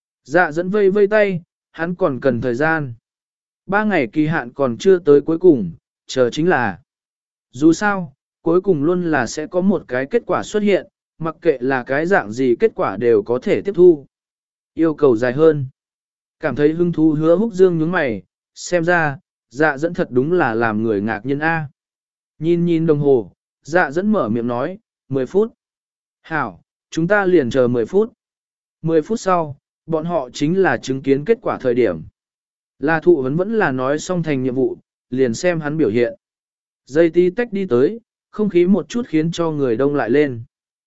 Dạ dẫn vây vây tay, hắn còn cần thời gian. Ba ngày kỳ hạn còn chưa tới cuối cùng, chờ chính là. Dù sao, cuối cùng luôn là sẽ có một cái kết quả xuất hiện, mặc kệ là cái dạng gì kết quả đều có thể tiếp thu. Yêu cầu dài hơn. Cảm thấy hứng thú Hứa Húc Dương nhướng mày, xem ra, dạ dẫn thật đúng là làm người ngạc nhiên A. Nhìn nhìn đồng hồ, dạ dẫn mở miệng nói, mười phút. Hảo, chúng ta liền chờ mười phút. mười phút sau, bọn họ chính là chứng kiến kết quả thời điểm. Là thụ vấn vẫn là nói xong thành nhiệm vụ, liền xem hắn biểu hiện. Dây tí tách đi tới, không khí một chút khiến cho người đông lại lên.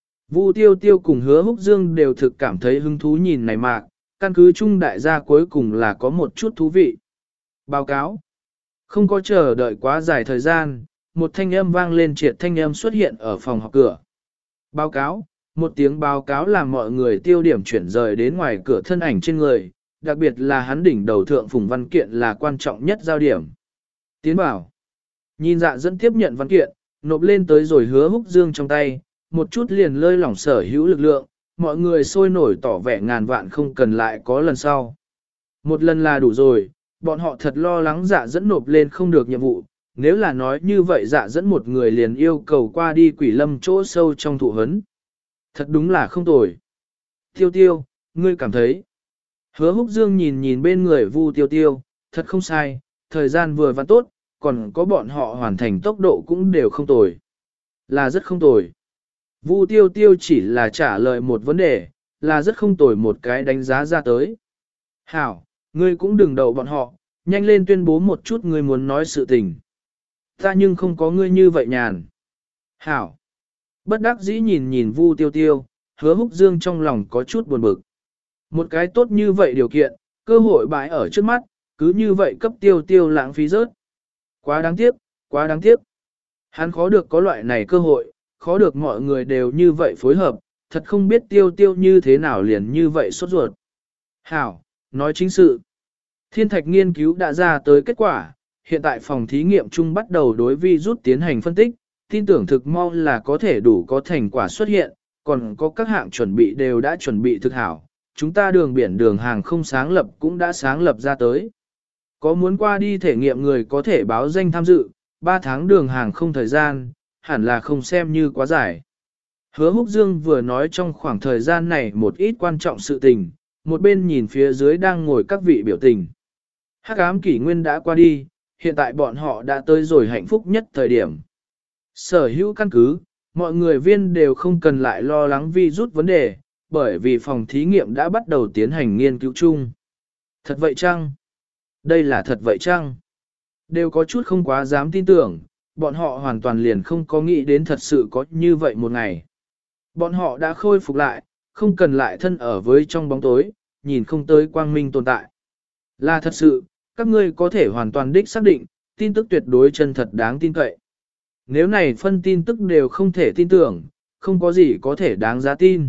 Vu Tiêu Tiêu cùng Hứa Húc Dương đều thực cảm thấy hứng thú nhìn này mạc, căn cứ chung đại gia cuối cùng là có một chút thú vị. Báo cáo. Không có chờ đợi quá dài thời gian, một thanh âm vang lên triệt thanh âm xuất hiện ở phòng họp cửa. Báo cáo, một tiếng báo cáo làm mọi người tiêu điểm chuyển rời đến ngoài cửa thân ảnh trên người, đặc biệt là hắn đỉnh đầu thượng phùng văn kiện là quan trọng nhất giao điểm. Tiến bảo. Nhìn Dạ dẫn tiếp nhận văn kiện, nộp lên tới rồi Hứa Húc Dương trong tay, một chút liền lơi lỏng sở hữu lực lượng, mọi người sôi nổi tỏ vẻ ngàn vạn không cần lại có lần sau. Một lần là đủ rồi, bọn họ thật lo lắng Dạ dẫn nộp lên không được nhiệm vụ, nếu là nói như vậy Dạ dẫn một người liền yêu cầu qua đi quỷ lâm chỗ sâu trong thụ hấn. Thật đúng là không tồi. Tiêu Tiêu, ngươi cảm thấy. Hứa Húc Dương nhìn nhìn bên người Vu Tiêu Tiêu, thật không sai, thời gian vừa vặn tốt, còn có bọn họ hoàn thành tốc độ cũng đều không tồi. Là rất không tồi. Vu Tiêu Tiêu chỉ là trả lời một vấn đề, là rất không tồi một cái đánh giá ra tới. Hảo, ngươi cũng đừng đậu bọn họ, nhanh lên tuyên bố một chút ngươi muốn nói sự tình. Ta nhưng không có ngươi như vậy nhàn. Hảo. Bất đắc dĩ nhìn nhìn Vu Tiêu Tiêu, Hứa Húc Dương trong lòng có chút buồn bực. Một cái tốt như vậy điều kiện, cơ hội bãi ở trước mắt, cứ như vậy cấp Tiêu Tiêu lãng phí rớt. Quá đáng tiếc, quá đáng tiếc. Hắn khó được có loại này cơ hội, khó được mọi người đều như vậy phối hợp, thật không biết Tiêu Tiêu như thế nào liền như vậy sốt ruột. Hảo, nói chính sự. Thiên thạch nghiên cứu đã ra tới kết quả, hiện tại phòng thí nghiệm chung bắt đầu đối vi rút tiến hành phân tích, tin tưởng thực mau là có thể đủ có thành quả xuất hiện, còn có các hạng chuẩn bị đều đã chuẩn bị thực hảo. Chúng ta đường biển đường hàng không sáng lập cũng đã sáng lập ra tới. Có muốn qua đi thể nghiệm người có thể báo danh tham dự, ba tháng đường hàng không thời gian, hẳn là không xem như quá dài. Hứa Húc Dương vừa nói trong khoảng thời gian này một ít quan trọng sự tình, một bên nhìn phía dưới đang ngồi các vị biểu tình. Hắc ám kỷ nguyên đã qua đi, hiện tại bọn họ đã tới rồi hạnh phúc nhất thời điểm. Sở hữu căn cứ, mọi người viên đều không cần lại lo lắng vi rút vấn đề, bởi vì phòng thí nghiệm đã bắt đầu tiến hành nghiên cứu chung. Thật vậy chăng? Đây là thật vậy chăng? Đều có chút không quá dám tin tưởng, bọn họ hoàn toàn liền không có nghĩ đến thật sự có như vậy một ngày. Bọn họ đã khôi phục lại, không cần lại thân ở với trong bóng tối, nhìn không tới quang minh tồn tại. Là thật sự, các ngươi có thể hoàn toàn đích xác định, tin tức tuyệt đối chân thật đáng tin cậy. Nếu này phân tin tức đều không thể tin tưởng, không có gì có thể đáng giá tin.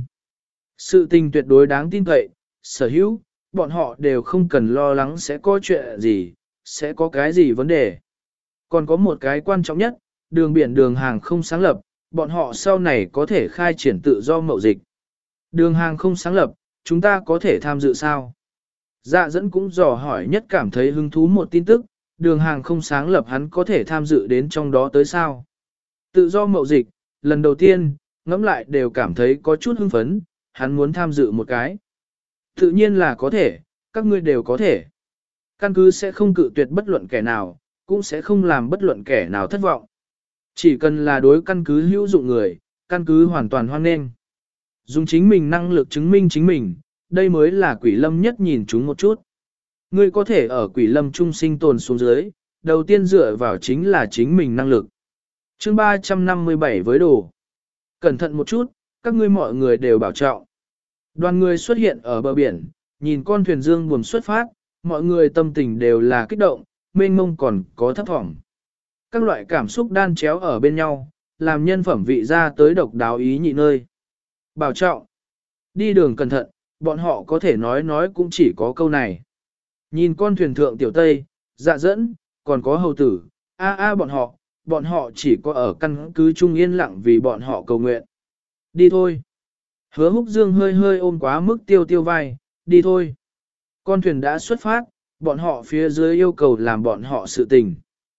Sự tình tuyệt đối đáng tin cậy, sở hữu, bọn họ đều không cần lo lắng sẽ có chuyện gì, sẽ có cái gì vấn đề. Còn có một cái quan trọng nhất, đường biển đường hàng không sáng lập, bọn họ sau này có thể khai triển tự do mậu dịch. Đường hàng không sáng lập, chúng ta có thể tham dự sao? Dạ dẫn cũng dò hỏi nhất cảm thấy hứng thú một tin tức, đường hàng không sáng lập hắn có thể tham dự đến trong đó tới sao? Tự do mậu dịch, lần đầu tiên, ngẫm lại đều cảm thấy có chút hưng phấn, hắn muốn tham dự một cái. Tự nhiên là có thể, các ngươi đều có thể. Căn cứ sẽ không cự tuyệt bất luận kẻ nào, cũng sẽ không làm bất luận kẻ nào thất vọng. Chỉ cần là đối căn cứ hữu dụng người, căn cứ hoàn toàn hoan nghênh. Dùng chính mình năng lực chứng minh chính mình, đây mới là quỷ lâm nhất nhìn chúng một chút. Ngươi có thể ở quỷ lâm trung sinh tồn xuống dưới, đầu tiên dựa vào chính là chính mình năng lực. Chương ba trăm năm mươi bảy với đồ. Cẩn thận một chút, các ngươi mọi người đều bảo trọng. Đoàn người xuất hiện ở bờ biển, nhìn con thuyền dương buồm xuất phát, mọi người tâm tình đều là kích động, mênh mông còn có thấp thỏm. Các loại cảm xúc đan chéo ở bên nhau, làm nhân phẩm vị ra tới độc đáo ý nhị nơi. Bảo trọng. Đi đường cẩn thận, bọn họ có thể nói nói cũng chỉ có câu này. Nhìn con thuyền thượng tiểu Tây, dạ dẫn, còn có hầu tử, a a bọn họ, bọn họ chỉ có ở căn cứ trung yên lặng vì bọn họ cầu nguyện. Đi thôi. Hứa Húc Dương hơi hơi ôm quá mức tiêu tiêu vai, đi thôi. Con thuyền đã xuất phát, bọn họ phía dưới yêu cầu làm bọn họ sự tình.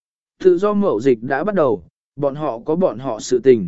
Tự do mậu dịch đã bắt đầu, bọn họ có bọn họ sự tình.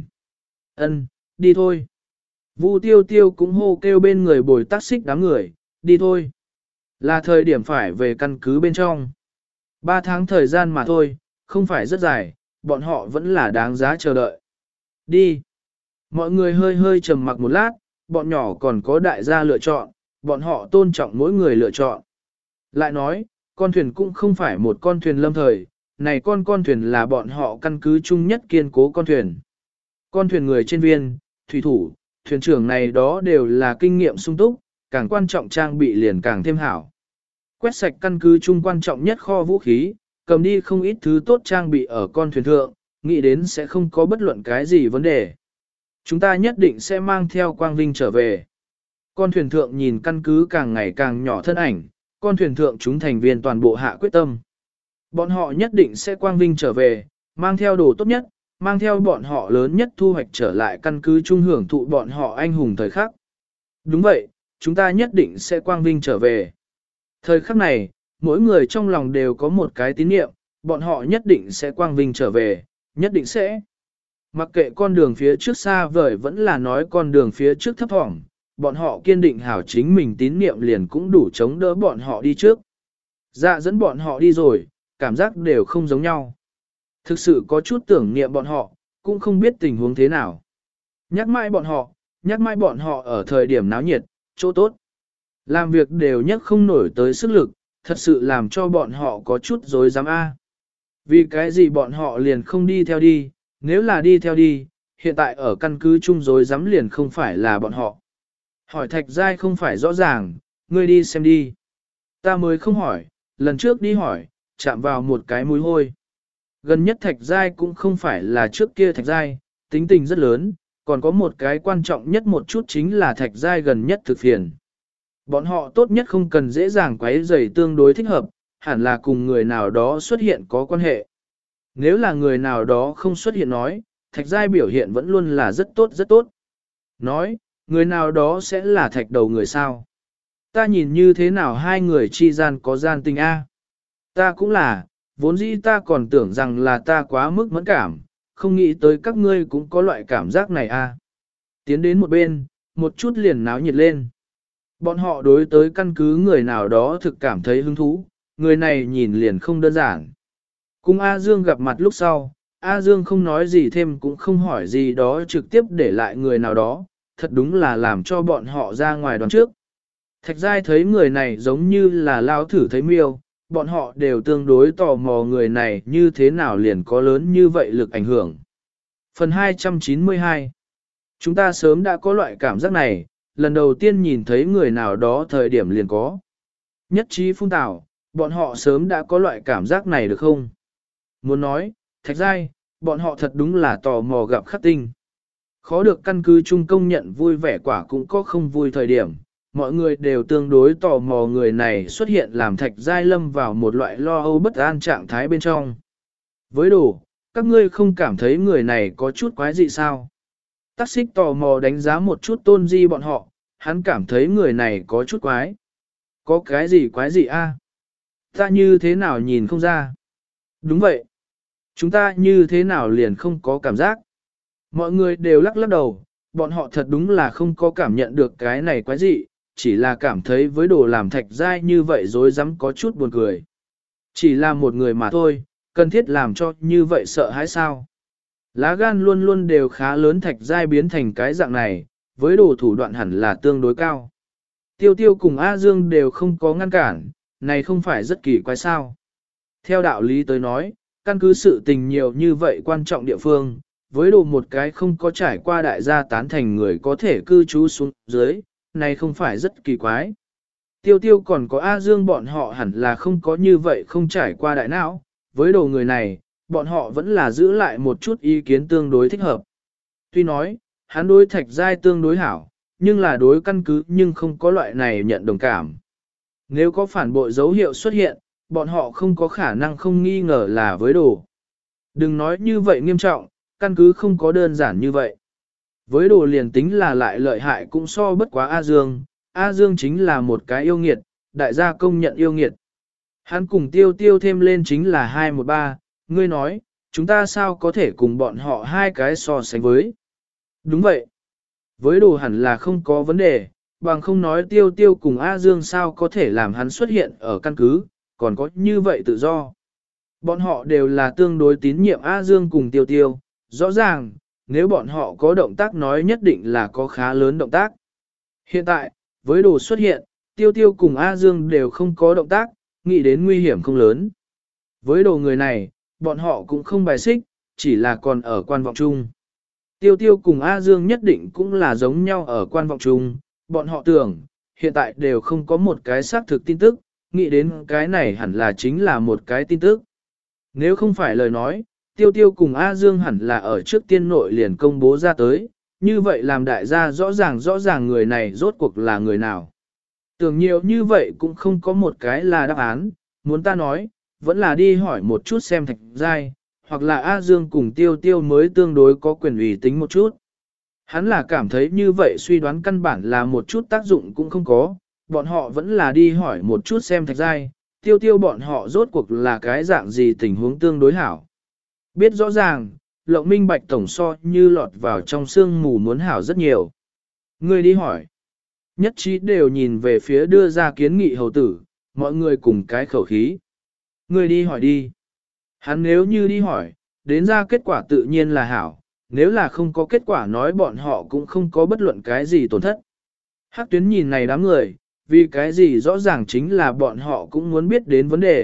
Ân, đi thôi. Vu tiêu tiêu cũng hô kêu bên người bồi tác xích đám người, đi thôi. Là thời điểm phải về căn cứ bên trong. Ba tháng thời gian mà thôi, không phải rất dài, bọn họ vẫn là đáng giá chờ đợi. Đi. Mọi người hơi hơi trầm mặc một lát, bọn nhỏ còn có đại gia lựa chọn, bọn họ tôn trọng mỗi người lựa chọn. Lại nói, con thuyền cũng không phải một con thuyền lâm thời, này con con thuyền là bọn họ căn cứ chung nhất kiên cố con thuyền. Con thuyền người trên viên, thủy thủ, thuyền trưởng này đó đều là kinh nghiệm sung túc, càng quan trọng trang bị liền càng thêm hảo. Quét sạch căn cứ chung quan trọng nhất kho vũ khí, cầm đi không ít thứ tốt trang bị ở con thuyền thượng, nghĩ đến sẽ không có bất luận cái gì vấn đề. Chúng ta nhất định sẽ mang theo quang vinh trở về. Con thuyền thượng nhìn căn cứ càng ngày càng nhỏ thân ảnh, con thuyền thượng chúng thành viên toàn bộ hạ quyết tâm. Bọn họ nhất định sẽ quang vinh trở về, mang theo đồ tốt nhất, mang theo bọn họ lớn nhất thu hoạch trở lại căn cứ chung hưởng thụ bọn họ anh hùng thời khắc. Đúng vậy, chúng ta nhất định sẽ quang vinh trở về. Thời khắc này, mỗi người trong lòng đều có một cái tín niệm, bọn họ nhất định sẽ quang vinh trở về, nhất định sẽ. Mặc kệ con đường phía trước xa vời vẫn là nói con đường phía trước thấp thỏm, bọn họ kiên định hảo chính mình tín niệm liền cũng đủ chống đỡ bọn họ đi trước. Dạ dẫn bọn họ đi rồi, cảm giác đều không giống nhau. Thực sự có chút tưởng niệm bọn họ, cũng không biết tình huống thế nào. Nhắc mãi bọn họ, nhắc mãi bọn họ ở thời điểm náo nhiệt, chỗ tốt. Làm việc đều nhắc không nổi tới sức lực, thật sự làm cho bọn họ có chút dối dám a. Vì cái gì bọn họ liền không đi theo đi, nếu là đi theo đi, hiện tại ở căn cứ chung rối rắm liền không phải là bọn họ. Hỏi Thạch Giai không phải rõ ràng, ngươi đi xem đi. Ta mới không hỏi, lần trước đi hỏi, chạm vào một cái mũi hôi. Gần nhất Thạch Giai cũng không phải là trước kia Thạch Giai, tính tình rất lớn, còn có một cái quan trọng nhất một chút chính là Thạch Giai gần nhất thực phiền. Bọn họ tốt nhất không cần dễ dàng quấy rầy tương đối thích hợp, hẳn là cùng người nào đó xuất hiện có quan hệ. Nếu là người nào đó không xuất hiện nói, Thạch Giai biểu hiện vẫn luôn là rất tốt rất tốt. Nói, người nào đó sẽ là thạch đầu người sao. Ta nhìn như thế nào hai người chi gian có gian tình a? Ta cũng là, vốn dĩ ta còn tưởng rằng là ta quá mức mẫn cảm, không nghĩ tới các ngươi cũng có loại cảm giác này a. Tiến đến một bên, một chút liền náo nhiệt lên. Bọn họ đối tới căn cứ người nào đó thực cảm thấy hứng thú, người này nhìn liền không đơn giản. Cùng A Dương gặp mặt lúc sau, A Dương không nói gì thêm cũng không hỏi gì đó trực tiếp để lại người nào đó, thật đúng là làm cho bọn họ ra ngoài đoán trước. Thạch Giai thấy người này giống như là lao thử thấy miêu, bọn họ đều tương đối tò mò người này như thế nào liền có lớn như vậy lực ảnh hưởng. Phần hai trăm chín mươi hai. Chúng ta sớm đã có loại cảm giác này, lần đầu tiên nhìn thấy người nào đó thời điểm liền có. Nhất trí phung tảo, bọn họ sớm đã có loại cảm giác này được không? Muốn nói, Thạch Giai, bọn họ thật đúng là tò mò gặp khắc tinh. Khó được căn cứ chung công nhận vui vẻ quả cũng có không vui thời điểm, mọi người đều tương đối tò mò người này xuất hiện làm Thạch Giai lâm vào một loại lo âu bất an trạng thái bên trong. Với đồ, các ngươi không cảm thấy người này có chút quái dị sao? Tắc xích tò mò đánh giá một chút tôn di bọn họ, hắn cảm thấy người này có chút quái. Có cái gì quái dị a? Ta như thế nào nhìn không ra? Đúng vậy. Chúng ta như thế nào liền không có cảm giác? Mọi người đều lắc lắc đầu, bọn họ thật đúng là không có cảm nhận được cái này quái dị, chỉ là cảm thấy với đồ làm Thạch Giai như vậy dối rắm có chút buồn cười. Chỉ là một người mà thôi, cần thiết làm cho như vậy sợ hãi sao? Lá gan luôn luôn đều khá lớn, Thạch Giai biến thành cái dạng này, với đồ thủ đoạn hẳn là tương đối cao. Tiêu Tiêu cùng A Dương đều không có ngăn cản, này không phải rất kỳ quái sao? Theo đạo lý tới nói, căn cứ sự tình nhiều như vậy quan trọng địa phương, với đồ một cái không có trải qua đại gia tán thành người có thể cư trú xuống dưới, này không phải rất kỳ quái. Tiêu Tiêu còn có A Dương bọn họ hẳn là không có như vậy không trải qua đại não, với đồ người này, bọn họ vẫn là giữ lại một chút ý kiến tương đối thích hợp. Tuy nói, hắn đối Thạch Giai tương đối hảo, nhưng là đối căn cứ nhưng không có loại này nhận đồng cảm. Nếu có phản bội dấu hiệu xuất hiện, bọn họ không có khả năng không nghi ngờ là với đồ. Đừng nói như vậy nghiêm trọng, căn cứ không có đơn giản như vậy. Với đồ liền tính là lại lợi hại cũng so bất quá A Dương, A Dương chính là một cái yêu nghiệt, đại gia công nhận yêu nghiệt. Hắn cùng tiêu tiêu thêm lên chính là hai một ba, ngươi nói, chúng ta sao có thể cùng bọn họ hai cái so sánh với. Đúng vậy. Với đồ hẳn là không có vấn đề, bằng không nói tiêu tiêu cùng A Dương sao có thể làm hắn xuất hiện ở căn cứ, còn có như vậy tự do. Bọn họ đều là tương đối tín nhiệm A Dương cùng tiêu tiêu, rõ ràng, nếu bọn họ có động tác nói nhất định là có khá lớn động tác. Hiện tại, với đồ xuất hiện, tiêu tiêu cùng A Dương đều không có động tác, nghĩ đến nguy hiểm không lớn. Với đồ người này, bọn họ cũng không bài xích, chỉ là còn ở quan vọng chung. Tiêu tiêu cùng A Dương nhất định cũng là giống nhau ở quan vọng chung, bọn họ tưởng, hiện tại đều không có một cái xác thực tin tức, nghĩ đến cái này hẳn là chính là một cái tin tức. Nếu không phải lời nói, tiêu tiêu cùng A Dương hẳn là ở trước tiên nội liền công bố ra tới, như vậy làm đại gia rõ ràng rõ ràng người này rốt cuộc là người nào. Tưởng nhiều như vậy cũng không có một cái là đáp án, muốn ta nói, vẫn là đi hỏi một chút xem Thạch Giai, hoặc là A Dương cùng tiêu tiêu mới tương đối có quyền ủy tính một chút. Hắn là cảm thấy như vậy suy đoán căn bản là một chút tác dụng cũng không có, bọn họ vẫn là đi hỏi một chút xem Thạch Giai, tiêu tiêu bọn họ rốt cuộc là cái dạng gì tình huống tương đối hảo. Biết rõ ràng, lộng minh bạch tổng so như lọt vào trong sương mù muốn hảo rất nhiều. Người đi hỏi. Nhất trí đều nhìn về phía đưa ra kiến nghị hầu tử, mọi người cùng cái khẩu khí. Người đi hỏi đi. Hắn nếu như đi hỏi, đến ra kết quả tự nhiên là hảo, nếu là không có kết quả nói bọn họ cũng không có bất luận cái gì tổn thất. Hắc tuyến nhìn này đám người, vì cái gì rõ ràng chính là bọn họ cũng muốn biết đến vấn đề,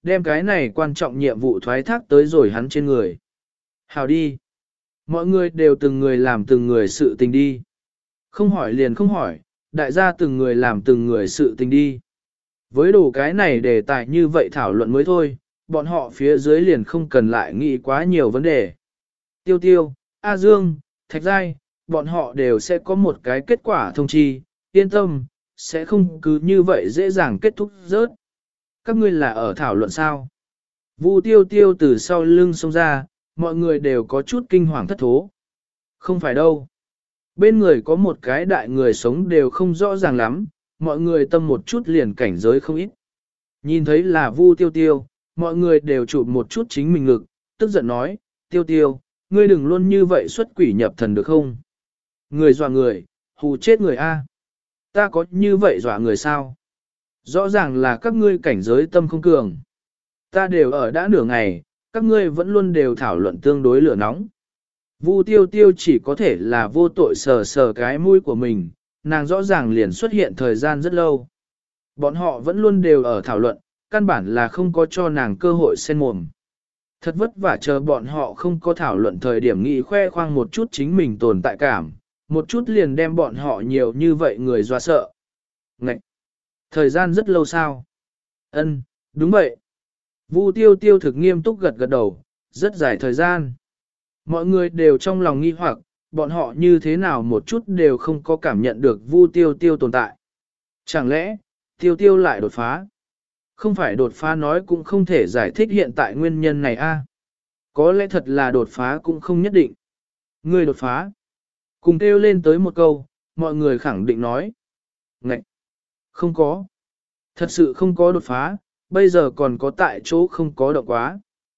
đem cái này quan trọng nhiệm vụ thoái thác tới rồi hắn trên người. Hào đi. Mọi người đều từng người làm từng người sự tình đi. Không hỏi liền không hỏi, đại gia từng người làm từng người sự tình đi. Với đủ cái này đề tài như vậy thảo luận mới thôi, bọn họ phía dưới liền không cần lại nghĩ quá nhiều vấn đề. Tiêu Tiêu, A Dương, Thạch Giai, bọn họ đều sẽ có một cái kết quả thông chi, yên tâm, sẽ không cứ như vậy dễ dàng kết thúc rớt. Các ngươi là ở thảo luận sao? Vu Tiêu Tiêu từ sau lưng xông ra, mọi người đều có chút kinh hoàng thất thố. Không phải đâu. Bên người có một cái đại người sống đều không rõ ràng lắm, mọi người tâm một chút liền cảnh giới không ít. Nhìn thấy là Vu Tiêu Tiêu, mọi người đều chụp một chút chính mình ngực, tức giận nói, Tiêu Tiêu, ngươi đừng luôn như vậy xuất quỷ nhập thần được không? Người dọa người, hù chết người A. Ta có như vậy dọa người sao? Rõ ràng là các ngươi cảnh giới tâm không cường. Ta đều ở đã nửa ngày, các ngươi vẫn luôn đều thảo luận tương đối lửa nóng. Vu Tiêu Tiêu chỉ có thể là vô tội sờ sờ cái mũi của mình, nàng rõ ràng liền xuất hiện thời gian rất lâu. Bọn họ vẫn luôn đều ở thảo luận, căn bản là không có cho nàng cơ hội xen mồm. Thật vất vả chờ bọn họ không có thảo luận thời điểm nghĩ khoe khoang một chút chính mình tồn tại cảm, một chút liền đem bọn họ nhiều như vậy người dọa sợ. Ngậy! Thời gian rất lâu sao? Ân, đúng vậy. Vu Tiêu Tiêu thực nghiêm túc gật gật đầu, rất dài thời gian. Mọi người đều trong lòng nghi hoặc, bọn họ như thế nào một chút đều không có cảm nhận được Vu Tiêu Tiêu tồn tại. Chẳng lẽ, Tiêu Tiêu lại đột phá? Không phải đột phá nói cũng không thể giải thích hiện tại nguyên nhân này a. Có lẽ thật là đột phá cũng không nhất định. Ngươi đột phá. Cùng kêu lên tới một câu, mọi người khẳng định nói. Ngậy! Không có. Thật sự không có đột phá, bây giờ còn có tại chỗ không có động quá.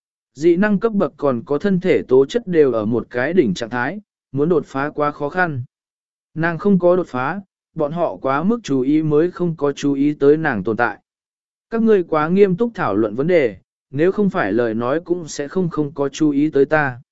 Dị năng cấp bậc còn có thân thể tố chất đều ở một cái đỉnh trạng thái, muốn đột phá quá khó khăn. Nàng không có đột phá, bọn họ quá mức chú ý mới không có chú ý tới nàng tồn tại. Các ngươi quá nghiêm túc thảo luận vấn đề, nếu không phải lời nói cũng sẽ không không có chú ý tới ta.